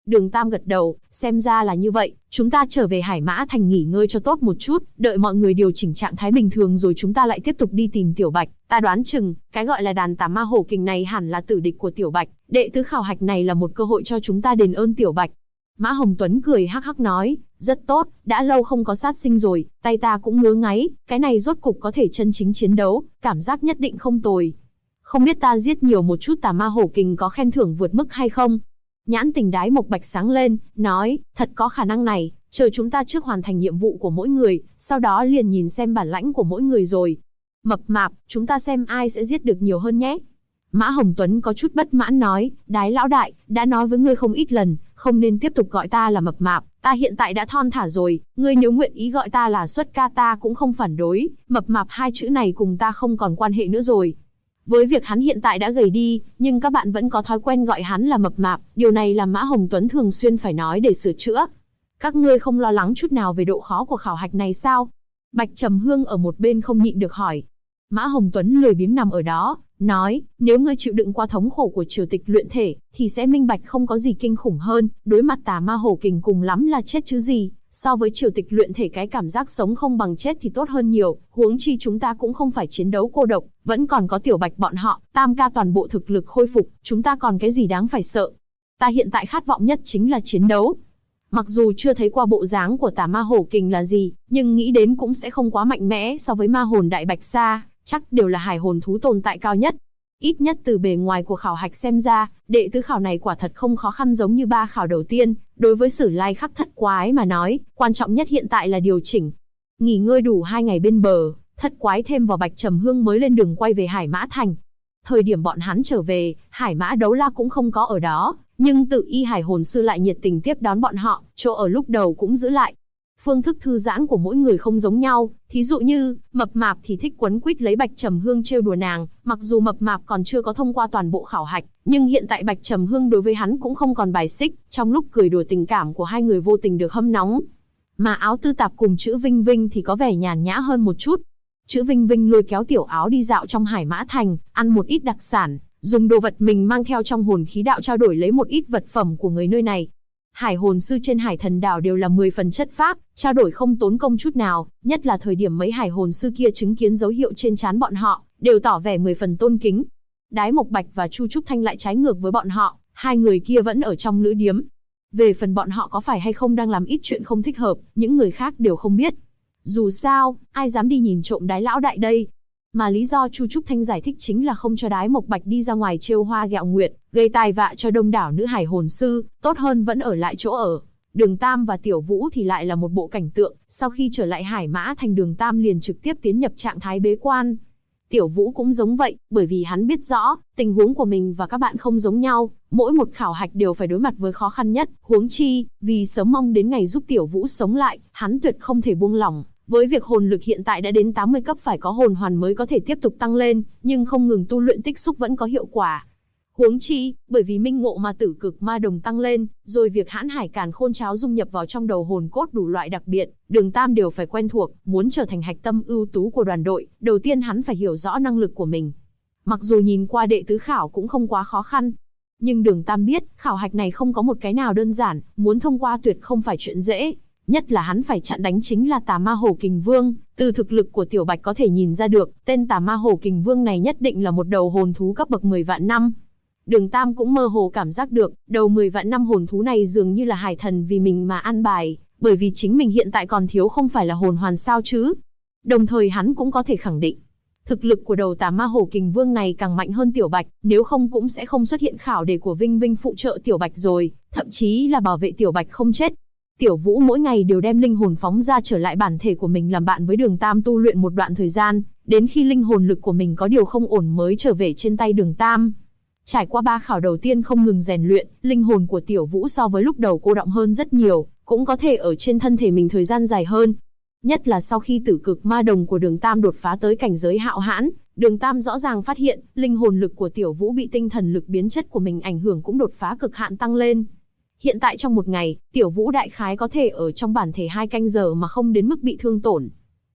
A: Đường Tam gật đầu, xem ra là như vậy, chúng ta trở về Hải Mã Thành nghỉ ngơi cho tốt một chút, đợi mọi người điều chỉnh trạng thái bình thường rồi chúng ta lại tiếp tục đi tìm Tiểu Bạch. Ta đoán chừng, cái gọi là đàn tà ma hổ kình này hẳn là tử địch của Tiểu Bạch, đệ tứ khảo hạch này là một cơ hội cho chúng ta đền ơn Tiểu Bạch. Mã Hồng Tuấn cười hắc hắc nói, rất tốt, đã lâu không có sát sinh rồi, tay ta cũng ngứa ngáy, cái này rốt cục có thể chân chính chiến đấu, cảm giác nhất định không tồi. Không biết ta giết nhiều một chút tà ma hổ kình có khen thưởng vượt mức hay không? Nhãn tình Đái Mộc Bạch sáng lên, nói, thật có khả năng này, chờ chúng ta trước hoàn thành nhiệm vụ của mỗi người, sau đó liền nhìn xem bản lãnh của mỗi người rồi. Mập mạp, chúng ta xem ai sẽ giết được nhiều hơn nhé. Mã Hồng Tuấn có chút bất mãn nói, Đái lão đại, đã nói với ngươi không ít lần, không nên tiếp tục gọi ta là mập mạp, ta hiện tại đã thon thả rồi, ngươi nếu nguyện ý gọi ta là xuất ca ta cũng không phản đối, mập mạp hai chữ này cùng ta không còn quan hệ nữa rồi. Với việc hắn hiện tại đã gầy đi, nhưng các bạn vẫn có thói quen gọi hắn là mập mạp, điều này làm Mã Hồng Tuấn thường xuyên phải nói để sửa chữa. Các ngươi không lo lắng chút nào về độ khó của khảo hạch này sao? Bạch Trầm Hương ở một bên không nhịn được hỏi. Mã Hồng Tuấn lười biếng nằm ở đó, nói, nếu ngươi chịu đựng qua thống khổ của triều tịch luyện thể, thì sẽ minh bạch không có gì kinh khủng hơn, đối mặt tà ma hổ kình cùng lắm là chết chứ gì. So với triều tịch luyện thể cái cảm giác sống không bằng chết thì tốt hơn nhiều, huống chi chúng ta cũng không phải chiến đấu cô độc, vẫn còn có Tiểu Bạch bọn họ, tam ca toàn bộ thực lực khôi phục, chúng ta còn cái gì đáng phải sợ. Ta hiện tại khát vọng nhất chính là chiến đấu. Mặc dù chưa thấy qua bộ dáng của tà ma hổ kình là gì, nhưng nghĩ đến cũng sẽ không quá mạnh mẽ so với ma hồn đại bạch sa, chắc đều là hải hồn thú tồn tại cao nhất. Ít nhất từ bề ngoài của khảo hạch xem ra, đệ tứ khảo này quả thật không khó khăn giống như ba khảo đầu tiên. Đối với Sử Lai Khắc Thất Quái mà nói, quan trọng nhất hiện tại là điều chỉnh. Nghỉ ngơi đủ 2 ngày bên bờ, Thất Quái thêm vào Bạch Trầm Hương mới lên đường quay về Hải Mã Thành. Thời điểm bọn hắn trở về, Hải Mã Đấu La cũng không có ở đó, nhưng Tự Y Hải Hồn Sư lại nhiệt tình tiếp đón bọn họ, chỗ ở lúc đầu cũng giữ lại. Phương thức thư giãn của mỗi người không giống nhau, thí dụ như, mập mạp thì thích quấn quýt lấy Bạch Trầm Hương trêu đùa nàng, mặc dù mập mạp còn chưa có thông qua toàn bộ khảo hạch, nhưng hiện tại Bạch Trầm Hương đối với hắn cũng không còn bài xích, trong lúc cười đùa tình cảm của hai người vô tình được hâm nóng. Mà Áo Tư Tạp cùng Chữ Vinh Vinh thì có vẻ nhàn nhã hơn một chút. Chữ Vinh Vinh lôi kéo Tiểu Áo đi dạo trong Hải Mã Thành, ăn một ít đặc sản, dùng đồ vật mình mang theo trong hồn khí đạo trao đổi lấy một ít vật phẩm của người nơi này. Hải hồn sư trên Hải Thần Đảo đều là 10 phần chất phác, trao đổi không tốn công chút nào, nhất là thời điểm mấy hải hồn sư kia chứng kiến dấu hiệu trên trán bọn họ, đều tỏ vẻ 10 phần tôn kính. Đái Mộc Bạch và Chu Trúc Thanh lại trái ngược với bọn họ, hai người kia vẫn ở trong lữ điếm. Về phần bọn họ có phải hay không đang làm ít chuyện không thích hợp, những người khác đều không biết. Dù sao, ai dám đi nhìn trộm Đái lão đại đây. Mà lý do Chu Trúc Thanh giải thích chính là không cho Đái Mộc Bạch đi ra ngoài trêu hoa ghẹo nguyệt, gây tai vạ cho đông đảo nữ hải hồn sư, tốt hơn vẫn ở lại chỗ ở. Đường Tam và Tiểu Vũ thì lại là một bộ cảnh tượng, sau khi trở lại Hải Mã Thành Đường Tam liền trực tiếp tiến nhập trạng thái bế quan. Tiểu Vũ cũng giống vậy, bởi vì hắn biết rõ, tình huống của mình và các bạn không giống nhau, mỗi một khảo hạch đều phải đối mặt với khó khăn nhất, huống chi, vì sớm mong đến ngày giúp Tiểu Vũ sống lại, hắn tuyệt không thể buông lỏng. Với việc hồn lực hiện tại đã đến 80 cấp phải có hồn hoàn mới có thể tiếp tục tăng lên, nhưng không ngừng tu luyện tích xúc vẫn có hiệu quả. Huống chi, bởi vì minh ngộ mà tử cực ma đồng tăng lên, rồi việc hãn hải càn khôn cháo dung nhập vào trong đầu hồn cốt đủ loại đặc biệt, Đường Tam đều phải quen thuộc, muốn trở thành hạch tâm ưu tú của đoàn đội, đầu tiên hắn phải hiểu rõ năng lực của mình. Mặc dù nhìn qua đệ tứ khảo cũng không quá khó khăn, nhưng Đường Tam biết, khảo hạch này không có một cái nào đơn giản, muốn thông qua tuyệt không phải chuyện dễ. Nhất là hắn phải chặn đánh chính là Tà Ma Hổ Kình Vương, từ thực lực của Tiểu Bạch có thể nhìn ra được, tên Tà Ma Hổ Kình Vương này nhất định là một đầu hồn thú cấp bậc 10 vạn năm. Đường Tam cũng mơ hồ cảm giác được, đầu 10 vạn năm hồn thú này dường như là hải thần vì mình mà ăn bài, bởi vì chính mình hiện tại còn thiếu không phải là hồn hoàn sao chứ. Đồng thời hắn cũng có thể khẳng định, thực lực của đầu Tà Ma Hổ Kình Vương này càng mạnh hơn Tiểu Bạch, nếu không cũng sẽ không xuất hiện khảo đề của Vinh Vinh phụ trợ Tiểu Bạch rồi, thậm chí là bảo vệ Tiểu Bạch không chết. Tiểu Vũ mỗi ngày đều đem linh hồn phóng ra trở lại bản thể của mình làm bạn với Đường Tam tu luyện một đoạn thời gian, đến khi linh hồn lực của mình có điều không ổn mới trở về trên tay Đường Tam. Trải qua 3 khảo đầu tiên không ngừng rèn luyện, linh hồn của Tiểu Vũ so với lúc đầu cô đọng hơn rất nhiều, cũng có thể ở trên thân thể mình thời gian dài hơn. Nhất là sau khi tử cực ma đồng của Đường Tam đột phá tới cảnh giới hạo hãn, Đường Tam rõ ràng phát hiện, linh hồn lực của Tiểu Vũ bị tinh thần lực biến chất của mình ảnh hưởng cũng đột phá cực hạn tăng lên. Hiện tại trong một ngày, Tiểu Vũ đại khái có thể ở trong bản thể 2 canh giờ mà không đến mức bị thương tổn.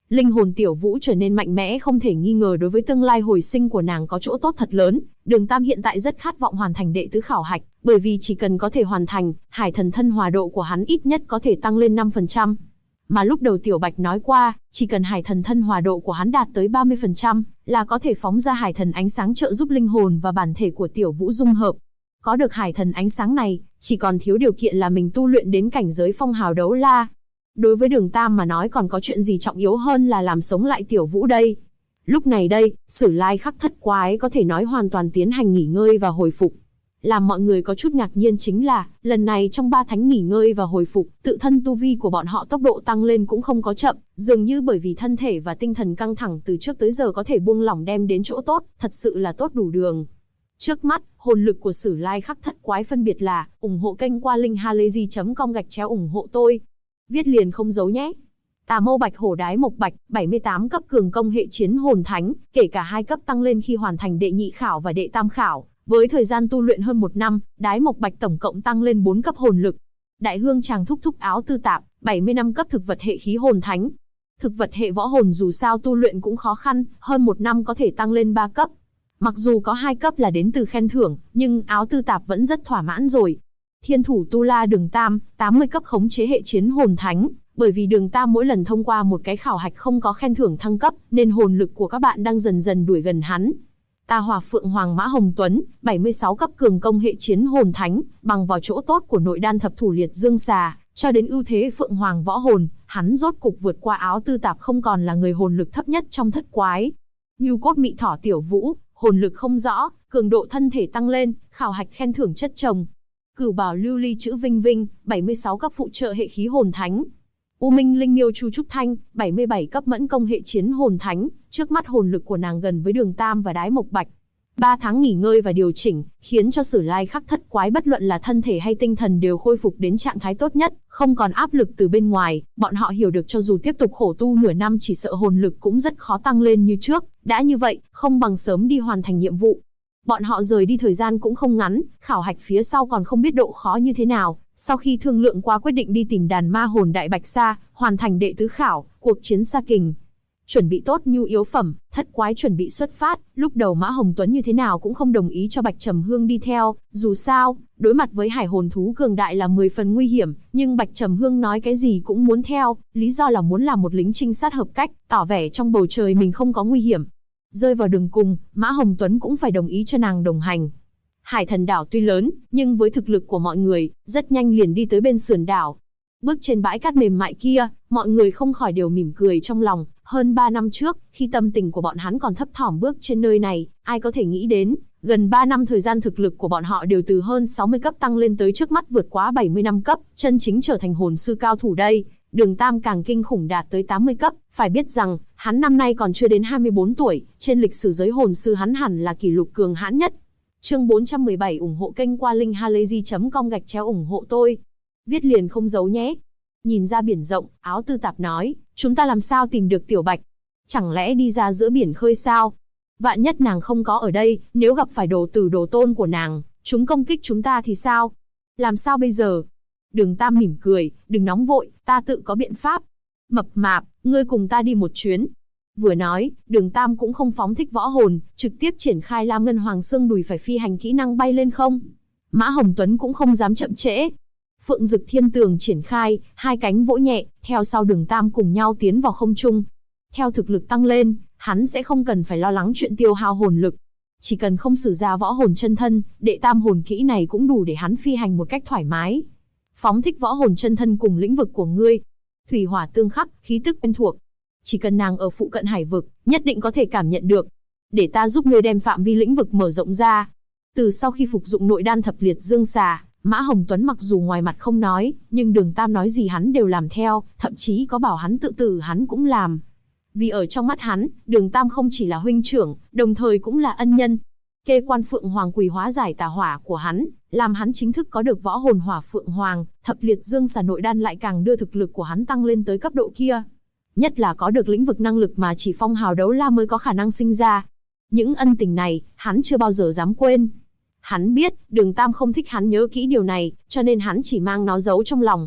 A: Linh hồn Tiểu Vũ trở nên mạnh mẽ không thể nghi ngờ, đối với tương lai hồi sinh của nàng có chỗ tốt thật lớn. Đường Tam hiện tại rất khát vọng hoàn thành đệ tứ khảo hạch, bởi vì chỉ cần có thể hoàn thành, hải thần thân hòa độ của hắn ít nhất có thể tăng lên 5%. Mà lúc đầu Tiểu Bạch nói qua, chỉ cần hải thần thân hòa độ của hắn đạt tới 30%, là có thể phóng ra hải thần ánh sáng trợ giúp linh hồn và bản thể của Tiểu Vũ dung hợp. Có được hải thần ánh sáng này, chỉ còn thiếu điều kiện là mình tu luyện đến cảnh giới phong hào đấu la. Đối với Đường Tam mà nói còn có chuyện gì trọng yếu hơn là làm sống lại Tiểu Vũ đây. Lúc này đây, Sử Lai Khắc Thất Quái có thể nói hoàn toàn tiến hành nghỉ ngơi và hồi phục. Làm mọi người có chút ngạc nhiên chính là, lần này trong 3 tháng nghỉ ngơi và hồi phục, tự thân tu vi của bọn họ tốc độ tăng lên cũng không có chậm, dường như bởi vì thân thể và tinh thần căng thẳng từ trước tới giờ có thể buông lỏng đem đến chỗ tốt, thật sự là tốt đủ đường. Trước mắt, hồn lực của Sử Lai Khắc Thất Quái phân biệt là, ủng hộ kênh qua linkhalazy.com ủng hộ tôi. Viết liền không giấu nhé. Tà Mâu Bạch Hổ Đái Mộc Bạch, 78 cấp cường công hệ chiến hồn thánh, kể cả 2 cấp tăng lên khi hoàn thành đệ nhị khảo và đệ tam khảo. Với thời gian tu luyện hơn 1 năm, Đái Mộc Bạch tổng cộng tăng lên 4 cấp hồn lực. Đại Hương Tràng Thúc Thúc Áo Tư Tạp, 75 cấp thực vật hệ khí hồn thánh. Thực vật hệ võ hồn dù sao tu luyện cũng khó khăn, hơn 1 năm có thể tăng lên 3 cấp. Mặc dù có 2 cấp là đến từ khen thưởng, nhưng Áo Tư Tạp vẫn rất thỏa mãn rồi. Thiên thủ Tu La Đường Tam, 80 cấp khống chế hệ chiến hồn thánh. Bởi vì Đường Tam mỗi lần thông qua một cái khảo hạch không có khen thưởng thăng cấp, nên hồn lực của các bạn đang dần dần đuổi gần hắn. Tà Hỏa Phượng Hoàng Mã Hồng Tuấn, 76 cấp cường công hệ chiến hồn thánh, bằng vào chỗ tốt của nội đan thập thủ liệt dương xà, cho đến ưu thế Phượng Hoàng võ hồn, hắn rốt cục vượt qua Áo Tư Tạp, không còn là người hồn lực thấp nhất trong thất quái. Ngưu Cốt Mị Thỏ Tiểu Vũ, hồn lực không rõ, cường độ thân thể tăng lên, khảo hạch khen thưởng chất chồng. Cửu Bảo Lưu Ly Chữ Vinh Vinh, 76 cấp phụ trợ hệ khí hồn thánh. U Minh Linh Miêu Chu Trúc Thanh, 77 cấp mẫn công hệ chiến hồn thánh, trước mắt hồn lực của nàng gần với Đường Tam và Đái Mộc Bạch. 3 tháng nghỉ ngơi và điều chỉnh, khiến cho Sử Lai Khắc Thất Quái bất luận là thân thể hay tinh thần đều khôi phục đến trạng thái tốt nhất, không còn áp lực từ bên ngoài. Bọn họ hiểu được cho dù tiếp tục khổ tu nửa năm chỉ sợ hồn lực cũng rất khó tăng lên như trước, đã như vậy, không bằng sớm đi hoàn thành nhiệm vụ. Bọn họ rời đi thời gian cũng không ngắn, khảo hạch phía sau còn không biết độ khó như thế nào. Sau khi thương lượng qua quyết định đi tìm đàn ma hồn Đại Bạch Sa, hoàn thành đệ tứ khảo, cuộc chiến Sa Kình. Chuẩn bị tốt nhu yếu phẩm, Thất Quái chuẩn bị xuất phát, lúc đầu Mã Hồng Tuấn như thế nào cũng không đồng ý cho Bạch Trầm Hương đi theo, dù sao, đối mặt với hải hồn thú cường đại là 10 phần nguy hiểm, nhưng Bạch Trầm Hương nói cái gì cũng muốn theo, lý do là muốn làm một lính trinh sát hợp cách, tỏ vẻ trong bầu trời mình không có nguy hiểm. Rơi vào đường cùng, Mã Hồng Tuấn cũng phải đồng ý cho nàng đồng hành. Hải Thần đảo tuy lớn, nhưng với thực lực của mọi người, rất nhanh liền đi tới bên sườn đảo. Bước trên bãi cát mềm mại kia, mọi người không khỏi đều mỉm cười trong lòng. Hơn 3 năm trước, khi tâm tình của bọn hắn còn thấp thỏm bước trên nơi này, ai có thể nghĩ đến, gần 3 năm thời gian thực lực của bọn họ đều từ hơn 60 cấp tăng lên tới trước mắt vượt quá 70 năm cấp, chân chính trở thành hồn sư cao thủ đây. Đường Tam càng kinh khủng đạt tới 80 cấp, phải biết rằng, hắn năm nay còn chưa đến 24 tuổi, trên lịch sử giới hồn sư hắn hẳn là kỷ lục cường hãn nhất. Chương 417 ủng hộ kênh qua linkhalazy.com ủng hộ tôi. Viết liền không giấu nhé. Nhìn ra biển rộng, Áo Tư Tạp nói, chúng ta làm sao tìm được Tiểu Bạch? Chẳng lẽ đi ra giữa biển khơi sao? Vạn nhất nàng không có ở đây, nếu gặp phải đồ tử đồ tôn của nàng, chúng công kích chúng ta thì sao? Làm sao bây giờ? Đường Tam mỉm cười, đừng nóng vội, ta tự có biện pháp. Mập mạp, ngươi cùng ta đi một chuyến. Vừa nói, Đường Tam cũng không phóng thích võ hồn, trực tiếp triển khai Lam Ngân Hoàng Xương Đùi phải phi hành kỹ năng bay lên không. Mã Hồng Tuấn cũng không dám chậm trễ. Phượng Dực Thiên Tường triển khai, 2 cánh vỗ nhẹ, theo sau Đường Tam cùng nhau tiến vào không trung. Theo thực lực tăng lên, hắn sẽ không cần phải lo lắng chuyện tiêu hao hồn lực. Chỉ cần không sử ra võ hồn chân thân, đệ tam hồn kỹ này cũng đủ để hắn phi hành một cách thoải mái. Phóng thích võ hồn chân thân cùng lĩnh vực của ngươi. Thủy hỏa tương khắc, khí tức quen thuộc. Chỉ cần nàng ở phụ cận hải vực, nhất định có thể cảm nhận được. Để ta giúp ngươi đem phạm vi lĩnh vực mở rộng ra. Từ sau khi phục dụng nội đan thập liệt dương xà, Mã Hồng Tuấn mặc dù ngoài mặt không nói, nhưng Đường Tam nói gì hắn đều làm theo, thậm chí có bảo hắn tự tử hắn cũng làm. Vì ở trong mắt hắn, Đường Tam không chỉ là huynh trưởng, đồng thời cũng là ân nhân. Kê quan Phượng Hoàng Quỳ hóa giải tà hỏa của hắn, làm hắn chính thức có được võ hồn hỏa Phượng Hoàng, thập liệt dương xà nội đan lại càng đưa thực lực của hắn tăng lên tới cấp độ kia. Nhất là có được lĩnh vực năng lực mà chỉ phong hào đấu la mới có khả năng sinh ra. Những ân tình này, hắn chưa bao giờ dám quên. Hắn biết, Đường Tam không thích hắn nhớ kỹ điều này, cho nên hắn chỉ mang nó giấu trong lòng.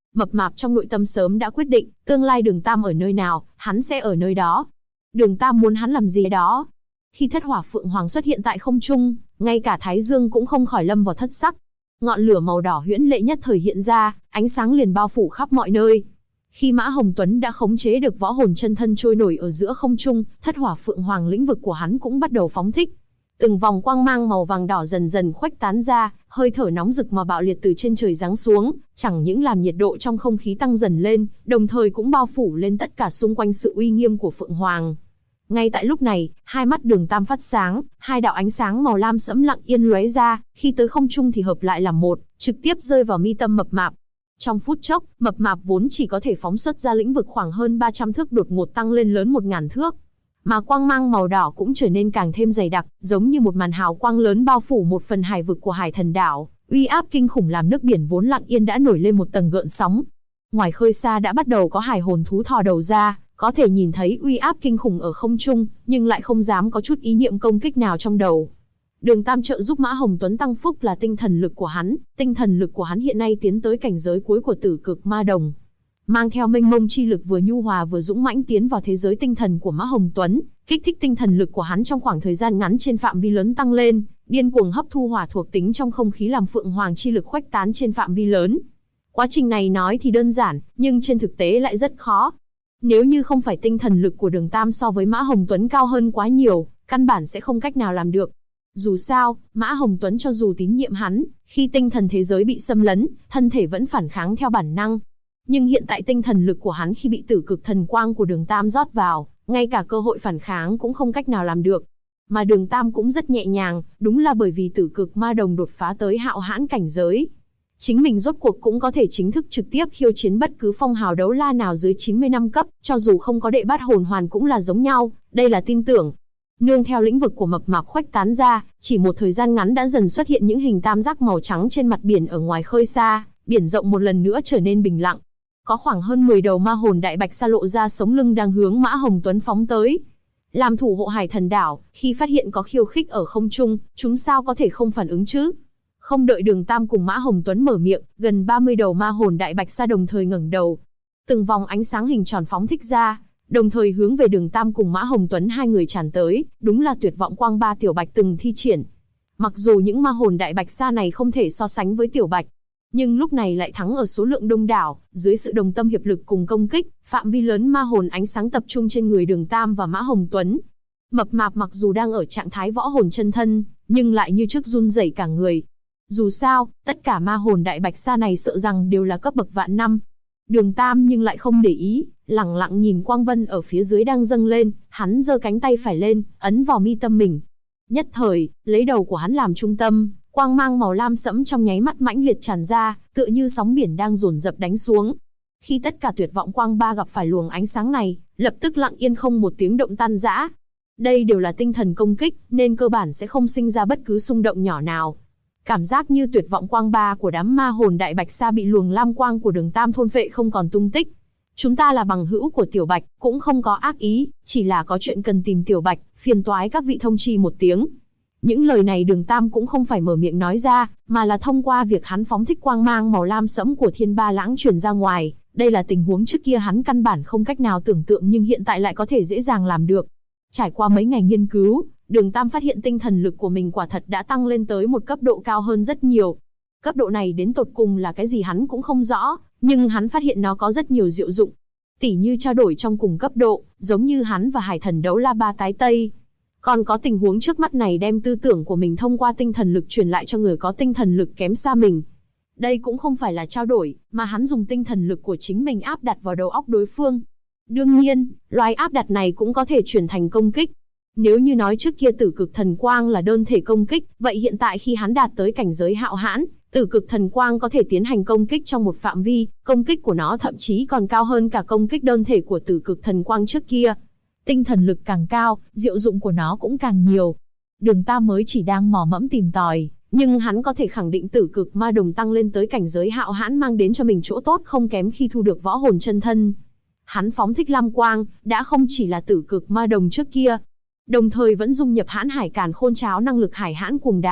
A: Mập mạp trong nội tâm sớm đã quyết định, tương lai Đường Tam ở nơi nào, hắn sẽ ở nơi đó. Đường Tam muốn hắn làm gì đó. Khi thất hỏa phượng hoàng xuất hiện tại không trung, ngay cả Thái Dương cũng không khỏi lâm vào thất sắc. Ngọn lửa màu đỏ huyễn lệ nhất thời hiện ra, ánh sáng liền bao phủ khắp mọi nơi. Khi Mã Hồng Tuấn đã khống chế được võ hồn chân thân trôi nổi ở giữa không trung, thất hỏa phượng hoàng lĩnh vực của hắn cũng bắt đầu phóng thích. Từng vòng quang mang màu vàng đỏ dần dần khuếch tán ra, hơi thở nóng rực mà bạo liệt từ trên trời giáng xuống, chẳng những làm nhiệt độ trong không khí tăng dần lên, đồng thời cũng bao phủ lên tất cả xung quanh sự uy nghiêm của Phượng Hoàng. Ngay tại lúc này, hai mắt Đường Tam phát sáng, hai đạo ánh sáng màu lam sẫm lặng yên lóe ra, khi tới không trung thì hợp lại làm một, trực tiếp rơi vào mi tâm mập mạp. Trong phút chốc, mập mạp vốn chỉ có thể phóng xuất ra lĩnh vực khoảng hơn 300 thước đột ngột tăng lên lớn 1000 thước. Mà quang mang màu đỏ cũng trở nên càng thêm dày đặc, giống như một màn hào quang lớn bao phủ một phần hải vực của Hải Thần đảo, uy áp kinh khủng làm nước biển vốn lặng yên đã nổi lên một tầng gợn sóng. Ngoài khơi xa đã bắt đầu có hải hồn thú thò đầu ra, có thể nhìn thấy uy áp kinh khủng ở không trung, nhưng lại không dám có chút ý niệm công kích nào trong đầu. Đường Tam trợ giúp Mã Hồng Tuấn tăng phúc là tinh thần lực của hắn, tinh thần lực của hắn hiện nay tiến tới cảnh giới cuối của Tử Cực Ma Đồng. Mang theo mênh mông chi lực vừa nhu hòa vừa dũng mãnh tiến vào thế giới tinh thần của Mã Hồng Tuấn, kích thích tinh thần lực của hắn trong khoảng thời gian ngắn trên phạm vi lớn tăng lên, điên cuồng hấp thu hỏa thuộc tính trong không khí làm phượng hoàng chi lực khuếch tán trên phạm vi lớn. Quá trình này nói thì đơn giản, nhưng trên thực tế lại rất khó. Nếu như không phải tinh thần lực của Đường Tam so với Mã Hồng Tuấn cao hơn quá nhiều, căn bản sẽ không cách nào làm được. Dù sao, Mã Hồng Tuấn cho dù tín nhiệm hắn, khi tinh thần thế giới bị xâm lấn, thân thể vẫn phản kháng theo bản năng. Nhưng hiện tại tinh thần lực của hắn khi bị tử cực thần quang của Đường Tam rót vào, ngay cả cơ hội phản kháng cũng không cách nào làm được. Mà Đường Tam cũng rất nhẹ nhàng, đúng là bởi vì Tử Cực Ma Đồng đột phá tới hạo hãn cảnh giới. Chính mình rốt cuộc cũng có thể chính thức trực tiếp khiêu chiến bất cứ phong hào đấu la nào dưới 90 năm cấp, cho dù không có đệ bát hồn hoàn cũng là giống nhau, đây là tin tưởng. Nương theo lĩnh vực của mập mạp khuếch tán ra, chỉ một thời gian ngắn đã dần xuất hiện những hình tam giác màu trắng trên mặt biển ở ngoài khơi xa, biển rộng một lần nữa trở nên bình lặng. Có khoảng hơn 10 đầu ma hồn đại bạch sa lộ ra sống lưng đang hướng Mã Hồng Tuấn phóng tới. Làm thủ hộ Hải Thần đảo, khi phát hiện có khiêu khích ở không trung, chúng sao có thể không phản ứng chứ? Không đợi Đường Tam cùng Mã Hồng Tuấn mở miệng, gần 30 đầu ma hồn đại bạch sa đồng thời ngẩng đầu. Từng vòng ánh sáng hình tròn phóng thích ra, đồng thời hướng về Đường Tam cùng Mã Hồng Tuấn hai người tràn tới, đúng là tuyệt vọng quang ba tiểu bạch từng thi triển. Mặc dù những ma hồn đại bạch sa này không thể so sánh với tiểu bạch, nhưng lúc này lại thắng ở số lượng đông đảo, dưới sự đồng tâm hiệp lực cùng công kích, phạm vi lớn ma hồn ánh sáng tập trung trên người Đường Tam và Mã Hồng Tuấn. Mập mạp mặc dù đang ở trạng thái võ hồn chân thân, nhưng lại như trước run rẩy cả người. Dù sao, tất cả ma hồn đại bạch sa này sợ rằng đều là cấp bậc vạn năm. Đường Tam nhưng lại không để ý, lẳng lặng nhìn quang vân ở phía dưới đang dâng lên, hắn giơ cánh tay phải lên, ấn vào mi tâm mình. Nhất thời, lấy đầu của hắn làm trung tâm, quang mang màu lam sẫm trong nháy mắt mãnh liệt tràn ra, tựa như sóng biển đang dồn dập đánh xuống. Khi tất cả tuyệt vọng quang ba gặp phải luồng ánh sáng này, lập tức lặng yên không một tiếng động tan rã. Đây đều là tinh thần công kích, nên cơ bản sẽ không sinh ra bất cứ xung động nhỏ nào. Cảm giác như tuyệt vọng quang ba của đám ma hồn đại bạch sa bị luồng lam quang của Đường Tam thôn phệ không còn tung tích. Chúng ta là bằng hữu của Tiểu Bạch, cũng không có ác ý, chỉ là có chuyện cần tìm Tiểu Bạch, phiền toái các vị thông chi một tiếng. Những lời này Đường Tam cũng không phải mở miệng nói ra, mà là thông qua việc hắn phóng thích quang mang màu lam sẫm của Thiên Ba Lãng truyền ra ngoài. Đây là tình huống trước kia hắn căn bản không cách nào tưởng tượng nhưng hiện tại lại có thể dễ dàng làm được. Trải qua mấy ngày nghiên cứu, Đường Tam phát hiện tinh thần lực của mình quả thật đã tăng lên tới một cấp độ cao hơn rất nhiều. Cấp độ này đến tột cùng là cái gì hắn cũng không rõ, nhưng hắn phát hiện nó có rất nhiều diệu dụng. Tỉ như trao đổi trong cùng cấp độ, giống như hắn và Hải Thần đấu la ba tái tây. Còn có tình huống trước mắt này đem tư tưởng của mình thông qua tinh thần lực truyền lại cho người có tinh thần lực kém xa mình. Đây cũng không phải là trao đổi, mà hắn dùng tinh thần lực của chính mình áp đặt vào đầu óc đối phương. Đương nhiên, loại áp đặt này cũng có thể chuyển thành công kích. Nếu như nói trước kia Tử Cực Thần Quang là đơn thể công kích, vậy hiện tại khi hắn đạt tới cảnh giới hạo hãn, Tử Cực Thần Quang có thể tiến hành công kích trong một phạm vi, công kích của nó thậm chí còn cao hơn cả công kích đơn thể của Tử Cực Thần Quang trước kia. Tinh thần lực càng cao, diệu dụng của nó cũng càng nhiều. Đường Tam mới chỉ đang mò mẫm tìm tòi, nhưng hắn có thể khẳng định Tử Cực Ma Đồng tăng lên tới cảnh giới hạo hãn mang đến cho mình chỗ tốt không kém khi thu được võ hồn chân thân. Hắn phóng thích lam quang, đã không chỉ là Tử Cực Ma Đồng trước kia, đồng thời vẫn dung nhập Hãn Hải Càn Khôn Cháo năng lực hải hãn cuồng đào,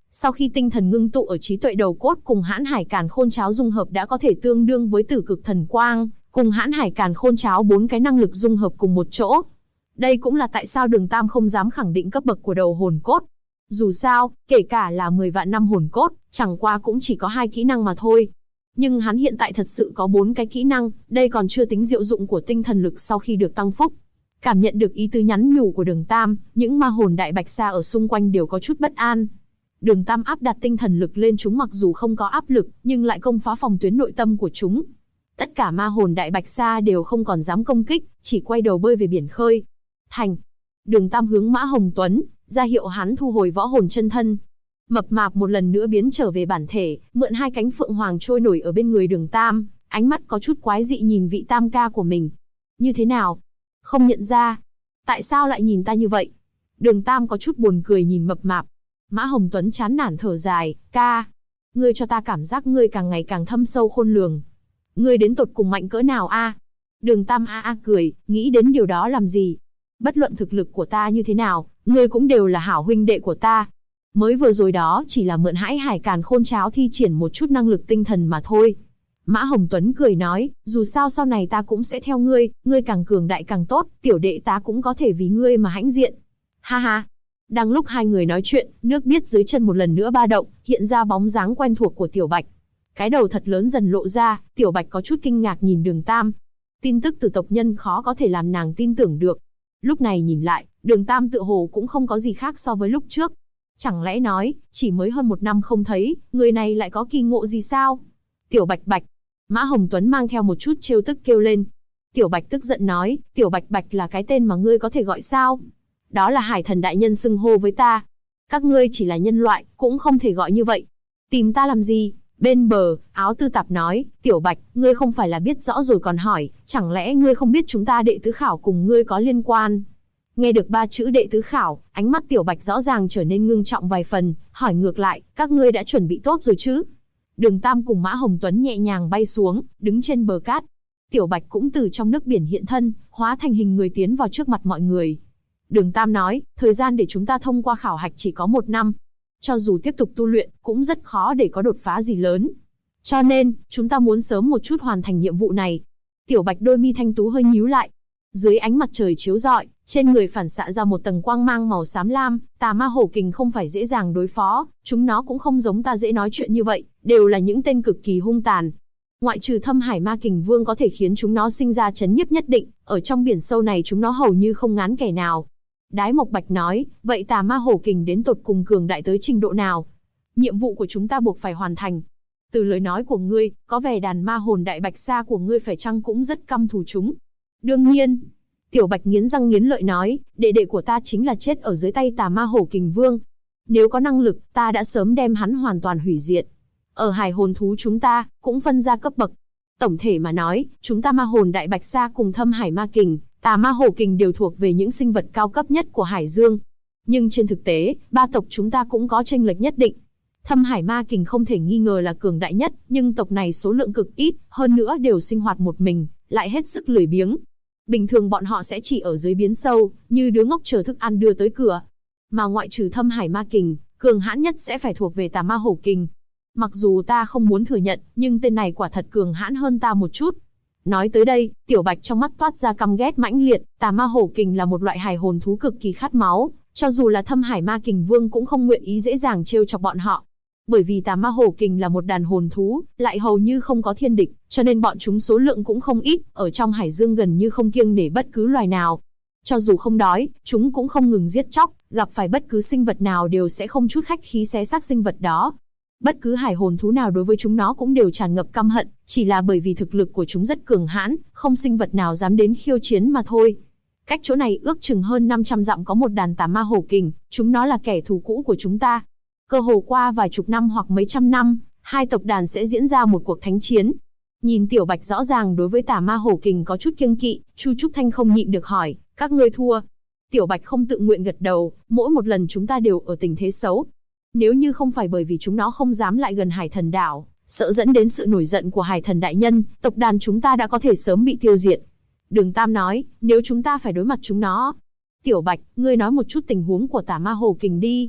A: Sau khi tinh thần ngưng tụ ở trí tuệ đầu cốt cùng Hãn Hải Càn Khôn Cháo dung hợp đã có thể tương đương với Tử Cực Thần Quang, cùng Hãn Hải Càn Khôn Cháo 4 cái năng lực dung hợp cùng một chỗ. Đây cũng là tại sao Đường Tam không dám khẳng định cấp bậc của đầu hồn cốt. Dù sao, kể cả là 10 vạn năm hồn cốt, chẳng qua cũng chỉ có 2 kỹ năng mà thôi. Nhưng hắn hiện tại thật sự có 4 cái kỹ năng, đây còn chưa tính diệu dụng của tinh thần lực sau khi được tăng phúc. Cảm nhận được ý tứ nhắn nhủ của Đường Tam, những ma hồn đại bạch sa ở xung quanh đều có chút bất an. Đường Tam áp đặt tinh thần lực lên chúng mặc dù không có áp lực, nhưng lại công phá phòng tuyến nội tâm của chúng. Tất cả ma hồn đại bạch sa đều không còn dám công kích, chỉ quay đầu bơi về biển khơi. Thành. Đường Tam hướng Mã Hồng Tuấn, ra hiệu hắn thu hồi võ hồn chân thân. Mập mạp một lần nữa biến trở về bản thể, mượn 2 cánh phượng hoàng trôi nổi ở bên người Đường Tam, ánh mắt có chút quái dị nhìn vị tam ca của mình. Như thế nào? Không nhận ra. Tại sao lại nhìn ta như vậy? Đường Tam có chút buồn cười nhìn mập mạp. Mã Hồng Tuấn chán nản thở dài, ca. Ngươi cho ta cảm giác ngươi càng ngày càng thâm sâu khôn lường. Ngươi đến tột cùng mạnh cỡ nào a? Đường Tam cười, nghĩ đến điều đó làm gì? Bất luận thực lực của ta như thế nào, ngươi cũng đều là hảo huynh đệ của ta. Mới vừa rồi đó chỉ là mượn Hãn Hải Càn Khôn Cháo thi triển một chút năng lực tinh thần mà thôi. Mã Hồng Tuấn cười nói, dù sao sau này ta cũng sẽ theo ngươi càng cường đại càng tốt, tiểu đệ ta cũng có thể vì ngươi mà hãnh diện. Ha ha. Đang lúc hai người nói chuyện, nước biết dưới chân một lần nữa ba động, hiện ra bóng dáng quen thuộc của Tiểu Bạch. Cái đầu thật lớn dần lộ ra, Tiểu Bạch có chút kinh ngạc nhìn Đường Tam. Tin tức từ tộc nhân khó có thể làm nàng tin tưởng được. Lúc này nhìn lại, Đường Tam tựa hồ cũng không có gì khác so với lúc trước. Chẳng lẽ nói, chỉ mới hơn 1 năm không thấy, người này lại có kỳ ngộ gì sao? Tiểu Bạch Bạch. Mã Hồng Tuấn mang theo một chút trêu tức kêu lên. Tiểu Bạch tức giận nói, Tiểu Bạch Bạch là cái tên mà ngươi có thể gọi sao? Đó là Hải Thần đại nhân xưng hô với ta. Các ngươi chỉ là nhân loại, cũng không thể gọi như vậy. Tìm ta làm gì? Bên bờ, Áo Tư Tạp nói, Tiểu Bạch, ngươi không phải là biết rõ rồi còn hỏi, chẳng lẽ ngươi không biết chúng ta đệ tứ khảo cùng ngươi có liên quan? Nghe được 3 chữ đệ tứ khảo, ánh mắt Tiểu Bạch rõ ràng trở nên ngưng trọng vài phần, hỏi ngược lại, các ngươi đã chuẩn bị tốt rồi chứ? Đường Tam cùng Mã Hồng Tuấn nhẹ nhàng bay xuống, đứng trên bờ cát. Tiểu Bạch cũng từ trong nước biển hiện thân, hóa thành hình người tiến vào trước mặt mọi người. Đường Tam nói, thời gian để chúng ta thông qua khảo hạch chỉ có 1 năm. Cho dù tiếp tục tu luyện, cũng rất khó để có đột phá gì lớn. Cho nên, chúng ta muốn sớm một chút hoàn thành nhiệm vụ này. Tiểu Bạch đôi mi thanh tú hơi nhíu lại. Dưới ánh mặt trời chiếu rọi, trên người phản xạ ra một tầng quang mang màu xám lam, tà ma hổ kình không phải dễ dàng đối phó, chúng nó cũng không giống ta dễ nói chuyện như vậy, đều là những tên cực kỳ hung tàn. Ngoại trừ Thâm Hải Ma Kình Vương có thể khiến chúng nó sinh ra chấn nhiếp nhất định, ở trong biển sâu này chúng nó hầu như không ngán kẻ nào. Đái Mộc Bạch nói, vậy tà ma hổ kình đến tột cùng cường đại tới trình độ nào? Nhiệm vụ của chúng ta buộc phải hoàn thành. Từ lời nói của ngươi, có vẻ đàn ma hồn đại bạch sa của ngươi phải chăng cũng rất căm thù chúng? Đương nhiên. Tiểu Bạch nghiến răng nghiến lợi nói, đệ đệ của ta chính là chết ở dưới tay tà ma hổ kình vương. Nếu có năng lực, ta đã sớm đem hắn hoàn toàn hủy diệt. Ở hải hồn thú chúng ta, cũng phân ra cấp bậc. Tổng thể mà nói, chúng ta ma hồn đại bạch sa cùng Thâm Hải Ma Kình, tà ma hổ kình đều thuộc về những sinh vật cao cấp nhất của Hải Dương. Nhưng trên thực tế, 3 tộc chúng ta cũng có chênh lệch nhất định. Thâm Hải Ma Kình không thể nghi ngờ là cường đại nhất, nhưng tộc này số lượng cực ít, hơn nữa đều sinh hoạt một mình, lại hết sức lười biếng. Bình thường bọn họ sẽ chỉ ở dưới biển sâu, như đứa ngốc chờ thức ăn đưa tới cửa. Mà ngoại trừ Thâm Hải Ma Kình, cường hãn nhất sẽ phải thuộc về tà ma hổ kình. Mặc dù ta không muốn thừa nhận, nhưng tên này quả thật cường hãn hơn ta một chút. Nói tới đây, Tiểu Bạch trong mắt toát ra căm ghét mãnh liệt, tà ma hổ kình là một loại hài hồn thú cực kỳ khát máu, cho dù là Thâm Hải Ma Kình Vương cũng không nguyện ý dễ dàng trêu chọc bọn họ. Bởi vì tà ma hổ kình là một đàn hồn thú, lại hầu như không có thiên địch, cho nên bọn chúng số lượng cũng không ít, ở trong Hải Dương gần như không kiêng nể bất cứ loài nào. Cho dù không đói, chúng cũng không ngừng giết chóc, gặp phải bất cứ sinh vật nào đều sẽ không chút khách khí xé xác sinh vật đó. Bất cứ hải hồn thú nào đối với chúng nó cũng đều tràn ngập căm hận, chỉ là bởi vì thực lực của chúng rất cường hãn, không sinh vật nào dám đến khiêu chiến mà thôi. Cách chỗ này ước chừng hơn 500 dặm có một đàn tà ma hổ kình, chúng nó là kẻ thù cũ của chúng ta. Cơ hồ qua vài chục năm hoặc mấy trăm năm, hai tộc đàn sẽ diễn ra một cuộc thánh chiến. Nhìn Tiểu Bạch rõ ràng đối với tà ma hổ kình có chút kiêng kỵ, Chu Trúc Thanh không nhịn được hỏi, các ngươi thua. Tiểu Bạch không tự nguyện gật đầu, mỗi một lần chúng ta đều ở tình thế xấu. Nếu như không phải bởi vì chúng nó không dám lại gần Hải Thần đảo, sợ dẫn đến sự nổi giận của Hải Thần đại nhân, tộc đàn chúng ta đã có thể sớm bị tiêu diệt. Đường Tam nói, nếu chúng ta phải đối mặt chúng nó. Tiểu Bạch, ngươi nói một chút tình huống của tà ma hổ kình đi.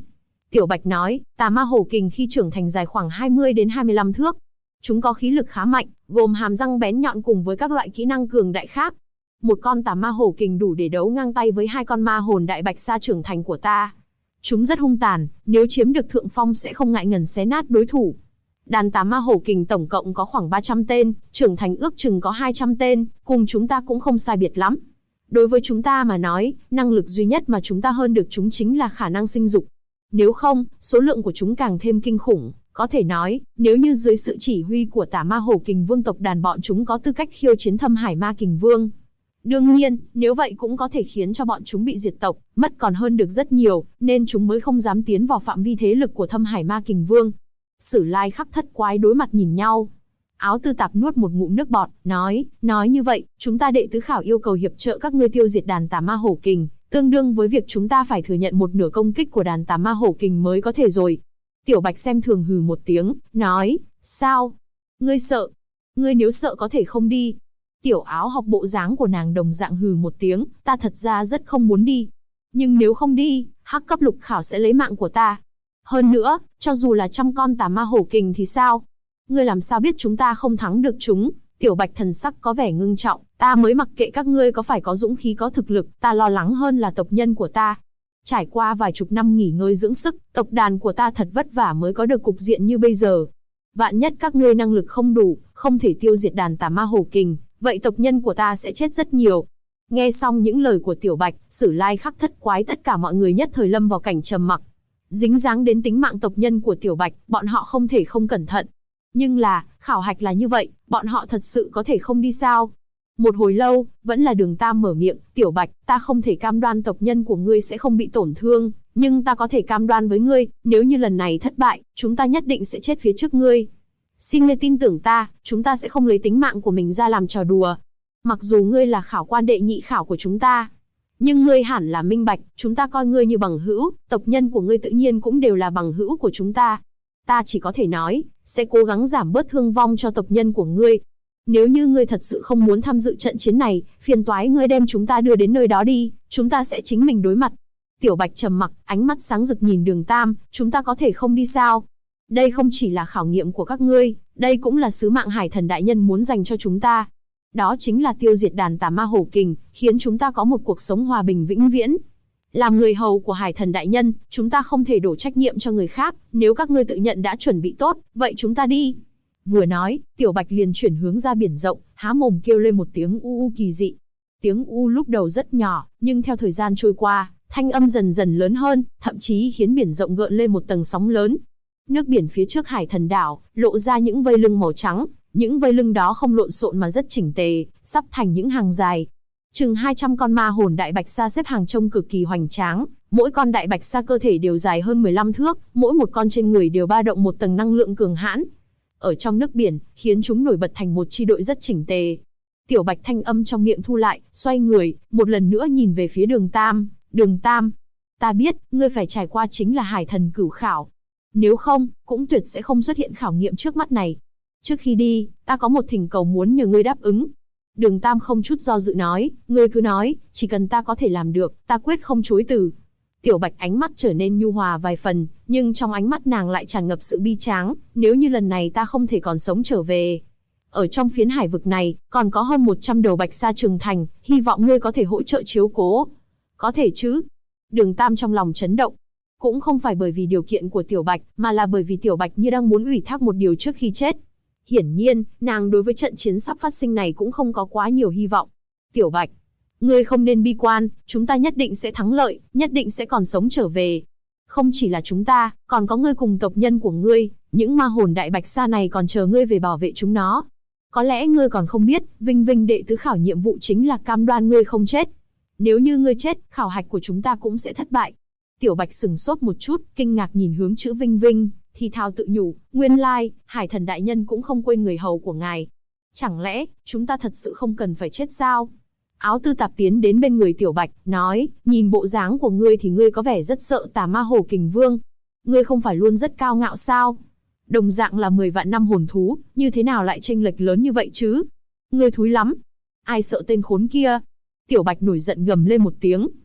A: Tiểu Bạch nói, tà ma hổ kình khi trưởng thành dài khoảng 20 đến 25 thước. Chúng có khí lực khá mạnh, gồm hàm răng bén nhọn cùng với các loại kỹ năng cường đại khác. Một con tà ma hổ kình đủ để đấu ngang tay với 2 con ma hồn đại bạch sa trưởng thành của ta. Chúng rất hung tàn, nếu chiếm được thượng phong sẽ không ngại ngần xé nát đối thủ. Đàn tà ma hổ kình tổng cộng có khoảng 300 tên, trưởng thành ước chừng có 200 tên, cùng chúng ta cũng không sai biệt lắm. Đối với chúng ta mà nói, năng lực duy nhất mà chúng ta hơn được chúng chính là khả năng sinh dục. Nếu không, số lượng của chúng càng thêm kinh khủng. Có thể nói, nếu như dưới sự chỉ huy của tà ma hổ kình vương tộc đàn bọn chúng có tư cách khiêu chiến Thâm Hải ma kình vương. Đương nhiên, nếu vậy cũng có thể khiến cho bọn chúng bị diệt tộc, mất còn hơn được rất nhiều, nên chúng mới không dám tiến vào phạm vi thế lực của Thâm Hải ma kình vương. Sử Lai Khắc Thất Quái đối mặt nhìn nhau. Áo Tư Tạp nuốt một ngụm nước bọt, nói như vậy, chúng ta đệ tứ khảo yêu cầu hiệp trợ các ngươi tiêu diệt đàn tà ma hổ kình, tương đương với việc chúng ta phải thừa nhận một nửa công kích của đàn tà ma hổ kình mới có thể rồi. Tiểu Bạch xem thường hừ một tiếng, nói, sao? Ngươi sợ? Ngươi nếu sợ có thể không đi. Tiểu Áo học bộ dáng của nàng đồng dạng hừ một tiếng, ta thật ra rất không muốn đi. Nhưng nếu không đi, hắc cấp lục khảo sẽ lấy mạng của ta. Hơn nữa, cho dù là 100 con tà ma hổ kình thì sao? Ngươi làm sao biết chúng ta không thắng được chúng? Tiểu Bạch thần sắc có vẻ ngưng trọng, ta mới mặc kệ các ngươi có phải có dũng khí có thực lực, ta lo lắng hơn là tộc nhân của ta. Trải qua vài chục năm nghỉ ngơi dưỡng sức, tộc đàn của ta thật vất vả mới có được cục diện như bây giờ. Vạn nhất các ngươi năng lực không đủ, không thể tiêu diệt đàn tà ma hổ kình, vậy tộc nhân của ta sẽ chết rất nhiều. Nghe xong những lời của Tiểu Bạch, Sử Lai Khắc Thất Quái tất cả mọi người nhất thời lâm vào cảnh trầm mặc. Dính dáng đến tính mạng tộc nhân của Tiểu Bạch, bọn họ không thể không cẩn thận. Nhưng là, khảo hạch là như vậy, bọn họ thật sự có thể không đi sao? Một hồi lâu, vẫn là Đường Tam mở miệng, Tiểu Bạch, ta không thể cam đoan tộc nhân của ngươi sẽ không bị tổn thương, nhưng ta có thể cam đoan với ngươi, nếu như lần này thất bại, chúng ta nhất định sẽ chết phía trước ngươi. Xin ngươi tin tưởng ta, chúng ta sẽ không lấy tính mạng của mình ra làm trò đùa. Mặc dù ngươi là khảo quan đệ nhị khảo của chúng ta, nhưng ngươi hẳn là minh bạch, chúng ta coi ngươi như bằng hữu, tộc nhân của ngươi tự nhiên cũng đều là bằng hữu của chúng ta. Ta chỉ có thể nói, sẽ cố gắng giảm bớt thương vong cho tộc nhân của ngươi. Nếu như ngươi thật sự không muốn tham dự trận chiến này, phiền toái ngươi đem chúng ta đưa đến nơi đó đi, chúng ta sẽ chính mình đối mặt. Tiểu Bạch trầm mặc, ánh mắt sáng rực nhìn Đường Tam, chúng ta có thể không đi sao? Đây không chỉ là khảo nghiệm của các ngươi, đây cũng là sứ mạng Hải Thần Đại Nhân muốn dành cho chúng ta. Đó chính là tiêu diệt đàn tà ma hổ kình, khiến chúng ta có một cuộc sống hòa bình vĩnh viễn. Làm người hầu của Hải Thần Đại Nhân, chúng ta không thể đổ trách nhiệm cho người khác, nếu các ngươi tự nhận đã chuẩn bị tốt, vậy chúng ta đi. Vừa nói, Tiểu Bạch liền chuyển hướng ra biển rộng, há mồm kêu lên một tiếng u u kỳ dị. Tiếng u lúc đầu rất nhỏ, nhưng theo thời gian trôi qua, thanh âm dần dần lớn hơn, thậm chí khiến biển rộng gợn lên một tầng sóng lớn. Nước biển phía trước Hải Thần đảo, lộ ra những vây lưng màu trắng, những vây lưng đó không lộn xộn mà rất chỉnh tề, sắp thành những hàng dài. Chừng 200 con ma hồn đại bạch sa xếp hàng trông cực kỳ hoành tráng, mỗi con đại bạch sa cơ thể đều dài hơn 15 thước, mỗi một con trên người đều ba động một tầng năng lượng cường hãn. Ở trong nước biển, khiến chúng nổi bật thành một chi đội rất chỉnh tề. Tiểu Bạch thanh âm trong miệng thu lại, xoay người, một lần nữa nhìn về phía Đường Tam. Đường Tam, ta biết, ngươi phải trải qua chính là Hải Thần cửu khảo. Nếu không, cũng tuyệt sẽ không xuất hiện khảo nghiệm trước mắt này. Trước khi đi, ta có một thỉnh cầu muốn nhờ ngươi đáp ứng. Đường Tam không chút do dự nói, ngươi cứ nói, chỉ cần ta có thể làm được, ta quyết không chối từ. Tiểu Bạch ánh mắt trở nên nhu hòa vài phần, nhưng trong ánh mắt nàng lại tràn ngập sự bi tráng, nếu như lần này ta không thể còn sống trở về. Ở trong phiến hải vực này, còn có hơn 100 đầu bạch sa trưởng thành, hy vọng ngươi có thể hỗ trợ chiếu cố. Có thể chứ? Đường Tam trong lòng chấn động. Cũng không phải bởi vì điều kiện của Tiểu Bạch, mà là bởi vì Tiểu Bạch như đang muốn ủy thác một điều trước khi chết. Hiển nhiên, nàng đối với trận chiến sắp phát sinh này cũng không có quá nhiều hy vọng. Tiểu Bạch, ngươi không nên bi quan, chúng ta nhất định sẽ thắng lợi, nhất định sẽ còn sống trở về. Không chỉ là chúng ta, còn có ngươi cùng tộc nhân của ngươi, những ma hồn đại bạch sa này còn chờ ngươi về bảo vệ chúng nó. Có lẽ ngươi còn không biết, Vinh Vinh đệ tứ khảo nhiệm vụ chính là cam đoan ngươi không chết. Nếu như ngươi chết, khảo hạch của chúng ta cũng sẽ thất bại. Tiểu Bạch sừng sốt một chút, kinh ngạc nhìn hướng chữ Vinh Vinh, thì thào tự nhủ, nguyên lai, Hải Thần Đại Nhân cũng không quên người hầu của ngài. Chẳng lẽ, chúng ta thật sự không cần phải chết sao? Áo Tư Tạp tiến đến bên người Tiểu Bạch, nói, nhìn bộ dáng của ngươi thì ngươi có vẻ rất sợ tà ma hổ kình vương. Ngươi không phải luôn rất cao ngạo sao? Đồng dạng là 10 vạn năm hồn thú, như thế nào lại chênh lệch lớn như vậy chứ? Ngươi thúi lắm. Ai sợ tên khốn kia? Tiểu Bạch nổi giận gầm lên một tiếng.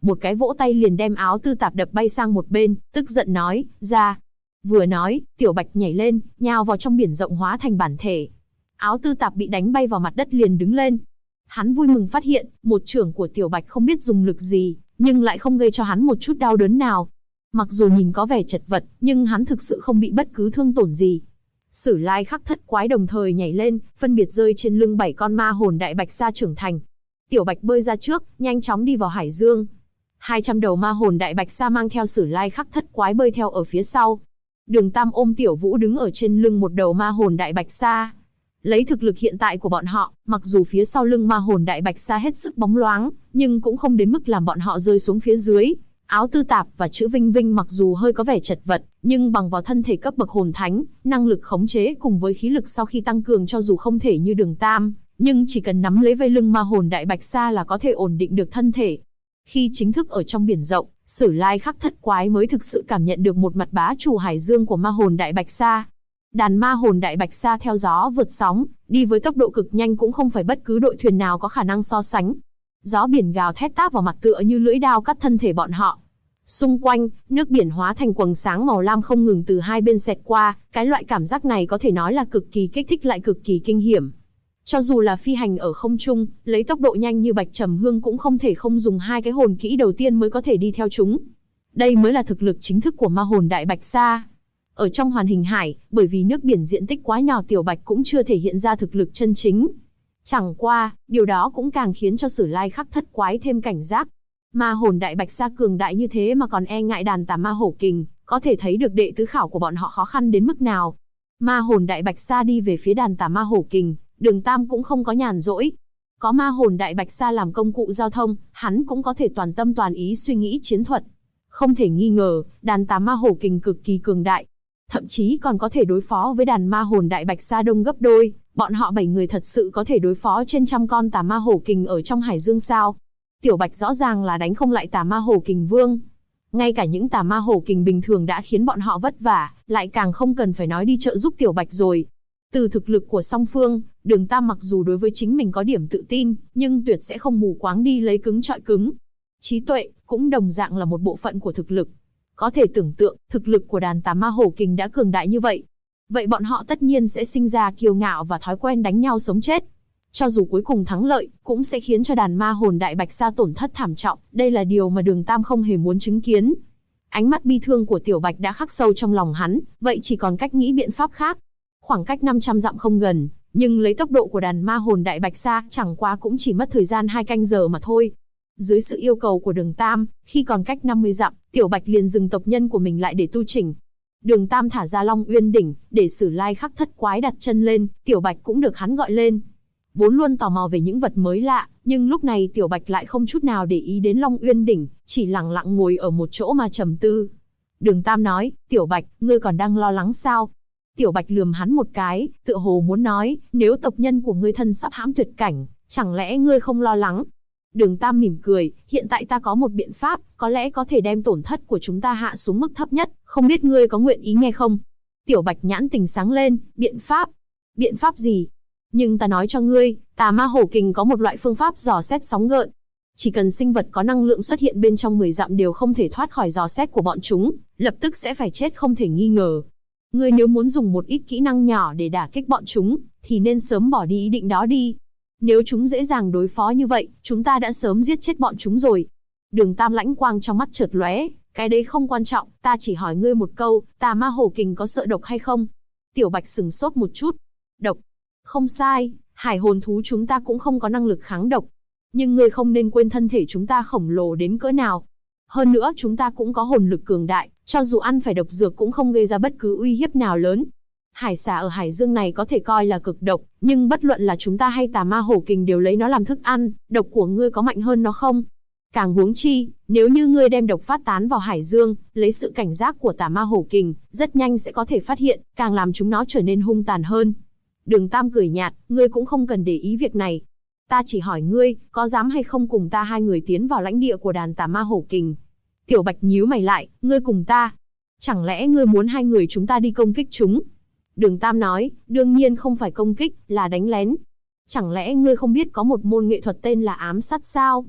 A: một cái vỗ tay liền đem áo tư tạp đập bay sang một bên, tức giận nói, ra. Vừa nói, Tiểu Bạch nhảy lên, nhào vào trong biển rộng hóa thành bản thể. Áo tư tạp bị đánh bay vào mặt đất liền đứng lên. Hắn vui mừng phát hiện, một chưởng của Tiểu Bạch không biết dùng lực gì, nhưng lại không gây cho hắn một chút đau đớn nào. Mặc dù nhìn có vẻ chật vật, nhưng hắn thực sự không bị bất cứ thương tổn gì. Sử Lai Khắc Thất Quái đồng thời nhảy lên, phân biệt rơi trên lưng 7 con ma hồn đại bạch sa trưởng thành. Tiểu Bạch bơi ra trước, nhanh chóng đi vào hải dương. 200 đầu ma hồn đại bạch sa mang theo Sử Lai Khắc Thất Quái bơi theo ở phía sau. Đường Tam ôm Tiểu Vũ đứng ở trên lưng một đầu ma hồn đại bạch sa. Lấy thực lực hiện tại của bọn họ, mặc dù phía sau lưng ma hồn đại bạch sa hết sức bóng loáng, nhưng cũng không đến mức làm bọn họ rơi xuống phía dưới. Áo tư tạp và chữ Vinh Vinh mặc dù hơi có vẻ chật vật, nhưng bằng vào thân thể cấp bậc hồn thánh, năng lực khống chế cùng với khí lực sau khi tăng cường cho dù không thể như Đường Tam, nhưng chỉ cần nắm lấy vây lưng ma hồn đại bạch sa là có thể ổn định được thân thể. Khi chính thức ở trong biển rộng, Sử Lai Khắc Thất Quái mới thực sự cảm nhận được một mặt bá chủ hải dương của ma hồn đại bạch sa. Đàn ma hồn đại bạch sa theo gió vượt sóng, đi với tốc độ cực nhanh cũng không phải bất cứ đội thuyền nào có khả năng so sánh. Gió biển gào thét táp vào mặt tựa như lưỡi dao cắt thân thể bọn họ. Xung quanh, nước biển hóa thành quầng sáng màu lam không ngừng từ hai bên xẹt qua, cái loại cảm giác này có thể nói là cực kỳ kích thích lại cực kỳ kinh hiểm. Cho dù là phi hành ở không trung, lấy tốc độ nhanh như Bạch Trầm Hương cũng không thể không dùng hai cái hồn kỹ đầu tiên mới có thể đi theo chúng. Đây mới là thực lực chính thức của ma hồn đại bạch sa. Ở trong Hoàn Hình Hải, bởi vì nước biển diện tích quá nhỏ, Tiểu Bạch cũng chưa thể hiện ra thực lực chân chính. Chẳng qua, điều đó cũng càng khiến cho Sử Lai Khắc Thất Quái thêm cảnh giác. Ma hồn đại bạch sa cường đại như thế mà còn e ngại đàn tà ma hổ kình, có thể thấy được đệ tứ khảo của bọn họ khó khăn đến mức nào. Ma hồn đại bạch sa đi về phía đàn tà ma hổ kình, Đường Tam cũng không có nhàn rỗi. Có ma hồn đại bạch sa làm công cụ giao thông, hắn cũng có thể toàn tâm toàn ý suy nghĩ chiến thuật. Không thể nghi ngờ, đàn tà ma hổ kình cực kỳ cường đại. Thậm chí còn có thể đối phó với đàn ma hồn đại bạch sa đông gấp đôi, bọn họ 7 người thật sự có thể đối phó trên 100 con tà ma hổ kình ở trong hải dương sao? Tiểu Bạch rõ ràng là đánh không lại tà ma hổ kình vương. Ngay cả những tà ma hổ kình bình thường đã khiến bọn họ vất vả, lại càng không cần phải nói đi trợ giúp Tiểu Bạch rồi. Từ thực lực của song phương, Đường Tam mặc dù đối với chính mình có điểm tự tin, nhưng tuyệt sẽ không mù quáng đi lấy cứng trọi cứng. Trí tuệ cũng đồng dạng là một bộ phận của thực lực. Có thể tưởng tượng, thực lực của đàn tà ma hổ kình đã cường đại như vậy. Vậy bọn họ tất nhiên sẽ sinh ra kiêu ngạo và thói quen đánh nhau sống chết. Cho dù cuối cùng thắng lợi, cũng sẽ khiến cho đàn ma hồn đại bạch sa tổn thất thảm trọng. Đây là điều mà Đường Tam không hề muốn chứng kiến. Ánh mắt bi thương của Tiểu Bạch đã khắc sâu trong lòng hắn, vậy chỉ còn cách nghĩ biện pháp khác. Khoảng cách 500 dặm không gần, nhưng lấy tốc độ của đàn ma hồn đại bạch sa, chẳng qua cũng chỉ mất thời gian 2 canh giờ mà thôi. Dưới sự yêu cầu của Đường Tam, khi còn cách 50 dặm, Tiểu Bạch liền dừng tộc nhân của mình lại để tu chỉnh. Đường Tam thả ra Long Uyên đỉnh, để Sử Lai Khắc Thất Quái đặt chân lên, Tiểu Bạch cũng được hắn gọi lên. Vốn luôn tò mò về những vật mới lạ, nhưng lúc này Tiểu Bạch lại không chút nào để ý đến Long Uyên đỉnh, chỉ lặng lặng ngồi ở một chỗ mà trầm tư. Đường Tam nói, Tiểu Bạch, ngươi còn đang lo lắng sao? Tiểu Bạch lườm hắn một cái, tựa hồ muốn nói, nếu tộc nhân của ngươi thân sắp hãm tuyệt cảnh, chẳng lẽ ngươi không lo lắng? Đường Tam mỉm cười, hiện tại ta có một biện pháp, có lẽ có thể đem tổn thất của chúng ta hạ xuống mức thấp nhất, không biết ngươi có nguyện ý nghe không? Tiểu Bạch nhãn tình sáng lên, biện pháp? Biện pháp gì? Nhưng ta nói cho ngươi, tà ma hổ kình có một loại phương pháp dò xét sóng gợn. Chỉ cần sinh vật có năng lượng xuất hiện bên trong 10 dặm đều không thể thoát khỏi dò xét của bọn chúng, lập tức sẽ phải chết không thể nghi ngờ. Ngươi nếu muốn dùng một ít kỹ năng nhỏ để đả kích bọn chúng, thì nên sớm bỏ đi ý định đó đi. Nếu chúng dễ dàng đối phó như vậy, chúng ta đã sớm giết chết bọn chúng rồi. Đường Tam lãnh quang trong mắt chợt lóe, cái đấy không quan trọng, ta chỉ hỏi ngươi một câu, tà ma hổ kình có sợ độc hay không? Tiểu Bạch sừng sốt một chút. Độc? Không sai, hải hồn thú chúng ta cũng không có năng lực kháng độc. Nhưng ngươi không nên quên thân thể chúng ta khổng lồ đến cỡ nào. Hơn nữa chúng ta cũng có hồn lực cường đại, cho dù ăn phải độc dược cũng không gây ra bất cứ uy hiếp nào lớn. Hải xà ở hải dương này có thể coi là cực độc, nhưng bất luận là chúng ta hay tà ma hổ kình đều lấy nó làm thức ăn, độc của ngươi có mạnh hơn nó không? Càng huống chi, nếu như ngươi đem độc phát tán vào hải dương, lấy sự cảnh giác của tà ma hổ kình, rất nhanh sẽ có thể phát hiện, càng làm chúng nó trở nên hung tàn hơn. Đường Tam cười nhạt, ngươi cũng không cần để ý việc này. Ta chỉ hỏi ngươi, có dám hay không cùng ta 2 người tiến vào lãnh địa của đàn tà ma hổ kình? Tiểu Bạch nhíu mày lại, ngươi cùng ta? Chẳng lẽ ngươi muốn 2 người chúng ta đi công kích chúng? Đường Tam nói, đương nhiên không phải công kích, là đánh lén. Chẳng lẽ ngươi không biết có một môn nghệ thuật tên là ám sát sao?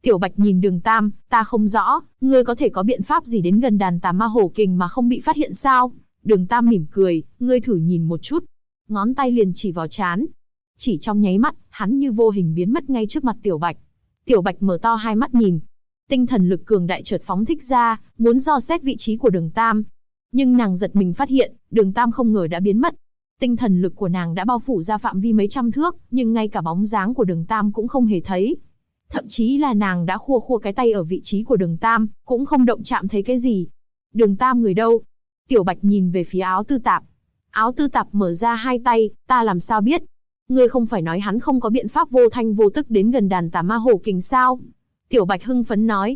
A: Tiểu Bạch nhìn Đường Tam, ta không rõ, ngươi có thể có biện pháp gì đến gần đàn tà ma hổ kình mà không bị phát hiện sao? Đường Tam mỉm cười, ngươi thử nhìn một chút. Ngón tay liền chỉ vào trán. Chỉ trong nháy mắt, hắn như vô hình biến mất ngay trước mặt Tiểu Bạch. Tiểu Bạch mở to hai mắt nhìn. Tinh thần lực cường đại chợt phóng thích ra, muốn dò xét vị trí của Đường Tam. Nhưng nàng giật mình phát hiện, Đường Tam không ngờ đã biến mất. Tinh thần lực của nàng đã bao phủ ra phạm vi mấy trăm thước, nhưng ngay cả bóng dáng của Đường Tam cũng không hề thấy. Thậm chí là nàng đã khua khua cái tay ở vị trí của Đường Tam, cũng không động chạm thấy cái gì. Đường Tam người đâu? Tiểu Bạch nhìn về phía Áo Tư Tạp. Áo Tư Tạp mở ra hai tay, ta làm sao biết? Ngươi không phải nói hắn không có biện pháp vô thanh vô tức đến gần đàn tà ma hổ kình sao? Tiểu Bạch hưng phấn nói,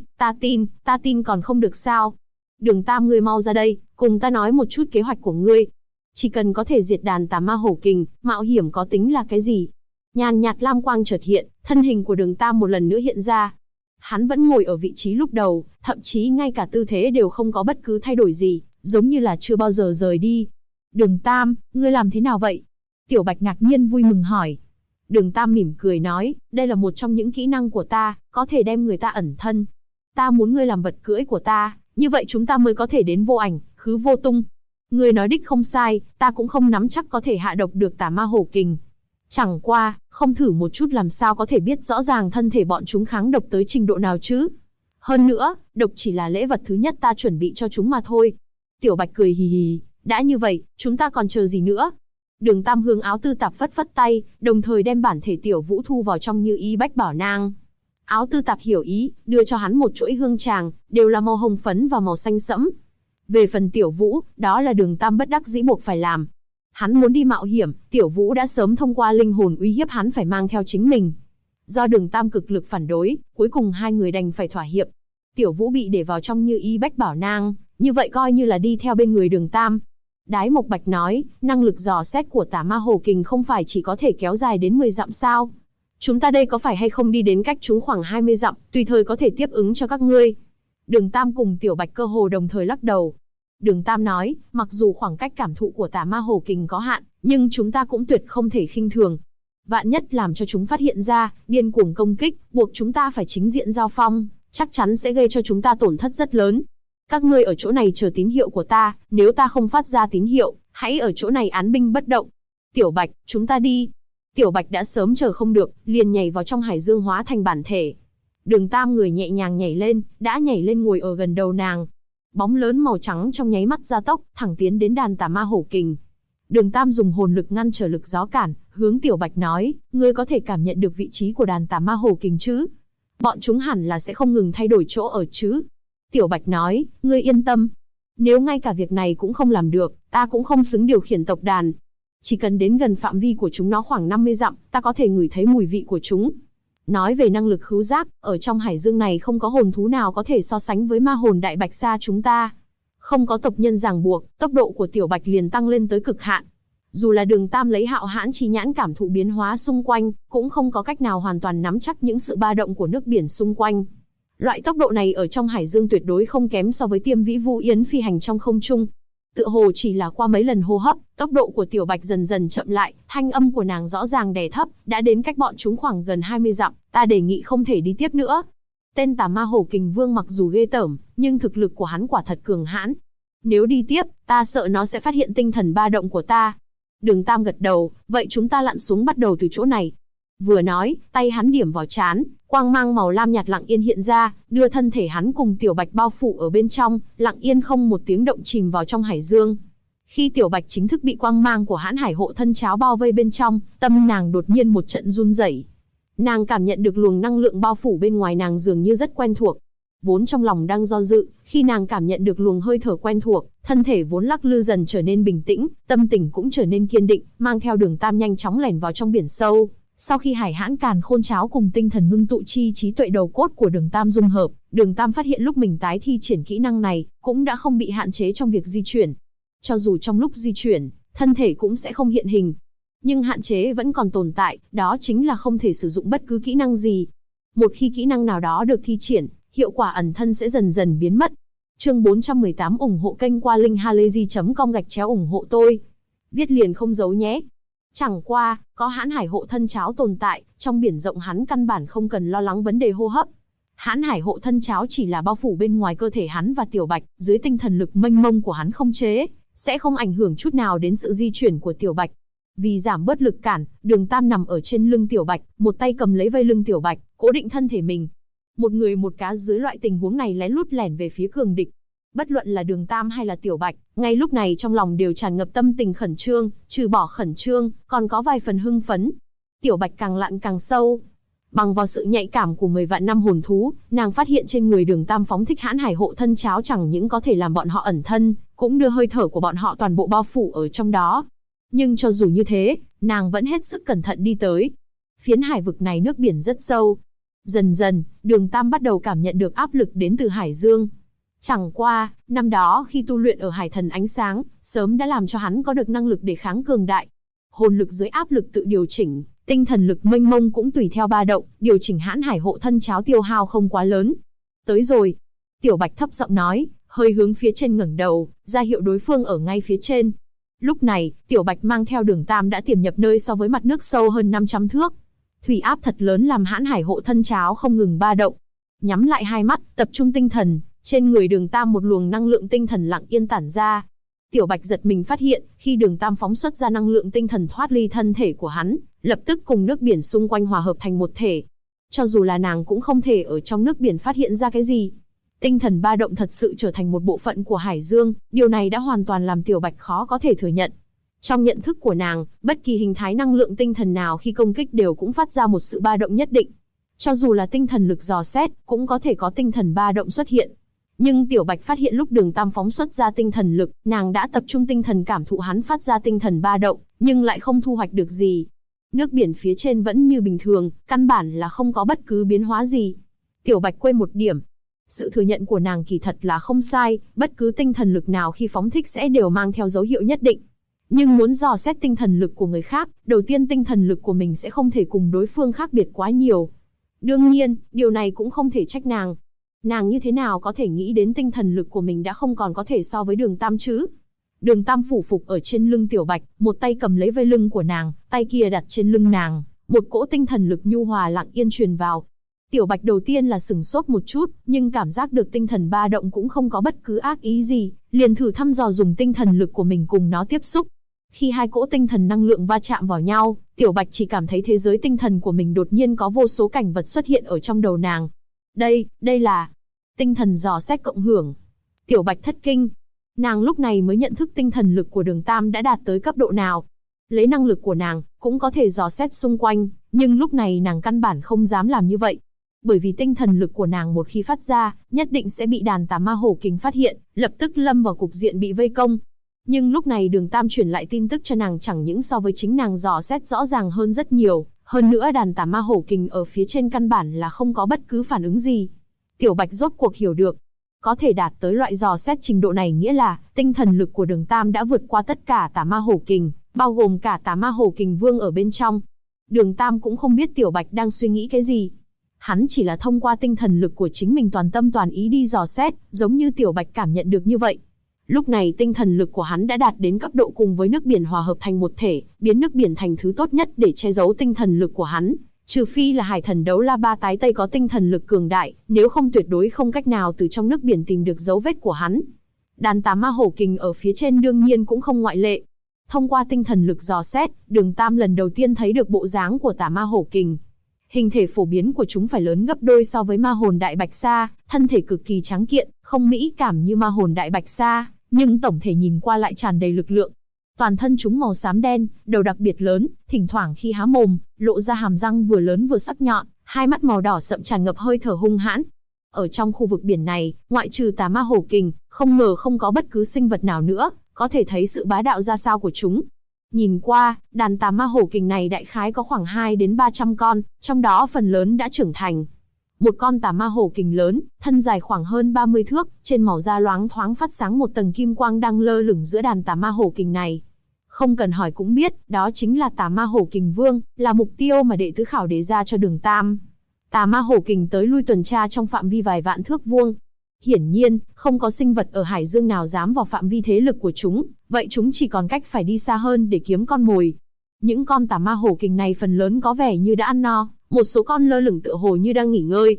A: ta tin còn không được sao? Đường Tam ngươi mau ra đây, cùng ta nói một chút kế hoạch của ngươi. Chỉ cần có thể diệt đàn tà ma hổ kình, mạo hiểm có tính là cái gì? Nhàn nhạt lam quang chợt hiện, thân hình của Đường Tam một lần nữa hiện ra. Hắn vẫn ngồi ở vị trí lúc đầu, thậm chí ngay cả tư thế đều không có bất cứ thay đổi gì, giống như là chưa bao giờ rời đi. Đường Tam, ngươi làm thế nào vậy? Tiểu Bạch ngạc nhiên vui mừng hỏi. Đường Tam mỉm cười nói, đây là một trong những kỹ năng của ta, có thể đem người ta ẩn thân. Ta muốn ngươi làm vật cưỡi của ta, như vậy chúng ta mới có thể đến vô ảnh, khứ vô tung. Ngươi nói đích không sai, ta cũng không nắm chắc có thể hạ độc được tà ma hổ kình. Chẳng qua, không thử một chút làm sao có thể biết rõ ràng thân thể bọn chúng kháng độc tới trình độ nào chứ. Hơn nữa, độc chỉ là lễ vật thứ nhất ta chuẩn bị cho chúng mà thôi. Tiểu Bạch cười hì hì, đã như vậy, chúng ta còn chờ gì nữa? Đường Tam hướng Áo Tư Tạp phất phất tay, đồng thời đem bản thể Tiểu Vũ thu vào trong Như Ý Bách Bảo Nang. Áo Tư Tạp hiểu ý, đưa cho hắn một chuỗi hương tràng, đều là màu hồng phấn và màu xanh sẫm. Về phần Tiểu Vũ, đó là Đường Tam bất đắc dĩ buộc phải làm. Hắn muốn đi mạo hiểm, Tiểu Vũ đã sớm thông qua linh hồn uy hiếp hắn phải mang theo chính mình. Do Đường Tam cực lực phản đối, cuối cùng hai người đành phải thỏa hiệp. Tiểu Vũ bị để vào trong Như Ý Bách Bảo Nang, như vậy coi như là đi theo bên người Đường Tam. Đái Mộc Bạch nói, năng lực dò xét của tà ma hổ kình không phải chỉ có thể kéo dài đến 10 dặm sao? Chúng ta đây có phải hay không đi đến cách chúng khoảng 20 dặm, tùy thời có thể tiếp ứng cho các ngươi? Đường Tam cùng Tiểu Bạch cơ hồ đồng thời lắc đầu. Đường Tam nói, mặc dù khoảng cách cảm thụ của tà ma hổ kình có hạn, nhưng chúng ta cũng tuyệt không thể khinh thường. Vạn nhất làm cho chúng phát hiện ra, điên cuồng công kích, buộc chúng ta phải chính diện giao phong, chắc chắn sẽ gây cho chúng ta tổn thất rất lớn. Các ngươi ở chỗ này chờ tín hiệu của ta, nếu ta không phát ra tín hiệu, hãy ở chỗ này án binh bất động. Tiểu Bạch, chúng ta đi. Tiểu Bạch đã sớm chờ không được, liền nhảy vào trong hải dương hóa thành bản thể. Đường Tam người nhẹ nhàng nhảy lên, đã nhảy lên ngồi ở gần đầu nàng. Bóng lớn màu trắng trong nháy mắt gia tốc, thẳng tiến đến đàn tà ma hổ kình. Đường Tam dùng hồn lực ngăn trở lực gió cản, hướng Tiểu Bạch nói, ngươi có thể cảm nhận được vị trí của đàn tà ma hổ kình chứ? Bọn chúng hẳn là sẽ không ngừng thay đổi chỗ ở chứ? Tiểu Bạch nói, ngươi yên tâm. Nếu ngay cả việc này cũng không làm được, ta cũng không xứng điều khiển tộc đàn. Chỉ cần đến gần phạm vi của chúng nó khoảng 50 dặm, ta có thể ngửi thấy mùi vị của chúng. Nói về năng lực khứu giác, ở trong hải dương này không có hồn thú nào có thể so sánh với ma hồn đại bạch sa chúng ta. Không có tộc nhân ràng buộc, tốc độ của Tiểu Bạch liền tăng lên tới cực hạn. Dù là Đường Tam lấy hạo hãn chi nhãn cảm thụ biến hóa xung quanh, cũng không có cách nào hoàn toàn nắm chắc những sự ba động của nước biển xung quanh. Loại tốc độ này ở trong hải dương tuyệt đối không kém so với Tiêm Vĩ Vu Yến phi hành trong không trung. Tựa hồ chỉ là qua mấy lần hô hấp, tốc độ của Tiểu Bạch dần dần chậm lại, thanh âm của nàng rõ ràng đè thấp, đã đến cách bọn chúng khoảng gần 20 dặm, ta đề nghị không thể đi tiếp nữa. Tên tà ma hổ kình vương mặc dù ghê tởm, nhưng thực lực của hắn quả thật cường hãn. Nếu đi tiếp, ta sợ nó sẽ phát hiện tinh thần ba động của ta. Đường Tam gật đầu, vậy chúng ta lặn xuống bắt đầu từ chỗ này. Vừa nói, tay hắn điểm vào trán, quang mang màu lam nhạt lặng yên hiện ra, đưa thân thể hắn cùng Tiểu Bạch bao phủ ở bên trong, lặng yên không một tiếng động chìm vào trong hải dương. Khi Tiểu Bạch chính thức bị quang mang của Hãn Hải Hộ Thân Cháo bao vây bên trong, tâm nàng đột nhiên một trận run rẩy. Nàng cảm nhận được luồng năng lượng bao phủ bên ngoài nàng dường như rất quen thuộc. Vốn trong lòng đang do dự, khi nàng cảm nhận được luồng hơi thở quen thuộc, thân thể vốn lắc lư dần trở nên bình tĩnh, tâm tình cũng trở nên kiên định, mang theo Đường Tam nhanh chóng lẻn vào trong biển sâu. Sau khi Hải Hãn Càn Khôn Cháo cùng tinh thần ngưng tụ chi trí tuệ đầu cốt của Đường Tam dung hợp, Đường Tam phát hiện lúc mình tái thi triển kỹ năng này, cũng đã không bị hạn chế trong việc di chuyển. Cho dù trong lúc di chuyển, thân thể cũng sẽ không hiện hình. Nhưng hạn chế vẫn còn tồn tại, đó chính là không thể sử dụng bất cứ kỹ năng gì. Một khi kỹ năng nào đó được thi triển, hiệu quả ẩn thân sẽ dần dần biến mất. Chương 418 ủng hộ kênh qua linkhalazy.com ủng hộ tôi. Viết liền không giấu nhé. Chẳng qua, có Hãn Hải Hộ Thân Cháo tồn tại, trong biển rộng hắn căn bản không cần lo lắng vấn đề hô hấp. Hãn Hải Hộ Thân Cháo chỉ là bao phủ bên ngoài cơ thể hắn và Tiểu Bạch, dưới tinh thần lực mênh mông của hắn không chế, sẽ không ảnh hưởng chút nào đến sự di chuyển của Tiểu Bạch. Vì giảm bớt lực cản, Đường Tam nằm ở trên lưng Tiểu Bạch, một tay cầm lấy vây lưng Tiểu Bạch, cố định thân thể mình. Một người một cá dưới loại tình huống này lén lút lẻn về phía cường địch. Bất luận là Đường Tam hay là Tiểu Bạch, ngay lúc này trong lòng đều tràn ngập tâm tình khẩn trương, trừ bỏ khẩn trương, còn có vài phần hưng phấn. Tiểu Bạch càng lặn càng sâu. Bằng vào sự nhạy cảm của 10 vạn năm hồn thú, nàng phát hiện trên người Đường Tam phóng thích Hãn Hải Hộ Thân Cháo chẳng những có thể làm bọn họ ẩn thân, cũng đưa hơi thở của bọn họ toàn bộ bao phủ ở trong đó. Nhưng cho dù như thế, nàng vẫn hết sức cẩn thận đi tới. Phiến hải vực này nước biển rất sâu. Dần dần, Đường Tam bắt đầu cảm nhận được áp lực đến từ hải dương. Chẳng qua, năm đó khi tu luyện ở Hải Thần Ánh Sáng, sớm đã làm cho hắn có được năng lực để kháng cường đại. Hồn lực dưới áp lực tự điều chỉnh, tinh thần lực mênh mông cũng tùy theo ba động, điều chỉnh Hãn Hải Hộ Thân Cháo tiêu hao không quá lớn. Tới rồi. Tiểu Bạch thấp giọng nói, hơi hướng phía trên ngẩng đầu, ra hiệu đối phương ở ngay phía trên. Lúc này, Tiểu Bạch mang theo Đường Tam đã tiềm nhập nơi so với mặt nước sâu hơn 500 thước. Thủy áp thật lớn làm Hãn Hải Hộ Thân Cháo không ngừng ba động. Nhắm lại hai mắt, tập trung tinh thần, trên người Đường Tam một luồng năng lượng tinh thần lặng yên tản ra. Tiểu Bạch giật mình phát hiện, khi Đường Tam phóng xuất ra năng lượng tinh thần thoát ly thân thể của hắn, lập tức cùng nước biển xung quanh hòa hợp thành một thể. Cho dù là nàng cũng không thể ở trong nước biển phát hiện ra cái gì. Tinh thần ba động thật sự trở thành một bộ phận của hải dương, điều này đã hoàn toàn làm Tiểu Bạch khó có thể thừa nhận. Trong nhận thức của nàng, bất kỳ hình thái năng lượng tinh thần nào khi công kích đều cũng phát ra một sự ba động nhất định. Cho dù là tinh thần lực dò xét, cũng có thể có tinh thần ba động xuất hiện. Nhưng Tiểu Bạch phát hiện lúc Đường Tam phóng xuất ra tinh thần lực, nàng đã tập trung tinh thần cảm thụ hắn phát ra tinh thần ba động, nhưng lại không thu hoạch được gì. Nước biển phía trên vẫn như bình thường, căn bản là không có bất cứ biến hóa gì. Tiểu Bạch quên một điểm. Sự thừa nhận của nàng kỳ thật là không sai, bất cứ tinh thần lực nào khi phóng thích sẽ đều mang theo dấu hiệu nhất định. Nhưng muốn dò xét tinh thần lực của người khác, đầu tiên tinh thần lực của mình sẽ không thể cùng đối phương khác biệt quá nhiều. Đương nhiên, điều này cũng không thể trách nàng. Nàng như thế nào có thể nghĩ đến tinh thần lực của mình đã không còn có thể so với Đường Tam chứ? Đường Tam phủ phục ở trên lưng Tiểu Bạch, một tay cầm lấy vây lưng của nàng, tay kia đặt trên lưng nàng, một cỗ tinh thần lực nhu hòa lặng yên truyền vào. Tiểu Bạch đầu tiên là sửng sốt một chút, nhưng cảm giác được tinh thần ba động cũng không có bất cứ ác ý gì, liền thử thăm dò dùng tinh thần lực của mình cùng nó tiếp xúc. Khi hai cỗ tinh thần năng lượng va chạm vào nhau, Tiểu Bạch chỉ cảm thấy thế giới tinh thần của mình đột nhiên có vô số cảnh vật xuất hiện ở trong đầu nàng. Đây là tinh thần dò xét cộng hưởng. Tiểu Bạch thất kinh. Nàng lúc này mới nhận thức tinh thần lực của Đường Tam đã đạt tới cấp độ nào. Lấy năng lực của nàng, cũng có thể dò xét xung quanh, nhưng lúc này nàng căn bản không dám làm như vậy. Bởi vì tinh thần lực của nàng một khi phát ra, nhất định sẽ bị đàn tà ma hổ kình phát hiện, lập tức lâm vào cục diện bị vây công. Nhưng lúc này Đường Tam truyền lại tin tức cho nàng chẳng những so với chính nàng dò xét rõ ràng hơn rất nhiều, hơn nữa đàn tà ma hổ kình ở phía trên căn bản là không có bất cứ phản ứng gì. Tiểu Bạch rốt cuộc hiểu được, có thể đạt tới loại dò xét trình độ này nghĩa là tinh thần lực của Đường Tam đã vượt qua tất cả tà ma hổ kình, bao gồm cả tà ma hổ kình vương ở bên trong. Đường Tam cũng không biết Tiểu Bạch đang suy nghĩ cái gì. Hắn chỉ là thông qua tinh thần lực của chính mình toàn tâm toàn ý đi dò xét, giống như Tiểu Bạch cảm nhận được như vậy. Lúc này tinh thần lực của hắn đã đạt đến cấp độ cùng với nước biển hòa hợp thành một thể, biến nước biển thành thứ tốt nhất để che giấu tinh thần lực của hắn. Trừ phi là Hải Thần Đấu La Ba tái Tây có tinh thần lực cường đại, nếu không tuyệt đối không cách nào từ trong nước biển tìm được dấu vết của hắn. Đàn tà ma hổ kình ở phía trên đương nhiên cũng không ngoại lệ. Thông qua tinh thần lực dò xét, Đường Tam lần đầu tiên thấy được bộ dáng của tà ma hổ kình. Hình thể phổ biến của chúng phải lớn gấp đôi so với ma hồn đại bạch sa, thân thể cực kỳ tráng kiện, không mỹ cảm như ma hồn đại bạch sa, nhưng tổng thể nhìn qua lại tràn đầy lực lượng. Toàn thân chúng màu xám đen, đầu đặc biệt lớn, thỉnh thoảng khi há mồm, lộ ra hàm răng vừa lớn vừa sắc nhọn, hai mắt màu đỏ sậm tràn ngập hơi thở hung hãn. Ở trong khu vực biển này, ngoại trừ tà ma hổ kình, không ngờ không có bất cứ sinh vật nào nữa, có thể thấy sự bá đạo ra sao của chúng. Nhìn qua, đàn tà ma hổ kình này đại khái có khoảng 2 đến 300 con, trong đó phần lớn đã trưởng thành. Một con tà ma hổ kình lớn, thân dài khoảng hơn 30 thước, trên màu da loáng thoáng phát sáng một tầng kim quang đang lơ lửng giữa đàn tà ma hổ kình này. Không cần hỏi cũng biết, đó chính là tà ma hổ kình vương, là mục tiêu mà đệ tứ khảo đề ra cho Đường Tam. Tà ma hổ kình tới lui tuần tra trong phạm vi vài vạn thước vuông. Hiển nhiên, không có sinh vật ở hải dương nào dám vào phạm vi thế lực của chúng, vậy chúng chỉ còn cách phải đi xa hơn để kiếm con mồi. Những con tà ma hổ kình này phần lớn có vẻ như đã ăn no, một số con lơ lửng tựa hồ như đang nghỉ ngơi.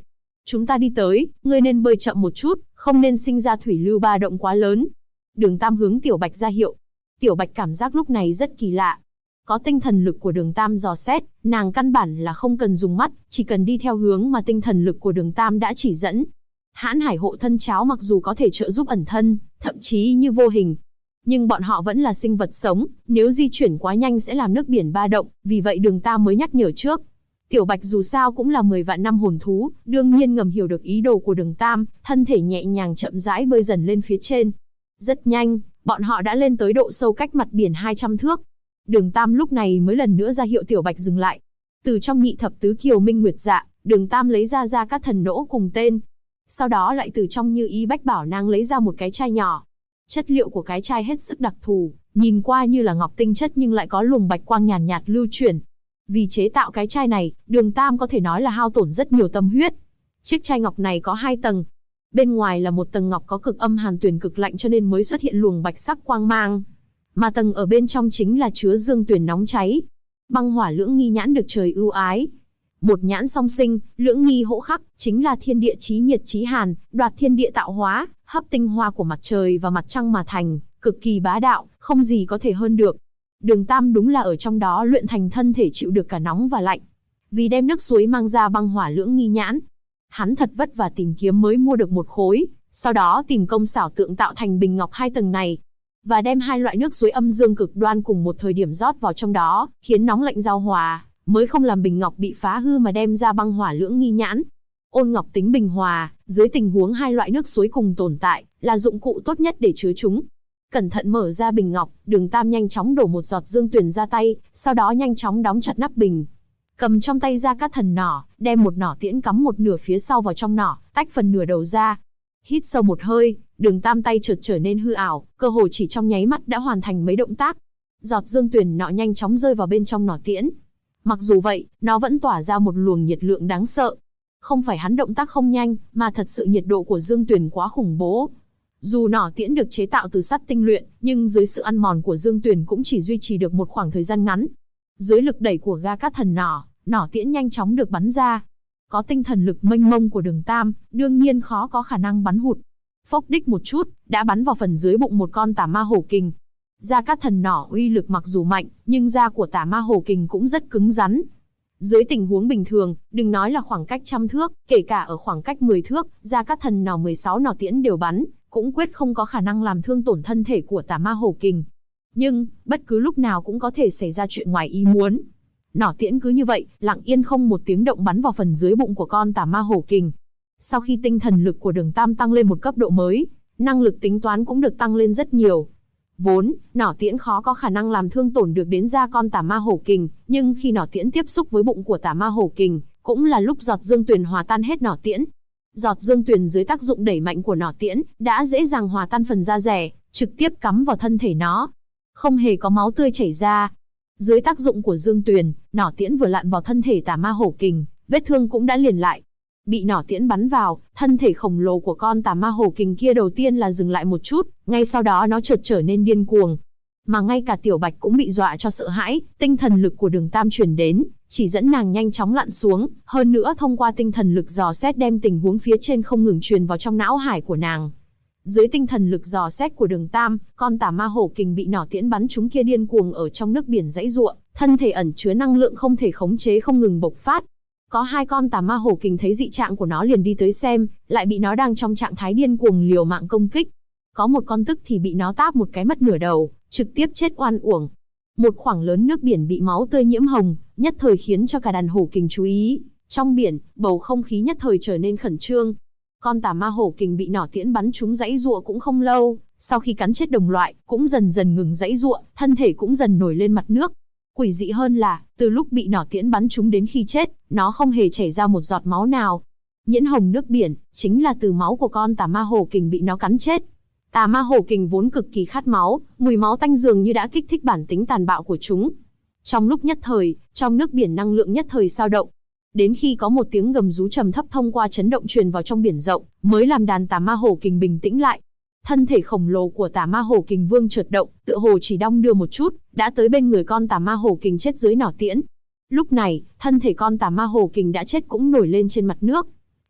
A: Chúng ta đi tới, ngươi nên bơi chậm một chút, không nên sinh ra thủy lưu ba động quá lớn. Đường Tam hướng Tiểu Bạch ra hiệu. Tiểu Bạch cảm giác lúc này rất kỳ lạ. Có tinh thần lực của Đường Tam dò xét, nàng căn bản là không cần dùng mắt, chỉ cần đi theo hướng mà tinh thần lực của Đường Tam đã chỉ dẫn. Hãn Hải hộ thân cháo mặc dù có thể trợ giúp ẩn thân, thậm chí như vô hình, nhưng bọn họ vẫn là sinh vật sống, nếu di chuyển quá nhanh sẽ làm nước biển ba động, vì vậy Đường Tam mới nhắc nhở trước. Tiểu Bạch dù sao cũng là 10 vạn năm hồn thú, đương nhiên ngầm hiểu được ý đồ của Đường Tam, thân thể nhẹ nhàng chậm rãi bơi dần lên phía trên. Rất nhanh, bọn họ đã lên tới độ sâu cách mặt biển 200 thước. Đường Tam lúc này mới lần nữa ra hiệu Tiểu Bạch dừng lại. Từ trong nhị thập tứ kiều minh nguyệt dạ, Đường Tam lấy ra Gia Cát Thần Nỗ cùng tên. Sau đó lại từ trong Như Ý Bách Bảo Nang lấy ra một cái chai nhỏ. Chất liệu của cái chai hết sức đặc thù, nhìn qua như là ngọc tinh chất nhưng lại có luồng bạch quang nhàn nhạt lưu chuyển. Vì chế tạo cái chai này, Đường Tam có thể nói là hao tổn rất nhiều tâm huyết. Chiếc chai ngọc này có 2 tầng. Bên ngoài là một tầng ngọc có cực âm hàn tuyền cực lạnh cho nên mới xuất hiện luồng bạch sắc quang mang. Mà tầng ở bên trong chính là chứa dương tuyền nóng cháy. Băng hỏa lưỡng nghi nhãn được trời ưu ái. Một nhãn song sinh, lưỡng nghi hỗ khắc, chính là thiên địa chí nhiệt chí hàn, đoạt thiên địa tạo hóa, hấp tinh hoa của mặt trời và mặt trăng mà thành, cực kỳ bá đạo, không gì có thể hơn được. Đường Tam đúng là ở trong đó luyện thành thân thể chịu được cả nóng và lạnh. Vì đem nước suối mang ra băng hỏa lưỡng nghi nhãn, hắn thật vất vả tìm kiếm mới mua được một khối, sau đó tìm công xảo tượng tạo thành bình ngọc 2 tầng này, và đem 2 loại nước suối âm dương cực đoan cùng một thời điểm rót vào trong đó, khiến nóng lạnh giao hòa, mới không làm bình ngọc bị phá hư mà đem ra băng hỏa lưỡng nghi nhãn. Ôn ngọc tính bình hòa, dưới tình huống 2 loại nước suối cùng tồn tại, là dụng cụ tốt nhất để chứa chúng. Cẩn thận mở ra bình ngọc, Đường Tam nhanh chóng đổ một giọt dương tuyền ra tay, sau đó nhanh chóng đóng chặt nắp bình. Cầm trong tay Gia Cát Thần nỏ, đem một nỏ tiễn cắm một nửa phía sau vào trong nỏ, tách phần nửa đầu ra. Hít sâu một hơi, Đường Tam tay chợt trở nên hư ảo, cơ hồ chỉ trong nháy mắt đã hoàn thành mấy động tác. Giọt dương tuyền nọ nhanh chóng rơi vào bên trong nỏ tiễn. Mặc dù vậy, nó vẫn tỏa ra một luồng nhiệt lượng đáng sợ. Không phải hắn động tác không nhanh, mà thật sự nhiệt độ của dương tuyền quá khủng bố. Dù nỏ tiễn được chế tạo từ sắt tinh luyện, nhưng dưới sự ăn mòn của dương tuyền cũng chỉ duy trì được một khoảng thời gian ngắn. Dưới lực đẩy của Gia Cát Thần nỏ tiễn nhanh chóng được bắn ra. Có tinh thần lực mênh mông của Đường Tam, đương nhiên khó có khả năng bắn hụt. Phốc đích một chút, đã bắn vào phần dưới bụng một con tà ma hổ kình. Gia Cát Thần nỏ uy lực mặc dù mạnh, nhưng da của tà ma hổ kình cũng rất cứng rắn. Dưới tình huống bình thường, đừng nói là khoảng cách 100 thước, kể cả ở khoảng cách 10 thước, Gia Cát Thần nỏ 16 nỏ tiễn đều bắn, cũng quyết không có khả năng làm thương tổn thân thể của tà ma hổ kình. Nhưng, bất cứ lúc nào cũng có thể xảy ra chuyện ngoài ý muốn. Nỏ tiễn cứ như vậy, lặng yên không một tiếng động bắn vào phần dưới bụng của con tà ma hổ kình. Sau khi tinh thần lực của Đường Tam tăng lên một cấp độ mới, năng lực tính toán cũng được tăng lên rất nhiều. Vốn, nỏ tiễn khó có khả năng làm thương tổn được đến da con tà ma hổ kình, nhưng khi nỏ tiễn tiếp xúc với bụng của tà ma hổ kình, cũng là lúc giọt dương tuyền hòa tan hết nỏ tiễn. Giọt dương tuyền dưới tác dụng đẩy mạnh của nỏ tiễn, đã dễ dàng hòa tan phần da rẻ, trực tiếp cắm vào thân thể nó. Không hề có máu tươi chảy ra. Dưới tác dụng của dương tuyền, nỏ tiễn vừa lặn vào thân thể tà ma hổ kình, vết thương cũng đã liền lại. Bị nỏ tiễn bắn vào, thân thể khổng lồ của con tà ma hổ kình kia đầu tiên là dừng lại một chút, ngay sau đó nó chợt trở nên điên cuồng. Mà ngay cả Tiểu Bạch cũng bị dọa cho sợ hãi, tinh thần lực của Đường Tam truyền đến, chỉ dẫn nàng nhanh chóng lặn xuống, hơn nữa thông qua tinh thần lực dò xét đem tình huống phía trên không ngừng truyền vào trong não hải của nàng. Dưới tinh thần lực dò xét của Đường Tam, con tà ma hổ kình bị nỏ tiễn bắn trúng kia điên cuồng ở trong nước biển giãy giụa, thân thể ẩn chứa năng lượng không thể khống chế không ngừng bộc phát. Có 2 con tà ma hổ kình thấy dị trạng của nó liền đi tới xem, lại bị nó đang trong trạng thái điên cuồng liều mạng công kích. Có một con tức thì bị nó táp một cái mất nửa đầu, trực tiếp chết oan uổng. Một khoảng lớn nước biển bị máu tươi nhiễm hồng, nhất thời khiến cho cả đàn hổ kình chú ý. Trong biển, bầu không khí nhất thời trở nên khẩn trương. Con tà ma hổ kình bị nỏ tiễn bắn trúng giãy giụa cũng không lâu, sau khi cắn chết đồng loại, cũng dần dần ngừng giãy giụa, thân thể cũng dần nổi lên mặt nước. Quỷ dị hơn là, từ lúc bị nỏ tiễn bắn trúng đến khi chết, nó không hề chảy ra một giọt máu nào. Nhiễm hồng nước biển, chính là từ máu của con tà ma hổ kình bị nó cắn chết. Tà ma hổ kình vốn cực kỳ khát máu, mùi máu tanh dường như đã kích thích bản tính tàn bạo của chúng. Trong lúc nhất thời, trong nước biển năng lượng nhất thời dao động. Đến khi có một tiếng gầm rú trầm thấp thông qua chấn động truyền vào trong biển rộng, mới làm đàn tà ma hổ kình bình tĩnh lại. Thân thể khổng lồ của tà ma hổ kình vương chợt động, tựa hồ chỉ đong đưa một chút, đã tới bên người con tà ma hổ kình chết dưới nỏ tiễn. Lúc này, thân thể con tà ma hổ kình đã chết cũng nổi lên trên mặt nước.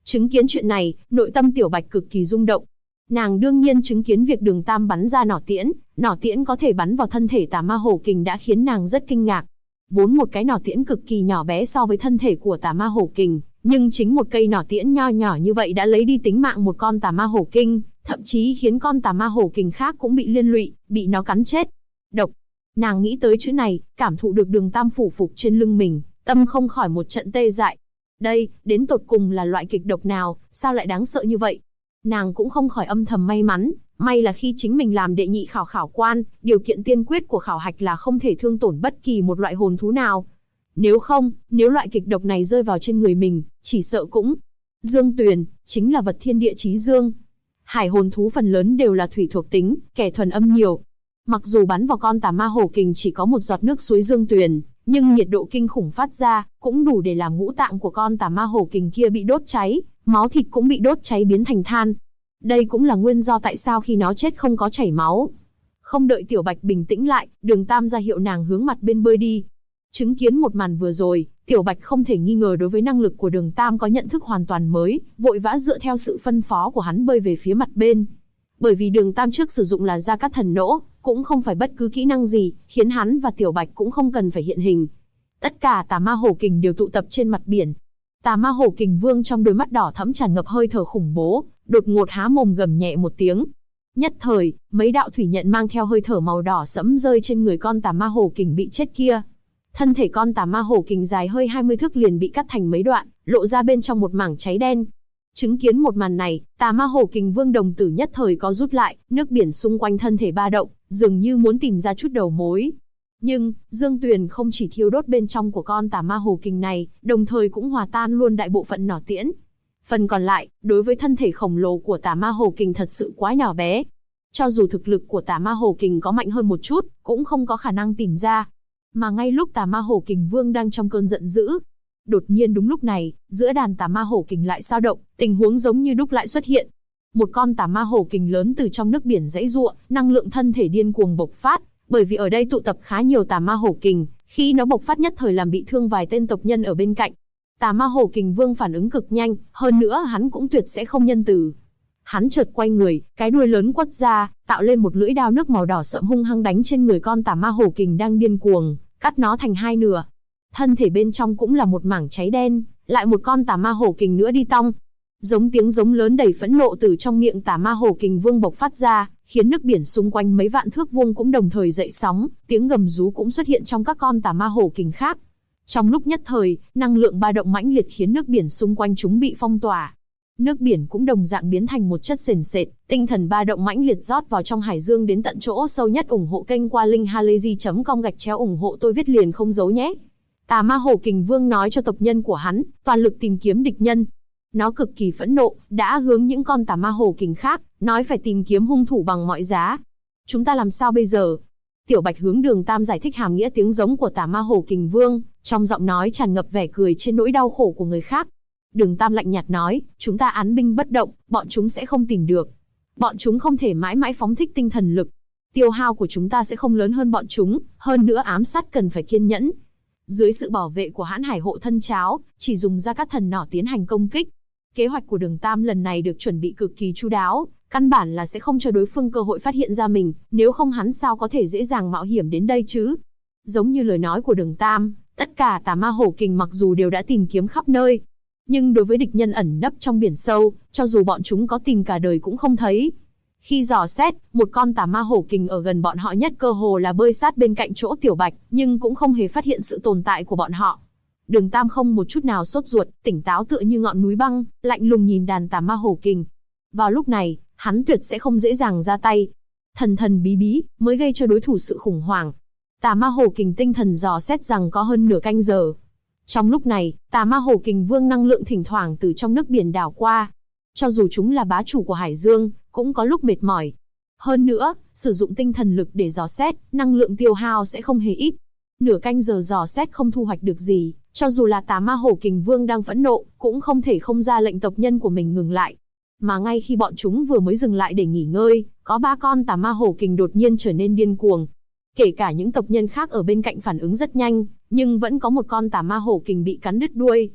A: Chứng kiến chuyện này, nội tâm Tiểu Bạch cực kỳ rung động. Nàng đương nhiên chứng kiến việc Đường Tam bắn ra nỏ tiễn có thể bắn vào thân thể Tà Ma Hổ Kình đã khiến nàng rất kinh ngạc. Vốn một cái nỏ tiễn cực kỳ nhỏ bé so với thân thể của Tà Ma Hổ Kình, nhưng chính một cây nỏ tiễn nho nhỏ như vậy đã lấy đi tính mạng một con Tà Ma Hổ Kình, thậm chí khiến con Tà Ma Hổ Kình khác cũng bị liên lụy, bị nó cắn chết. Độc. Nàng nghĩ tới chữ này, cảm thụ được Đường Tam phủ phục trên lưng mình, tâm không khỏi một trận tê dại. Đây, đến tột cùng là loại kịch độc nào, sao lại đáng sợ như vậy? Nàng cũng không khỏi âm thầm may mắn, may là khi chính mình làm đệ nhị khảo quan, điều kiện tiên quyết của khảo hạch là không thể thương tổn bất kỳ một loại hồn thú nào. Nếu không, nếu loại kịch độc này rơi vào trên người mình, chỉ sợ cũng. Dương Tuyền, chính là vật thiên địa chí dương. Hải hồn thú phần lớn đều là thủy thuộc tính, kẻ thuần âm nhiều. Mặc dù bắn vào con Tà Ma Hổ Kình chỉ có một giọt nước suối Dương Tuyền, nhưng nhiệt độ kinh khủng phát ra, cũng đủ để làm ngũ tạng của con Tà Ma Hổ Kình kia bị đốt cháy, máu thịt cũng bị đốt cháy biến thành than. Đây cũng là nguyên do tại sao khi nó chết không có chảy máu. Không đợi Tiểu Bạch bình tĩnh lại, Đường Tam ra hiệu nàng hướng mặt bên bơi đi. Chứng kiến một màn vừa rồi, Tiểu Bạch không thể nghi ngờ đối với năng lực của Đường Tam có nhận thức hoàn toàn mới, vội vã dựa theo sự phân phó của hắn bơi về phía mặt bên. Bởi vì Đường Tam trước sử dụng là Gia Cát Thần Nỗ, cũng không phải bất cứ kỹ năng gì, khiến hắn và Tiểu Bạch cũng không cần phải hiện hình. Tất cả Tà Ma Hổ Kình đều tụ tập trên mặt biển. Tà Ma Hổ Kình Vương trong đôi mắt đỏ thẫm tràn ngập hơi thở khủng bố, đột ngột há mồm gầm nhẹ một tiếng. Nhất thời, mấy đạo thủy nhận mang theo hơi thở màu đỏ sẫm rơi trên người con Tà Ma Hổ Kình bị chết kia. Thân thể con Tà Ma Hổ Kình dài hơi 20 thước liền bị cắt thành mấy đoạn, lộ ra bên trong một mảng cháy đen. Chứng kiến một màn này, Tà Ma Hổ Kình Vương đồng tử nhất thời có rút lại, nước biển xung quanh thân thể ba động, dường như muốn tìm ra chút đầu mối. Nhưng, Dương Tuyền không chỉ thiêu đốt bên trong của con Tà Ma Hổ Kình này, đồng thời cũng hòa tan luôn đại bộ phận nỏ tiễn. Phần còn lại, đối với thân thể khổng lồ của Tà Ma Hổ Kình thật sự quá nhỏ bé. Cho dù thực lực của Tà Ma Hổ Kình có mạnh hơn một chút, cũng không có khả năng tìm ra. Mà ngay lúc Tà Ma Hổ Kình Vương đang trong cơn giận dữ, đột nhiên đúng lúc này, giữa đàn Tà Ma Hổ Kình lại dao động, tình huống giống như đúc lại xuất hiện. Một con Tà Ma Hổ Kình lớn từ trong nước biển giãy giụa, năng lượng thân thể điên cuồng bộc phát, bởi vì ở đây tụ tập khá nhiều Tà Ma Hổ Kình, khi nó bộc phát nhất thời làm bị thương vài tên tộc nhân ở bên cạnh. Tà Ma Hổ Kình Vương phản ứng cực nhanh, hơn nữa hắn cũng tuyệt sẽ không nhân từ. Hắn chợt quay người, cái đuôi lớn quất ra, tạo lên một lưỡi đao nước màu đỏ sậm hung hăng đánh trên người con Tà Ma Hổ Kình đang điên cuồng, cắt nó thành hai nửa. Thân thể bên trong cũng là một mảng cháy đen, lại một con Tà Ma Hổ Kình nữa đi tong. Tiếng giống lớn đầy phẫn nộ từ trong miệng Tà Ma Hổ Kình Vương bộc phát ra, khiến nước biển xung quanh mấy vạn thước vuông cũng đồng thời dậy sóng, tiếng gầm rú cũng xuất hiện trong các con Tà Ma Hổ Kình khác. Trong lúc nhất thời, năng lượng ba động mãnh liệt khiến nước biển xung quanh chúng bị phong tỏa. Nước biển cũng đồng dạng biến thành một chất sền sệt, tinh thần ba động mãnh liệt rót vào trong hải dương đến tận chỗ sâu nhất. Ủng hộ kênh qua link halayzi.com/ ủng hộ tôi viết liền không giấu nhé. Tà Ma Hổ Kình Vương nói cho tộc nhân của hắn, toàn lực tìm kiếm địch nhân. Nó cực kỳ phẫn nộ, đã hướng những con Tà Ma Hổ Kình khác, nói phải tìm kiếm hung thủ bằng mọi giá. Chúng ta làm sao bây giờ? Tiểu Bạch hướng Đường Tam giải thích hàm nghĩa tiếng giống của Tà Ma Hổ Kình Vương, trong giọng nói tràn ngập vẻ cười trên nỗi đau khổ của người khác. Đường Tam lạnh nhạt nói, chúng ta án binh bất động, bọn chúng sẽ không tìm được. Bọn chúng không thể mãi mãi phóng thích tinh thần lực. Tiêu hao của chúng ta sẽ không lớn hơn bọn chúng, hơn nữa ám sát cần phải kiên nhẫn. Dưới sự bảo vệ của hãn hải hộ thân cháo, chỉ dùng Gia Cát Thần Nỏ tiến hành công kích. Kế hoạch của Đường Tam lần này được chuẩn bị cực kỳ chu đáo, căn bản là sẽ không cho đối phương cơ hội phát hiện ra mình, nếu không hắn sao có thể dễ dàng mạo hiểm đến đây chứ. Giống như lời nói của Đường Tam, tất cả Tà Ma Hổ Kình mặc dù đều đã tìm kiếm khắp nơi, nhưng đối với địch nhân ẩn nấp trong biển sâu, cho dù bọn chúng có tìm cả đời cũng không thấy. Khi dò xét, một con Tà Ma Hổ Kình ở gần bọn họ nhất cơ hồ là bơi sát bên cạnh chỗ Tiểu Bạch, nhưng cũng không hề phát hiện sự tồn tại của bọn họ. Đường Tam không một chút nào sốt ruột, tỉnh táo tựa như ngọn núi băng, lạnh lùng nhìn đàn Tà Ma Hổ Kình. Vào lúc này, hắn tuyệt sẽ không dễ dàng ra tay. Thần thần bí bí, mới gây cho đối thủ sự khủng hoảng. Tà Ma Hổ Kình tinh thần dò xét rằng có hơn nửa canh giờ. Trong lúc này, Tà Ma Hổ Kình Vương năng lượng thỉnh thoảng từ trong nước biển đảo qua. Cho dù chúng là bá chủ của hải dương, cũng có lúc mệt mỏi. Hơn nữa, sử dụng tinh thần lực để dò xét, năng lượng tiêu hao sẽ không hề ít. Nửa canh giờ dò xét không thu hoạch được gì, cho dù là Tà Ma Hổ Kình Vương đang phẫn nộ, cũng không thể không ra lệnh tộc nhân của mình ngừng lại. Mà ngay khi bọn chúng vừa mới dừng lại để nghỉ ngơi, có 3 con Tà Ma Hổ Kình đột nhiên trở nên điên cuồng. Kể cả những tộc nhân khác ở bên cạnh phản ứng rất nhanh, nhưng vẫn có một con Tà Ma Hổ Kình bị cắn đứt đuôi.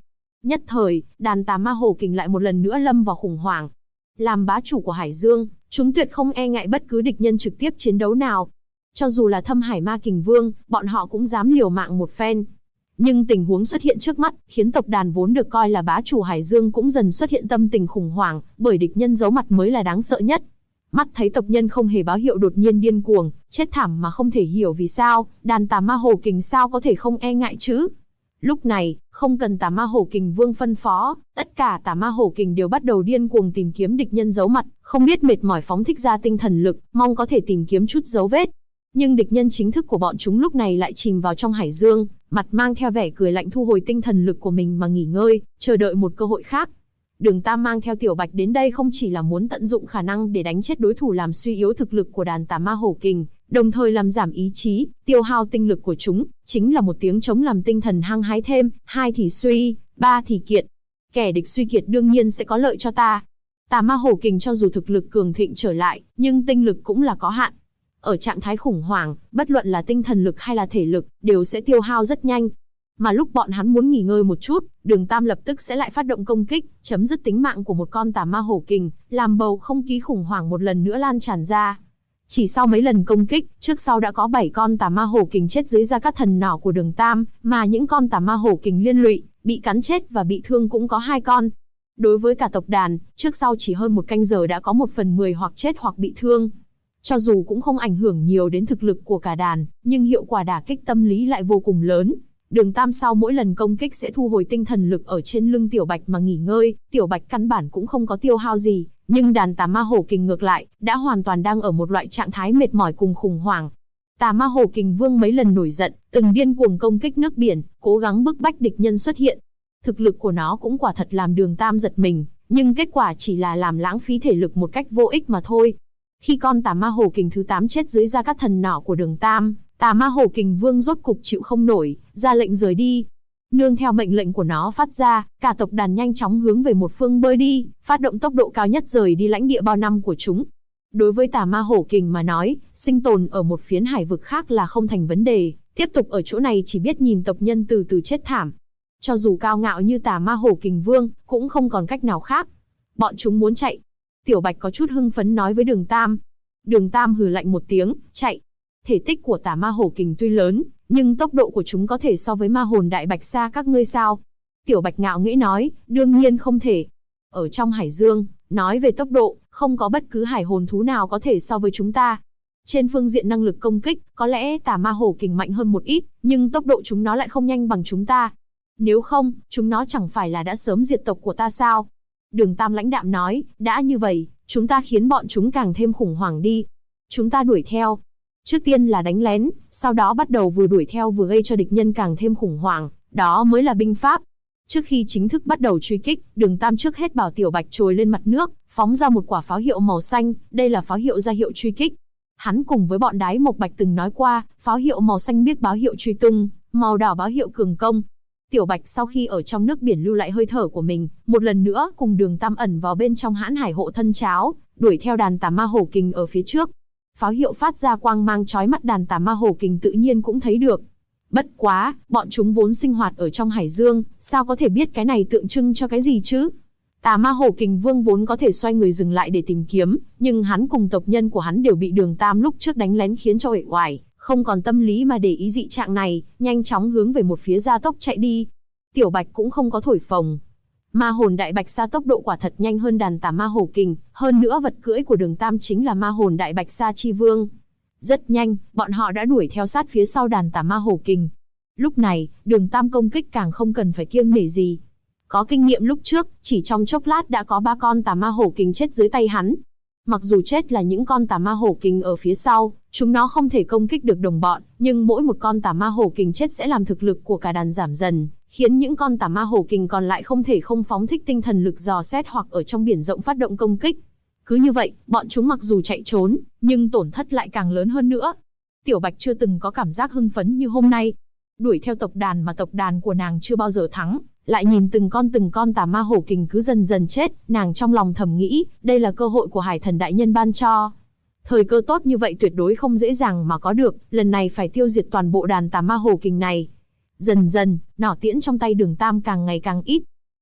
A: Nhất thời, đàn tà ma hồ kình lại một lần nữa lâm vào khủng hoảng. Làm bá chủ của Hải Dương, chúng tuyệt không e ngại bất cứ địch nhân trực tiếp chiến đấu nào. Cho dù là Thâm Hải Ma Kình Vương, bọn họ cũng dám liều mạng một phen. Nhưng tình huống xuất hiện trước mắt, khiến tộc đàn vốn được coi là bá chủ Hải Dương cũng dần xuất hiện tâm tình khủng hoảng, bởi địch nhân giấu mặt mới là đáng sợ nhất. Mắt thấy tộc nhân không hề báo hiệu đột nhiên điên cuồng, chết thảm mà không thể hiểu vì sao, đàn tà ma hồ kình sao có thể không e ngại chứ? Lúc này, không cần tà ma hổ kình vương phân phó, tất cả tà ma hổ kình đều bắt đầu điên cuồng tìm kiếm địch nhân giấu mặt, không biết mệt mỏi phóng thích ra tinh thần lực, mong có thể tìm kiếm chút dấu vết. Nhưng địch nhân chính thức của bọn chúng lúc này lại chìm vào trong hải dương, mặt mang theo vẻ cười lạnh thu hồi tinh thần lực của mình mà nghỉ ngơi, chờ đợi một cơ hội khác. Đường Tam mang theo Tiểu Bạch đến đây không chỉ là muốn tận dụng khả năng để đánh chết đối thủ làm suy yếu thực lực của đàn tà ma hổ kình, đồng thời làm giảm ý chí, tiêu hao tinh lực của chúng, chính là một tiếng trống làm tinh thần hăng hái thêm, 2 thì suy, 3 thì kiệt. Kẻ địch suy kiệt đương nhiên sẽ có lợi cho ta. Tà ma hổ kình cho dù thực lực cường thịnh trở lại, nhưng tinh lực cũng là có hạn. Ở trạng thái khủng hoảng, bất luận là tinh thần lực hay là thể lực, đều sẽ tiêu hao rất nhanh. Mà lúc bọn hắn muốn nghỉ ngơi một chút, Đường Tam lập tức sẽ lại phát động công kích, chấm dứt tính mạng của một con tà ma hổ kình, làm bầu không khí khủng hoảng một lần nữa lan tràn ra. Chỉ sau mấy lần công kích, trước sau đã có 7 con tà ma hổ kình chết dưới gia cát thần nỏ của Đường Tam, mà những con tà ma hổ kình liên lụy, bị cắn chết và bị thương cũng có 2 con. Đối với cả tộc đàn, trước sau chỉ hơn một canh giờ đã có 1/10 hoặc chết hoặc bị thương. Cho dù cũng không ảnh hưởng nhiều đến thực lực của cả đàn, nhưng hiệu quả đả kích tâm lý lại vô cùng lớn. Đường Tam sau mỗi lần công kích sẽ thu hồi tinh thần lực ở trên lưng Tiểu Bạch mà nghỉ ngơi, Tiểu Bạch căn bản cũng không có tiêu hao gì, nhưng đàn tà ma hổ kình ngược lại, đã hoàn toàn đang ở một loại trạng thái mệt mỏi cùng khủng hoảng. Tà ma hổ kình vương mấy lần nổi giận, từng điên cuồng công kích nước biển, cố gắng bức bách địch nhân xuất hiện. Thực lực của nó cũng quả thật làm Đường Tam giật mình, nhưng kết quả chỉ là làm lãng phí thể lực một cách vô ích mà thôi. Khi con tà ma hổ kình thứ 8 chết dưới gia cát thần nỏ của Đường Tam, tà ma hổ kình vương rốt cục chịu không nổi, ra lệnh rời đi. Nương theo mệnh lệnh của nó phát ra, cả tộc đàn nhanh chóng hướng về một phương bơi đi, phát động tốc độ cao nhất rời đi lãnh địa bao năm của chúng. Đối với tà ma hổ kình mà nói, sinh tồn ở một phiến hải vực khác là không thành vấn đề, tiếp tục ở chỗ này chỉ biết nhìn tộc nhân từ từ chết thảm. Cho dù cao ngạo như tà ma hổ kình vương, cũng không còn cách nào khác. Bọn chúng muốn chạy. Tiểu Bạch có chút hưng phấn nói với Đường Tam. Đường Tam hừ lạnh một tiếng, chạy. Thể tích của tà ma hổ kình tuy lớn, nhưng tốc độ của chúng có thể so với ma hồn đại bạch sa các ngươi sao? Tiểu Bạch ngạo nghễ nói, đương nhiên không thể. Ở trong hải dương, nói về tốc độ, không có bất cứ hải hồn thú nào có thể so với chúng ta. Trên phương diện năng lực công kích, có lẽ tà ma hổ kình mạnh hơn một ít, nhưng tốc độ chúng nó lại không nhanh bằng chúng ta. Nếu không, chúng nó chẳng phải là đã sớm diệt tộc của ta sao? Đường Tam lãnh đạm nói, đã như vậy, chúng ta khiến bọn chúng càng thêm khủng hoảng đi. Chúng ta đuổi theo. Trước tiên là đánh lén, sau đó bắt đầu vừa đuổi theo vừa gây cho địch nhân càng thêm khủng hoảng, đó mới là binh pháp. Trước khi chính thức bắt đầu truy kích, Đường Tam trước hết bảo Tiểu Bạch trồi lên mặt nước, phóng ra một quả pháo hiệu màu xanh, đây là pháo hiệu ra hiệu truy kích. Hắn cùng với bọn Đái Mộc Bạch từng nói qua, pháo hiệu màu xanh biết báo hiệu truy tung, màu đỏ báo hiệu cường công. Tiểu Bạch sau khi ở trong nước biển lưu lại hơi thở của mình, một lần nữa cùng Đường Tam ẩn vào bên trong hãn hải hộ thân cháo, đuổi theo đàn tà ma hổ kình ở phía trước. Pháo hiệu phát ra quang mang chói mắt, đàn tà ma hổ kình tự nhiên cũng thấy được. Bất quá, bọn chúng vốn sinh hoạt ở trong hải dương, sao có thể biết cái này tượng trưng cho cái gì chứ? Tà ma hổ kình vương vốn có thể xoay người dừng lại để tìm kiếm, nhưng hắn cùng tộc nhân của hắn đều bị Đường Tam lúc trước đánh lén khiến cho uể oải, không còn tâm lý mà để ý dị trạng này, nhanh chóng hướng về một phía gia tốc chạy đi. Tiểu Bạch cũng không có thổi phồng. Ma hồn đại bạch sa tốc độ quả thật nhanh hơn đàn tà ma hổ kình, hơn nữa vật cưỡi của Đường Tam chính là ma hồn đại bạch sa chi vương. Rất nhanh, bọn họ đã đuổi theo sát phía sau đàn tà ma hổ kình. Lúc này, Đường Tam công kích càng không cần phải kiêng nể gì. Có kinh nghiệm lúc trước, chỉ trong chốc lát đã có 3 con tà ma hổ kình chết dưới tay hắn. Mặc dù chết là những con tà ma hổ kình ở phía sau, chúng nó không thể công kích được đồng bọn, nhưng mỗi một con tà ma hổ kình chết sẽ làm thực lực của cả đàn giảm dần, khiến những con tà ma hổ kình còn lại không thể không phóng thích tinh thần lực dò xét hoặc ở trong biển rộng phát động công kích. Cứ như vậy, bọn chúng mặc dù chạy trốn, nhưng tổn thất lại càng lớn hơn nữa. Tiểu Bạch chưa từng có cảm giác hưng phấn như hôm nay. Đuổi theo tộc đàn mà tộc đàn của nàng chưa bao giờ thắng, lại nhìn từng con tà ma hổ kình cứ dần dần chết, nàng trong lòng thầm nghĩ, đây là cơ hội của Hải Thần đại nhân ban cho. Thời cơ tốt như vậy tuyệt đối không dễ dàng mà có được, lần này phải tiêu diệt toàn bộ đàn tà ma hổ kình này. Dần dần, nỏ tiễn trong tay Đường Tam càng ngày càng ít.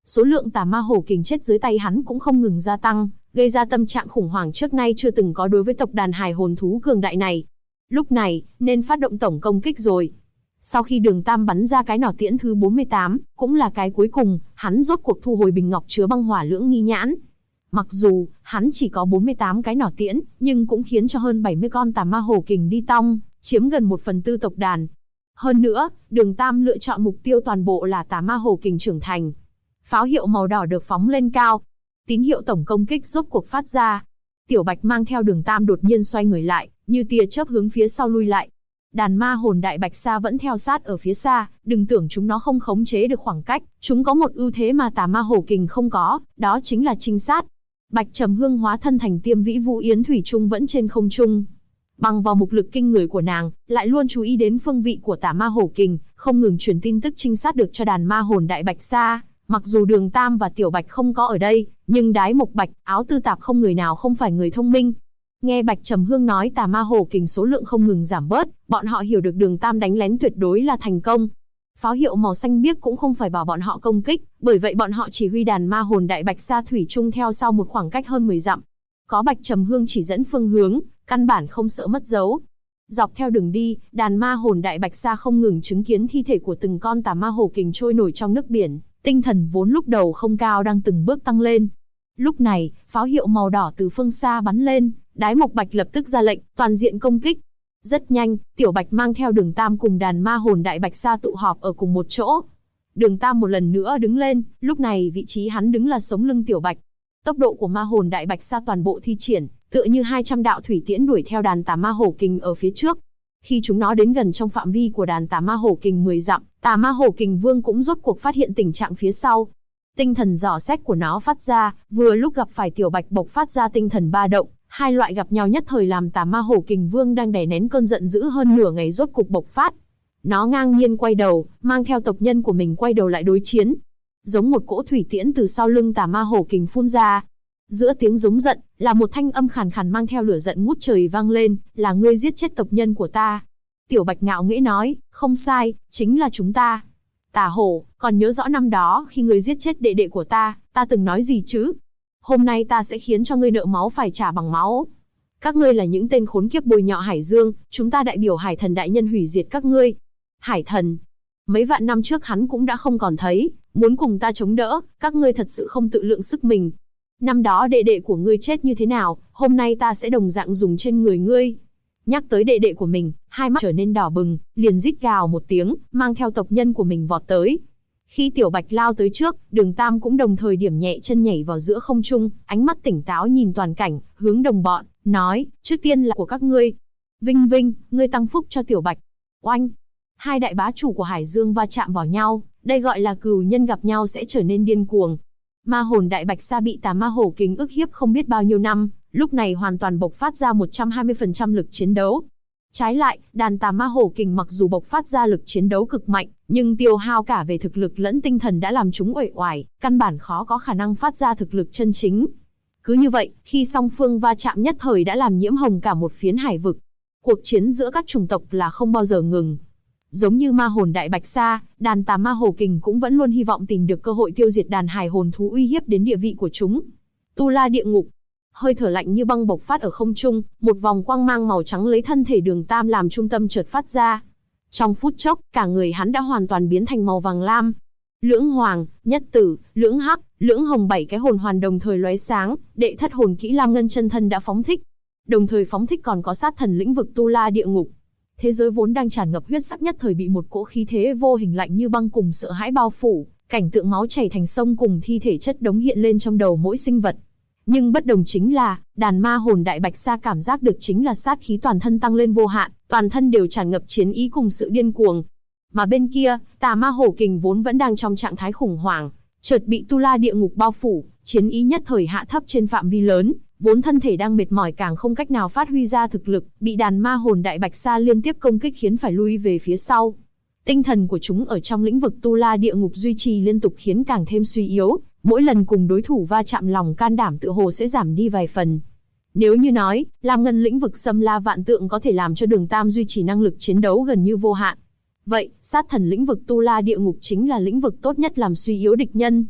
A: Số lượng tà ma hổ kình chết dưới tay hắn cũng không ngừng gia tăng, gây ra tâm trạng khủng hoảng trước nay chưa từng có đối với tộc đàn hài hồn thú cường đại này. Lúc này, nên phát động tổng công kích rồi. Sau khi Đường Tam bắn ra cái nỏ tiễn thứ 48, cũng là cái cuối cùng, hắn rốt cuộc thu hồi bình ngọc chứa băng hỏa lưỡng nghi nhãn. Mặc dù, hắn chỉ có 48 cái nỏ tiễn, nhưng cũng khiến cho hơn 70 con tà ma hổ kình đi tong, chiếm gần 1/4 tộc đàn. Hơn nữa, Đường Tam lựa chọn mục tiêu toàn bộ là tà ma hổ kình trưởng thành. Pháo hiệu màu đỏ được phóng lên cao. Tín hiệu tổng công kích rốt cuộc phát ra. Tiểu Bạch mang theo Đường Tam đột nhiên xoay người lại, như tia chớp hướng phía sau lui lại. Đàn ma hồn đại bạch sa vẫn theo sát ở phía xa, đừng tưởng chúng nó không khống chế được khoảng cách, chúng có một ưu thế mà tà ma hổ kình không có, đó chính là trinh sát. Bạch Trầm Hương hóa thân thành Tiêm Vĩ Vũ Yến thủy chung vẫn trên không trung. Bằng vào mục lực kinh người của nàng, lại luôn chú ý đến phương vị của tà ma hổ kình, không ngừng truyền tin tức trinh sát được cho đàn ma hồn đại bạch sa. Mặc dù Đường Tam và Tiểu Bạch không có ở đây, nhưng Đái Mộc Bạch, Áo Tư Tạp không người nào không phải người thông minh. Nghe Bạch Trầm Hương nói tà ma hổ kình số lượng không ngừng giảm bớt, bọn họ hiểu được Đường Tam đánh lén tuyệt đối là thành công. Pháo hiệu màu xanh biếc cũng không phải bảo bọn họ công kích, bởi vậy bọn họ chỉ huy đàn ma hồn đại bạch sa thủy chung theo sau một khoảng cách hơn 10 dặm. Có Bạch Trầm Hương chỉ dẫn phương hướng, căn bản không sợ mất dấu. Dọc theo đường đi, đàn ma hồn đại bạch sa không ngừng chứng kiến thi thể của từng con tà ma hổ kình trôi nổi trong nước biển, tinh thần vốn lúc đầu không cao đang từng bước tăng lên. Lúc này, pháo hiệu màu đỏ từ phương xa bắn lên, Đái Mộc Bạch lập tức ra lệnh, toàn diện công kích. Rất nhanh, Tiểu Bạch mang theo Đường Tam cùng đàn ma hồn đại bạch sa tụ họp ở cùng một chỗ. Đường Tam một lần nữa đứng lên, lúc này vị trí hắn đứng là sống lưng Tiểu Bạch. Tốc độ của ma hồn đại bạch sa toàn bộ thi triển, tựa như 200 đạo thủy tiễn đuổi theo đàn tà ma hổ kình ở phía trước. Khi chúng nó đến gần trong phạm vi của đàn tà ma hổ kình 10 dặm, tà ma hổ kình vương cũng rốt cuộc phát hiện tình trạng phía sau. Tinh thần dò xét của nó phát ra, vừa lúc gặp phải Tiểu Bạch bộc phát ra tinh thần ba động, hai loại gặp nhau nhất thời làm tà ma hổ kình vương đang đè nén cơn giận dữ hơn nửa ngày rốt cục bộc phát. Nó ngang nhiên quay đầu, mang theo tộc nhân của mình quay đầu lại đối chiến. Giống một cỗ thủy tiễn từ sau lưng tà ma hổ kình phun ra. Giữa tiếng giống giận, là một thanh âm khàn khàn mang theo lửa giận ngút trời vang lên, là ngươi giết chết tộc nhân của ta. Tiểu Bạch ngạo nghễ nói, không sai, chính là chúng ta. Tà hổ, còn nhớ rõ năm đó khi ngươi giết chết đệ đệ của ta từng nói gì chứ? Hôm nay ta sẽ khiến cho ngươi nợ máu phải trả bằng máu. Các ngươi là những tên khốn kiếp bôi nhọ Hải Dương, chúng ta đại biểu Hải Thần đại nhân hủy diệt các ngươi. Hải Thần, mấy vạn năm trước hắn cũng đã không còn thấy, muốn cùng ta chống đỡ, các ngươi thật sự không tự lượng sức mình. Năm đó đệ đệ của ngươi chết như thế nào, hôm nay ta sẽ đồng dạng dùng trên người ngươi. Nhắc tới đệ đệ của mình, hai mắt trở nên đỏ bừng, liền rít gào một tiếng, mang theo tộc nhân của mình vọt tới. Khi Tiểu Bạch lao tới trước, Đường Tam cũng đồng thời điểm nhẹ chân nhảy vào giữa không trung, ánh mắt tỉnh táo nhìn toàn cảnh, hướng đồng bọn, nói, trước tiên là của các ngươi. Vinh Vinh, ngươi tăng phúc cho Tiểu Bạch. Oanh! Hai đại bá chủ của Hải Dương va chạm vào nhau, đây gọi là cừu nhân gặp nhau sẽ trở nên điên cuồng. Ma hồn đại bạch sa bị tà ma hổ kình ức hiếp không biết bao nhiêu năm, lúc này hoàn toàn bộc phát ra 120% lực chiến đấu. Trái lại, đàn tà ma hổ kình mặc dù bộc phát ra lực chiến đấu cực mạnh, nhưng tiêu hao cả về thực lực lẫn tinh thần đã làm chúng uể oải, căn bản khó có khả năng phát ra thực lực chân chính. Cứ như vậy, khi song phương va chạm nhất thời đã làm nhiễm hồng cả một phiến hải vực. Cuộc chiến giữa các chủng tộc là không bao giờ ngừng. Giống như ma hồn đại bạch sa, đàn tà ma hổ kình cũng vẫn luôn hy vọng tìm được cơ hội tiêu diệt đàn hải hồn thú uy hiếp đến địa vị của chúng. Tu La địa ngục, hơi thở lạnh như băng bộc phát ở không trung, một vòng quang mang màu trắng lấy thân thể Đường Tam làm trung tâm chợt phát ra. Trong phút chốc, cả người hắn đã hoàn toàn biến thành màu vàng lam. Lưỡng hoàng, nhất tử, lưỡng hắc, lưỡng hồng 7 cái hồn hoàn đồng thời lóe sáng, đệ thất hồn kỹ Lam Ngân chân thân đã phóng thích. Đồng thời phóng thích còn có sát thần lĩnh vực Tu La địa ngục. Thế giới vốn đang tràn ngập huyết sắc nhất thời bị một cỗ khí thế vô hình lạnh như băng cùng sợ hãi bao phủ, cảnh tượng máu chảy thành sông cùng thi thể chất đống hiện lên trong đầu mỗi sinh vật. Nhưng bất đồng chính là, đàn ma hồn đại bạch sa cảm giác được chính là sát khí toàn thân tăng lên vô hạn, toàn thân đều tràn ngập chiến ý cùng sự điên cuồng. Mà bên kia, tà ma hổ kình vốn vẫn đang trong trạng thái khủng hoảng, chợt bị Tu La địa ngục bao phủ, chiến ý nhất thời hạ thấp trên phạm vi lớn, vốn thân thể đang mệt mỏi càng không cách nào phát huy ra thực lực, bị đàn ma hồn đại bạch sa liên tiếp công kích khiến phải lui về phía sau. Tinh thần của chúng ở trong lĩnh vực Tu La địa ngục duy trì liên tục khiến càng thêm suy yếu, mỗi lần cùng đối thủ va chạm lòng can đảm tựa hồ sẽ giảm đi vài phần. Nếu như nói, Lam Ngân lĩnh vực xâm la vạn tượng có thể làm cho Đường Tam duy trì năng lực chiến đấu gần như vô hạn, vậy, sát thần lĩnh vực Tu La địa ngục chính là lĩnh vực tốt nhất làm suy yếu địch nhân.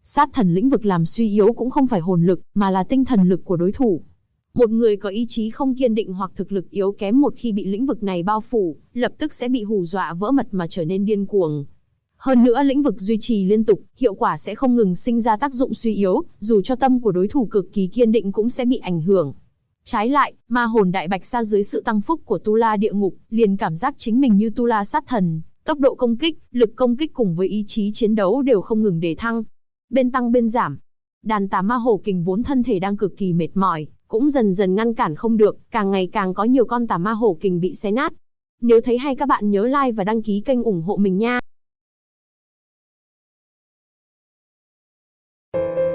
A: Sát thần lĩnh vực làm suy yếu cũng không phải hồn lực, mà là tinh thần lực của đối thủ. Một người có ý chí không kiên định hoặc thực lực yếu kém một khi bị lĩnh vực này bao phủ, lập tức sẽ bị hù dọa vỡ mật mà trở nên điên cuồng. Hơn nữa lĩnh vực duy trì liên tục, hiệu quả sẽ không ngừng sinh ra tác dụng suy yếu, dù cho tâm của đối thủ cực kỳ kiên định cũng sẽ bị ảnh hưởng. Trái lại, ma hồn đại bạch sa dưới sự tăng phúc của Tu La địa ngục, liền cảm giác chính mình như Tu La sát thần, tốc độ công kích, lực công kích cùng với ý chí chiến đấu đều không ngừng để thăng. Bên tăng bên giảm. Đàn tà ma hổ kình vốn thân thể đang cực kỳ mệt mỏi, cũng dần dần ngăn cản không được, càng ngày càng có nhiều con tà ma hổ kình bị xé nát. Nếu thấy hay các bạn nhớ like và đăng ký kênh ủng hộ mình nha.